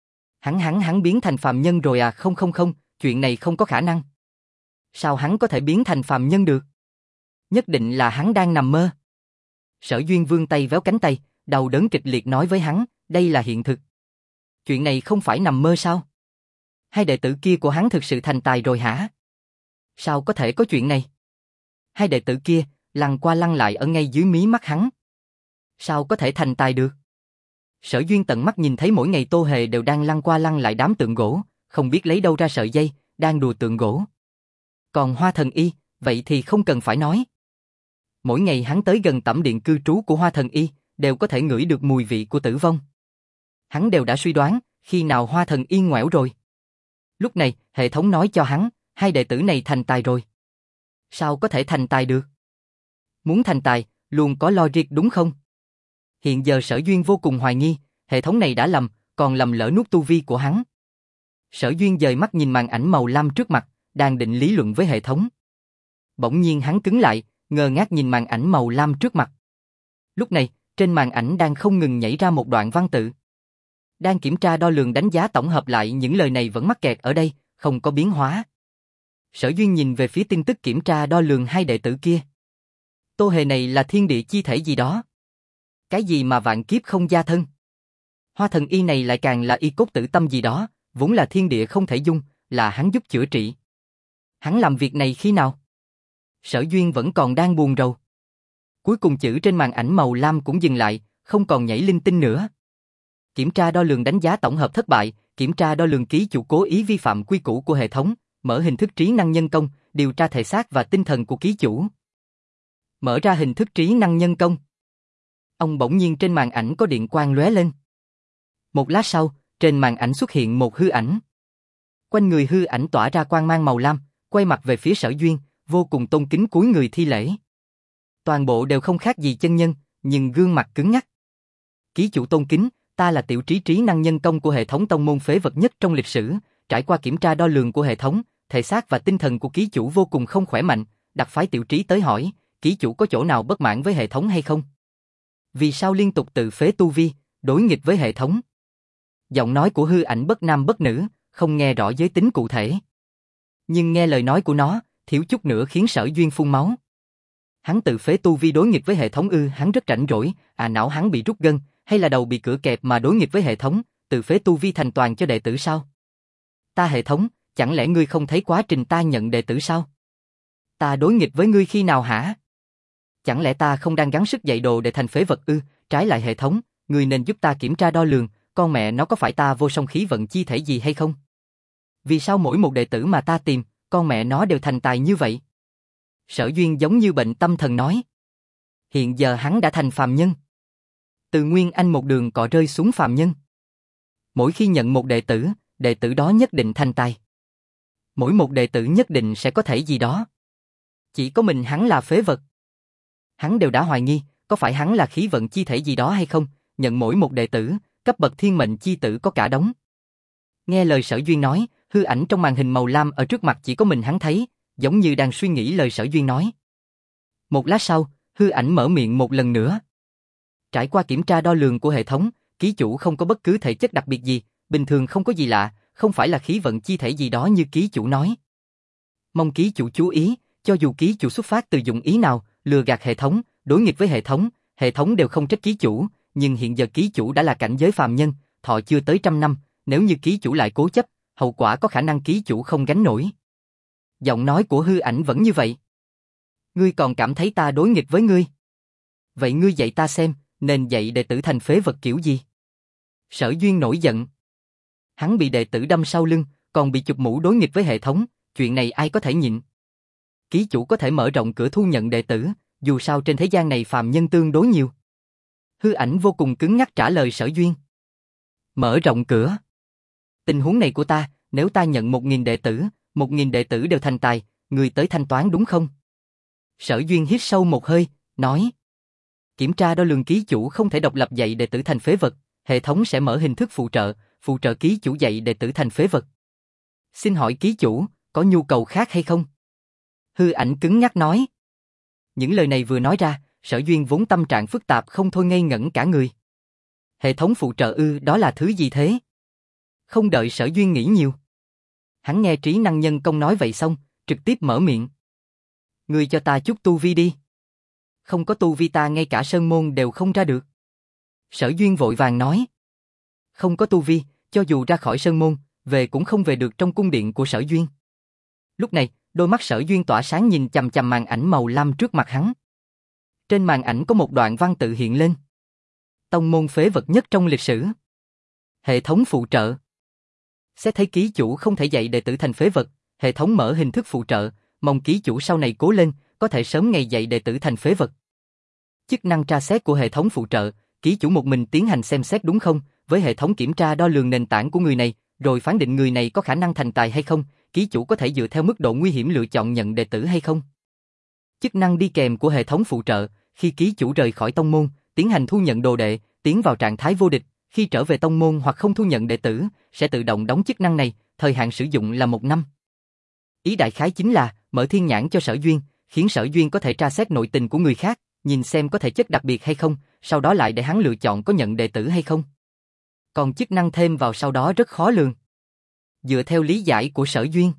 Hắn biến thành phàm nhân rồi à? Không, chuyện này không có khả năng. Sao hắn có thể biến thành phàm nhân được? Nhất định là hắn đang nằm mơ. Sở Duyên vươn tay véo cánh tay, đau đớn kịch liệt nói với hắn, đây là hiện thực. Chuyện này không phải nằm mơ sao? 2 đệ tử kia của hắn thực sự thành tài rồi hả? Sao có thể có chuyện này? 2 đệ tử kia, lăn qua lăn lại ở ngay dưới mí mắt hắn. Sao có thể thành tài được? Sở Duyên tận mắt nhìn thấy mỗi ngày Tô Hề đều đang lăn qua lăn lại đám tượng gỗ, không biết lấy đâu ra sợi dây, đang đùa tượng gỗ. Còn Hoa Thần Y, vậy thì không cần phải nói. Mỗi ngày hắn tới gần tẩm điện cư trú của Hoa Thần Y, đều có thể ngửi được mùi vị của tử vong. Hắn đều đã suy đoán, khi nào Hoa Thần Y ngoẻo rồi. Lúc này, hệ thống nói cho hắn, 2 đệ tử này thành tài rồi. Sao có thể thành tài được? Muốn thành tài, luôn có logic đúng không? Hiện giờ Sở Duyên vô cùng hoài nghi, hệ thống này đã lầm, còn lầm lỡ nuốt tu vi của hắn. Sở Duyên dời mắt nhìn màn ảnh màu lam trước mặt, đang định lý luận với hệ thống. Bỗng nhiên hắn cứng lại, ngơ ngác nhìn màn ảnh màu lam trước mặt. Lúc này, trên màn ảnh đang không ngừng nhảy ra một đoạn văn tự. Đang kiểm tra đo lường đánh giá tổng hợp lại, những lời này vẫn mắc kẹt ở đây, không có biến hóa. Sở Duyên nhìn về phía tin tức kiểm tra đo lường 2 đệ tử kia. Tô Hề này là thiên địa chi thể gì đó. Cái gì mà vạn kiếp không gia thân? Hoa Thần Y này lại càng là y cốt tử tâm gì đó, vốn là thiên địa không thể dung, là hắn giúp chữa trị. Hắn làm việc này khi nào? Sở Duyên vẫn còn đang buồn rầu. Cuối cùng chữ trên màn ảnh màu lam cũng dừng lại, không còn nhảy linh tinh nữa. Kiểm tra đo lường đánh giá tổng hợp thất bại, kiểm tra đo lường ký chủ cố ý vi phạm quy củ của hệ thống, mở hình thức trí năng nhân công, điều tra thể xác và tinh thần của ký chủ. Mở ra hình thức trí năng nhân công. Ông bỗng nhiên trên màn ảnh có điện quang lóe lên. Một lát sau, trên màn ảnh xuất hiện một hư ảnh. Quanh người hư ảnh tỏa ra quang mang màu lam, quay mặt về phía Sở Duyên, vô cùng tôn kính cúi người thi lễ. Toàn bộ đều không khác gì chân nhân, nhưng gương mặt cứng nhắc. Ký chủ tôn kính, ta là tiểu trí năng nhân công của hệ thống tông môn phế vật nhất trong lịch sử, trải qua kiểm tra đo lường của hệ thống, thể xác và tinh thần của ký chủ vô cùng không khỏe mạnh, đặc phái tiểu trí tới hỏi, ký chủ có chỗ nào bất mãn với hệ thống hay không? Vì sao liên tục tự phế tu vi, đối nghịch với hệ thống? Giọng nói của hư ảnh bất nam bất nữ, không nghe rõ giới tính cụ thể. Nhưng nghe lời nói của nó, thiếu chút nữa khiến Sở Duyên phun máu. Hắn tự phế tu vi đối nghịch với hệ thống ư? Hắn rất rảnh rỗi, não hắn bị rút gân, hay là đầu bị cửa kẹp mà đối nghịch với hệ thống, tự phế tu vi thành toàn cho đệ tử sao? Ta hệ thống, chẳng lẽ ngươi không thấy quá trình ta nhận đệ tử sao? Ta đối nghịch với ngươi khi nào hả? Chẳng lẽ ta không đang gắng sức dạy đồ để thành phế vật ư? Trái lại hệ thống, ngươi nên giúp ta kiểm tra đo lường, con mẹ nó có phải ta vô song khí vận chi thể gì hay không? Vì sao mỗi một đệ tử mà ta tìm, con mẹ nó đều thành tài như vậy? Sở Duyên giống như bệnh tâm thần nói. Hiện giờ hắn đã thành phàm nhân. Từ Nguyên Anh một đường cọ rơi xuống phàm nhân. Mỗi khi nhận một đệ tử đó nhất định thành tài. Mỗi một đệ tử nhất định sẽ có thể gì đó. Chỉ có mình hắn là phế vật. Hắn đều đã hoài nghi, có phải hắn là khí vận chi thể gì đó hay không, nhận mỗi một đệ tử, cấp bậc thiên mệnh chi tử có cả đống. Nghe lời Sở Duyên nói, hư ảnh trong màn hình màu lam ở trước mặt chỉ có mình hắn thấy, giống như đang suy nghĩ lời Sở Duyên nói. Một lát sau, hư ảnh mở miệng một lần nữa. Trải qua kiểm tra đo lường của hệ thống, ký chủ không có bất cứ thể chất đặc biệt gì, bình thường không có gì lạ, không phải là khí vận chi thể gì đó như ký chủ nói. Mong ký chủ chú ý, cho dù ký chủ xuất phát từ dụng ý nào, lừa gạt hệ thống, đối nghịch với hệ thống đều không trách ký chủ, nhưng hiện giờ ký chủ đã là cảnh giới phàm nhân, thọ chưa tới 100 năm, nếu như ký chủ lại cố chấp, hậu quả có khả năng ký chủ không gánh nổi. Giọng nói của hư ảnh vẫn như vậy. Ngươi còn cảm thấy ta đối nghịch với ngươi? Vậy ngươi dạy ta xem, nên dạy đệ tử thành phế vật kiểu gì? Sở Duyên nổi giận. Hắn bị đệ tử đâm sau lưng, còn bị chụp mũ đối nghịch với hệ thống, chuyện này ai có thể nhịn? Ký chủ có thể mở rộng cửa thu nhận đệ tử, dù sao trên thế gian này phàm nhân tương đối nhiều. Hư ảnh vô cùng cứng nhắc trả lời Sở Duyên. Mở rộng cửa? Tình huống này của ta, nếu ta nhận 1.000 đệ tử, 1.000 đệ tử đều thành tài, người tới thanh toán đúng không? Sở Duyên hít sâu một hơi, nói. Kiểm tra đo lường ký chủ không thể độc lập dạy đệ tử thành phế vật, hệ thống sẽ mở hình thức phụ trợ ký chủ dạy đệ tử thành phế vật. Xin hỏi ký chủ, có nhu cầu khác hay không? Hư ảnh cứng nhắc nói. Những lời này vừa nói ra, Sở Duyên vốn tâm trạng phức tạp không thôi ngây ngẩn cả người. Hệ thống phụ trợ đó là thứ gì thế? Không đợi Sở Duyên nghĩ nhiều. Hắn nghe trí năng nhân công nói vậy xong, trực tiếp mở miệng. Ngươi cho ta chút tu vi đi. Không có tu vi ta ngay cả sơn môn đều không ra được. Sở Duyên vội vàng nói. Không có tu vi, cho dù ra khỏi sơn môn, về cũng không về được trong cung điện của Sở Duyên. Lúc này, đôi mắt Sở Duyên tỏa sáng nhìn chằm chằm màn ảnh màu lam trước mặt hắn. Trên màn ảnh có một đoạn văn tự hiện lên. Tông môn phế vật nhất trong lịch sử. Hệ thống phụ trợ. Xét thấy ký chủ không thể dạy đệ tử thành phế vật, hệ thống mở hình thức phụ trợ, mong ký chủ sau này cố lên, có thể sớm ngày dạy đệ tử thành phế vật. Chức năng tra xét của hệ thống phụ trợ, ký chủ một mình tiến hành xem xét đúng không, với hệ thống kiểm tra đo lường nền tảng của người này, rồi phán định người này có khả năng thành tài hay không, ký chủ có thể dựa theo mức độ nguy hiểm lựa chọn nhận đệ tử hay không. Chức năng đi kèm của hệ thống phụ trợ, khi ký chủ rời khỏi tông môn, tiến hành thu nhận đồ đệ, tiến vào trạng thái vô địch, khi trở về tông môn hoặc không thu nhận đệ tử, sẽ tự động đóng chức năng này, thời hạn sử dụng là 1 năm. Ý đại khái chính là, mở thiên nhãn cho Sở Duyên, khiến Sở Duyên có thể tra xét nội tình của người khác, nhìn xem có thể chất đặc biệt hay không, sau đó lại để hắn lựa chọn có nhận đệ tử hay không. Còn chức năng thêm vào sau đó rất khó lường. Dựa theo lý giải của Sở Duyên,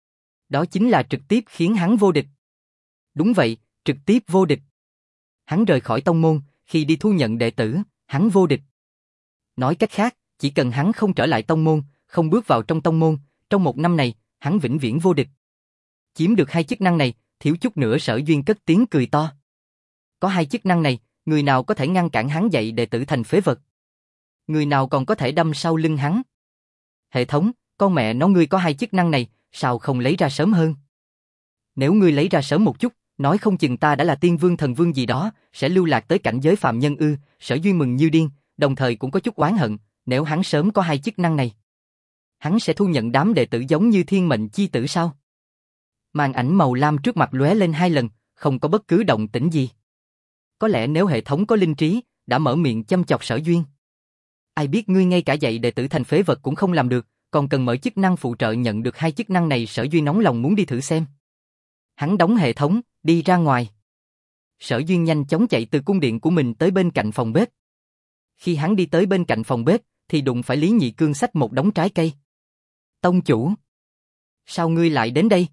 đó chính là trực tiếp khiến hắn vô địch. Đúng vậy, trực tiếp vô địch. Hắn rời khỏi tông môn, khi đi thu nhận đệ tử, hắn vô địch. Nói cách khác, chỉ cần hắn không trở lại tông môn, không bước vào trong tông môn, trong 1 năm này, hắn vĩnh viễn vô địch. Chiếm được 2 chức năng này, thiếu chút nữa Sở Duyên cất tiếng cười to. Có 2 chức năng này, người nào có thể ngăn cản hắn dạy đệ tử thành phế vật? Người nào còn có thể đâm sau lưng hắn? Hệ thống, con mẹ nó ngươi có 2 chức năng này, sao không lấy ra sớm hơn? Nếu ngươi lấy ra sớm một chút, nói không chừng ta đã là tiên vương thần vương gì đó, sẽ lưu lạc tới cảnh giới phàm nhân ư? Sở Duyên mừng như điên, đồng thời cũng có chút oán hận, nếu hắn sớm có 2 chức năng này, hắn sẽ thu nhận đám đệ tử giống như thiên mệnh chi tử sao? Màn ảnh màu lam trước mặt lóe lên 2 lần, không có bất cứ động tĩnh gì. Có lẽ nếu hệ thống có linh trí, đã mở miệng châm chọc Sở Duyên. Ai biết ngươi ngay cả dạy đệ tử thành phế vật cũng không làm được, còn cần mở chức năng phụ trợ nhận được 2 chức năng này. Sở Duyên nóng lòng muốn đi thử xem. Hắn đóng hệ thống, đi ra ngoài. Sở Duyên nhanh chóng chạy từ cung điện của mình tới bên cạnh phòng bếp. Khi hắn đi tới bên cạnh phòng bếp, thì đụng phải Lý Nhị Cương xách một đống trái cây. Tông chủ, sao ngươi lại đến đây?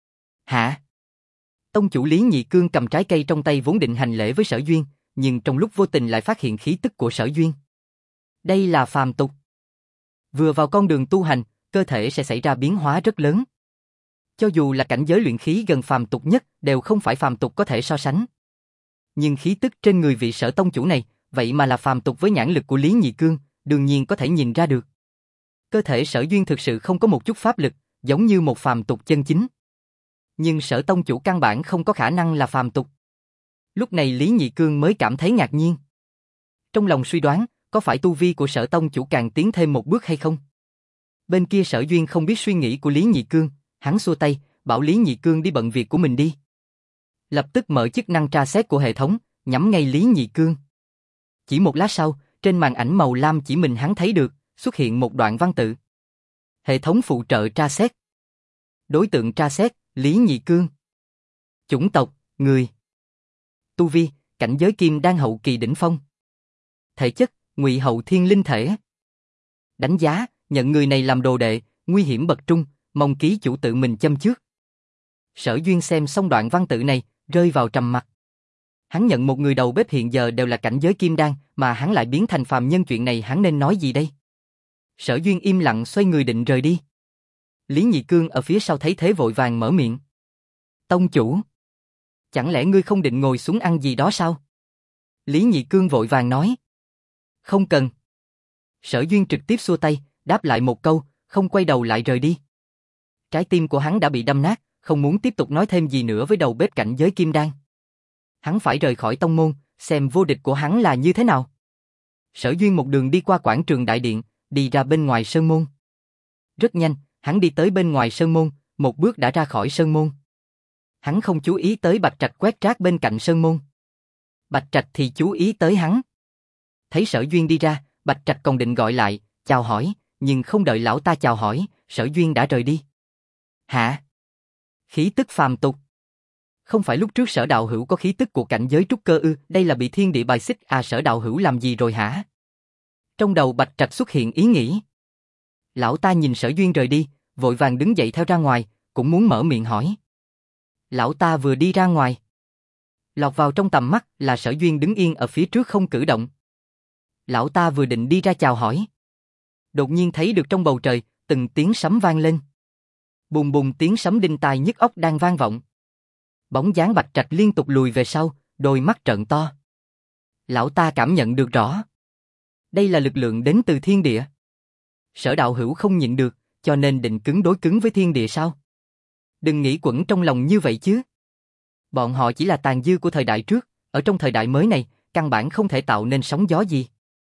Hả? Tông chủ Lý Nhị Cương cầm trái cây trong tay vốn định hành lễ với Sở Duyên, nhưng trong lúc vô tình lại phát hiện khí tức của Sở Duyên. Đây là phàm tục. Vừa vào con đường tu hành, cơ thể sẽ xảy ra biến hóa rất lớn. Cho dù là cảnh giới luyện khí gần phàm tục nhất, đều không phải phàm tục có thể so sánh. Nhưng khí tức trên người vị Sở tông chủ này, vậy mà là phàm tục với nhãn lực của Lý Nhị Cương, đương nhiên có thể nhìn ra được. Cơ thể Sở Duyên thực sự không có một chút pháp lực, giống như một phàm tục chân chính. Nhưng Sở tông chủ căn bản không có khả năng là phàm tục. Lúc này Lý Nhị Cương mới cảm thấy ngạc nhiên. Trong lòng suy đoán, có phải tu vi của Sở tông chủ càng tiến thêm một bước hay không? Bên kia Sở Duyên không biết suy nghĩ của Lý Nhị Cương, hắn xua tay, bảo Lý Nhị Cương đi bận việc của mình đi. Lập tức mở chức năng tra xét của hệ thống, nhắm ngay Lý Nhị Cương. Chỉ một lát sau, trên màn ảnh màu lam chỉ mình hắn thấy được, xuất hiện một đoạn văn tự. Hệ thống phụ trợ tra xét. Đối tượng tra xét, Lý Nhị Cương. Chủng tộc, người. Tu vi, cảnh giới kim đan hậu kỳ đỉnh phong. Thể chất, ngụy hậu thiên linh thể. Đánh giá, nhận người này làm đồ đệ, nguy hiểm bậc trung, mong ký chủ tự mình châm trước. Sở Duyên xem xong đoạn văn tự này, rơi vào trầm mặc. Hắn nhận một người đầu bếp hiện giờ đều là cảnh giới kim đan, mà hắn lại biến thành phàm nhân, chuyện này hắn nên nói gì đây? Sở Duyên im lặng xoay người định rời đi. Lý Nhị Cương ở phía sau thấy thế vội vàng mở miệng. Tông chủ, chẳng lẽ ngươi không định ngồi xuống ăn gì đó sao? Lý Nhị Cương vội vàng nói. Không cần. Sở Duyên trực tiếp xua tay, đáp lại một câu, không quay đầu lại rời đi. Trái tim của hắn đã bị đâm nát, không muốn tiếp tục nói thêm gì nữa với đầu bếp cảnh giới kim đan. Hắn phải rời khỏi tông môn, xem vô địch của hắn là như thế nào. Sở Duyên một đường đi qua quảng trường đại điện, đi ra bên ngoài sơn môn. Rất nhanh, hắn đi tới bên ngoài sơn môn, một bước đã ra khỏi sơn môn. Hắn không chú ý tới Bạch Trạch quét rác bên cạnh sơn môn. Bạch Trạch thì chú ý tới hắn. Thấy Sở Duyên đi ra, Bạch Trạch còn định gọi lại, chào hỏi, nhưng không đợi lão ta chào hỏi, Sở Duyên đã rời đi. Hả? Khí tức phàm tục. Không phải lúc trước Sở đạo hữu có khí tức của cảnh giới trúc cơ ư? Đây là bị thiên địa bài xích à? Sở đạo hữu làm gì rồi hả? Trong đầu Bạch Trạch xuất hiện ý nghĩ. Lão ta nhìn Sở Duyên rời đi, vội vàng đứng dậy theo ra ngoài, cũng muốn mở miệng hỏi. Lão ta vừa đi ra ngoài, lọt vào trong tầm mắt là Sở Duyên đứng yên ở phía trước không cử động. Lão ta vừa định đi ra chào hỏi, đột nhiên thấy được trong bầu trời từng tiếng sấm vang lên. Bùng bùng tiếng sấm đinh tai nhức óc đang vang vọng. Bóng dáng Bạch Trạch liên tục lùi về sau, đôi mắt trợn to. Lão ta cảm nhận được rõ. Đây là lực lượng đến từ thiên địa. Sở đạo hữu không nhịn được, cho nên định cứng đối cứng với thiên địa sao? Đừng nghĩ quẩn trong lòng như vậy chứ. Bọn họ chỉ là tàn dư của thời đại trước, ở trong thời đại mới này, căn bản không thể tạo nên sóng gió gì.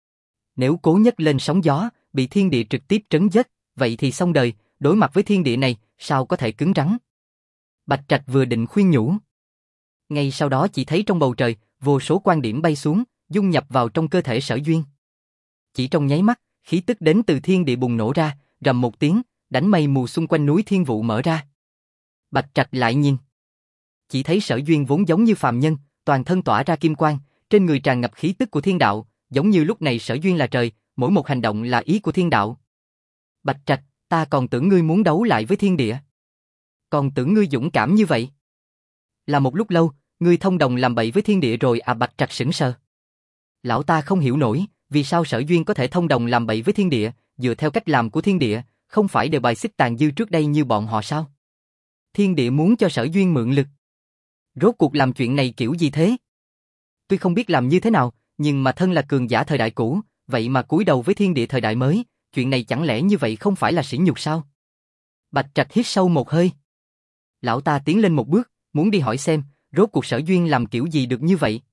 Nếu cố nhấc lên sóng gió, bị thiên địa trực tiếp trấn giết, vậy thì xong đời, đối mặt với thiên địa này, sao có thể cứng rắn? Bạch Trạch vừa định khuyên nhủ. Ngay sau đó chỉ thấy trong bầu trời, vô số quang điểm bay xuống, dung nhập vào trong cơ thể Sở Duyên. Chỉ trong nháy mắt, khí tức đến từ thiên địa bùng nổ ra, rầm một tiếng, đánh mây mù xung quanh núi Thiên Vụ mở ra. Bạch Trạch lại nhìn. Chỉ thấy Sở Duyên vốn giống như phàm nhân, toàn thân tỏa ra kim quang, trên người tràn ngập khí tức của thiên đạo, giống như lúc này Sở Duyên là trời, mỗi một hành động là ý của thiên đạo. Bạch Trạch, ta còn tưởng ngươi muốn đấu lại với thiên địa. Còn tưởng ngươi dũng cảm như vậy. Là một lúc lâu, ngươi thông đồng làm bậy với thiên địa rồi à? Bạch Trạch sững sờ. Lão ta không hiểu nổi, vì sao Sở Duyên có thể thông đồng làm bậy với thiên địa, dựa theo cách làm của thiên địa, không phải đều bài xích tàn dư trước đây như bọn họ sao? Thiên địa muốn cho Sở Duyên mượn lực. Rốt cuộc làm chuyện này kiểu gì thế? Tuy không biết làm như thế nào, nhưng mà thân là cường giả thời đại cũ, vậy mà cúi đầu với thiên địa thời đại mới, chuyện này chẳng lẽ như vậy không phải là sỉ nhục sao? Bạch Trạch hít sâu một hơi. Lão ta tiến lên một bước, muốn đi hỏi xem, rốt cuộc Sở Duyên làm kiểu gì được như vậy?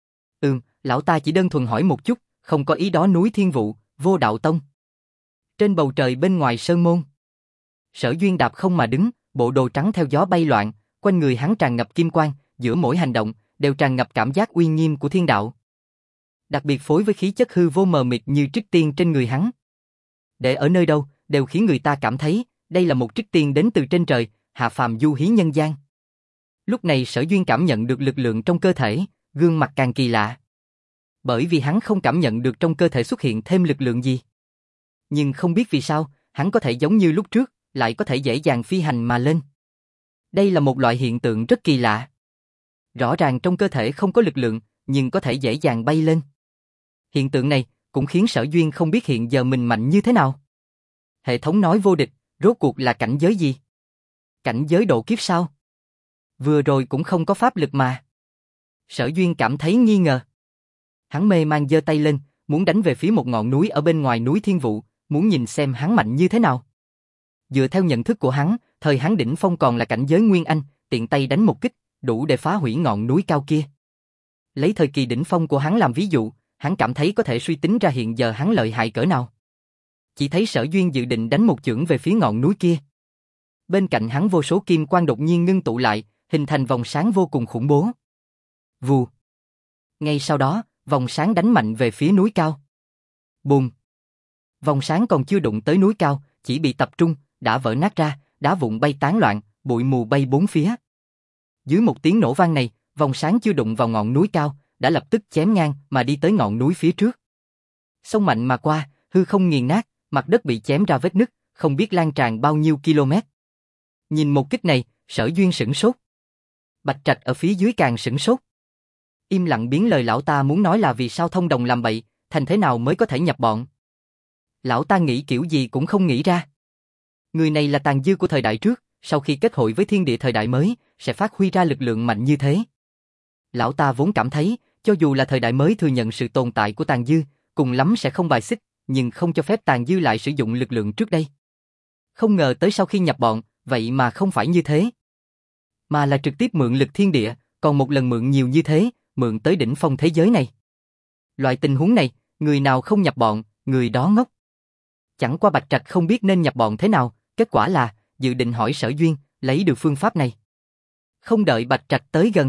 Lão ta chỉ đơn thuần hỏi một chút, không có ý đó. Núi Thiên Vụ, Vô Đạo Tông. Trên bầu trời bên ngoài sơn môn, Sở Duyên đạp không mà đứng, bộ đồ trắng theo gió bay loạn, quanh người hắn tràn ngập kim quang, giữa mỗi hành động đều tràn ngập cảm giác uy nghiêm của thiên đạo. Đặc biệt phối với khí chất hư vô mờ mịt như trích tiên trên người hắn. Để ở nơi đâu, đều khiến người ta cảm thấy, đây là một trích tiên đến từ trên trời, hạ phàm du hí nhân gian. Lúc này Sở Duyên cảm nhận được lực lượng trong cơ thể, gương mặt càng kỳ lạ. Bởi vì hắn không cảm nhận được trong cơ thể xuất hiện thêm lực lượng gì. Nhưng không biết vì sao, hắn có thể giống như lúc trước, lại có thể dễ dàng phi hành mà lên. Đây là một loại hiện tượng rất kỳ lạ. Rõ ràng trong cơ thể không có lực lượng, nhưng có thể dễ dàng bay lên. Hiện tượng này cũng khiến Sở Duyên không biết hiện giờ mình mạnh như thế nào. Hệ thống nói vô địch, rốt cuộc là cảnh giới gì? Cảnh giới độ kiếp sao? Vừa rồi cũng không có pháp lực mà. Sở Duyên cảm thấy nghi ngờ. Hắn mê man giơ tay lên, muốn đánh về phía một ngọn núi ở bên ngoài núi Thiên Vụ, muốn nhìn xem hắn mạnh như thế nào. Dựa theo nhận thức của hắn, thời hắn đỉnh phong còn là cảnh giới Nguyên Anh, tiện tay đánh một kích, đủ để phá hủy ngọn núi cao kia. Lấy thời kỳ đỉnh phong của hắn làm ví dụ, hắn cảm thấy có thể suy tính ra hiện giờ hắn lợi hại cỡ nào. Chỉ thấy Sở Duyên dự định đánh một chưởng về phía ngọn núi kia. Bên cạnh hắn vô số kim quang đột nhiên ngưng tụ lại, hình thành vòng sáng vô cùng khủng bố. Vù. Ngay sau đó, vòng sáng đánh mạnh về phía núi cao. Bùm. Vòng sáng còn chưa đụng tới núi cao, chỉ bị tập trung, đã vỡ nát ra, đá vụn bay tán loạn, bụi mù bay bốn phía. Dưới một tiếng nổ vang này, vòng sáng chưa đụng vào ngọn núi cao, đã lập tức chém ngang mà đi tới ngọn núi phía trước. Xông mạnh mà qua, hư không nghiền nát, mặt đất bị chém ra vết nứt, không biết lan tràn bao nhiêu km. Nhìn một kích này, Sở Duyên sửng sốt. Bạch Trạch ở phía dưới càng sửng sốt. Im lặng biến lời lão ta muốn nói là vì sao thông đồng làm bậy, thành thế nào mới có thể nhập bọn. Lão ta nghĩ kiểu gì cũng không nghĩ ra. Người này là tàn dư của thời đại trước, sau khi kết hội với thiên địa thời đại mới, sẽ phát huy ra lực lượng mạnh như thế. Lão ta vốn cảm thấy, cho dù là thời đại mới thừa nhận sự tồn tại của tàn dư, cùng lắm sẽ không bài xích, nhưng không cho phép tàn dư lại sử dụng lực lượng trước đây. Không ngờ tới sau khi nhập bọn, vậy mà không phải như thế. Mà là trực tiếp mượn lực thiên địa, còn một lần mượn nhiều như thế, mượn tới đỉnh phong thế giới này. Loại tình huống này, người nào không nhập bọn, người đó ngốc. Chẳng qua Bạch Trạch không biết nên nhập bọn thế nào, kết quả là, dự định hỏi Sở Duyên, lấy được phương pháp này. Không đợi Bạch Trạch tới gần.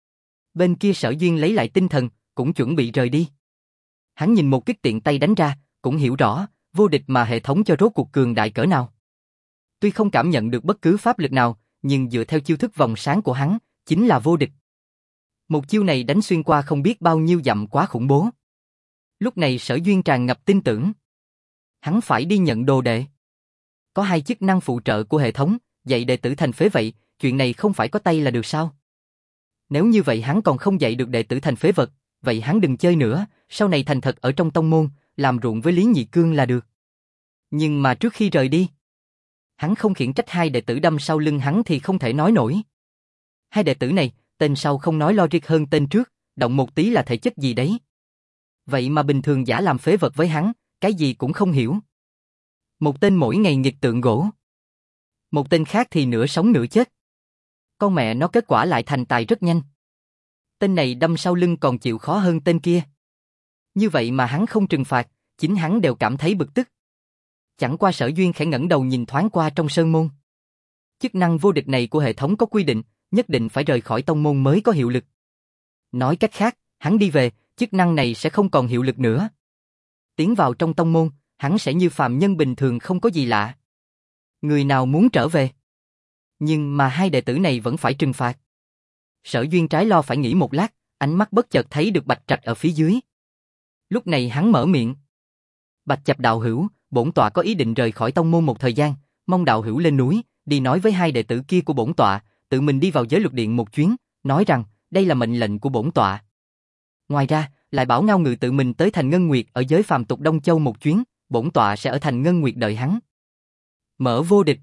Bên kia Sở Duyên lấy lại tinh thần, cũng chuẩn bị rời đi. Hắn nhìn một kích tiện tay đánh ra, cũng hiểu rõ, vô địch mà hệ thống cho rốt cuộc cường đại cỡ nào. Tuy không cảm nhận được bất cứ pháp lực nào, nhưng dựa theo chiêu thức vòng sáng của hắn, chính là vô địch. Một chiêu này đánh xuyên qua không biết bao nhiêu dặm quá khủng bố. Lúc này Sở Duyên tràn ngập tin tưởng. Hắn phải đi nhận đồ đệ. Có 2 chức năng phụ trợ của hệ thống, dạy đệ tử thành phế vậy, chuyện này không phải có tay là được sao? Nếu như vậy hắn còn không dạy được đệ tử thành phế vật, vậy hắn đừng chơi nữa, sau này thành thật ở trong tông môn, làm ruộng với Lý Nhị Cương là được. Nhưng mà trước khi rời đi, hắn không khiển trách 2 đệ tử đâm sau lưng hắn thì không thể nói nổi. 2 đệ tử này, tên sau không nói logic hơn tên trước, động một tí là thể chất gì đấy. Vậy mà bình thường giả làm phế vật với hắn, cái gì cũng không hiểu. Một tên mỗi ngày nghịch tượng gỗ. Một tên khác thì nửa sống nửa chết. Con mẹ nó kết quả lại thành tài rất nhanh. Tên này đâm sau lưng còn chịu khó hơn tên kia. Như vậy mà hắn không trừng phạt, chính hắn đều cảm thấy bực tức. Chẳng qua Sở Duyên khẽ ngẩng đầu nhìn thoáng qua trong sơn môn. Chức năng vô địch này của hệ thống có quy định, nhất định phải rời khỏi tông môn mới có hiệu lực. Nói cách khác, hắn đi về, chức năng này sẽ không còn hiệu lực nữa. Tiến vào trong tông môn, hắn sẽ như phàm nhân bình thường không có gì lạ. Người nào muốn trở về? Nhưng mà 2 đệ tử này vẫn phải trừng phạt. Sở Duyên trái lo phải nghĩ một lát, ánh mắt bất chợt thấy được Bạch Trạch ở phía dưới. Lúc này hắn mở miệng. Bạch Trạch đạo hữu, bổn tọa có ý định rời khỏi tông môn một thời gian, mong đạo hữu lên núi, đi nói với 2 đệ tử kia của bổn tọa, tự mình đi vào giới luật điện một chuyến, nói rằng đây là mệnh lệnh của bổn tọa. Ngoài ra, lại bảo Ngao Ngự tự mình tới thành Ngân Nguyệt ở giới phàm tục Đông Châu một chuyến, bổn tọa sẽ ở thành Ngân Nguyệt đợi hắn. Mở vô địch.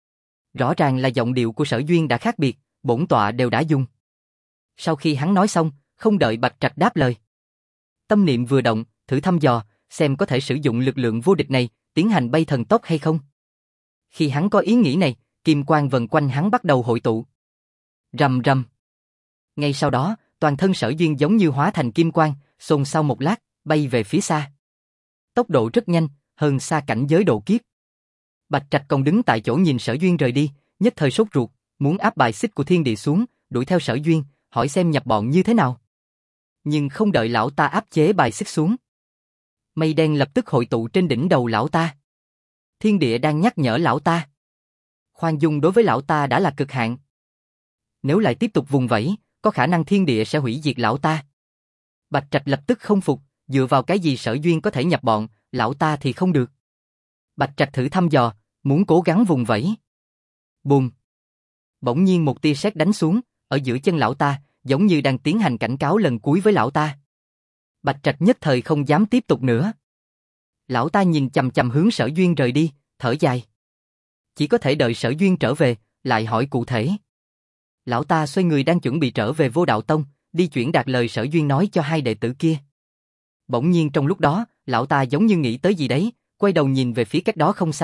Rõ ràng là giọng điệu của Sở Duyên đã khác biệt, bổn tọa đều đã dùng. Sau khi hắn nói xong, không đợi Bạch Trạch đáp lời. Tâm niệm vừa động, thử thăm dò, xem có thể sử dụng lực lượng vô địch này, tiến hành bay thần tốc hay không. Khi hắn có ý nghĩ này, kim quang vần quanh hắn bắt đầu hội tụ. Rầm rầm. Ngay sau đó, toàn thân Sở Duyên giống như hóa thành kim quang, xôn xao một lát, bay về phía xa. Tốc độ rất nhanh, hơn xa cảnh giới độ kiếp. Bạch Trạch còn đứng tại chỗ nhìn Sở Duyên rời đi, nhất thời sốt ruột, muốn áp bài xích của thiên địa xuống, đuổi theo Sở Duyên, hỏi xem nhập bọn như thế nào. Nhưng không đợi lão ta áp chế bài xích xuống, mây đen lập tức hội tụ trên đỉnh đầu lão ta. Thiên địa đang nhắc nhở lão ta. Khoan dung đối với lão ta đã là cực hạn. Nếu lại tiếp tục vùng vẫy, có khả năng thiên địa sẽ hủy diệt lão ta. Bạch Trạch lập tức không phục, dựa vào cái gì Sở Duyên có thể nhập bọn, lão ta thì không được. Bạch Trạch thử thăm dò, muốn cố gắng vùng vẫy. Bùm! Bỗng nhiên một tia sét đánh xuống, ở giữa chân lão ta, giống như đang tiến hành cảnh cáo lần cuối với lão ta. Bạch Trạch nhất thời không dám tiếp tục nữa. Lão ta nhìn chằm chằm hướng Sở Duyên rời đi, thở dài. Chỉ có thể đợi Sở Duyên trở về, lại hỏi cụ thể. Lão ta xoay người đang chuẩn bị trở về Vô Đạo Tông, đi chuyển đạt lời Sở Duyên nói cho 2 đệ tử kia. Bỗng nhiên trong lúc đó, lão ta giống như nghĩ tới gì đấy, quay đầu nhìn về phía cách đó không xa,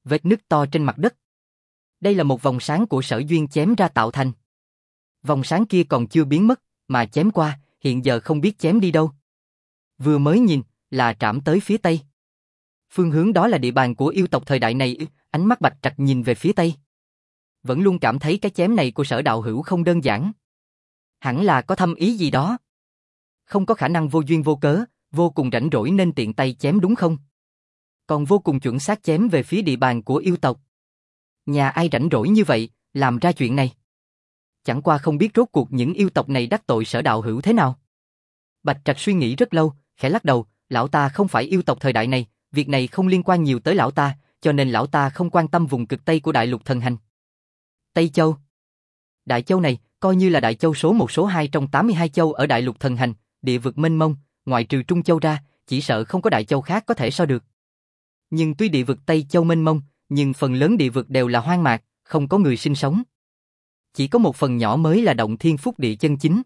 vết nứt to trên mặt đất. Đây là một vòng sáng của Sở Duyên chém ra tạo thành. Vòng sáng kia còn chưa biến mất, mà chém qua, hiện giờ không biết chém đi đâu. Vừa mới nhìn, là trảm tới phía tây. Phương hướng đó là địa bàn của yêu tộc thời đại này, ánh mắt Bạch Trạch nhìn về phía tây. Vẫn luôn cảm thấy cái chém này của Sở đạo hữu không đơn giản. Hẳn là có thâm ý gì đó. Không có khả năng vô duyên vô cớ, vô cùng rảnh rỗi nên tiện tay chém đúng không? Còn vô cùng chuẩn xác chém về phía địa bàn của yêu tộc. Nhà ai rảnh rỗi như vậy, làm ra chuyện này? Chẳng qua không biết rốt cuộc những yêu tộc này đắc tội Sở đạo hữu thế nào. Bạch Trạch suy nghĩ rất lâu, khẽ lắc đầu, lão ta không phải yêu tộc thời đại này, việc này không liên quan nhiều tới lão ta, cho nên lão ta không quan tâm vùng cực Tây của Đại Lục Thần Hành. Tây Châu. Đại Châu này, coi như là Đại Châu số 1 số 2 trong 82 châu ở Đại Lục Thần Hành, địa vực mênh mông, ngoại trừ Trung Châu ra, chỉ sợ không có Đại Châu khác có thể so được. Nhưng tuy địa vực Tây Châu mênh mông, nhưng phần lớn địa vực đều là hoang mạc, không có người sinh sống. Chỉ có một phần nhỏ mới là động thiên phúc địa chân chính.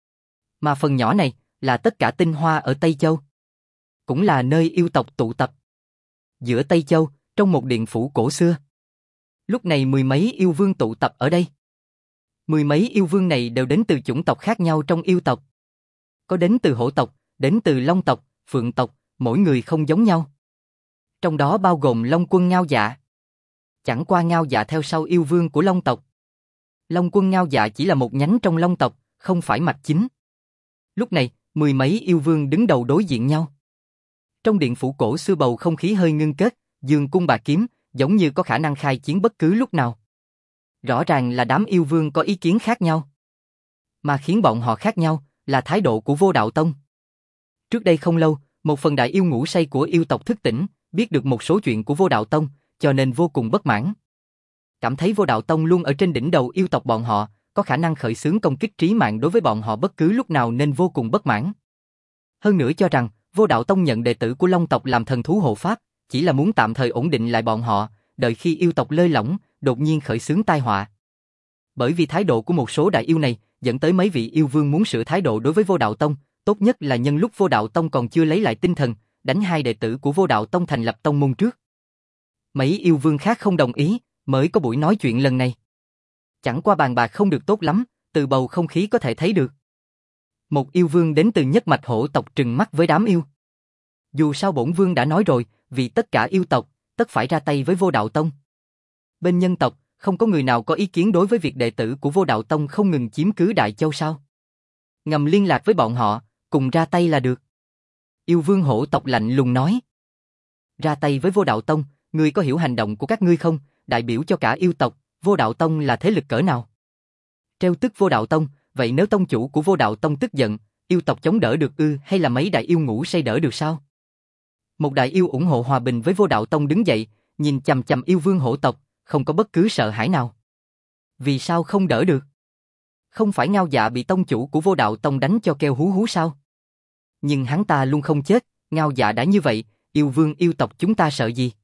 Mà phần nhỏ này, là tất cả tinh hoa ở Tây Châu. Cũng là nơi yêu tộc tụ tập. Giữa Tây Châu, trong một điện phủ cổ xưa. Lúc này mười mấy yêu vương tụ tập ở đây. Mười mấy yêu vương này đều đến từ chủng tộc khác nhau trong yêu tộc. Có đến từ hổ tộc, đến từ long tộc, phượng tộc, mỗi người không giống nhau. Trong đó bao gồm Long Quân Ngao Dạ. Chẳng qua Ngao Dạ theo sau yêu vương của long tộc. Long Quân Ngao Dạ chỉ là một nhánh trong long tộc, không phải mạch chính. Lúc này, mười mấy yêu vương đứng đầu đối diện nhau. Trong điện phủ cổ xưa bầu không khí hơi ngưng kết, dương cung bạc kiếm, giống như có khả năng khai chiến bất cứ lúc nào. Rõ ràng là đám yêu vương có ý kiến khác nhau. Mà khiến bọn họ khác nhau, là thái độ của Vô Đạo Tông. Trước đây không lâu, một phần đại yêu ngủ say của yêu tộc thức tỉnh, biết được một số chuyện của Vô Đạo Tông, cho nên vô cùng bất mãn. Cảm thấy Vô Đạo Tông luôn ở trên đỉnh đầu yêu tộc bọn họ, có khả năng khởi xướng công kích trí mạng đối với bọn họ bất cứ lúc nào nên vô cùng bất mãn. Hơn nữa cho rằng, Vô Đạo Tông nhận đệ tử của Long tộc làm thần thú hộ pháp, chỉ là muốn tạm thời ổn định lại bọn họ, đợi khi yêu tộc lơi lỏng, đột nhiên khởi xướng tai họa. Bởi vì thái độ của một số đại yêu này, dẫn tới mấy vị yêu vương muốn sửa thái độ đối với Vô Đạo Tông, tốt nhất là nhân lúc Vô Đạo Tông còn chưa lấy lại tinh thần, đánh hai đệ tử của Vô Đạo Tông thành lập tông môn trước. Mấy yêu vương khác không đồng ý, mới có buổi nói chuyện lần này. Chẳng qua bàn bạc không được tốt lắm, từ bầu không khí có thể thấy được. Một yêu vương đến từ nhất mạch hổ tộc trừng mắt với đám yêu. Dù sao bổn vương đã nói rồi, vì tất cả yêu tộc, tất phải ra tay với Vô Đạo Tông. Bên nhân tộc, không có người nào có ý kiến đối với việc đệ tử của Vô Đạo Tông không ngừng chiếm cứ Đại Châu sao? Ngầm liên lạc với bọn họ, cùng ra tay là được. Yêu vương hổ tộc lạnh lùng nói. Ra tay với Vô Đạo Tông, ngươi có hiểu hành động của các ngươi không? Đại biểu cho cả yêu tộc, Vô Đạo Tông là thế lực cỡ nào? Treo tức Vô Đạo Tông, vậy nếu tông chủ của Vô Đạo Tông tức giận, yêu tộc chống đỡ được ư hay là mấy đại yêu ngủ say đỡ được sao? Một đại yêu ủng hộ hòa bình với Vô Đạo Tông đứng dậy, nhìn chằm chằm yêu vương hổ tộc, không có bất cứ sợ hãi nào. Vì sao không đỡ được? Không phải Ngao Dạ bị tông chủ của Vô Đạo Tông đánh cho kêu hú hú sao? Nhưng hắn ta luôn không chết, Ngao Dạ đã như vậy, yêu vương yêu tộc chúng ta sợ gì?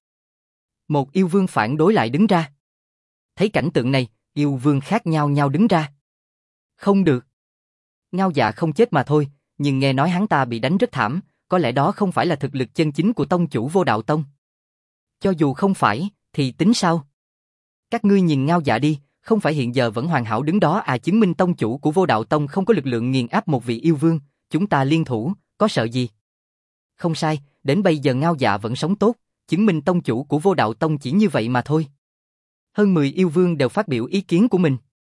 Một yêu vương phản đối lại đứng ra. Thấy cảnh tượng này, yêu vương khác nhau nhau đứng ra. Không được. Ngao Dạ không chết mà thôi, nhưng nghe nói hắn ta bị đánh rất thảm, có lẽ đó không phải là thực lực chân chính của tông chủ Vô Đạo Tông. Cho dù không phải, thì tính sao? Các ngươi nhìn Ngao Dạ đi, không phải hiện giờ vẫn hoàn hảo đứng đó à, chứng minh tông chủ của Vô Đạo Tông không có lực lượng nghiền áp một vị yêu vương, chúng ta liên thủ, có sợ gì? Không sai, đến bây giờ Ngao Dạ vẫn sống tốt, chứng minh tông chủ của Vô Đạo Tông chỉ như vậy mà thôi. Hơn 10 yêu vương đều phát biểu ý kiến của mình.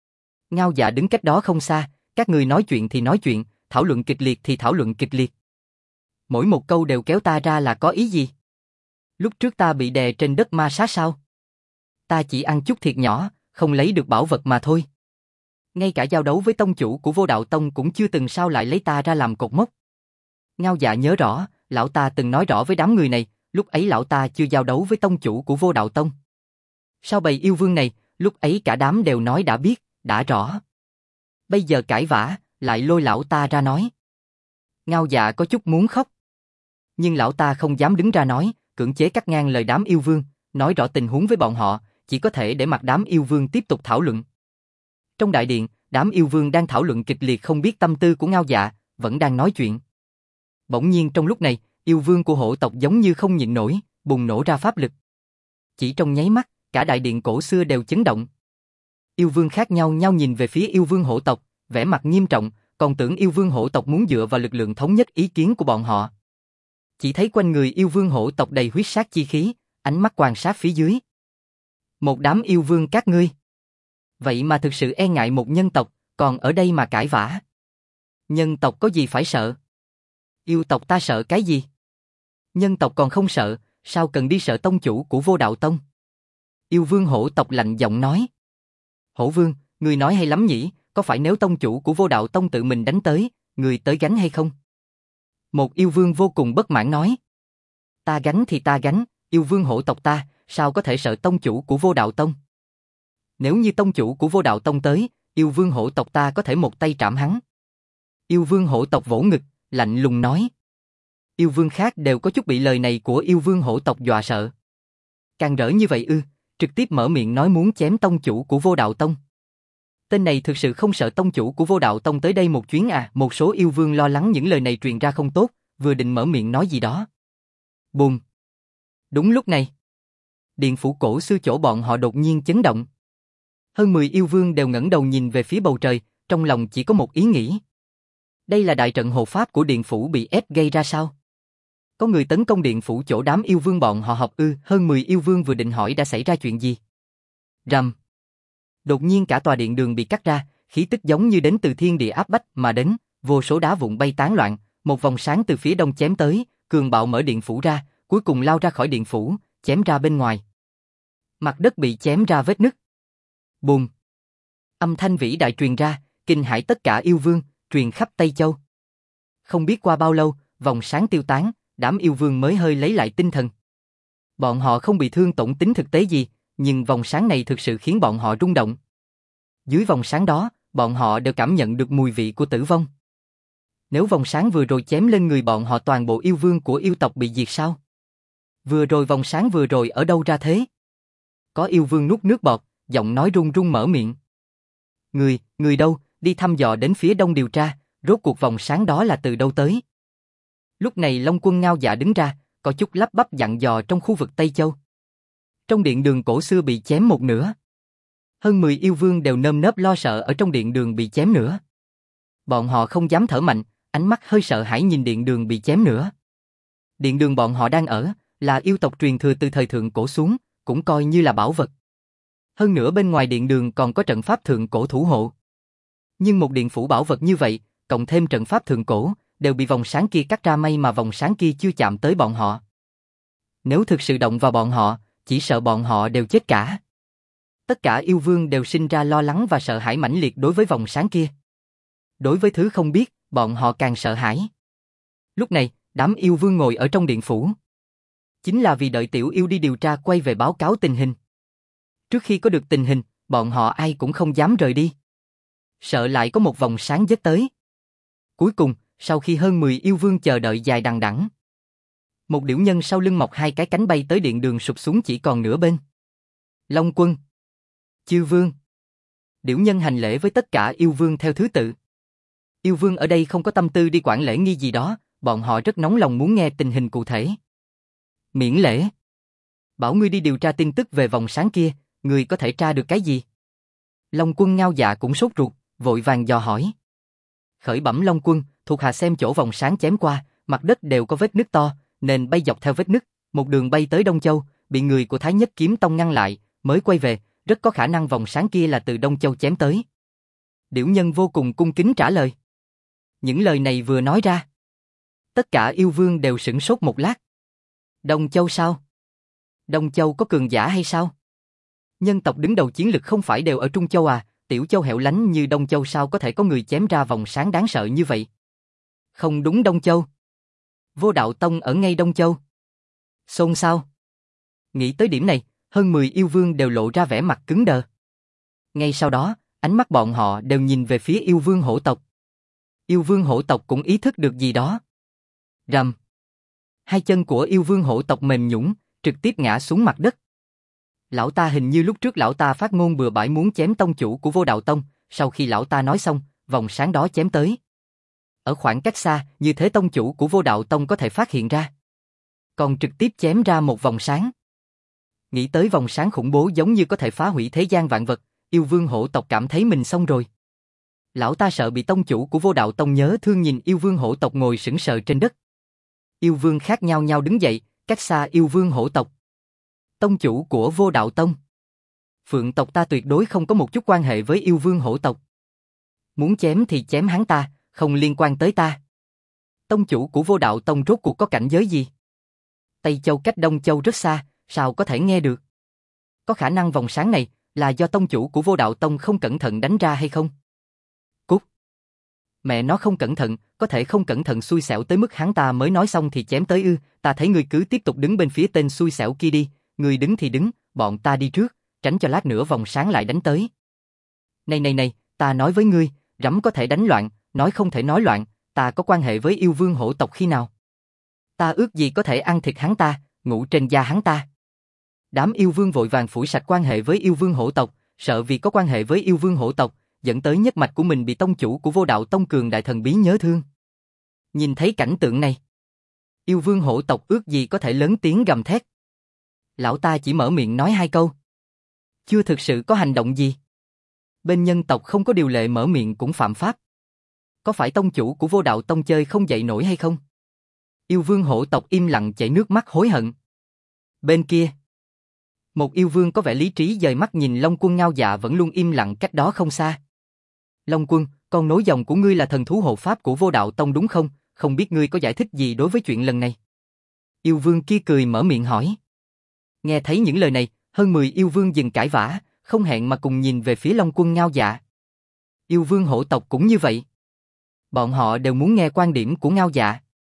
Ngao Dạ đứng cách đó không xa, các người nói chuyện thì nói chuyện, thảo luận kịch liệt thì thảo luận kịch liệt. Mỗi một câu đều kéo ta ra là có ý gì? Lúc trước ta bị đè trên đất ma sát sao? Ta chỉ ăn chút thiệt nhỏ, không lấy được bảo vật mà thôi. Ngay cả giao đấu với tông chủ của Vô Đạo Tông cũng chưa từng sao lại lấy ta ra làm cột mốc. Ngao Dạ nhớ rõ, lão ta từng nói rõ với đám người này, lúc ấy lão ta chưa giao đấu với tông chủ của Vô Đạo Tông. Sau bầy yêu vương này, lúc ấy cả đám đều nói đã biết, đã rõ. Bây giờ cãi vã, lại lôi lão ta ra nói. Ngao Dạ có chút muốn khóc. Nhưng lão ta không dám đứng ra nói, cưỡng chế cắt ngang lời đám yêu vương, nói rõ tình huống với bọn họ, chỉ có thể để mặc đám yêu vương tiếp tục thảo luận. Trong đại điện, đám yêu vương đang thảo luận kịch liệt không biết tâm tư của Ngao Dạ, vẫn đang nói chuyện. Bỗng nhiên trong lúc này, yêu vương của hổ tộc giống như không nhịn nổi, bùng nổ ra pháp lực. Chỉ trong nháy mắt, cả đại điện cổ xưa đều chấn động. Yêu vương khác nhau nhau nhìn về phía yêu vương hổ tộc, vẻ mặt nghiêm trọng, còn tưởng yêu vương hổ tộc muốn dựa vào lực lượng thống nhất ý kiến của bọn họ. Chỉ thấy quanh người yêu vương hổ tộc đầy huyết sát chi khí, ánh mắt quan sát phía dưới. Một đám yêu vương các ngươi. Vậy mà thực sự e ngại một nhân tộc, còn ở đây mà cãi vã. Nhân tộc có gì phải sợ? Yêu tộc ta sợ cái gì? Nhân tộc còn không sợ, sao cần đi sợ tông chủ của Vô Đạo Tông? Yêu vương hổ tộc lạnh giọng nói. Hổ vương, người nói hay lắm nhỉ, có phải nếu tông chủ của Vô Đạo Tông tự mình đánh tới, người tới gánh hay không? Một yêu vương vô cùng bất mãn nói. Ta gánh thì ta gánh, yêu vương hổ tộc ta, sao có thể sợ tông chủ của Vô Đạo Tông? Nếu như tông chủ của Vô Đạo Tông tới, yêu vương hổ tộc ta có thể một tay trảm hắn. Yêu vương hổ tộc vỗ ngực, lạnh lùng nói. Yêu vương khác đều có chút bị lời này của yêu vương hổ tộc dọa sợ. Càng rỡ như vậy ư, trực tiếp mở miệng nói muốn chém tông chủ của Vô Đạo Tông. Tên này thực sự không sợ tông chủ của Vô Đạo Tông tới đây một chuyến à? Một số yêu vương lo lắng những lời này truyền ra không tốt, vừa định mở miệng nói gì đó. Bùm! Đúng lúc này, điện phủ cổ xưa chỗ bọn họ đột nhiên chấn động. Hơn 10 yêu vương đều ngẩng đầu nhìn về phía bầu trời, trong lòng chỉ có một ý nghĩ. Đây là đại trận hộ pháp của điện phủ bị ép gây ra sao? Có người tấn công điện phủ chỗ đám yêu vương bọn họ họp ư? Hơn 10 yêu vương vừa định hỏi đã xảy ra chuyện gì. Rầm! Đột nhiên cả tòa điện đường bị cắt ra, khí tức giống như đến từ thiên địa áp bách mà đến, vô số đá vụn bay tán loạn, một vòng sáng từ phía đông chém tới, cường bạo mở điện phủ ra, cuối cùng lao ra khỏi điện phủ, chém ra bên ngoài. Mặt đất bị chém ra vết nứt. Bùm! Âm thanh vĩ đại truyền ra, kinh hãi tất cả yêu vương, truyền khắp Tây Châu. Không biết qua bao lâu, vòng sáng tiêu tán, đám yêu vương mới hơi lấy lại tinh thần. Bọn họ không bị thương tổn tính thực tế gì, nhưng vòng sáng này thực sự khiến bọn họ rung động. Dưới vòng sáng đó, bọn họ đều cảm nhận được mùi vị của tử vong. Nếu vòng sáng vừa rồi chém lên người bọn họ toàn bộ yêu vương của yêu tộc bị diệt sao? Vừa rồi vòng sáng vừa rồi ở đâu ra thế? Có yêu vương nuốt nước bọt, giọng nói run run mở miệng. Người đâu, đi thăm dò đến phía đông điều tra, rốt cuộc vòng sáng đó là từ đâu tới? Lúc này Long Quân ngao dạ đứng ra, có chút lắp bắp dặn dò trong khu vực Tây Châu. Trong điện đường cổ xưa bị chém một nửa. Hơn 10 yêu vương đều nơm nớp lo sợ ở trong điện đường bị chém nữa. Bọn họ không dám thở mạnh, ánh mắt hơi sợ hãi nhìn điện đường bị chém nữa. Điện đường bọn họ đang ở, là yêu tộc truyền thừa từ thời thượng cổ xuống, cũng coi như là bảo vật. Hơn nữa bên ngoài điện đường còn có trận pháp thượng cổ thủ hộ. Nhưng một điện phủ bảo vật như vậy, cộng thêm trận pháp thượng cổ, đều bị vòng sáng kia cắt ra, may mà vòng sáng kia chưa chạm tới bọn họ. Nếu thực sự động vào bọn họ, chỉ sợ bọn họ đều chết cả. Tất cả yêu vương đều sinh ra lo lắng và sợ hãi mãnh liệt đối với vòng sáng kia. Đối với thứ không biết, bọn họ càng sợ hãi. Lúc này, đám yêu vương ngồi ở trong điện phủ. Chính là vì đợi tiểu yêu đi điều tra quay về báo cáo tình hình. Trước khi có được tình hình, bọn họ ai cũng không dám rời đi. Sợ lại có một vòng sáng giết tới. Cuối cùng, sau khi hơn 10 yêu vương chờ đợi dài đằng đẵng, một điểu nhân sau lưng mọc hai cái cánh bay tới điện đường sụp xuống chỉ còn nửa bên. Long Quân, Chư Vương. Điểu nhân hành lễ với tất cả yêu vương theo thứ tự. Yêu vương ở đây không có tâm tư đi quản lễ nghi gì đó, bọn họ rất nóng lòng muốn nghe tình hình cụ thể. Miễn lễ. Bảo ngươi đi điều tra tin tức về vòng sáng kia, ngươi có thể tra được cái gì? Long Quân ngao dạ cũng sốt ruột, vội vàng dò hỏi. Khởi bẩm Long Quân, thuộc hạ xem chỗ vòng sáng chém qua, mặt đất đều có vết nứt to, nên bay dọc theo vết nứt, một đường bay tới Đông Châu, bị người của Thái Nhất Kiếm Tông ngăn lại, mới quay về, rất có khả năng vòng sáng kia là từ Đông Châu chém tới. Điểu nhân vô cùng cung kính trả lời. Những lời này vừa nói ra, tất cả yêu vương đều sửng sốt một lát. Đông Châu sao? Đông Châu có cường giả hay sao? Nhân tộc đứng đầu chiến lực không phải đều ở Trung Châu à? Tiểu Châu hẻo lánh như Đông Châu sao có thể có người chém ra vòng sáng đáng sợ như vậy? Không đúng, Đông Châu. Vô Đạo Tông ở ngay Đông Châu. Xôn xao. Nghĩ tới điểm này, hơn 10 yêu vương đều lộ ra vẻ mặt cứng đờ. Ngay sau đó, ánh mắt bọn họ đều nhìn về phía yêu vương hổ tộc. Yêu vương hổ tộc cũng ý thức được gì đó. Rầm. Hai chân của yêu vương hổ tộc mềm nhũn, trực tiếp ngã xuống mặt đất. Lão ta hình như lúc trước lão ta phát ngôn bừa bãi muốn chém tông chủ của Vô Đạo Tông, sau khi lão ta nói xong, vòng sáng đó chém tới. Ở khoảng cách xa, như thế tông chủ của Vô Đạo Tông có thể phát hiện ra. Còn trực tiếp chém ra một vòng sáng. Nghĩ tới vòng sáng khủng bố giống như có thể phá hủy thế gian vạn vật, yêu vương hổ tộc cảm thấy mình xong rồi. Lão ta sợ bị tông chủ của Vô Đạo Tông nhớ thương nhìn yêu vương hổ tộc ngồi sững sờ trên đất. Yêu vương khác nhau nhau đứng dậy, cách xa yêu vương hổ tộc. Tông chủ của Vô Đạo Tông. Phượng tộc ta tuyệt đối không có một chút quan hệ với yêu vương hổ tộc. Muốn chém thì chém hắn ta, không liên quan tới ta. Tông chủ của Vô Đạo Tông rốt cuộc có cảnh giới gì? Tây Châu cách Đông Châu rất xa, sao có thể nghe được? Có khả năng vòng sáng này là do tông chủ của Vô Đạo Tông không cẩn thận đánh ra hay không? Cút! Mẹ nó không cẩn thận, có thể không cẩn thận xui xẻo tới mức hắn ta mới nói xong thì chém tới ư? Ta thấy ngươi cứ tiếp tục đứng bên phía tên xui xẻo kia đi, ngươi đứng thì đứng, bọn ta đi trước, tránh cho lát nữa vòng sáng lại đánh tới. Này, ta nói với ngươi, rắm có thể đánh loạn, nói không thể nói loạn, ta có quan hệ với yêu vương hổ tộc khi nào? Ta ước gì có thể ăn thịt hắn ta, ngủ trên da hắn ta. Đám yêu vương vội vàng phủi sạch quan hệ với yêu vương hổ tộc, sợ vì có quan hệ với yêu vương hổ tộc, dẫn tới nhất mạch của mình bị tông chủ của Vô Đạo Tông cường đại thần bí nhớ thương. Nhìn thấy cảnh tượng này, yêu vương hổ tộc ước gì có thể lớn tiếng gầm thét. Lão ta chỉ mở miệng nói 2 câu. Chưa thực sự có hành động gì. Bên nhân tộc không có điều lệ mở miệng cũng phạm pháp. Có phải tông chủ của Vô Đạo Tông chơi không dậy nổi hay không? Yêu vương hổ tộc im lặng chảy nước mắt hối hận. Bên kia, một yêu vương có vẻ lý trí dời mắt nhìn Long Quân Ngao Dạ vẫn luôn im lặng cách đó không xa. Long Quân, con nối dòng của ngươi là thần thú hộ pháp của Vô Đạo Tông đúng không? Không biết ngươi có giải thích gì đối với chuyện lần này? Yêu vương kia cười mở miệng hỏi. Nghe thấy những lời này, hơn 10 yêu vương dừng cãi vã, không hẹn mà cùng nhìn về phía Long Quân Ngao Dạ. Yêu vương hổ tộc cũng như vậy. Bọn họ đều muốn nghe quan điểm của Ngao Dạ.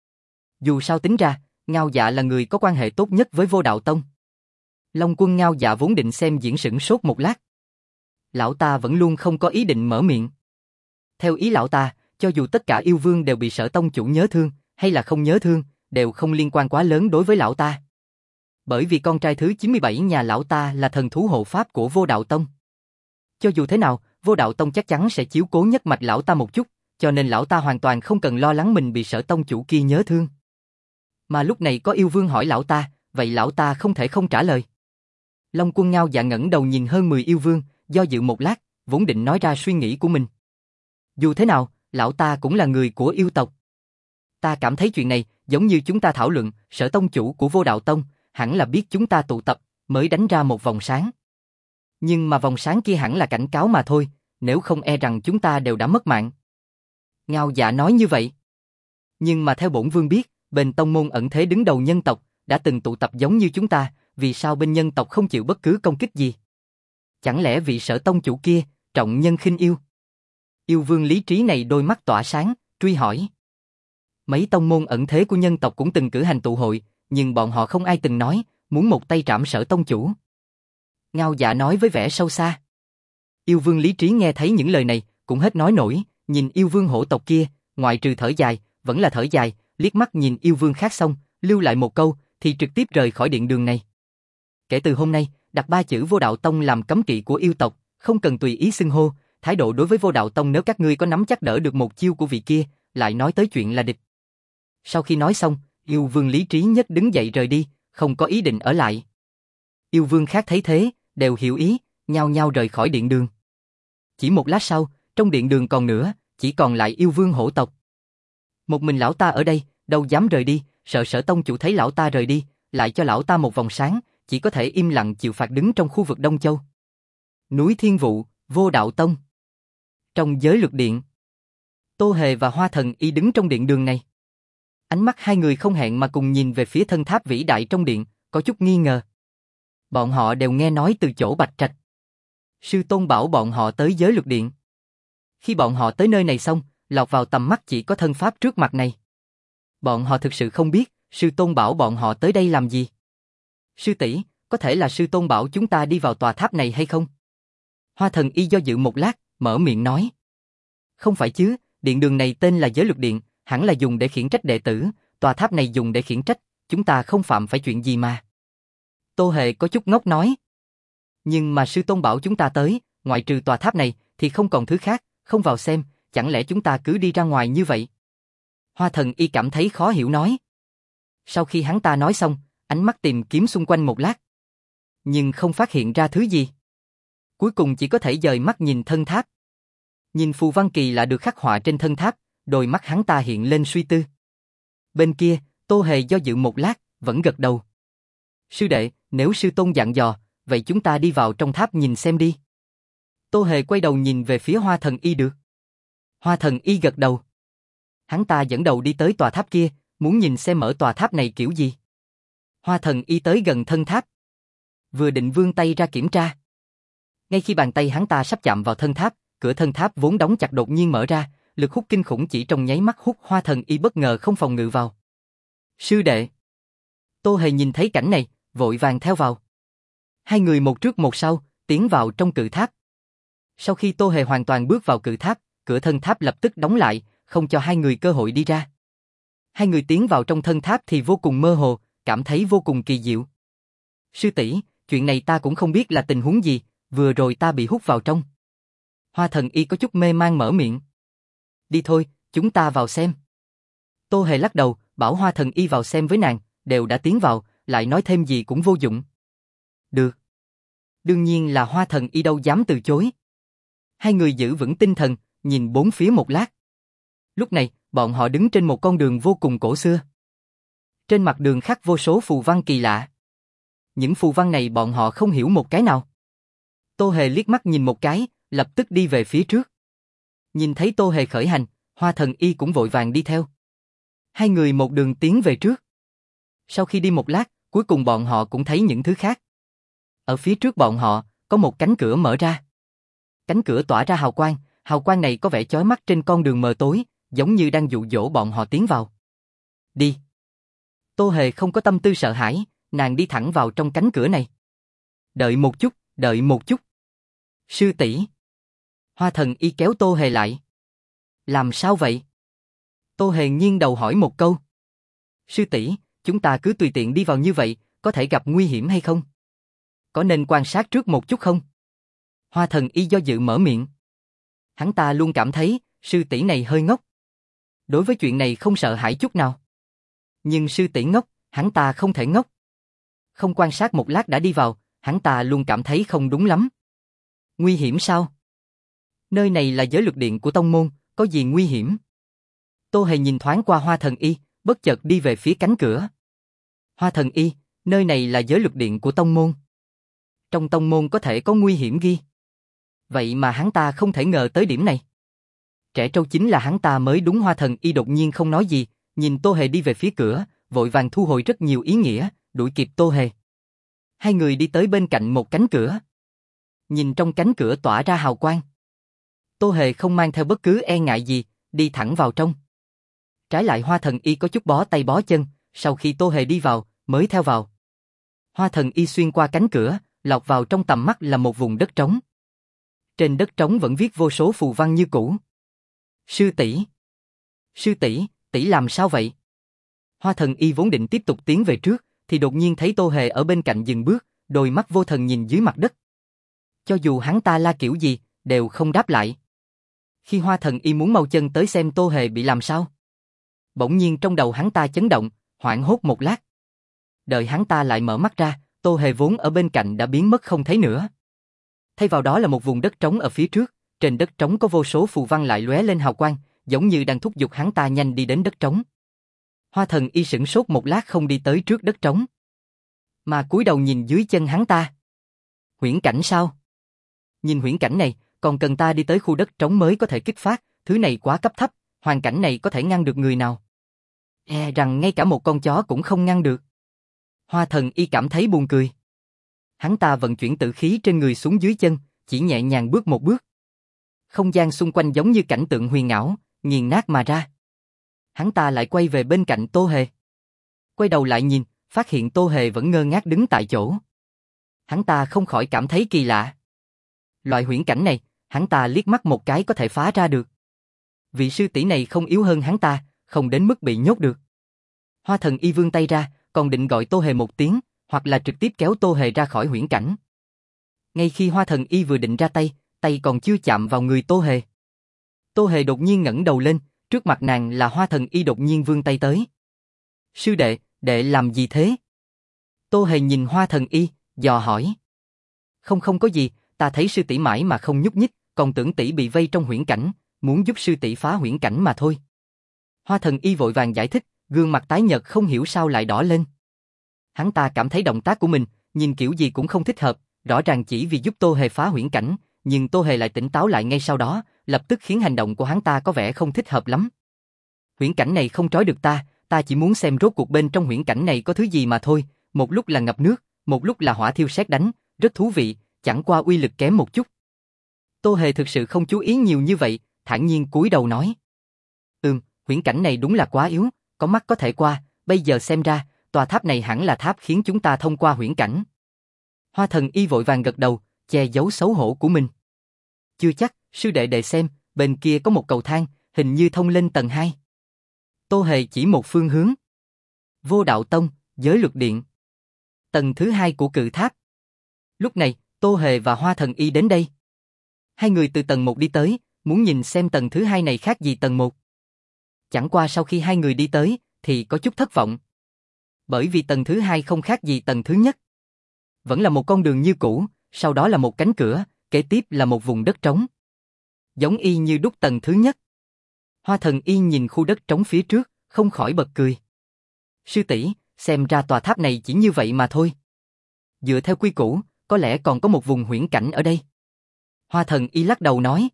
Dù sao tính ra, Ngao Dạ là người có quan hệ tốt nhất với Vô Đạo Tông. Long Quân Ngao Dạ vốn định xem diễn sửng sốt một lát. Lão ta vẫn luôn không có ý định mở miệng. Theo ý lão ta, cho dù tất cả yêu vương đều bị Sở tông chủ nhớ thương, hay là không nhớ thương, đều không liên quan quá lớn đối với lão ta. Bởi vì con trai thứ 97 nhà lão ta là thần thú hộ pháp của Vô Đạo Tông. Cho dù thế nào, Vô Đạo Tông chắc chắn sẽ chiếu cố nhất mạch lão ta một chút, cho nên lão ta hoàn toàn không cần lo lắng mình bị Sở tông chủ kia nhớ thương. Mà lúc này có yêu vương hỏi lão ta, vậy lão ta không thể không trả lời. Long Quân Ngao Dạ ngẩng đầu nhìn hơn 10 yêu vương, do dự một lát, vốn định nói ra suy nghĩ của mình. Dù thế nào, lão ta cũng là người của yêu tộc. Ta cảm thấy chuyện này, giống như chúng ta thảo luận, Sở tông chủ của Vô Đạo Tông, hẳn là biết chúng ta tụ tập, mới đánh ra một vòng sáng. Nhưng mà vòng sáng kia hẳn là cảnh cáo mà thôi, nếu không e rằng chúng ta đều đã mất mạng. Ngao Dạ nói như vậy. Nhưng mà theo bổn vương biết, bên tông môn ẩn thế đứng đầu nhân tộc, đã từng tụ tập giống như chúng ta, vì sao bên nhân tộc không chịu bất cứ công kích gì? Chẳng lẽ vị Sở tông chủ kia, trọng nhân khinh yêu? Yêu vương lý trí này đôi mắt tỏa sáng, truy hỏi. Mấy tông môn ẩn thế của nhân tộc cũng từng cử hành tụ hội, nhưng bọn họ không ai từng nói, muốn một tay trảm Sở tông chủ. Ngao Dạ nói với vẻ sâu xa. Yêu vương lý trí nghe thấy những lời này, cũng hết nói nổi, nhìn yêu vương hổ tộc kia, ngoại trừ thở dài, vẫn là thở dài, liếc mắt nhìn yêu vương khác xong, lưu lại một câu, thì trực tiếp rời khỏi điện đường này. Kể từ hôm nay, đặt 3 chữ Vô Đạo Tông làm cấm kỵ của yêu tộc, không cần tùy ý xưng hô, thái độ đối với Vô Đạo Tông nếu các ngươi có nắm chắc đỡ được một chiêu của vị kia, lại nói tới chuyện là địch. Sau khi nói xong, yêu vương lý trí nhất đứng dậy rời đi, không có ý định ở lại. Yêu vương khác thấy thế, đều hiểu ý, nhao nhao rời khỏi điện đường. Chỉ một lát sau, trong điện đường còn nữa, chỉ còn lại yêu vương hổ tộc. Một mình lão ta ở đây, đâu dám rời đi, sợ Sở tông chủ thấy lão ta rời đi, lại cho lão ta một vòng sáng, chỉ có thể im lặng chịu phạt đứng trong khu vực Đông Châu. Núi Thiên Vụ, Vô Đạo Tông. Trong giới luật điện, Tô Hề và Hoa Thần Y đứng trong điện đường này. Ánh mắt hai người không hẹn mà cùng nhìn về phía thân tháp vĩ đại trong điện, có chút nghi ngờ. Bọn họ đều nghe nói từ chỗ Bạch Trạch. Sư tôn bảo bọn họ tới giới luật điện. Khi bọn họ tới nơi này xong, lọt vào tầm mắt chỉ có thân pháp trước mặt này. Bọn họ thực sự không biết, sư tôn bảo bọn họ tới đây làm gì. Sư tỷ, có thể là sư tôn bảo chúng ta đi vào tòa tháp này hay không? Hoa Thần Y do dự một lát, mở miệng nói. Không phải chứ, điện đường này tên là giới luật điện, hẳn là dùng để khiển trách đệ tử, tòa tháp này dùng để khiển trách, chúng ta không phạm phải chuyện gì mà. Tô Hề có chút ngốc nói. Nhưng mà sư tôn bảo chúng ta tới, ngoại trừ tòa tháp này, thì không còn thứ khác, không vào xem, chẳng lẽ chúng ta cứ đi ra ngoài như vậy? Hoa Thần Y cảm thấy khó hiểu nói. Sau khi hắn ta nói xong, ánh mắt tìm kiếm xung quanh một lát. nhưng không phát hiện ra thứ gì. Cuối cùng chỉ có thể dời mắt nhìn thân tháp. Nhìn phù văn kỳ lạ được khắc họa trên thân tháp, đôi mắt hắn ta hiện lên suy tư. Bên kia, Tô Hề do dự một lát, vẫn gật đầu. Sư đệ, nếu sư tôn dặn dò, vậy chúng ta đi vào trong tháp nhìn xem đi. Tô Hề quay đầu nhìn về phía Hoa Thần Y được. Hoa Thần Y gật đầu. Hắn ta dẫn đầu đi tới tòa tháp kia, muốn nhìn xem ở tòa tháp này kiểu gì. Hoa Thần Y tới gần thân tháp. Vừa định vươn tay ra kiểm tra. Ngay khi bàn tay hắn ta sắp chạm vào thân tháp, cửa thân tháp vốn đóng chặt đột nhiên mở ra, lực hút kinh khủng chỉ trong nháy mắt hút Hoa Thần Y bất ngờ không phòng ngự vào. Sư đệ. Tô Hề nhìn thấy cảnh này, vội vàng theo vào. Hai người một trước một sau, tiến vào trong cự tháp. Sau khi Tô Hề hoàn toàn bước vào cự tháp, cửa thân tháp lập tức đóng lại, không cho hai người cơ hội đi ra. Hai người tiến vào trong thân tháp thì vô cùng mơ hồ, cảm thấy vô cùng kỳ diệu. Sư tỷ, chuyện này ta cũng không biết là tình huống gì, vừa rồi ta bị hút vào trong. Hoa Thần Y có chút mê mang mở miệng. Đi thôi, chúng ta vào xem. Tô Hề lắc đầu, bảo Hoa Thần Y vào xem với nàng, đều đã tiến vào, lại nói thêm gì cũng vô dụng. Được. Đương nhiên là Hoa Thần Y đâu dám từ chối. Hai người giữ vững tinh thần, nhìn bốn phía một lát. Lúc này, bọn họ đứng trên một con đường vô cùng cổ xưa. Trên mặt đường khắc vô số phù văn kỳ lạ. Những phù văn này bọn họ không hiểu một cái nào. Tô Hề liếc mắt nhìn một cái, lập tức đi về phía trước. Nhìn thấy Tô Hề khởi hành, Hoa Thần Y cũng vội vàng đi theo. Hai người một đường tiến về trước. Sau khi đi một lát, cuối cùng bọn họ cũng thấy những thứ khác. Ở phía trước bọn họ, có một cánh cửa mở ra. Cánh cửa tỏa ra hào quang này có vẻ chói mắt trên con đường mờ tối, giống như đang dụ dỗ bọn họ tiến vào. Đi. Tô Hề không có tâm tư sợ hãi, nàng đi thẳng vào trong cánh cửa này. Đợi một chút, đợi một chút. Sư tỷ. Hoa Thần Y kéo Tô Hề lại. Làm sao vậy? Tô Hề nghiêng đầu hỏi một câu. Sư tỷ, chúng ta cứ tùy tiện đi vào như vậy, có thể gặp nguy hiểm hay không? Có nên quan sát trước một chút không? Hoa Thần Y do dự mở miệng. Hắn ta luôn cảm thấy, sư tỷ này hơi ngốc. Đối với chuyện này không sợ hãi chút nào. Nhưng sư tỷ ngốc, hắn ta không thể ngốc. Không quan sát một lát đã đi vào, hắn ta luôn cảm thấy không đúng lắm. Nguy hiểm sao? Nơi này là giới luật điện của tông môn, có gì nguy hiểm? Tô Hề nhìn thoáng qua Hoa Thần Y, bất chợt đi về phía cánh cửa. Hoa Thần Y, nơi này là giới luật điện của tông môn. Trong tông môn có thể có nguy hiểm ghi. Vậy mà hắn ta không thể ngờ tới điểm này. Trẻ trâu chính là hắn ta mới đúng. Hoa Thần Y đột nhiên không nói gì, nhìn Tô Hề đi về phía cửa, vội vàng thu hồi rất nhiều ý nghĩa, đuổi kịp Tô Hề. Hai người đi tới bên cạnh một cánh cửa. Nhìn trong cánh cửa tỏa ra hào quang. Tô Hề không mang theo bất cứ e ngại gì, đi thẳng vào trong. Trái lại Hoa Thần Y có chút bó tay bó chân, sau khi Tô Hề đi vào, mới theo vào. Hoa Thần Y xuyên qua cánh cửa, lọt vào trong tầm mắt là một vùng đất trống. Trên đất trống vẫn viết vô số phù văn như cũ. Sư tỷ, sư tỷ, tỷ làm sao vậy? Hoa Thần Y vốn định tiếp tục tiến về trước, thì đột nhiên thấy Tô Hề ở bên cạnh dừng bước, đôi mắt vô thần nhìn dưới mặt đất. Cho dù hắn ta la kiểu gì, đều không đáp lại. Khi Hoa Thần Y muốn mau chân tới xem Tô Hề bị làm sao, bỗng nhiên trong đầu hắn ta chấn động, hoảng hốt một lát. Đợi hắn ta lại mở mắt ra, Tô Hề vốn ở bên cạnh đã biến mất không thấy nữa. Thay vào đó là một vùng đất trống ở phía trước, trên đất trống có vô số phù văn lại lóe lên hào quang, giống như đang thúc giục hắn ta nhanh đi đến đất trống. Hoa Thần Y sửng sốt một lát không đi tới trước đất trống, mà cúi đầu nhìn dưới chân hắn ta. Huyễn cảnh sao? Nhìn huyễn cảnh này, còn cần ta đi tới khu đất trống mới có thể kích phát, thứ này quá cấp thấp, hoàn cảnh này có thể ngăn được người nào? E rằng ngay cả một con chó cũng không ngăn được. Hoa Thần Y cảm thấy buồn cười. Hắn ta vận chuyển tử khí trên người xuống dưới chân, chỉ nhẹ nhàng bước một bước. Không gian xung quanh giống như cảnh tượng huyền ảo, nghiền nát mà ra. Hắn ta lại quay về bên cạnh Tô Hề. Quay đầu lại nhìn, phát hiện Tô Hề vẫn ngơ ngác đứng tại chỗ. Hắn ta không khỏi cảm thấy kỳ lạ. Loại huyễn cảnh này, hắn ta liếc mắt một cái có thể phá ra được. Vị sư tỷ này không yếu hơn hắn ta, không đến mức bị nhốt được. Hoa Thần Y vươn tay ra, còn định gọi Tô Hề một tiếng, hoặc là trực tiếp kéo Tô Hề ra khỏi huyễn cảnh. Ngay khi Hoa Thần Y vừa định ra tay, tay còn chưa chạm vào người Tô Hề. Tô Hề đột nhiên ngẩng đầu lên, trước mặt nàng là Hoa Thần Y đột nhiên vươn tay tới. Sư đệ, đệ làm gì thế? Tô Hề nhìn Hoa Thần Y, dò hỏi. Không có gì, ta thấy sư tỷ mãi mà không nhúc nhích, còn tưởng tỷ bị vây trong huyễn cảnh, muốn giúp sư tỷ phá huyễn cảnh mà thôi. Hoa Thần Y vội vàng giải thích, gương mặt tái nhợt không hiểu sao lại đỏ lên. Hắn ta cảm thấy động tác của mình, nhìn kiểu gì cũng không thích hợp, rõ ràng chỉ vì giúp Tô Hề phá huyễn cảnh, nhưng Tô Hề lại tỉnh táo lại ngay sau đó, lập tức khiến hành động của hắn ta có vẻ không thích hợp lắm. Huyễn cảnh này không trói được ta chỉ muốn xem rốt cuộc bên trong huyễn cảnh này có thứ gì mà thôi, một lúc là ngập nước, một lúc là hỏa thiêu sét đánh, rất thú vị, chẳng qua uy lực kém một chút. Tô Hề thực sự không chú ý nhiều như vậy, thản nhiên cúi đầu nói. Huyễn cảnh này đúng là quá yếu, có mắt có thể qua, bây giờ xem ra, tòa tháp này hẳn là tháp khiến chúng ta thông qua huyễn cảnh. Hoa Thần Y vội vàng gật đầu, che giấu xấu hổ của mình. Chưa chắc, sư đệ xem, bên kia có một cầu thang, hình như thông lên tầng 2. Tô Hề chỉ một phương hướng. Vô Đạo Tông, Giới Luật Điện. Tầng thứ 2 của cự tháp. Lúc này, Tô Hề và Hoa Thần Y đến đây. Hai người từ tầng 1 đi tới, muốn nhìn xem tầng thứ 2 này khác gì tầng 1. Chẳng qua sau khi hai người đi tới, thì có chút thất vọng. Bởi vì tầng thứ 2 không khác gì tầng thứ nhất. Vẫn là một con đường như cũ, sau đó là một cánh cửa, kế tiếp là một vùng đất trống. Giống y như đúc tầng thứ nhất. Hoa Thần Y nhìn khu đất trống phía trước, không khỏi bật cười. Sư tỷ, xem ra tòa tháp này chỉ như vậy mà thôi. Dựa theo quy củ, có lẽ còn có một vùng huyễn cảnh ở đây. Hoa Thần Y lắc đầu nói.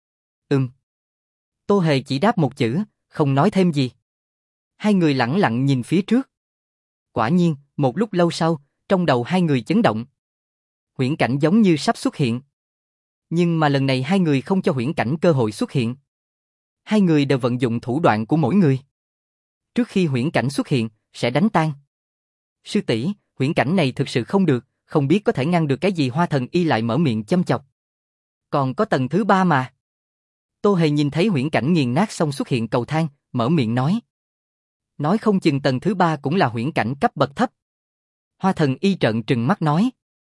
Tô Hề chỉ đáp một chữ, không nói thêm gì. Hai người lẳng lặng nhìn phía trước. Quả nhiên, một lúc lâu sau, trong đầu hai người chấn động. Huyễn cảnh giống như sắp xuất hiện. Nhưng mà lần này hai người không cho huyễn cảnh cơ hội xuất hiện. Hai người đều vận dụng thủ đoạn của mỗi người. Trước khi huyễn cảnh xuất hiện, sẽ đánh tan. Sư tỷ, huyễn cảnh này thực sự không được, không biết có thể ngăn được cái gì. Hoa Thần Y lại mở miệng châm chọc. Còn có tầng thứ 3 mà. Tô Hề nhìn thấy huyễn cảnh nghiền nát xong xuất hiện cầu thang, mở miệng nói. Nói không chừng tầng thứ 3 cũng là huyễn cảnh cấp bậc thấp. Hoa Thần Y trợn trừng mắt nói.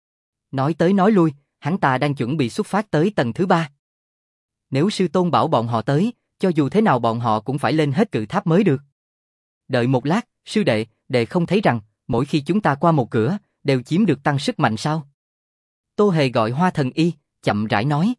Nói tới nói lui, hắn ta đang chuẩn bị xuất phát tới tầng thứ 3. Nếu sư tôn bảo bọn họ tới, cho dù thế nào bọn họ cũng phải lên hết cự tháp mới được. Đợi một lát, sư đệ không thấy rằng, mỗi khi chúng ta qua một cửa, đều chiếm được tăng sức mạnh sao? Tô Hề gọi Hoa Thần Y, chậm rãi nói.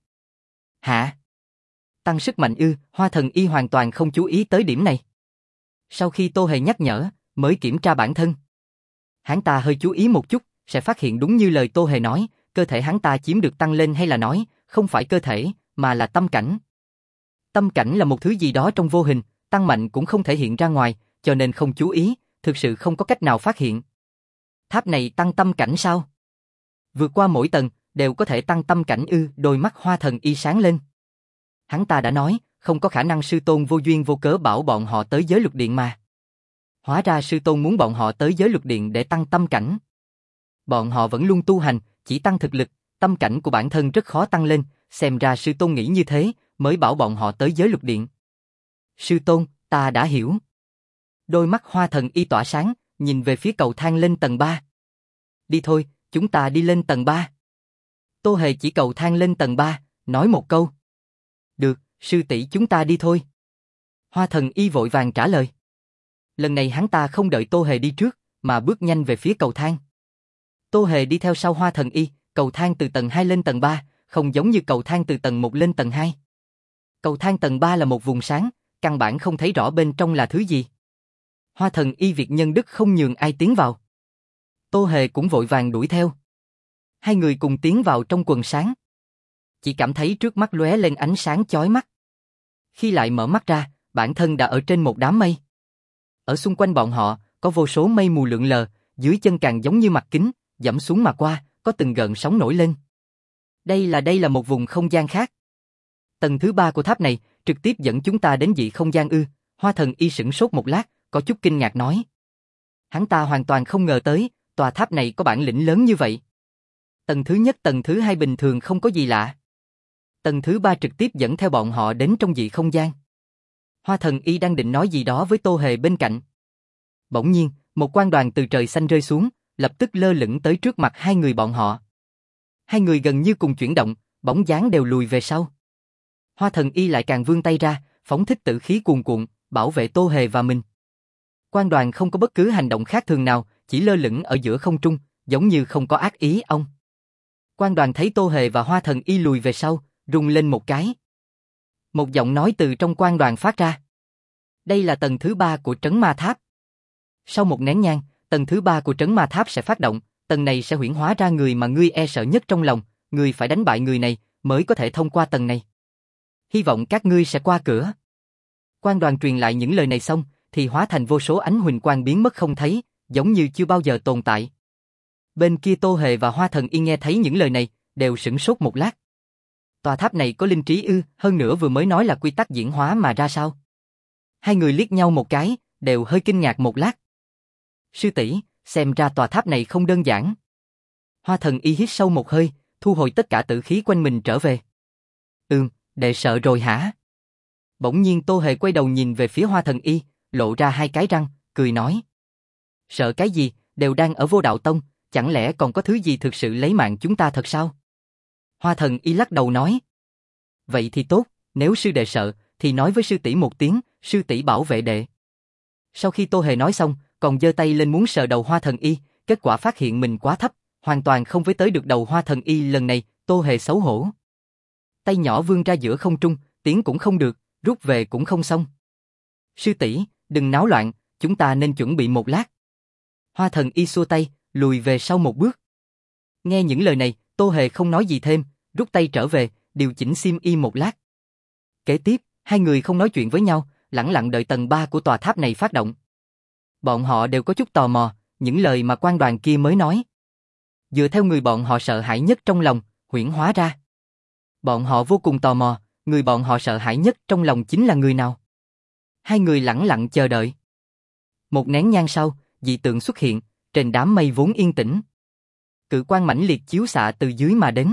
Hả? Tăng sức mạnh ư? Hoa Thần Y hoàn toàn không chú ý tới điểm này. Sau khi Tô Hề nhắc nhở, mới kiểm tra bản thân. Hắn ta hơi chú ý một chút, sẽ phát hiện đúng như lời Tô Hề nói, cơ thể hắn ta chiếm được tăng lên hay là nói, không phải cơ thể, mà là tâm cảnh. Tâm cảnh là một thứ gì đó trong vô hình, tăng mạnh cũng không thể hiện ra ngoài, cho nên không chú ý, thực sự không có cách nào phát hiện. Tháp này tăng tâm cảnh sao? Vượt qua mỗi tầng, đều có thể tăng tâm cảnh ư? Đôi mắt Hoa Thần Y sáng lên. Hắn ta đã nói, không có khả năng sư tôn vô duyên vô cớ bảo bọn họ tới giới luật điện mà. Hóa ra sư tôn muốn bọn họ tới giới luật điện để tăng tâm cảnh. Bọn họ vẫn luôn tu hành, chỉ tăng thực lực, tâm cảnh của bản thân rất khó tăng lên, xem ra sư tôn nghĩ như thế, mới bảo bọn họ tới giới luật điện. Sư tôn, ta đã hiểu. Đôi mắt Hoa Thần Y tỏa sáng, nhìn về phía cầu thang lên tầng 3. Đi thôi, chúng ta đi lên tầng 3. Tô Hề chỉ cầu thang lên tầng 3, nói một câu. Được, sư tỷ chúng ta đi thôi. Hoa Thần Y vội vàng trả lời. Lần này hắn ta không đợi Tô Hề đi trước, mà bước nhanh về phía cầu thang. Tô Hề đi theo sau Hoa Thần Y, cầu thang từ tầng 2 lên tầng 3, không giống như cầu thang từ tầng 1 lên tầng 2. Cầu thang tầng 3 là một vùng sáng, căn bản không thấy rõ bên trong là thứ gì. Hoa Thần Y việc nhân đức không nhường ai tiến vào. Tô Hề cũng vội vàng đuổi theo. Hai người cùng tiến vào trong quần sáng. Chỉ cảm thấy trước mắt lóe lên ánh sáng chói mắt. Khi lại mở mắt ra, bản thân đã ở trên một đám mây. Ở xung quanh bọn họ, có vô số mây mù lượn lờ, dưới chân càng giống như mặt kính, dẫm xuống mà qua, có từng gợn sóng nổi lên. Đây là một vùng không gian khác. Tầng thứ 3 của tháp này, trực tiếp dẫn chúng ta đến dị không gian ư? Hoa Thần Y sửng sốt một lát, có chút kinh ngạc nói. Hắn ta hoàn toàn không ngờ tới, tòa tháp này có bản lĩnh lớn như vậy. Tầng thứ nhất, tầng thứ 2 bình thường không có gì lạ. Tầng thứ 3 trực tiếp dẫn theo bọn họ đến trong dị không gian. Hoa Thần Y đang định nói gì đó với Tô Hề bên cạnh. Bỗng nhiên, một quang đoàn từ trời xanh rơi xuống, lập tức lơ lửng tới trước mặt hai người bọn họ. Hai người gần như cùng chuyển động, bóng dáng đều lùi về sau. Hoa Thần Y lại càng vươn tay ra, phóng thích tử khí cuồn cuộn, bảo vệ Tô Hề và mình. Quang đoàn không có bất cứ hành động khác thường nào, chỉ lơ lửng ở giữa không trung, giống như không có ác ý ông. Quan Đoàn thấy Tô Hề và Hoa Thần Y lùi về sau, rung lên một cái. Một giọng nói từ trong quan đoàn phát ra. Đây là tầng thứ 3 của trấn ma tháp. Sau một nén nhang, tầng thứ 3 của trấn ma tháp sẽ phát động, tầng này sẽ huyễn hóa ra người mà ngươi e sợ nhất trong lòng, ngươi phải đánh bại người này mới có thể thông qua tầng này. Hy vọng các ngươi sẽ qua cửa. Quan Đoàn truyền lại những lời này xong, thì hóa thành vô số ánh huỳnh quang biến mất không thấy, giống như chưa bao giờ tồn tại. Bên kia Tô Hề và Hoa Thần Y nghe thấy những lời này, đều sửng sốt một lát. Tòa tháp này có linh trí ư? Hơn nữa vừa mới nói là quy tắc diễn hóa mà ra sao? Hai người liếc nhau một cái, đều hơi kinh ngạc một lát. Sư tỷ, xem ra tòa tháp này không đơn giản. Hoa Thần Y hít sâu một hơi, thu hồi tất cả tử khí quanh mình trở về. Đệ sợ rồi hả? Bỗng nhiên Tô Hề quay đầu nhìn về phía Hoa Thần Y, lộ ra hai cái răng, cười nói. Sợ cái gì, đều đang ở Vô Đạo Tông, chẳng lẽ còn có thứ gì thực sự lấy mạng chúng ta thật sao? Hoa Thần Y lắc đầu nói. Vậy thì tốt, nếu sư đệ sợ, thì nói với sư tỷ một tiếng, sư tỷ bảo vệ đệ. Sau khi Tô Hề nói xong, còn giơ tay lên muốn sờ đầu Hoa Thần Y, kết quả phát hiện mình quá thấp, hoàn toàn không với tới được đầu Hoa Thần Y lần này, Tô Hề xấu hổ. Tay nhỏ vươn ra giữa không trung, tiến cũng không được, rút về cũng không xong. Sư tỷ, đừng náo loạn, chúng ta nên chuẩn bị một lát. Hoa Thần Y xua tay, lùi về sau một bước. Nghe những lời này, Tô Hề không nói gì thêm, rút tay trở về, điều chỉnh xiêm y một lát. Kế tiếp, hai người không nói chuyện với nhau, lẳng lặng đợi tầng 3 của tòa tháp này phát động. Bọn họ đều có chút tò mò, những lời mà quan đoàn kia mới nói. Dựa theo người bọn họ sợ hãi nhất trong lòng, huyễn hóa ra. Bọn họ vô cùng tò mò, người bọn họ sợ hãi nhất trong lòng chính là người nào? Hai người lẳng lặng chờ đợi. Một nén nhang sau, dị tượng xuất hiện, trên đám mây vốn yên tĩnh. Cự quang mãnh liệt chiếu xạ từ dưới mà đến.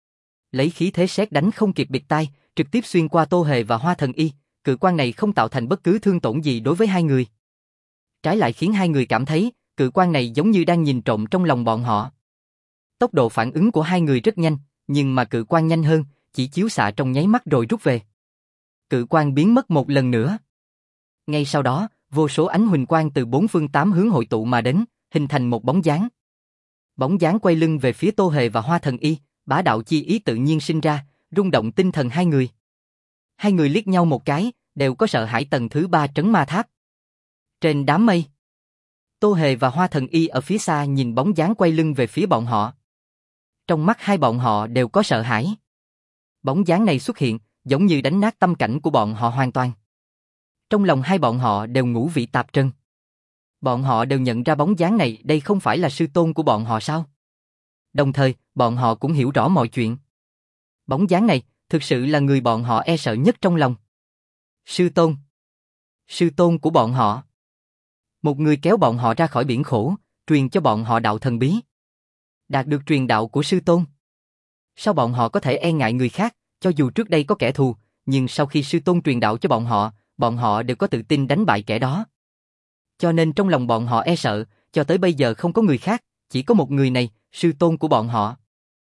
Lấy khí thế sét đánh không kịp bịt tai, trực tiếp xuyên qua Tô Hề và Hoa Thần Y, cự quang này không tạo thành bất cứ thương tổn gì đối với hai người. Trái lại khiến hai người cảm thấy, cự quang này giống như đang nhìn trộm trong lòng bọn họ. Tốc độ phản ứng của hai người rất nhanh, nhưng mà cự quang nhanh hơn, chỉ chiếu xạ trong nháy mắt rồi rút về. Cự quang biến mất một lần nữa. Ngay sau đó, vô số ánh huỳnh quang từ bốn phương tám hướng hội tụ mà đến, hình thành một bóng dáng. Bóng dáng quay lưng về phía Tô Hề và Hoa Thần Y, bá đạo chi ý tự nhiên sinh ra, rung động tinh thần hai người. Hai người liếc nhau một cái, đều có sợ hãi tầng thứ 3 trấn ma tháp. Trên đám mây, Tô Hề và Hoa Thần Y ở phía xa nhìn bóng dáng quay lưng về phía bọn họ. Trong mắt hai bọn họ đều có sợ hãi. Bóng dáng này xuất hiện, giống như đánh nát tâm cảnh của bọn họ hoàn toàn. Trong lòng hai bọn họ đều ngũ vị tạp trần. Bọn họ đều nhận ra bóng dáng này đây không phải là sư tôn của bọn họ sao? Đồng thời, bọn họ cũng hiểu rõ mọi chuyện. Bóng dáng này, thực sự là người bọn họ e sợ nhất trong lòng. Sư tôn. Sư tôn của bọn họ. Một người kéo bọn họ ra khỏi biển khổ, truyền cho bọn họ đạo thần bí. Đạt được truyền đạo của sư tôn. Sao bọn họ có thể e ngại người khác, cho dù trước đây có kẻ thù, nhưng sau khi sư tôn truyền đạo cho bọn họ đều có tự tin đánh bại kẻ đó. Cho nên trong lòng bọn họ e sợ, cho tới bây giờ không có người khác, chỉ có một người này, sư tôn của bọn họ.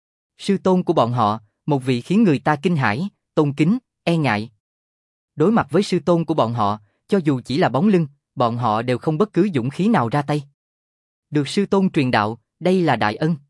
Sư tôn của bọn họ, một vị khiến người ta kinh hãi, tôn kính, e ngại. Đối mặt với sư tôn của bọn họ, cho dù chỉ là bóng lưng, bọn họ đều không bất cứ dũng khí nào ra tay. Được sư tôn truyền đạo, đây là đại ân.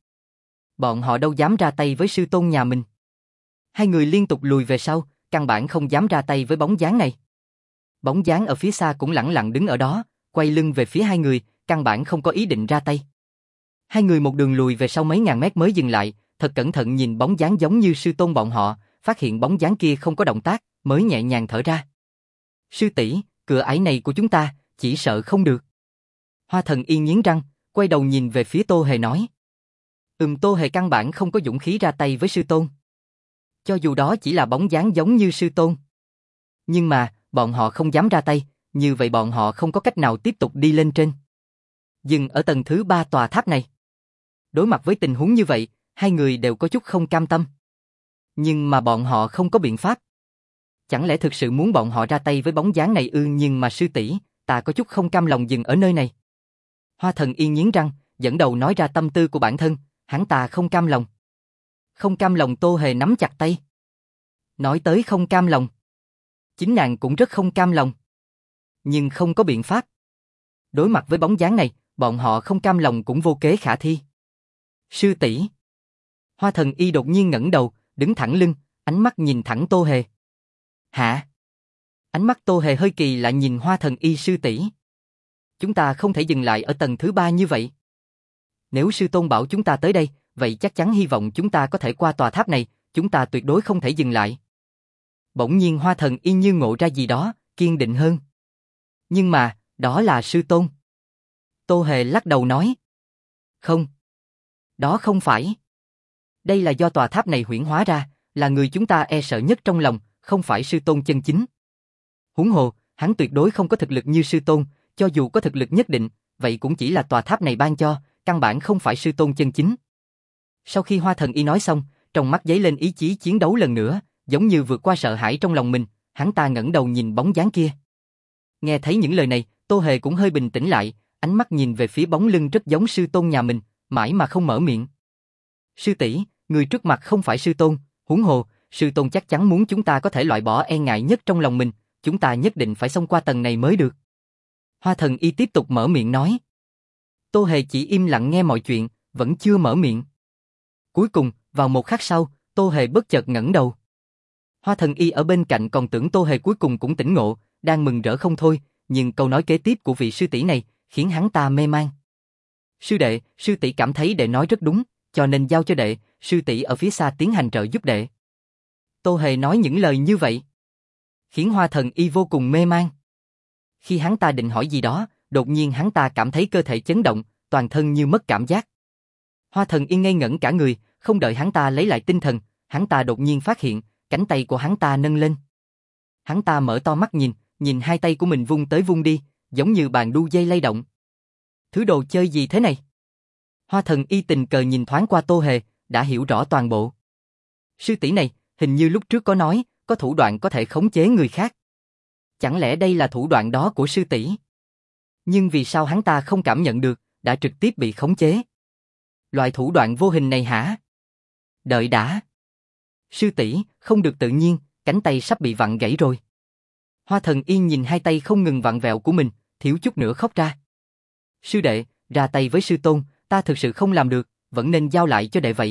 Bọn họ đâu dám ra tay với sư tôn nhà mình. Hai người liên tục lùi về sau, căn bản không dám ra tay với bóng dáng này. Bóng dáng ở phía xa cũng lẳng lặng đứng ở đó, quay lưng về phía hai người, căn bản không có ý định ra tay. Hai người một đường lùi về sau mấy ngàn mét mới dừng lại, thật cẩn thận nhìn bóng dáng giống như sư tôn bọn họ, phát hiện bóng dáng kia không có động tác, mới nhẹ nhàng thở ra. Sư tỷ, cửa ải này của chúng ta, chỉ sợ không được. Hoa Thần Y nghiến răng, quay đầu nhìn về phía Tô Hề nói. Tô Hề căn bản không có dũng khí ra tay với sư tôn. Cho dù đó chỉ là bóng dáng giống như sư tôn. Nhưng mà, bọn họ không dám ra tay, như vậy bọn họ không có cách nào tiếp tục đi lên trên. Dừng ở tầng thứ 3 tòa tháp này. Đối mặt với tình huống như vậy, hai người đều có chút không cam tâm. Nhưng mà bọn họ không có biện pháp. Chẳng lẽ thực sự muốn bọn họ ra tay với bóng dáng này ư? Nhưng mà sư tỷ, ta có chút không cam lòng dừng ở nơi này. Hoa Thần Y nghiến răng, dẫn đầu nói ra tâm tư của bản thân, hắn ta không cam lòng. Không cam lòng. Tô Hề nắm chặt tay. Nói tới không cam lòng. Chính nàng cũng rất không cam lòng. Nhưng không có biện pháp. Đối mặt với bóng dáng này, bọn họ không cam lòng cũng vô kế khả thi. Sư tỷ. Hoa Thần Y đột nhiên ngẩng đầu, đứng thẳng lưng, ánh mắt nhìn thẳng Tô Hề. Hả? Ánh mắt Tô Hề hơi kỳ lạ nhìn Hoa Thần Y sư tỷ. Chúng ta không thể dừng lại ở tầng thứ 3 như vậy. Nếu sư tôn bảo chúng ta tới đây, vậy chắc chắn hy vọng chúng ta có thể qua tòa tháp này, chúng ta tuyệt đối không thể dừng lại. Bỗng nhiên Hoa Thần Y như ngộ ra gì đó, kiên định hơn. Nhưng mà, đó là sư tôn. Tô Hề lắc đầu nói. Không. Đó không phải. Đây là do tòa tháp này huyễn hóa ra, là người chúng ta e sợ nhất trong lòng, không phải sư tôn chân chính. Huống hồ, hắn tuyệt đối không có thực lực như sư tôn, cho dù có thực lực nhất định, vậy cũng chỉ là tòa tháp này ban cho, căn bản không phải sư tôn chân chính. Sau khi Hoa Thần Y nói xong, trong mắt giấy lên ý chí chiến đấu lần nữa, giống như vượt qua sợ hãi trong lòng mình, hắn ta ngẩng đầu nhìn bóng dáng kia. Nghe thấy những lời này, Tô Hề cũng hơi bình tĩnh lại, ánh mắt nhìn về phía bóng lưng rất giống sư tôn nhà mình, mãi mà không mở miệng. Sư tỷ, người trước mặt không phải sư tôn, huống hồ, sư tôn chắc chắn muốn chúng ta có thể loại bỏ e ngại nhất trong lòng mình, chúng ta nhất định phải xông qua tầng này mới được. Hoa Thần Y tiếp tục mở miệng nói. Tô Hề chỉ im lặng nghe mọi chuyện, vẫn chưa mở miệng. Cuối cùng, vào một khắc sau, Tô Hề bất chợt ngẩng đầu. Hoa Thần Y ở bên cạnh còn tưởng Tô Hề cuối cùng cũng tỉnh ngộ, đang mừng rỡ không thôi, nhưng câu nói kế tiếp của vị sư tỷ này khiến hắn ta mê man. Sư đệ, sư tỷ cảm thấy đệ nói rất đúng, cho nên giao cho đệ, sư tỷ ở phía xa tiến hành trợ giúp đệ. Tô Hề nói những lời như vậy, khiến Hoa Thần Y vô cùng mê man. Khi hắn ta định hỏi gì đó, đột nhiên hắn ta cảm thấy cơ thể chấn động, toàn thân như mất cảm giác. Hoa Thần Y ngây ngẩn cả người, không đợi hắn ta lấy lại tinh thần, hắn ta đột nhiên phát hiện, cánh tay của hắn ta nâng lên. Hắn ta mở to mắt nhìn hai tay của mình vung tới vung đi, giống như bàn đu dây lay động. Thứ đồ chơi gì thế này? Hoa Thần Y tình cờ nhìn thoáng qua Tô Hề, đã hiểu rõ toàn bộ. Sư tỷ này, hình như lúc trước có nói, có thủ đoạn có thể khống chế người khác. Chẳng lẽ đây là thủ đoạn đó của sư tỷ? Nhưng vì sao hắn ta không cảm nhận được, đã trực tiếp bị khống chế? Loại thủ đoạn vô hình này hả? Đợi đã. Sư tỷ, không được tự nhiên, cánh tay sắp bị vặn gãy rồi. Hoa Thần Y nhìn hai tay không ngừng vặn vẹo của mình, thiếu chút nữa khóc ra. Sư đệ, ra tay với sư tôn, ta thực sự không làm được, vẫn nên giao lại cho đệ vậy.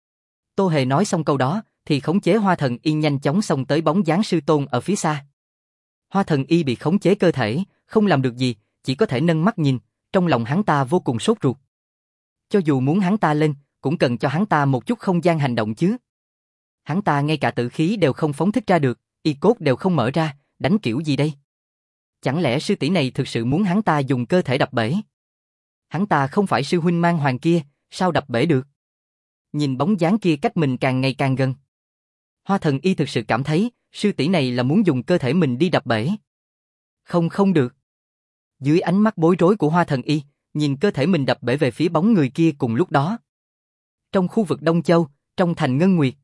Tô Hề nói xong câu đó, thì khống chế Hoa Thần Y nhanh chóng xông tới bóng dáng sư tôn ở phía xa. Hoa Thần Y bị khống chế cơ thể, không làm được gì, chỉ có thể nâng mắt nhìn, trong lòng hắn ta vô cùng sốt ruột. Cho dù muốn hắn ta lên, cũng cần cho hắn ta một chút không gian hành động chứ. Hắn ta ngay cả tử khí đều không phóng thích ra được, y cốt đều không mở ra, đánh kiểu gì đây? Chẳng lẽ sư tỷ này thực sự muốn hắn ta dùng cơ thể đập bể? Hắn ta không phải sư huynh mang hoàng kia, sao đập bể được? Nhìn bóng dáng kia cách mình càng ngày càng gần. Hoa Thần Y thực sự cảm thấy, sư tỷ này là muốn dùng cơ thể mình đi đập bể. Không được. Dưới ánh mắt bối rối của Hoa Thần Y, nhìn cơ thể mình đập bể về phía bóng người kia cùng lúc đó. Trong khu vực Đông Châu, trong thành Ngân Nguyệt.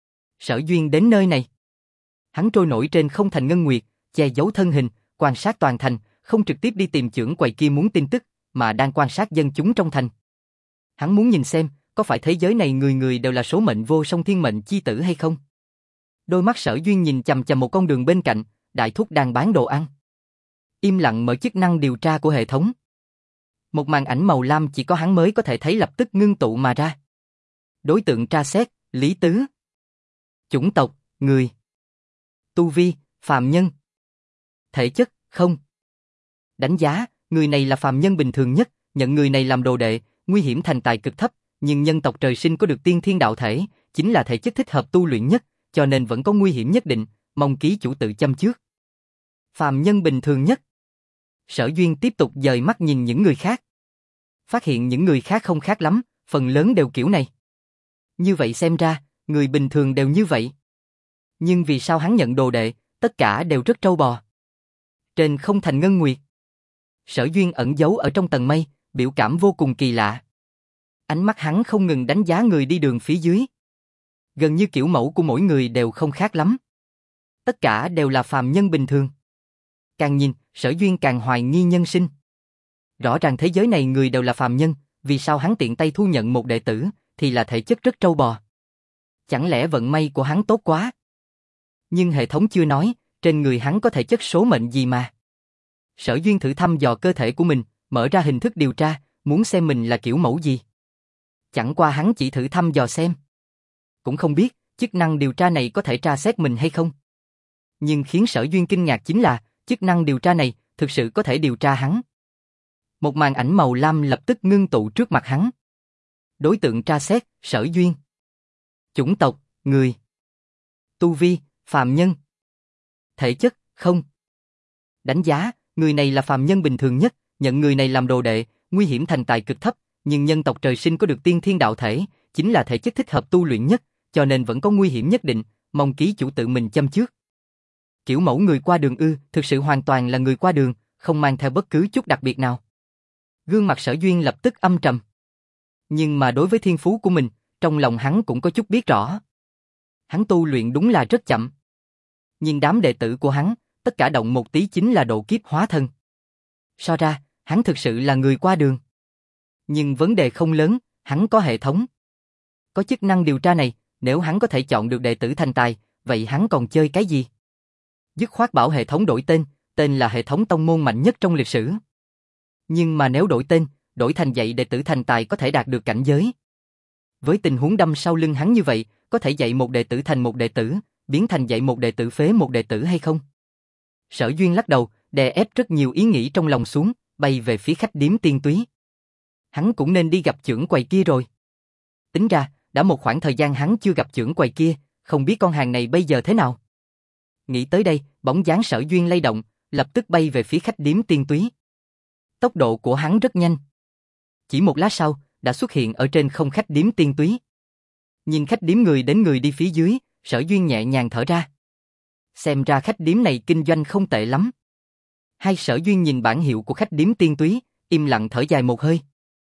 Sở Duyên đến nơi này. Hắn trôi nổi trên không thành Ngân Nguyệt, che giấu thân hình, quan sát toàn thành, không trực tiếp đi tìm chưởng quầy kia muốn tin tức, mà đang quan sát dân chúng trong thành. Hắn muốn nhìn xem, có phải thế giới này người người đều là số mệnh vô song thiên mệnh chi tử hay không? Đôi mắt Sở Duyên nhìn chằm chằm một con đường bên cạnh, đại thúc đang bán đồ ăn. Im lặng mở chức năng điều tra của hệ thống. Một màn ảnh màu lam chỉ có hắn mới có thể thấy lập tức ngưng tụ mà ra. Đối tượng tra xét, Lý Tứ. Chủng tộc, người. Tu vi, phàm nhân. Thể chất, không. Đánh giá, người này là phàm nhân bình thường nhất, nhận người này làm đồ đệ, nguy hiểm thành tài cực thấp, nhưng nhân tộc trời sinh có được tiên thiên đạo thể, chính là thể chất thích hợp tu luyện nhất, cho nên vẫn có nguy hiểm nhất định, mong ký chủ tự châm trước. Phàm nhân bình thường nhất. Sở Duyên tiếp tục dời mắt nhìn những người khác. Phát hiện những người khác không khác lắm, phần lớn đều kiểu này. Như vậy xem ra, người bình thường đều như vậy. Nhưng vì sao hắn nhận đồ đệ, tất cả đều rất trâu bò. Trên không thành Ngân Nguyệt. Sở Duyên ẩn giấu ở trong tầng mây, biểu cảm vô cùng kỳ lạ. Ánh mắt hắn không ngừng đánh giá người đi đường phía dưới. Gần như kiểu mẫu của mỗi người đều không khác lắm. Tất cả đều là phàm nhân bình thường. Càng nhìn, Sở Duyên càng hoài nghi nhân sinh. Rõ ràng thế giới này người đều là phàm nhân, vì sao hắn tiện tay thu nhận một đệ tử, thì là thể chất rất trâu bò. Chẳng lẽ vận may của hắn tốt quá? Nhưng hệ thống chưa nói, trên người hắn có thể chất số mệnh gì mà. Sở Duyên thử thăm dò cơ thể của mình, mở ra hình thức điều tra, muốn xem mình là kiểu mẫu gì. Chẳng qua hắn chỉ thử thăm dò xem. Cũng không biết, chức năng điều tra này có thể tra xét mình hay không. Nhưng khiến Sở Duyên kinh ngạc chính là, chức năng điều tra này thực sự có thể điều tra hắn. Một màn ảnh màu lam lập tức ngưng tụ trước mặt hắn. Đối tượng tra xét, Sở Duyên. Chủng tộc, người. Tu vi, phàm nhân. Thể chất, không. Đánh giá, người này là phàm nhân bình thường nhất, nhận người này làm đồ đệ, nguy hiểm thành tài cực thấp, nhưng nhân tộc trời sinh có được tiên thiên đạo thể, chính là thể chất thích hợp tu luyện nhất, cho nên vẫn có nguy hiểm nhất định, mong ký chủ tự mình châm trước. Kiểu mẫu người qua đường thực sự hoàn toàn là người qua đường, không mang theo bất cứ chút đặc biệt nào. Gương mặt Sở Duyên lập tức âm trầm. Nhưng mà đối với thiên phú của mình, trong lòng hắn cũng có chút biết rõ. Hắn tu luyện đúng là rất chậm. Nhưng đám đệ tử của hắn, tất cả động một tí chính là độ kiếp hóa thân. So ra, hắn thực sự là người qua đường. Nhưng vấn đề không lớn, hắn có hệ thống. Có chức năng điều tra này, nếu hắn có thể chọn được đệ tử thành tài, vậy hắn còn chơi cái gì? Dứt khoát bảo hệ thống đổi tên là hệ thống tông môn mạnh nhất trong lịch sử. Nhưng mà nếu đổi tên, đổi thành dạy đệ tử thành tài có thể đạt được cảnh giới. Với tình huống đâm sau lưng hắn như vậy, có thể dạy một đệ tử thành một đệ tử, biến thành dạy một đệ tử phế một đệ tử hay không? Sở Duyên lắc đầu, đè ép rất nhiều ý nghĩ trong lòng xuống, bay về phía khách điếm Tiên Túy. Hắn cũng nên đi gặp chưởng quầy kia rồi. Tính ra, đã một khoảng thời gian hắn chưa gặp chưởng quầy kia, không biết con hàng này bây giờ thế nào. Nghĩ tới đây, bóng dáng Sở Duyên lay động, lập tức bay về phía khách điếm Tiên Túy. Tốc độ của hắn rất nhanh. Chỉ một lát sau, đã xuất hiện ở trên không khách điếm Tiên Túy. Nhìn khách điếm người đến người đi phía dưới, Sở Duyên nhẹ nhàng thở ra. Xem ra khách điếm này kinh doanh không tệ lắm. Hai Sở Duyên nhìn bảng hiệu của khách điếm Tiên Túy, im lặng thở dài một hơi.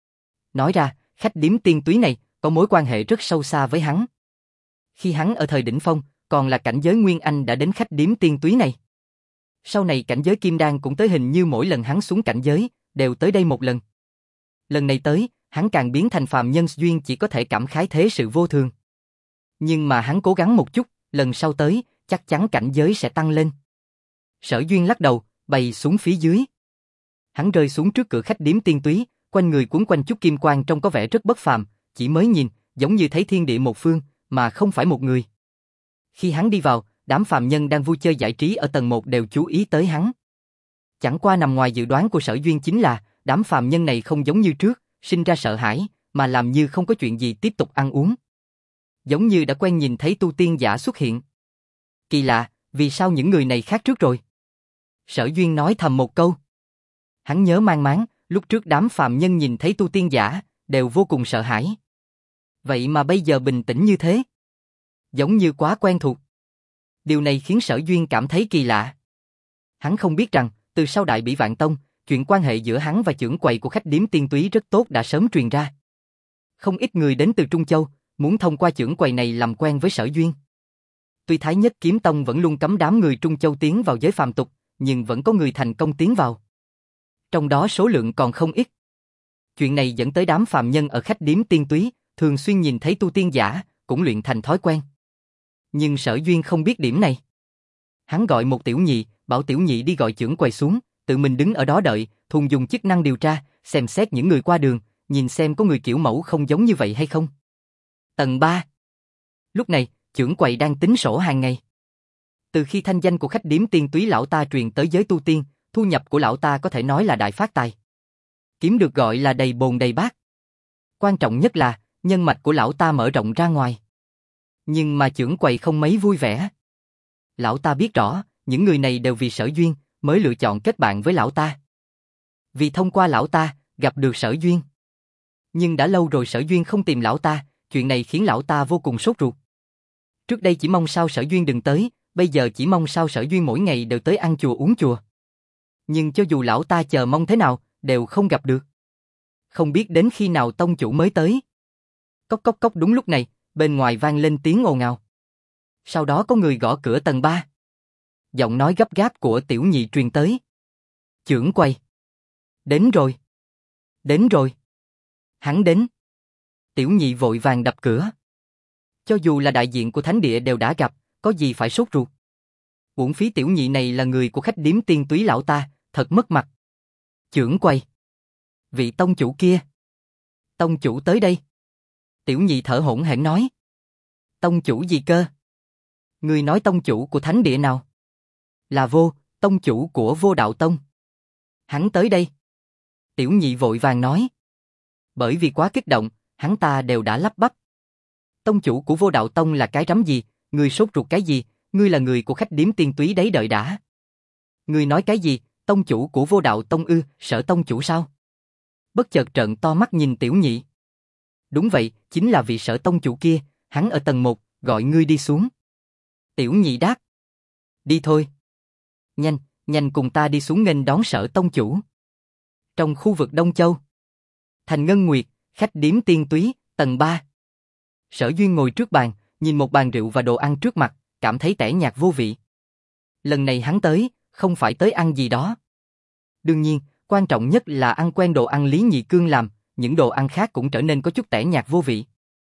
Nói ra, khách điếm Tiên Túy này có mối quan hệ rất sâu xa với hắn. Khi hắn ở thời đỉnh phong, còn là cảnh giới Nguyên Anh đã đến khách điếm Tiên Túy này. Sau này cảnh giới Kim Đan cũng tới, hình như mỗi lần hắn xuống cảnh giới, đều tới đây một lần. Lần này tới, hắn càng biến thành phàm nhân duyên, chỉ có thể cảm khái thế sự vô thường. Nhưng mà hắn cố gắng một chút, lần sau tới, chắc chắn cảnh giới sẽ tăng lên. Sở Duyên lắc đầu, bay xuống phía dưới. Hắn rơi xuống trước cửa khách điếm Tiên Túy, quanh người cuốn quanh chút kim quang trông có vẻ rất bất phàm, chỉ mới nhìn, giống như thấy thiên địa một phương, mà không phải một người. Khi hắn đi vào, đám phàm nhân đang vui chơi giải trí ở tầng 1 đều chú ý tới hắn. Chẳng qua nằm ngoài dự đoán của Sở Duyên chính là, đám phàm nhân này không giống như trước, sinh ra sợ hãi, mà làm như không có chuyện gì tiếp tục ăn uống. Giống như đã quen nhìn thấy tu tiên giả xuất hiện. Kỳ lạ, vì sao những người này khác trước rồi? Sở Duyên nói thầm một câu. Hắn nhớ mang máng, lúc trước đám phàm nhân nhìn thấy tu tiên giả, đều vô cùng sợ hãi. Vậy mà bây giờ bình tĩnh như thế. Giống như quá quen thuộc. Điều này khiến Sở Duyên cảm thấy kỳ lạ. Hắn không biết rằng, từ sau Đại Bỉ Vạn Tông, chuyện quan hệ giữa hắn và chưởng quầy của khách điếm Tiên Túy rất tốt đã sớm truyền ra. Không ít người đến từ Trung Châu, muốn thông qua chưởng quầy này làm quen với Sở Duyên. Tuy Thái Nhất Kiếm Tông vẫn luôn cấm đám người Trung Châu tiến vào giới phàm tục, nhưng vẫn có người thành công tiến vào. Trong đó số lượng còn không ít. Chuyện này dẫn tới đám phàm nhân ở khách điếm Tiên Túy, thường xuyên nhìn thấy tu tiên giả, cũng luyện thành thói quen. Nhưng Sở Duyên không biết điểm này. Hắn gọi một tiểu nhị, bảo tiểu nhị đi gọi chưởng quầy xuống, tự mình đứng ở đó đợi, thuần dùng chức năng điều tra, xem xét những người qua đường, nhìn xem có người kiểu mẫu không giống như vậy hay không. Tầng 3. Lúc này, chưởng quầy đang tính sổ hàng ngày. Từ khi thanh danh của khách điếm Tiên Túy lão ta truyền tới giới tu tiên, thu nhập của lão ta có thể nói là đại phát tài. Kiếm được gọi là đầy bồn đầy bát. Quan trọng nhất là, nhân mạch của lão ta mở rộng ra ngoài. Nhưng mà chưởng quầy không mấy vui vẻ. Lão ta biết rõ, những người này đều vì Sở Duyên, mới lựa chọn kết bạn với lão ta. Vì thông qua lão ta, gặp được Sở Duyên. Nhưng đã lâu rồi Sở Duyên không tìm lão ta, chuyện này khiến lão ta vô cùng sốt ruột. Trước đây chỉ mong sao Sở Duyên đừng tới, bây giờ chỉ mong sao Sở Duyên mỗi ngày đều tới ăn chùa uống chùa. Nhưng cho dù lão ta chờ mong thế nào, đều không gặp được. Không biết đến khi nào tông chủ mới tới. Cốc cốc cốc, đúng lúc này, bên ngoài vang lên tiếng ồn ào. Sau đó có người gõ cửa tầng 3. Giọng nói gấp gáp của tiểu nhị truyền tới. Chưởng quầy. Đến rồi. Đến rồi. Hắn đến. Tiểu nhị vội vàng đập cửa. Cho dù là đại diện của thánh địa đều đã gặp, có gì phải sốt ruột. Uổng phí tiểu nhị này là người của khách điếm Tiên Túy lão ta, thật mất mặt. Chưởng quầy. Vị tông chủ kia. Tông chủ tới đây. Tiểu nhị thở hổn hển nói. Tông chủ gì cơ? Ngươi nói tông chủ của thánh địa nào? Là tông chủ của Vô Đạo Tông. Hắn tới đây. Tiểu nhị vội vàng nói. Bởi vì quá kích động, hắn ta đều đã lắp bắp. Tông chủ của Vô Đạo Tông là cái rắm gì, ngươi sốt ruột cái gì, ngươi là người của khách điếm Tiên Túy đấy, đợi đã. Ngươi nói cái gì, tông chủ của Vô Đạo Tông ư, Sở tông chủ sao? Bất chợt trợn to mắt nhìn tiểu nhị. Đúng vậy, chính là vị Sở tông chủ kia, hắn ở tầng 1, gọi ngươi đi xuống. Tiểu nhị đáp. Đi thôi. Nhanh, nhanh cùng ta đi xuống nghênh đón Sở tông chủ. Trong khu vực Đông Châu. Thành Ngân Nguyệt, khách điếm Tiên Túy, tầng 3. Sở Duyên ngồi trước bàn, nhìn một bàn rượu và đồ ăn trước mặt, cảm thấy tẻ nhạt vô vị. Lần này hắn tới, không phải tới ăn gì đó. Đương nhiên, quan trọng nhất là ăn quen đồ ăn Lý Nhị Cương làm, những đồ ăn khác cũng trở nên có chút tẻ nhạt vô vị.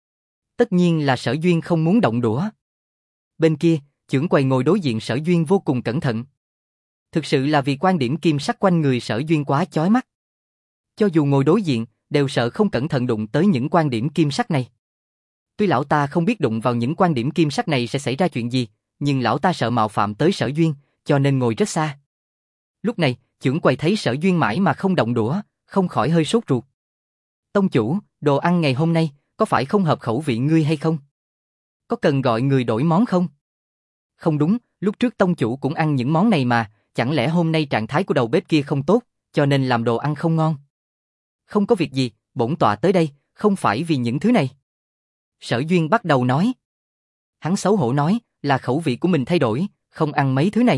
Tất nhiên là Sở Duyên không muốn động đũa. Bên kia, chưởng quầy ngồi đối diện Sở Duyên vô cùng cẩn thận. Thực sự là vì quan điểm kim sắc quanh người Sở Duyên quá chói mắt. Cho dù ngồi đối diện, đều sợ không cẩn thận đụng tới những quan điểm kim sắc này. Tuy lão ta không biết đụng vào những quan điểm kim sắc này sẽ xảy ra chuyện gì, nhưng lão ta sợ mạo phạm tới Sở Duyên, cho nên ngồi rất xa. Lúc này, chưởng quầy thấy Sở Duyên mãi mà không động đũa, không khỏi hơi sốt ruột. Tông chủ, đồ ăn ngày hôm nay, có phải không hợp khẩu vị ngươi hay không? Có cần gọi người đổi món không? Không đúng, lúc trước tông chủ cũng ăn những món này mà, chẳng lẽ hôm nay trạng thái của đầu bếp kia không tốt, cho nên làm đồ ăn không ngon? Không có việc gì, bổn tọa tới đây, không phải vì những thứ này. Sở Duyên bắt đầu nói. Hắn xấu hổ nói, là khẩu vị của mình thay đổi, không ăn mấy thứ này.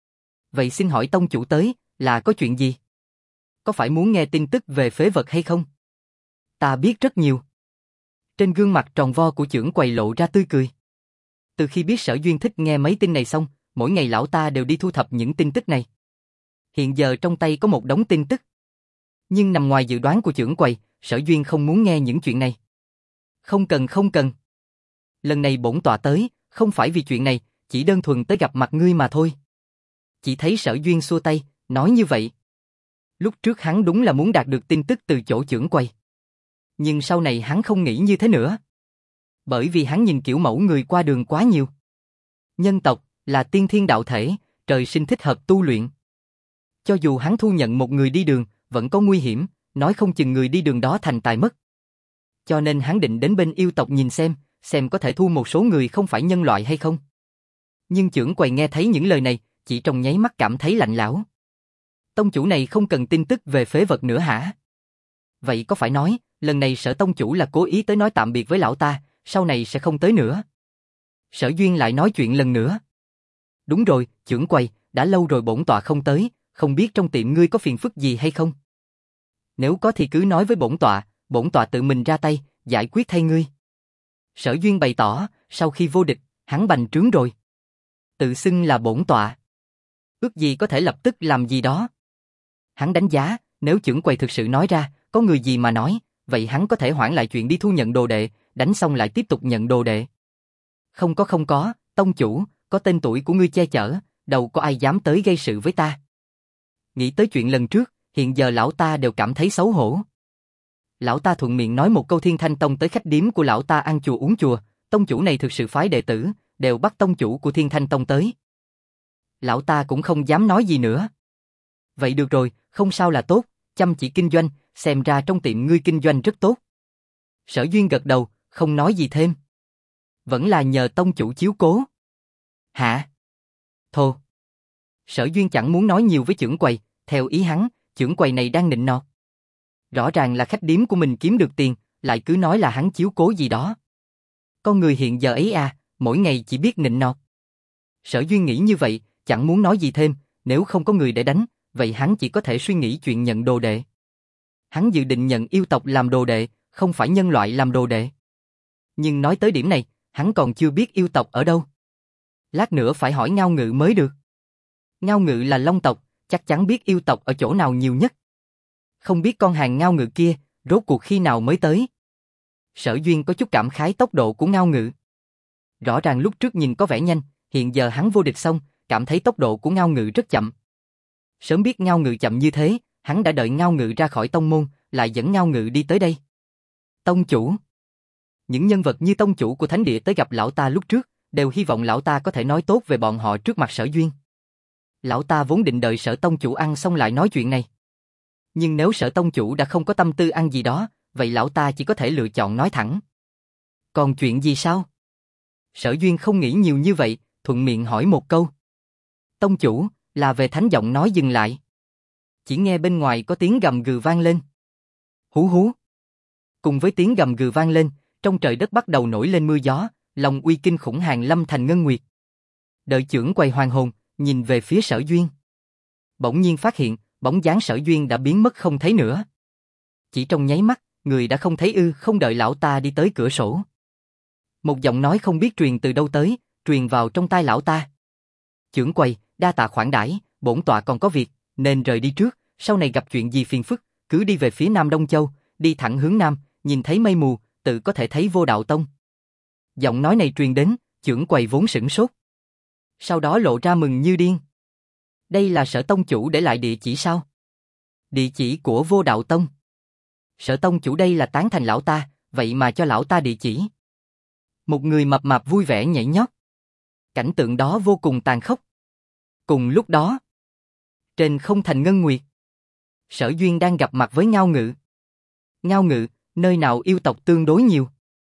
Vậy xin hỏi tông chủ tới, là có chuyện gì? Có phải muốn nghe tin tức về phế vật hay không? Ta biết rất nhiều. Trên gương mặt tròn vo của chưởng quầy lộ ra tươi cười. Từ khi biết Sở Duyên thích nghe mấy tin này xong, mỗi ngày lão ta đều đi thu thập những tin tức này. Hiện giờ trong tay có một đống tin tức. Nhưng nằm ngoài dự đoán của chưởng quầy, Sở Duyên không muốn nghe những chuyện này. Không cần. Lần này bổn tọa tới, không phải vì chuyện này, chỉ đơn thuần tới gặp mặt ngươi mà thôi. Chỉ thấy Sở Duyên xua tay, nói như vậy. Lúc trước hắn đúng là muốn đạt được tin tức từ chỗ chưởng quầy. Nhưng sau này hắn không nghĩ như thế nữa. Bởi vì hắn nhìn kiểu mẫu người qua đường quá nhiều. Nhân tộc là tiên thiên đạo thể, trời sinh thích hợp tu luyện. Cho dù hắn thu nhận một người đi đường, vẫn có nguy hiểm, nói không chừng người đi đường đó thành tài mất. Cho nên hắn định đến bên yêu tộc nhìn xem có thể thu một số người không phải nhân loại hay không. Nhưng chưởng quầy nghe thấy những lời này, chỉ trong nháy mắt cảm thấy lạnh lẽo. Tông chủ này không cần tin tức về phế vật nữa hả? Vậy có phải nói, lần này Sở tông chủ là cố ý tới nói tạm biệt với lão ta, sau này sẽ không tới nữa? Sở Duyên lại nói chuyện lần nữa. Đúng rồi, chưởng quầy, đã lâu rồi bổn tọa không tới, không biết trong tiệm ngươi có phiền phức gì hay không? Nếu có thì cứ nói với bổn tọa tự mình ra tay, giải quyết thay ngươi. Sở Duyên bày tỏ, sau khi vô địch, hắn bành trướng rồi. Tự xưng là bổn tọa. Ước gì có thể lập tức làm gì đó. Hắn đánh giá, nếu chưởng quầy thực sự nói ra, có người gì mà nói, vậy hắn có thể hoãn lại chuyện đi thu nhận đồ đệ, đánh xong lại tiếp tục nhận đồ đệ. Không có, tông chủ, có tên tuổi của ngươi che chở, đâu có ai dám tới gây sự với ta. Nghĩ tới chuyện lần trước, hiện giờ lão ta đều cảm thấy xấu hổ. Lão ta thuận miệng nói một câu Thiên Thanh Tông tới khách điếm của lão ta ăn chùa uống chùa, tông chủ này thực sự phái đệ tử, đều bắt tông chủ của Thiên Thanh Tông tới. Lão ta cũng không dám nói gì nữa. Vậy được rồi, không sao là tốt, chăm chỉ kinh doanh, xem ra trong tiệm ngươi kinh doanh rất tốt. Sở Duyên gật đầu, không nói gì thêm. Vẫn là nhờ tông chủ chiếu cố. Hả? Thô. Sở Duyên chẳng muốn nói nhiều với chưởng quầy, theo ý hắn, chưởng quầy này đang nịnh nọt. Rõ ràng là khách điếm của mình kiếm được tiền, lại cứ nói là hắn chiếu cố gì đó. Con người hiện giờ ấy à, mỗi ngày chỉ biết nịnh nọt. Sở Duyên nghĩ như vậy, chẳng muốn nói gì thêm, nếu không có người để đánh, vậy hắn chỉ có thể suy nghĩ chuyện nhận đồ đệ. Hắn dự định nhận yêu tộc làm đồ đệ, không phải nhân loại làm đồ đệ. Nhưng nói tới điểm này, hắn còn chưa biết yêu tộc ở đâu. Lát nữa phải hỏi Ngao Ngự mới được. Ngao Ngự là Long tộc, chắc chắn biết yêu tộc ở chỗ nào nhiều nhất. Không biết con hàng Ngao Ngự kia, rốt cuộc khi nào mới tới. Sở Duyên có chút cảm khái tốc độ của Ngao Ngự. Rõ ràng lúc trước nhìn có vẻ nhanh, hiện giờ hắn vô địch xong, cảm thấy tốc độ của Ngao Ngự rất chậm. Sớm biết Ngao Ngự chậm như thế, hắn đã đợi Ngao Ngự ra khỏi tông môn, lại dẫn Ngao Ngự đi tới đây. Tông chủ. Những nhân vật như tông chủ của thánh địa tới gặp lão ta lúc trước, đều hy vọng lão ta có thể nói tốt về bọn họ trước mặt Sở Duyên. Lão ta vốn định đợi Sở tông chủ ăn xong lại nói chuyện này. Nhưng nếu Sở tông chủ đã không có tâm tư ăn gì đó, vậy lão ta chỉ có thể lựa chọn nói thẳng. Còn chuyện gì sao? Sở Duyên không nghĩ nhiều như vậy, thuận miệng hỏi một câu. Tông chủ, là về thánh giọng nói dừng lại. Chỉ nghe bên ngoài có tiếng gầm gừ vang lên. Hú hú. Cùng với tiếng gầm gừ vang lên, trong trời đất bắt đầu nổi lên mưa gió, lòng uy kinh khủng hàng lâm thành ngân nguyệt. Đợi chưởng quầy hoàn hồn, nhìn về phía Sở Duyên. Bỗng nhiên phát hiện, bóng dáng Sở Duyên đã biến mất không thấy nữa. Chỉ trong nháy mắt, người đã không thấy không đợi lão ta đi tới cửa sổ. Một giọng nói không biết truyền từ đâu tới, truyền vào trong tai lão ta. Chưởng quầy, đa tạ khoản đãi, bổn tọa còn có việc, nên rời đi trước, sau này gặp chuyện gì phiền phức, cứ đi về phía Nam Đông Châu, đi thẳng hướng Nam, nhìn thấy mây mù, tự có thể thấy Vô Đạo Tông. Giọng nói này truyền đến, chưởng quầy vốn sửng sốt. Sau đó lộ ra mừng như điên. Đây là Sở tông chủ để lại địa chỉ sao? Địa chỉ của Vô Đạo Tông. Sở tông chủ đây là tán thành lão ta, vậy mà cho lão ta địa chỉ. Một người mập mạp vui vẻ nhảy nhót. Cảnh tượng đó vô cùng tàn khốc. Cùng lúc đó, trên không thành ngân nguyệt, Sở Duyên đang gặp mặt với Ngao Ngự. Ngao Ngự, nơi nào yêu tộc tương đối nhiều?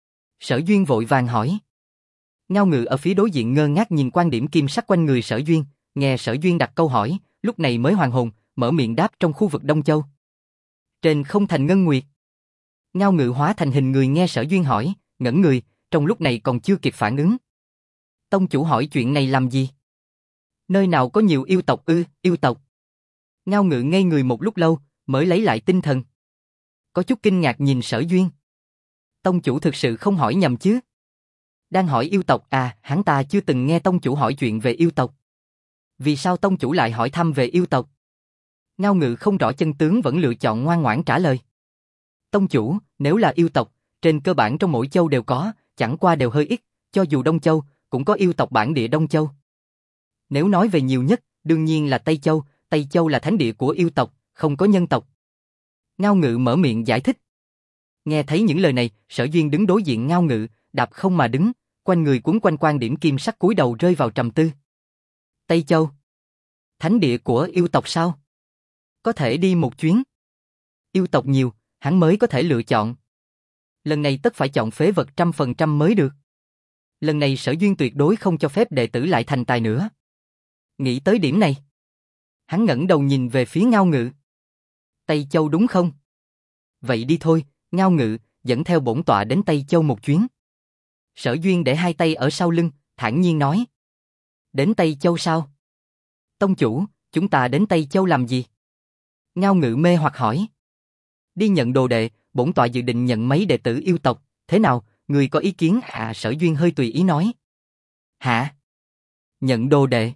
Sở Duyên vội vàng hỏi. Ngao Ngự ở phía đối diện ngơ ngác nhìn quan điểm kim sắc quanh người Sở Duyên, nghe Sở Duyên đặt câu hỏi, lúc này mới hoàn hồn, mở miệng đáp trong khu vực Đông Châu. Trên không thành ngân nguyệt. Ngao Ngự hóa thành hình người nghe Sở Duyên hỏi, ngẩn người, trong lúc này còn chưa kịp phản ứng. Tông chủ hỏi chuyện này làm gì? Nơi nào có nhiều yêu tộc yêu tộc. Ngao Ngự ngây người một lúc lâu, mới lấy lại tinh thần. Có chút kinh ngạc nhìn Sở Duyên. Tông chủ thực sự không hỏi nhầm chứ? Đang hỏi yêu tộc à, hắn ta chưa từng nghe tông chủ hỏi chuyện về yêu tộc. Vì sao tông chủ lại hỏi thăm về yêu tộc? Ngao Ngự không rõ chân tướng vẫn lựa chọn ngoan ngoãn trả lời. Tông chủ, nếu là yêu tộc, trên cơ bản trong mỗi châu đều có, chẳng qua đều hơi ít, cho dù Đông Châu, cũng có yêu tộc bản địa Đông Châu. Nếu nói về nhiều nhất, đương nhiên là Tây Châu là thánh địa của yêu tộc, không có nhân tộc. Ngao Ngự mở miệng giải thích. Nghe thấy những lời này, Sở Duyên đứng đối diện Ngao Ngự, đạp không mà đứng, quanh người quấn quanh quan điểm kim sắc cúi đầu rơi vào trầm tư. Tây Châu, thánh địa của yêu tộc sao? Có thể đi một chuyến. Yêu tộc nhiều, hắn mới có thể lựa chọn. Lần này tất phải chọn phế vật 100% mới được. Lần này Sở Duyên tuyệt đối không cho phép đệ tử lại thành tài nữa. Nghĩ tới điểm này, hắn ngẩng đầu nhìn về phía Ngao Ngự. Tây Châu đúng không? Vậy đi thôi, Ngao Ngự, dẫn theo bổn tọa đến Tây Châu một chuyến. Sở Duyên để hai tay ở sau lưng, thản nhiên nói. Đến Tây Châu sao? Tông chủ, chúng ta đến Tây Châu làm gì? Ngao Ngự mê hoặc hỏi. Đi nhận đồ đệ, bổn tọa dự định nhận mấy đệ tử yêu tộc, thế nào, người có ý kiến? Sở Duyên hơi tùy ý nói. Hả? Nhận đồ đệ?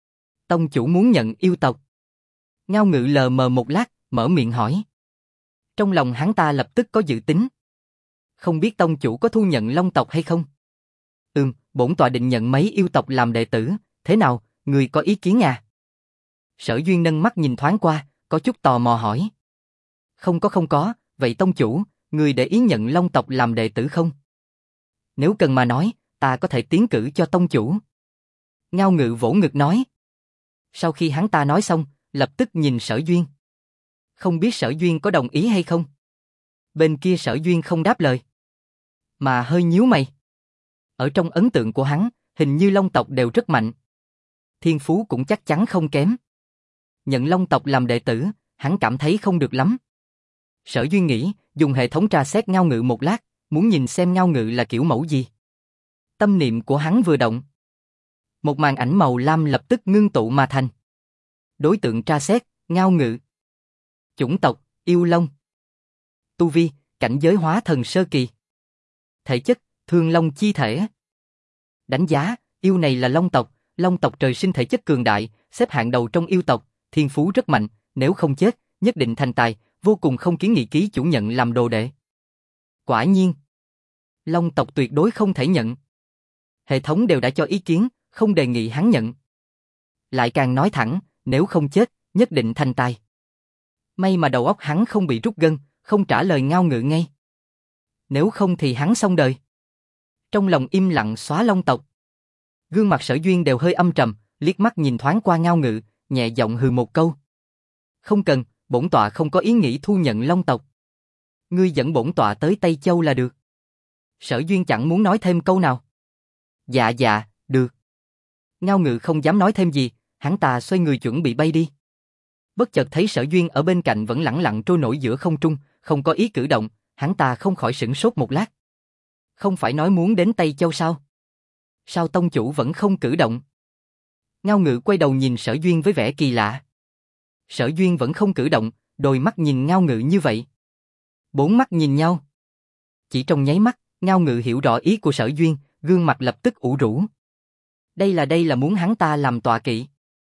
Tông chủ muốn nhận yêu tộc? Ngao Ngự lờ mờ một lát, mở miệng hỏi. Trong lòng hắn ta lập tức có dự tính. Không biết tông chủ có thu nhận Long tộc hay không? Bổn tọa định nhận mấy yêu tộc làm đệ tử, thế nào, người có ý kiến à? Sở Duyên nâng mắt nhìn thoáng qua, có chút tò mò hỏi. Không có, vậy tông chủ, người để ý nhận Long tộc làm đệ tử không? Nếu cần mà nói, ta có thể tiến cử cho tông chủ. Ngao Ngự vỗ ngực nói. Sau khi hắn ta nói xong, lập tức nhìn Sở Duyên. Không biết Sở Duyên có đồng ý hay không? Bên kia Sở Duyên không đáp lời, mà hơi nhíu mày. Ở trong ấn tượng của hắn, hình như Long tộc đều rất mạnh. Thiên phú cũng chắc chắn không kém. Nhận Long tộc làm đệ tử, hắn cảm thấy không được lắm. Sở Duyên nghĩ, dùng hệ thống tra xét Ngao Ngự một lát, muốn nhìn xem Ngao Ngự là kiểu mẫu gì. Tâm niệm của hắn vừa động, một màn ảnh màu lam lập tức ngưng tụ mà thành. Đối tượng tra xét, Ngao Ngự. Chủng tộc, yêu long. Tu vi, cảnh giới hóa thần sơ kỳ. Thể chất, thương long chi thể. Đánh giá, yêu này là long tộc trời sinh thể chất cường đại, xếp hạng đầu trong yêu tộc, thiên phú rất mạnh, nếu không chết, nhất định thành tài, vô cùng không kiến nghị ký chủ nhận làm đồ đệ. Quả nhiên, long tộc tuyệt đối không thể nhận. Hệ thống đều đã cho ý kiến, không đề nghị hắn nhận. Lại càng nói thẳng, nếu không chết, nhất định thành tài. May mà đầu óc hắn không bị rút gân, không trả lời Ngao Ngự ngay. Nếu không thì hắn xong đời. Trong lòng im lặng xóa Long tộc. Gương mặt Sở Duyên đều hơi âm trầm, liếc mắt nhìn thoáng qua Ngao Ngự, nhẹ giọng hừ một câu. Không cần, bổn tọa không có ý nghĩ thu nhận Long tộc. Ngươi dẫn bổn tọa tới Tây Châu là được. Sở Duyên chẳng muốn nói thêm câu nào. Dạ dạ, được. Ngao Ngự không dám nói thêm gì, hắn ta xoay người chuẩn bị bay đi. Bất chợt thấy Sở Duyên ở bên cạnh vẫn lẳng lặng trôi nổi giữa không trung, không có ý cử động, hắn ta không khỏi sửng sốt một lát. Không phải nói muốn đến Tây Châu sao? Sao tông chủ vẫn không cử động? Ngao Ngự quay đầu nhìn Sở Duyên với vẻ kỳ lạ. Sở Duyên vẫn không cử động, đôi mắt nhìn Ngao Ngự như vậy. Bốn mắt nhìn nhau. Chỉ trong nháy mắt, Ngao Ngự hiểu rõ ý của Sở Duyên, gương mặt lập tức ủ rũ. Đây là muốn hắn ta làm tọa kỵ.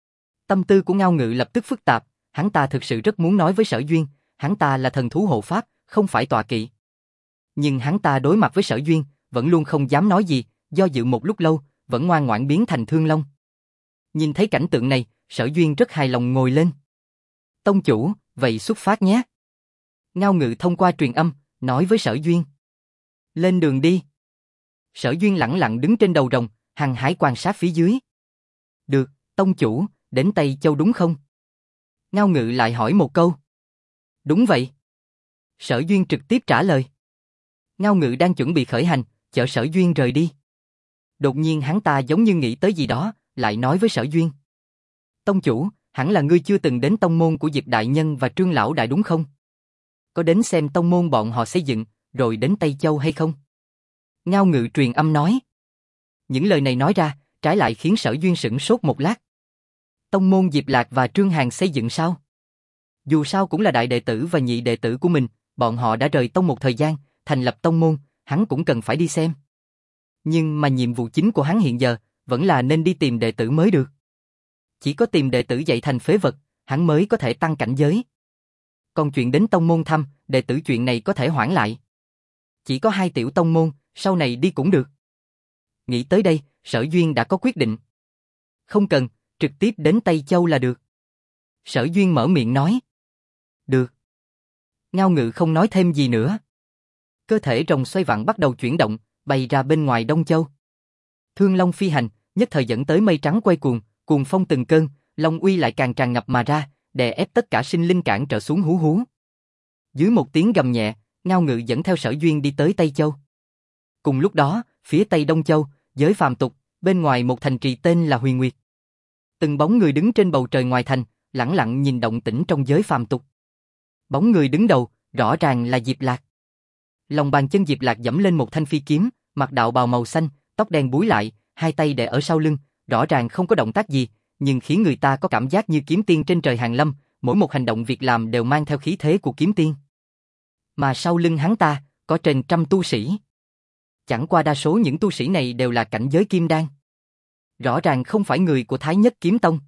Tâm tư của Ngao Ngự lập tức phức tạp, hắn ta thực sự rất muốn nói với Sở Duyên, hắn ta là thần thú hộ pháp, không phải tọa kỵ. Nhưng hắn ta đối mặt với Sở Duyên, vẫn luôn không dám nói gì, do dự một lúc lâu, vẫn ngoan ngoãn biến thành Thương Long. Nhìn thấy cảnh tượng này, Sở Duyên rất hài lòng ngồi lên. Tông chủ, vậy xuất phát nhé. Ngao Ngự thông qua truyền âm, nói với Sở Duyên. Lên đường đi. Sở Duyên lẳng lặng đứng trên đầu rồng, hăng hái quan sát phía dưới. Được, tông chủ, đến Tây Châu đúng không? Ngao Ngự lại hỏi một câu. Đúng vậy. Sở Duyên trực tiếp trả lời. Ngao Ngự đang chuẩn bị khởi hành, chở Sở Duyên rời đi. Đột nhiên hắn ta giống như nghĩ tới gì đó, lại nói với Sở Duyên. Tông chủ, hẳn là ngươi chưa từng đến tông môn của Diệp Đại Nhân và Trương Lão Đại đúng không? Có đến xem tông môn bọn họ xây dựng, rồi đến Tây Châu hay không? Ngao Ngự truyền âm nói. Những lời này nói ra, trái lại khiến Sở Duyên sửng sốt một lát. Tông môn Diệp Lạc và Trương Hàn xây dựng sao? Dù sao cũng là đại đệ tử và nhị đệ tử của mình, bọn họ đã rời tông một thời gian, thành lập tông môn, hắn cũng cần phải đi xem. Nhưng mà nhiệm vụ chính của hắn hiện giờ, vẫn là nên đi tìm đệ tử mới được. Chỉ có tìm đệ tử dạy thành phế vật, hắn mới có thể tăng cảnh giới. Còn chuyện đến tông môn thăm, đệ tử chuyện này có thể hoãn lại. Chỉ có 2 tiểu tông môn, sau này đi cũng được. Nghĩ tới đây, Sở Duyên đã có quyết định. Không cần, trực tiếp đến Tây Châu là được. Sở Duyên mở miệng nói. Được. Ngao Ngự không nói thêm gì nữa. Cơ thể rồng xoay vặn bắt đầu chuyển động, bay ra bên ngoài Đông Châu. Thương Long phi hành, nhất thời dẫn tới mây trắng quay cuồng, cuồng phong từng cơn, long uy lại càng tràn ngập mà ra, đè ép tất cả sinh linh cản trở xuống hú hú. Dưới một tiếng gầm nhẹ, Ngao Ngự dẫn theo Sở Duyên đi tới Tây Châu. Cùng lúc đó, phía Tây Đông Châu, giới phàm tục, bên ngoài một thành trì tên là Huyền Nguyệt. Từng bóng người đứng trên bầu trời ngoài thành, lẳng lặng nhìn động tĩnh trong giới phàm tục. Bóng người đứng đầu, rõ ràng là Diệp Lạc. Lòng bàn chân Diệp Lạc giẫm lên một thanh phi kiếm, mặc đạo bào màu xanh, tóc đen búi lại, hai tay đè ở sau lưng, rõ ràng không có động tác gì, nhưng khiến người ta có cảm giác như kiếm tiên trên trời hàng lâm, mỗi một hành động việc làm đều mang theo khí thế của kiếm tiên. Mà sau lưng hắn ta, có trên 100 tu sĩ. Chẳng qua đa số những tu sĩ này đều là cảnh giới kim đan. Rõ ràng không phải người của Thái Nhất Kiếm Tông,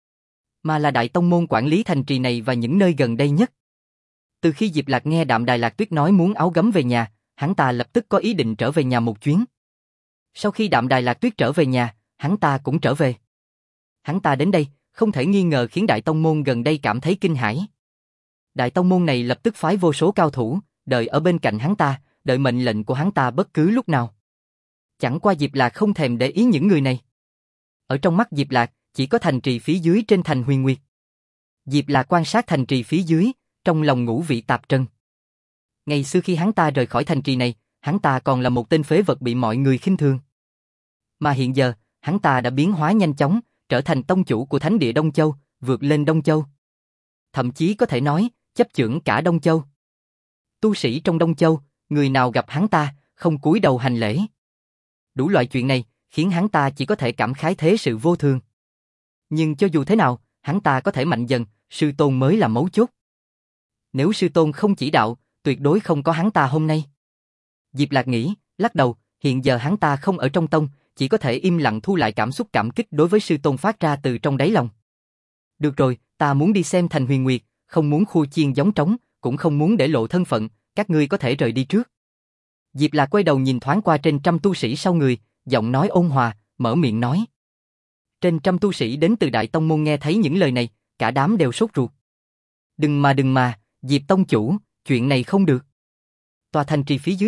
mà là đại tông môn quản lý thành trì này và những nơi gần đây nhất. Từ khi Diệp Lạc nghe Đạm Đài Lạc Tuyết nói muốn áo gấm về nhà, hắn ta lập tức có ý định trở về nhà một chuyến. Sau khi Đạm Đài Lạc Tuyết trở về nhà, hắn ta cũng trở về. Hắn ta đến đây, không thể nghi ngờ khiến đại tông môn gần đây cảm thấy kinh hãi. Đại tông môn này lập tức phái vô số cao thủ, đợi ở bên cạnh hắn ta, đợi mệnh lệnh của hắn ta bất cứ lúc nào. Chẳng qua Diệp Lạc không thèm để ý những người này. Ở trong mắt Diệp Lạc, chỉ có thành trì phía dưới trên thành Huyền Nguyệt. Diệp Lạc quan sát thành trì phía dưới, trong lòng ngũ vị tạp trần. Ngày xưa khi hắn ta rời khỏi thành trì này, hắn ta còn là một tên phế vật bị mọi người khinh thường. Mà hiện giờ, hắn ta đã biến hóa nhanh chóng, trở thành tông chủ của Thánh địa Đông Châu, vượt lên Đông Châu. Thậm chí có thể nói, chấp chưởng cả Đông Châu. Tu sĩ trong Đông Châu, người nào gặp hắn ta, không cúi đầu hành lễ. Đủ loại chuyện này, khiến hắn ta chỉ có thể cảm khái thế sự vô thường. Nhưng cho dù thế nào, hắn ta có thể mạnh dần, sư tôn mới là mấu chốt. Nếu sư tôn không chỉ đạo, tuyệt đối không có hắn ta hôm nay. Diệp Lạc nghĩ, lắc đầu, hiện giờ hắn ta không ở trong tông, chỉ có thể im lặng thu lại cảm xúc cảm kích đối với sư tôn phát ra từ trong đáy lòng. Được rồi, ta muốn đi xem thành Huyền Nguyệt, không muốn khua chiên giống trống, cũng không muốn để lộ thân phận, các ngươi có thể rời đi trước. Diệp Lạc quay đầu nhìn thoáng qua trên 100 tu sĩ sau người, giọng nói ôn hòa, mở miệng nói. Trên 100 tu sĩ đến từ Đại Tông Môn nghe thấy những lời này, cả đám đều sốt ruột. Đừng mà, Diệp Tông chủ, chuyện này không được. Tòa thành trì phía dưới này,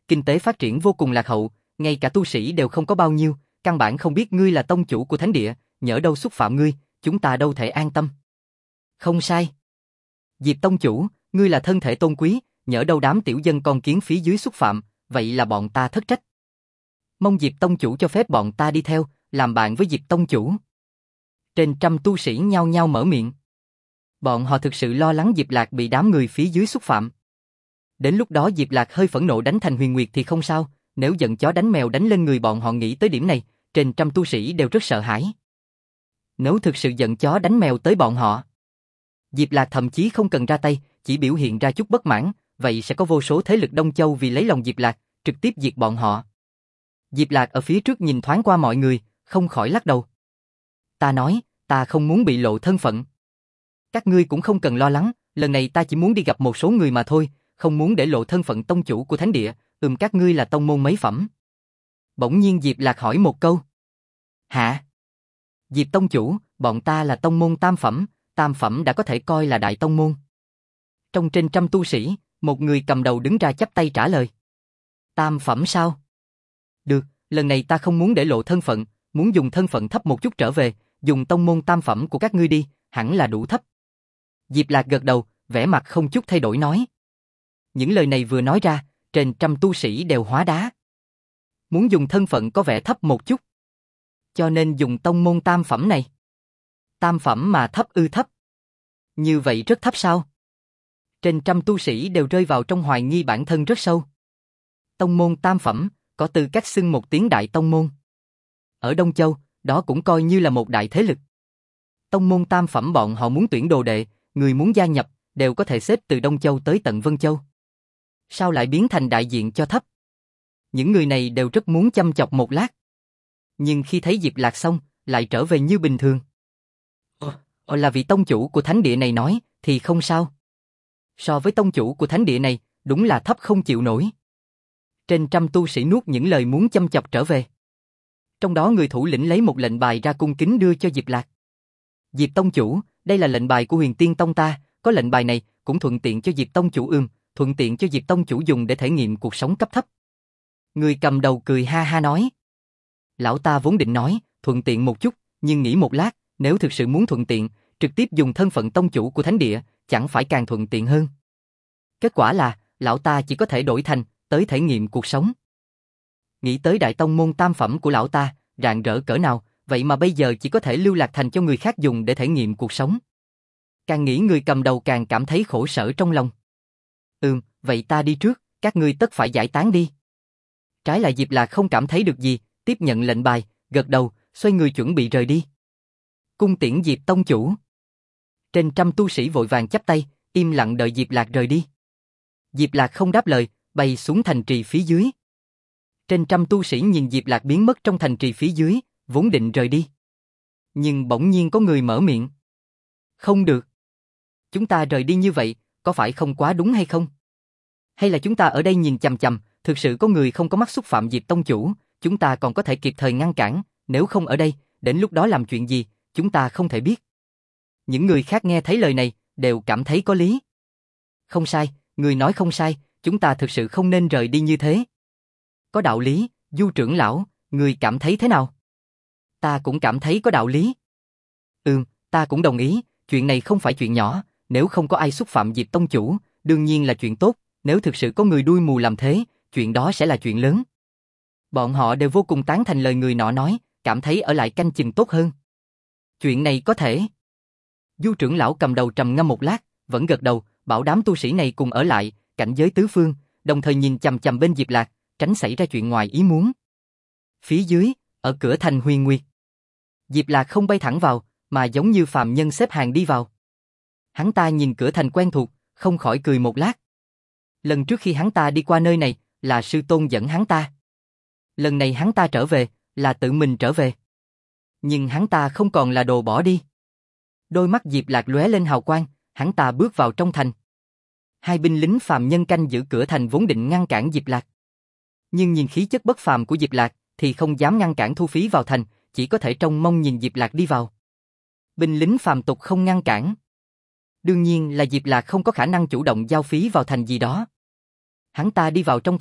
kinh tế phát triển vô cùng lạc hậu, ngay cả tu sĩ đều không có bao nhiêu, căn bản không biết ngươi là tông chủ của thánh địa, nhỡ đâu xúc phạm ngươi, chúng ta đâu thể an tâm. Không sai. Diệp tông chủ, ngươi là thân thể tôn quý, nhỡ đâu đám tiểu dân con kiến phía dưới xúc phạm, vậy là bọn ta thất trách. Mong Diệp tông chủ cho phép bọn ta đi theo, làm bạn với Diệp tông chủ. Trên trăm tu sĩ nhao nhao mở miệng. Bọn họ thực sự lo lắng Diệp Lạc bị đám người phía dưới xúc phạm. Đến lúc đó Diệp Lạc hơi phẫn nộ đánh Thành Huyền Nguyệt thì không sao, nếu giận chó đánh mèo đánh lên người bọn họ nghĩ tới điểm này, trên trăm tu sĩ đều rất sợ hãi. Nếu thực sự giận chó đánh mèo tới bọn họ, Diệp Lạc thậm chí không cần ra tay, chỉ biểu hiện ra chút bất mãn, vậy sẽ có vô số thế lực Đông Châu vì lấy lòng Diệp Lạc, trực tiếp diệt bọn họ. Diệp Lạc ở phía trước nhìn thoáng qua mọi người, không khỏi lắc đầu. Ta nói, ta không muốn bị lộ thân phận. Các ngươi cũng không cần lo lắng, lần này ta chỉ muốn đi gặp một số người mà thôi, không muốn để lộ thân phận tông chủ của thánh địa, các ngươi là tông môn mấy phẩm. Bỗng nhiên Diệp Lạc hỏi một câu. Hả? Diệp tông chủ, bọn ta là tông môn tam phẩm đã có thể coi là đại tông môn. Trong trên trăm tu sĩ, một người cầm đầu đứng ra chắp tay trả lời. Tam phẩm sao? Được, lần này ta không muốn để lộ thân phận, muốn dùng thân phận thấp một chút trở về, dùng tông môn tam phẩm của các ngươi đi, hẳn là đủ thấp. Diệp Lạc gật đầu, vẻ mặt không chút thay đổi nói. Những lời này vừa nói ra, trên trăm tu sĩ đều hóa đá. Muốn dùng thân phận có vẻ thấp một chút, cho nên dùng tông môn tam phẩm này. Tam phẩm mà thấp thấp. Như vậy rất thấp sao? Trên trăm tu sĩ đều rơi vào trong hoài nghi bản thân rất sâu. Tông môn tam phẩm, có tư cách xưng một tiếng đại tông môn. Ở Đông Châu, đó cũng coi như là một đại thế lực. Tông môn tam phẩm bọn họ muốn tuyển đồ đệ, người muốn gia nhập, đều có thể xếp từ Đông Châu tới tận Vân Châu. Sao lại biến thành đại diện cho thấp? Những người này đều rất muốn chăm chọc một lát. Nhưng khi thấy Diệp Lạc xong, lại trở về như bình thường. Là vị tông chủ của thánh địa này nói, thì không sao. So với tông chủ của thánh địa này, đúng là thấp không chịu nổi. Trên trăm tu sĩ nuốt những lời muốn chăm chọc trở về. Trong đó người thủ lĩnh lấy một lệnh bài ra cung kính đưa cho Diệp Lạc. Diệp tông chủ, đây là lệnh bài của Huyền Tiên Tông ta, có lệnh bài này cũng thuận tiện cho Diệp tông chủ thuận tiện cho Diệp tông chủ dùng để thể nghiệm cuộc sống cấp thấp. Người cầm đầu cười ha ha nói. Lão ta vốn định nói, thuận tiện một chút, nhưng nghĩ một lát, nếu thực sự muốn thuận tiện, trực tiếp dùng thân phận tông chủ của thánh địa, chẳng phải càng thuận tiện hơn. Kết quả là, lão ta chỉ có thể đổi thành, tới thể nghiệm cuộc sống. Nghĩ tới đại tông môn tam phẩm của lão ta, rạng rỡ cỡ nào, vậy mà bây giờ chỉ có thể lưu lạc thành cho người khác dùng để thể nghiệm cuộc sống. Càng nghĩ người cầm đầu càng cảm thấy khổ sở trong lòng. Vậy ta đi trước, các ngươi tất phải giải tán đi. Trái lại Diệp Lạc không cảm thấy được gì, tiếp nhận lệnh bài, gật đầu, xoay người chuẩn bị rời đi. Cung tiễn Diệp tông chủ. Trên trăm tu sĩ vội vàng chắp tay, im lặng đợi Diệp Lạc rời đi. Diệp Lạc không đáp lời, bay xuống thành trì phía dưới. Trên trăm tu sĩ nhìn Diệp Lạc biến mất trong thành trì phía dưới, vốn định rời đi. Nhưng bỗng nhiên có người mở miệng. Không được. Chúng ta rời đi như vậy, có phải không quá đúng hay không? Hay là chúng ta ở đây nhìn chằm chằm, thực sự có người không có mắt xúc phạm Diệp tông chủ, chúng ta còn có thể kịp thời ngăn cản, nếu không ở đây, đến lúc đó làm chuyện gì, chúng ta không thể biết. Những người khác nghe thấy lời này, đều cảm thấy có lý. Không sai, người nói không sai, chúng ta thực sự không nên rời đi như thế. Có đạo lý, Du trưởng lão, người cảm thấy thế nào? Ta cũng cảm thấy có đạo lý. Ta cũng đồng ý, chuyện này không phải chuyện nhỏ, nếu không có ai xúc phạm Diệp tông chủ, đương nhiên là chuyện tốt, nếu thực sự có người đuôi mù làm thế, chuyện đó sẽ là chuyện lớn. Bọn họ đều vô cùng tán thành lời người nọ nói, cảm thấy ở lại canh chừng tốt hơn. Chuyện này có thể. Du trưởng lão cầm đầu trầm ngâm một lát, vẫn gật đầu, bảo đám tu sĩ này cùng ở lại, cảnh giới tứ phương, đồng thời nhìn chằm chằm bên Diệp Lạc, tránh xảy ra chuyện ngoài ý muốn. Phía dưới, ở cửa thành Huyền Nguyệt, Diệp Lạc không bay thẳng vào, mà giống như phàm nhân xếp hàng đi vào. Hắn ta nhìn cửa thành quen thuộc, không khỏi cười một lát. Lần trước khi hắn ta đi qua nơi này, là sư tôn dẫn hắn ta. Lần này hắn ta trở về, là tự mình trở về. Nhưng hắn ta không còn là đồ bỏ đi. Đôi mắt Diệp Lạc lóe lên hào quang, hắn ta bước vào trong thành. Hai binh lính phàm nhân canh giữ cửa thành vốn định ngăn cản Diệp Lạc. Nhưng nhìn khí chất bất phàm của Diệp Lạc, thì không dám ngăn cản thu phí vào thành, chỉ có thể trông mong nhìn Diệp Lạc đi vào. Binh lính phàm tục không ngăn cản. Đương nhiên là Diệp Lạc không có khả năng chủ động giao phí vào thành gì đó. Hắn ta đi vào trong thành,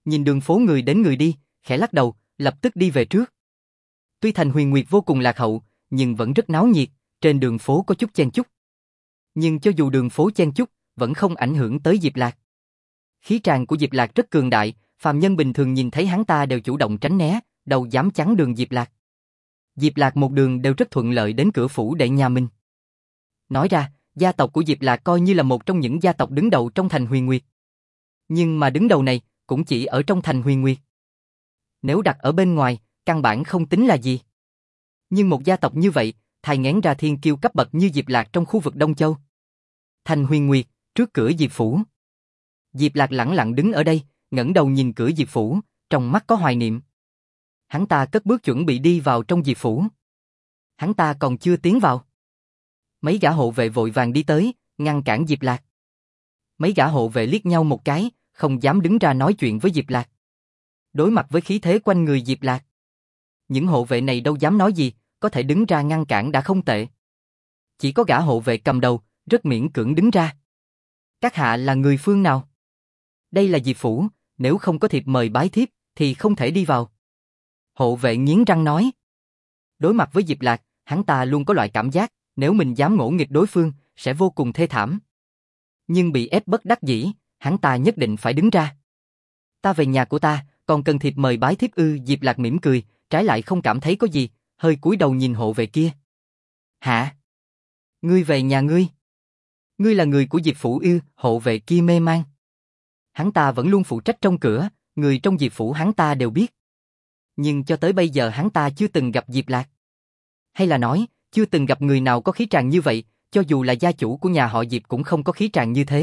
Nhìn đường phố người đến người đi, khẽ lắc đầu, lập tức đi về trước. Tuy thành Huyền Nguyệt vô cùng lạc hậu, nhưng vẫn rất náo nhiệt, trên đường phố có chút chen chúc. Nhưng cho dù đường phố chen chúc, vẫn không ảnh hưởng tới Diệp Lạc. Khí tràng của Diệp Lạc rất cường đại, phàm nhân bình thường nhìn thấy hắn ta đều chủ động tránh né, đâu dám chắn đường Diệp Lạc. Diệp Lạc một đường đều rất thuận lợi đến cửa phủ đệ nhà mình. Nói ra, gia tộc của Diệp Lạc coi như là một trong những gia tộc đứng đầu trong thành Huyền Nguyệt. Nhưng mà đứng đầu này, cũng chỉ ở trong thành Huyền Nguyệt. Nếu đặt ở bên ngoài, căn bản không tính là gì. Nhưng một gia tộc như vậy, thai nghén ra thiên kiêu cấp bậc như Diệp Lạc trong khu vực Đông Châu. Thành Huyền Nguyệt, trước cửa Diệp phủ. Diệp Lạc lẳng lặng đứng ở đây, ngẩng đầu nhìn cửa Diệp phủ, trong mắt có hoài niệm. Hắn ta cất bước chuẩn bị đi vào trong Diệp phủ. Hắn ta còn chưa tiến vào. Mấy gã hộ vệ vội vàng đi tới, ngăn cản Diệp Lạc. Mấy gã hộ vệ liếc nhau một cái, không dám đứng ra nói chuyện với Diệp Lạc. Đối mặt với khí thế quanh người Diệp Lạc, những hộ vệ này đâu dám nói gì, có thể đứng ra ngăn cản đã không tệ. Chỉ có gã hộ vệ cầm đầu, rất miễn cưỡng đứng ra. Các hạ là người phương nào? Đây là Diệp phủ, nếu không có thiệp mời bái thiếp, thì không thể đi vào. Hộ vệ nghiến răng nói. Đối mặt với Diệp Lạc, hắn ta luôn có loại cảm giác, nếu mình dám ngỗ nghịch đối phương, sẽ vô cùng thê thảm. Nhưng bị ép bất đắc dĩ, hắn ta nhất định phải đứng ra. Ta về nhà của ta, còn cần thiệp mời bái thiếp ư? Diệp Lạc mỉm cười, trái lại không cảm thấy có gì, hơi cúi đầu nhìn hộ vệ kia. Hả? Ngươi về nhà ngươi? Ngươi là người của Diệp phủ ư? Hộ vệ kia mê man. Hắn ta vẫn luôn phụ trách trong cửa, người trong Diệp phủ hắn ta đều biết. Nhưng cho tới bây giờ hắn ta chưa từng gặp Diệp Lạc. Hay là nói, chưa từng gặp người nào có khí tràng như vậy, cho dù là gia chủ của nhà họ Diệp cũng không có khí tràng như thế.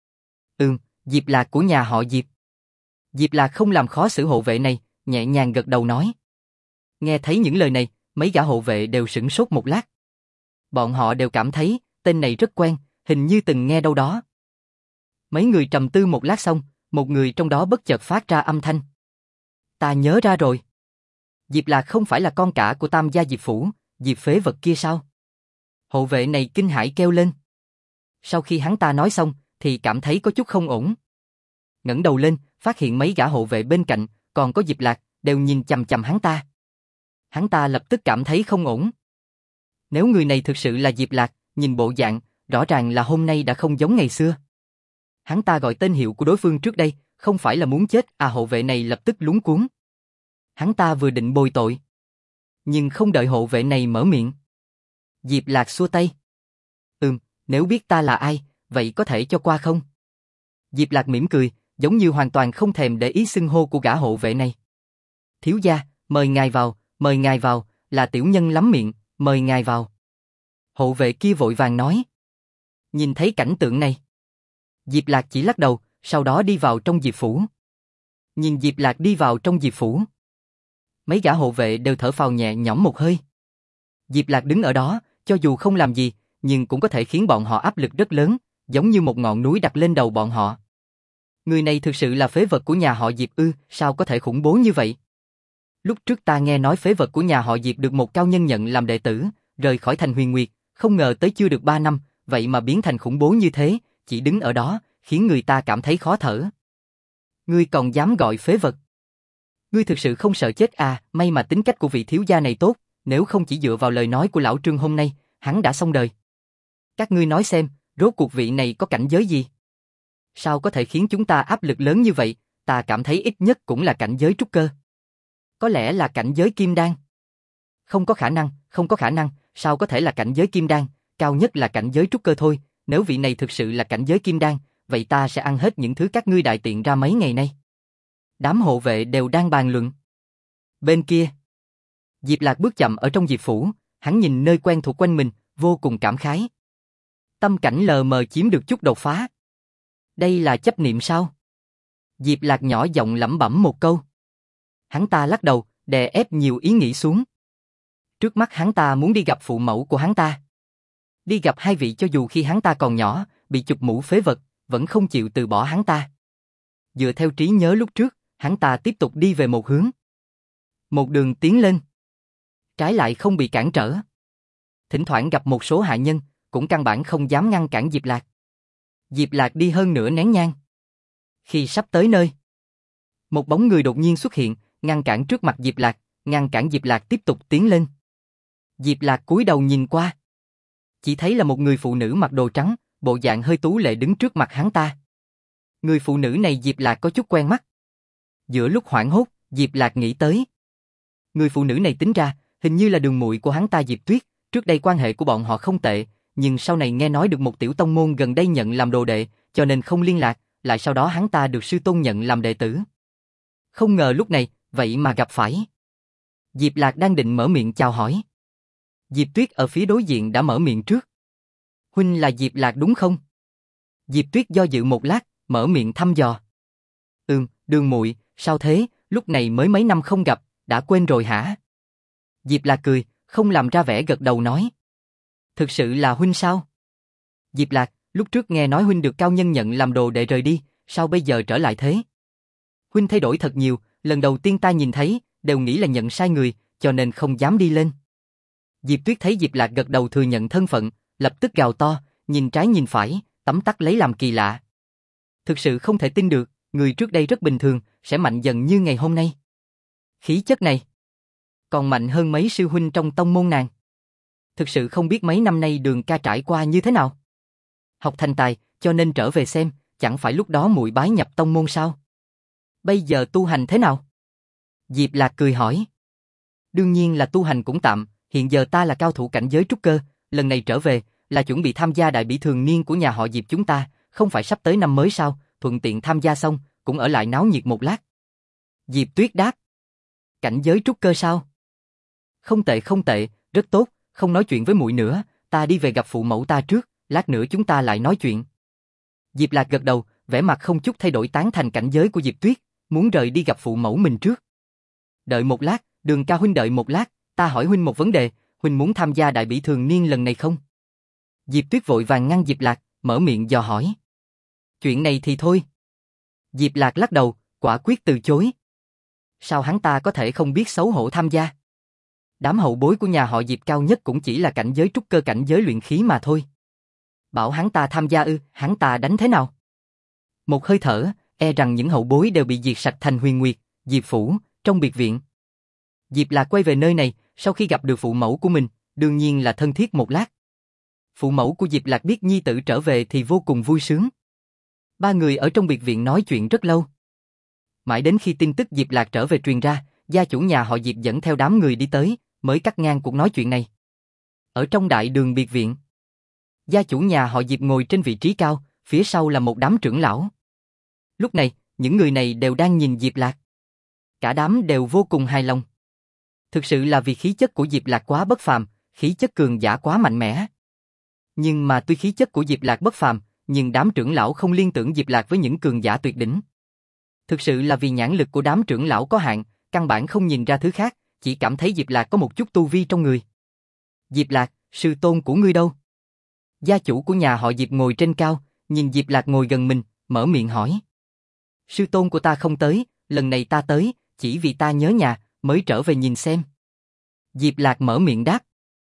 Diệp Lạc của nhà họ Diệp. Diệp Lạc không làm khó xử hộ vệ này, nhẹ nhàng gật đầu nói. Nghe thấy những lời này, mấy gã hộ vệ đều sửng sốt một lát. Bọn họ đều cảm thấy, tên này rất quen, hình như từng nghe đâu đó. Mấy người trầm tư một lát xong, một người trong đó bất chợt phát ra âm thanh. Ta nhớ ra rồi. Diệp Lạc không phải là con cả của Tam gia Diệp phủ, Diệp phế vật kia sao? Hộ vệ này kinh hãi kêu lên. Sau khi hắn ta nói xong, thì cảm thấy có chút không ổn. Ngẩng đầu lên, phát hiện mấy gã hộ vệ bên cạnh, còn có Diệp Lạc, đều nhìn chằm chằm hắn ta. Hắn ta lập tức cảm thấy không ổn. Nếu người này thực sự là Diệp Lạc, nhìn bộ dạng, rõ ràng là hôm nay đã không giống ngày xưa. Hắn ta gọi tên hiệu của đối phương trước đây, không phải là muốn chết à? Hộ vệ này lập tức luống cuống. Hắn ta vừa định bồi tội, nhưng không đợi hộ vệ này mở miệng. Diệp Lạc xua tay. Nếu biết ta là ai, vậy có thể cho qua không? Diệp Lạc mỉm cười, giống như hoàn toàn không thèm để ý xưng hô của gã hộ vệ này. Thiếu gia, mời ngài vào, là tiểu nhân lắm miệng, mời ngài vào. Hộ vệ kia vội vàng nói. Nhìn thấy cảnh tượng này, Diệp Lạc chỉ lắc đầu, sau đó đi vào trong Diệp phủ. Nhìn Diệp Lạc đi vào trong Diệp phủ, mấy gã hộ vệ đều thở phào nhẹ nhõm một hơi. Diệp Lạc đứng ở đó, cho dù không làm gì, nhưng cũng có thể khiến bọn họ áp lực rất lớn, giống như một ngọn núi đặt lên đầu bọn họ. Người này thực sự là phế vật của nhà họ Diệp ư? Sao có thể khủng bố như vậy? Lúc trước ta nghe nói phế vật của nhà họ Diệp được một cao nhân nhận làm đệ tử, rời khỏi thành Huyền Nguyệt, không ngờ tới chưa được 3 năm, vậy mà biến thành khủng bố như thế, chỉ đứng ở đó, khiến người ta cảm thấy khó thở. Ngươi còn dám gọi phế vật? Ngươi thực sự không sợ chết à? May mà tính cách của vị thiếu gia này tốt, nếu không chỉ dựa vào lời nói của lão Trương hôm nay, hắn đã xong đời. Các ngươi nói xem, rốt cuộc vị này có cảnh giới gì? Sao có thể khiến chúng ta áp lực lớn như vậy? Ta cảm thấy ít nhất cũng là cảnh giới trúc cơ. Có lẽ là cảnh giới kim đan. Không có khả năng, sao có thể là cảnh giới kim đan, cao nhất là cảnh giới trúc cơ thôi, nếu vị này thực sự là cảnh giới kim đan, vậy ta sẽ ăn hết những thứ các ngươi đại tiện ra mấy ngày nay. Đám hộ vệ đều đang bàn luận. Bên kia, Diệp Lạc bước chậm ở trong Diệp phủ, hắn nhìn nơi quen thuộc quanh mình, vô cùng cảm khái. Tâm cảnh lờ mờ chiếm được chút đột phá. Đây là chấp niệm sao? Diệp Lạc nhỏ giọng lẩm bẩm một câu. Hắn ta lắc đầu, đè ép nhiều ý nghĩ xuống. Trước mắt hắn ta muốn đi gặp phụ mẫu của hắn ta. Đi gặp hai vị cho dù khi hắn ta còn nhỏ, bị chụp mũ phế vật, vẫn không chịu từ bỏ hắn ta. Dựa theo trí nhớ lúc trước, hắn ta tiếp tục đi về một hướng. Một đường tiến lên. Trái lại không bị cản trở. Thỉnh thoảng gặp một số hạ nhân, cũng căn bản không dám ngăn cản Diệp Lạc. Diệp Lạc đi hơn nửa nén nhang. Khi sắp tới nơi, Một bóng người đột nhiên xuất hiện, ngăn cản trước mặt Diệp Lạc, ngăn cản Diệp Lạc tiếp tục tiến lên. Diệp Lạc cúi đầu nhìn qua. Chỉ thấy là một người phụ nữ mặc đồ trắng, bộ dạng hơi tú lệ đứng trước mặt hắn ta. Người phụ nữ này Diệp Lạc có chút quen mắt. Giữa lúc hoảng hốt, Diệp Lạc nghĩ tới. Người phụ nữ này tính ra, hình như là đường muội của hắn ta Diệp Tuyết, trước đây quan hệ của bọn họ không tệ, nhưng sau này nghe nói được một tiểu tông môn gần đây nhận làm đồ đệ, cho nên không liên lạc, lại sau đó hắn ta được sư tôn nhận làm đệ tử. Không ngờ lúc này, vậy mà gặp phải. Diệp Lạc đang định mở miệng chào hỏi. Diệp Tuyết ở phía đối diện đã mở miệng trước. Huynh là Diệp Lạc đúng không? Diệp Tuyết do dự một lát, mở miệng thăm dò. Đường muội, sao thế, lúc này mới mấy năm không gặp, đã quên rồi hả? Diệp Lạc cười, không làm ra vẻ gật đầu nói. Thực sự là huynh sao? Diệp Lạc, lúc trước nghe nói huynh được cao nhân nhận làm đồ đệ rời đi, sao bây giờ trở lại thế? Huynh thay đổi thật nhiều, lần đầu tiên ta nhìn thấy, đều nghĩ là nhận sai người, cho nên không dám đi lên. Diệp Tuyết thấy Diệp Lạc gật đầu thừa nhận thân phận, lập tức gào to, nhìn trái nhìn phải, tấm tắc lấy làm kỳ lạ. Thực sự không thể tin được, người trước đây rất bình thường, sẽ mạnh dần như ngày hôm nay. Khí chất này, còn mạnh hơn mấy sư huynh trong tông môn nàng. Thực sự không biết mấy năm nay Đường ca trải qua như thế nào. Học thành tài, cho nên trở về xem, chẳng phải lúc đó muội bái nhập tông môn sao? Bây giờ tu hành thế nào? Diệp Lạc cười hỏi. Đương nhiên là tu hành cũng tạm, hiện giờ ta là cao thủ cảnh giới trúc cơ, lần này trở về là chuẩn bị tham gia đại bỉ thường niên của nhà họ Diệp chúng ta, không phải sắp tới năm mới sao, thuận tiện tham gia xong, cũng ở lại náo nhiệt một lát. Diệp Tuyết đáp. Cảnh giới trúc cơ sao? Không tệ, rất tốt, không nói chuyện với muội nữa, ta đi về gặp phụ mẫu ta trước, lát nữa chúng ta lại nói chuyện. Diệp Lạc gật đầu, vẻ mặt không chút thay đổi tán thành cảnh giới của Diệp Tuyết, muốn rời đi gặp phụ mẫu mình trước. Đợi một lát, Đường ca huynh đợi một lát, ta hỏi huynh một vấn đề, huynh muốn tham gia đại bỉ thường niên lần này không? Diệp Tuyết vội vàng ngăn Diệp Lạc, mở miệng dò hỏi. Chuyện này thì thôi. Diệp Lạc lắc đầu, quả quyết từ chối. Sao hắn ta có thể không biết xấu hổ tham gia? Đám hậu bối của nhà họ Diệp cao nhất cũng chỉ là cảnh giới trúc cơ cảnh giới luyện khí mà thôi. Bảo hắn ta tham gia hắn ta đánh thế nào? Một hơi thở, e rằng những hậu bối đều bị diệt sạch thành Huyền Nguyệt, Diệp Phủ, trong biệt viện. Diệp Lạc quay về nơi này, sau khi gặp được phụ mẫu của mình, đương nhiên là thân thiết một lát. Phụ mẫu của Diệp Lạc biết nhi tử trở về thì vô cùng vui sướng. Ba người ở trong biệt viện nói chuyện rất lâu. Mãi đến khi tin tức Diệp Lạc trở về truyền ra, gia chủ nhà họ Diệp dẫn theo đám người đi tới, mới cắt ngang cuộc nói chuyện này. Ở trong đại đường biệt viện, gia chủ nhà họ Diệp ngồi trên vị trí cao, phía sau là một đám trưởng lão. Lúc này, những người này đều đang nhìn Diệp Lạc. Cả đám đều vô cùng hài lòng. Thực sự là vì khí chất của Diệp Lạc quá bất phàm, khí chất cường giả quá mạnh mẽ. Nhưng mà tuy khí chất của Diệp Lạc bất phàm, nhưng đám trưởng lão không liên tưởng Diệp Lạc với những cường giả tuyệt đỉnh. Thực sự là vì nhãn lực của đám trưởng lão có hạn, căn bản không nhìn ra thứ khác, chỉ cảm thấy Diệp Lạc có một chút tu vi trong người. Diệp Lạc, sư tôn của ngươi đâu? Gia chủ của nhà họ Diệp ngồi trên cao, nhìn Diệp Lạc ngồi gần mình, mở miệng hỏi. Sư tôn của ta không tới, lần này ta tới, chỉ vì ta nhớ nhà, mới trở về nhìn xem. Diệp Lạc mở miệng đáp.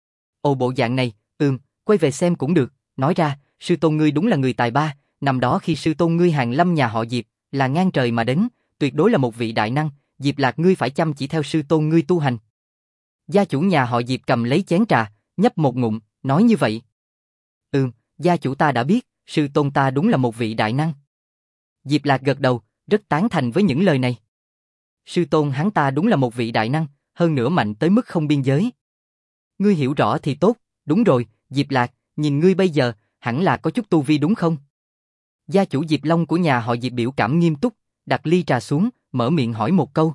Ồ bộ dạng này, quay về xem cũng được, nói ra, sư tôn ngươi đúng là người tài ba, năm đó khi sư tôn ngươi hàng lâm nhà họ Diệp, là ngang trời mà đến, tuyệt đối là một vị đại năng, Diệp Lạc ngươi phải chăm chỉ theo sư tôn ngươi tu hành. Gia chủ nhà họ Diệp cầm lấy chén trà, nhấp một ngụm, nói như vậy. Gia chủ ta đã biết, sư tôn ta đúng là một vị đại năng. Diệp Lạc gật đầu, rất tán thành với những lời này. Sư tôn hắn ta đúng là một vị đại năng, hơn nữa mạnh tới mức không biên giới. Ngươi hiểu rõ thì tốt, đúng rồi, Diệp Lạc, nhìn ngươi bây giờ, hẳn là có chút tu vi đúng không? Gia chủ Diệp Long của nhà họ Diệp biểu cảm nghiêm túc, đặt ly trà xuống, mở miệng hỏi một câu.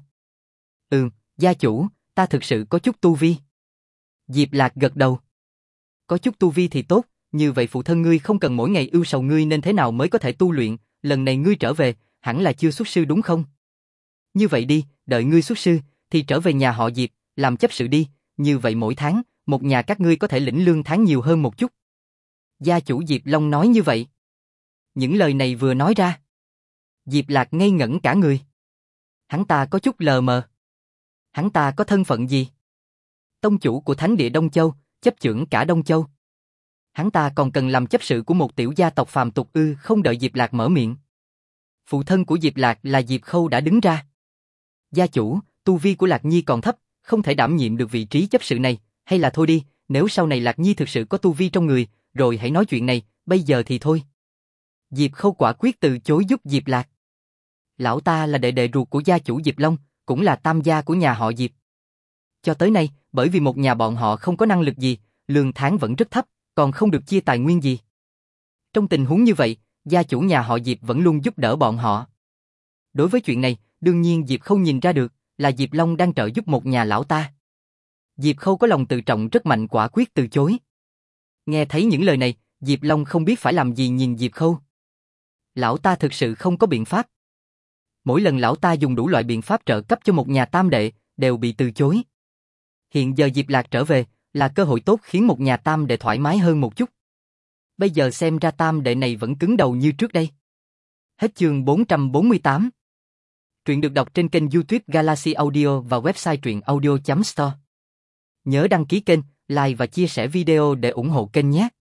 Gia chủ, ta thực sự có chút tu vi. Diệp Lạc gật đầu. Có chút tu vi thì tốt, như vậy phụ thân ngươi không cần mỗi ngày ưu sầu ngươi nên thế nào mới có thể tu luyện, lần này ngươi trở về, hẳn là chưa xuất sư đúng không? Như vậy đi, đợi ngươi xuất sư, thì trở về nhà họ Diệp, làm chấp sự đi, như vậy mỗi tháng, một nhà các ngươi có thể lĩnh lương tháng nhiều hơn một chút. Gia chủ Diệp Long nói như vậy. Những lời này vừa nói ra, Diệp Lạc ngây ngẩn cả người. Hắn ta có chút lờ mờ. Hắn ta có thân phận gì? Tông chủ của Thánh địa Đông Châu, chấp chưởng cả Đông Châu. Hắn ta còn cần làm chấp sự của một tiểu gia tộc phàm tục không đợi Diệp Lạc mở miệng. Phụ thân của Diệp Lạc là Diệp Khâu đã đứng ra. Gia chủ, tu vi của Lạc Nhi còn thấp, không thể đảm nhiệm được vị trí chấp sự này, hay là thôi đi, nếu sau này Lạc Nhi thực sự có tu vi trong người, rồi hãy nói chuyện này, bây giờ thì thôi. Diệp Khâu quả quyết từ chối giúp Diệp Lạc. Lão ta là đệ đệ ruột của gia chủ Diệp Long, cũng là tam gia của nhà họ Diệp. Cho tới nay, bởi vì một nhà bọn họ không có năng lực gì, lương tháng vẫn rất thấp, còn không được chia tài nguyên gì. Trong tình huống như vậy, gia chủ nhà họ Diệp vẫn luôn giúp đỡ bọn họ. Đối với chuyện này, đương nhiên Diệp Khâu nhìn ra được, là Diệp Long đang trợ giúp một nhà lão ta. Diệp Khâu có lòng tự trọng rất mạnh, quả quyết từ chối. Nghe thấy những lời này, Diệp Long không biết phải làm gì, nhìn Diệp Khâu. Lão ta thực sự không có biện pháp. Mỗi lần lão ta dùng đủ loại biện pháp trợ cấp cho một nhà tam đệ, đều bị từ chối. Hiện giờ Diệp Lạc trở về, là cơ hội tốt khiến một nhà tam đệ thoải mái hơn một chút. Bây giờ xem ra tam đệ này vẫn cứng đầu như trước đây. Hết chương 448. Truyện được đọc trên kênh YouTube Galaxy Audio và website truyệnaudio.store. Nhớ đăng ký kênh, like và chia sẻ video để ủng hộ kênh nhé.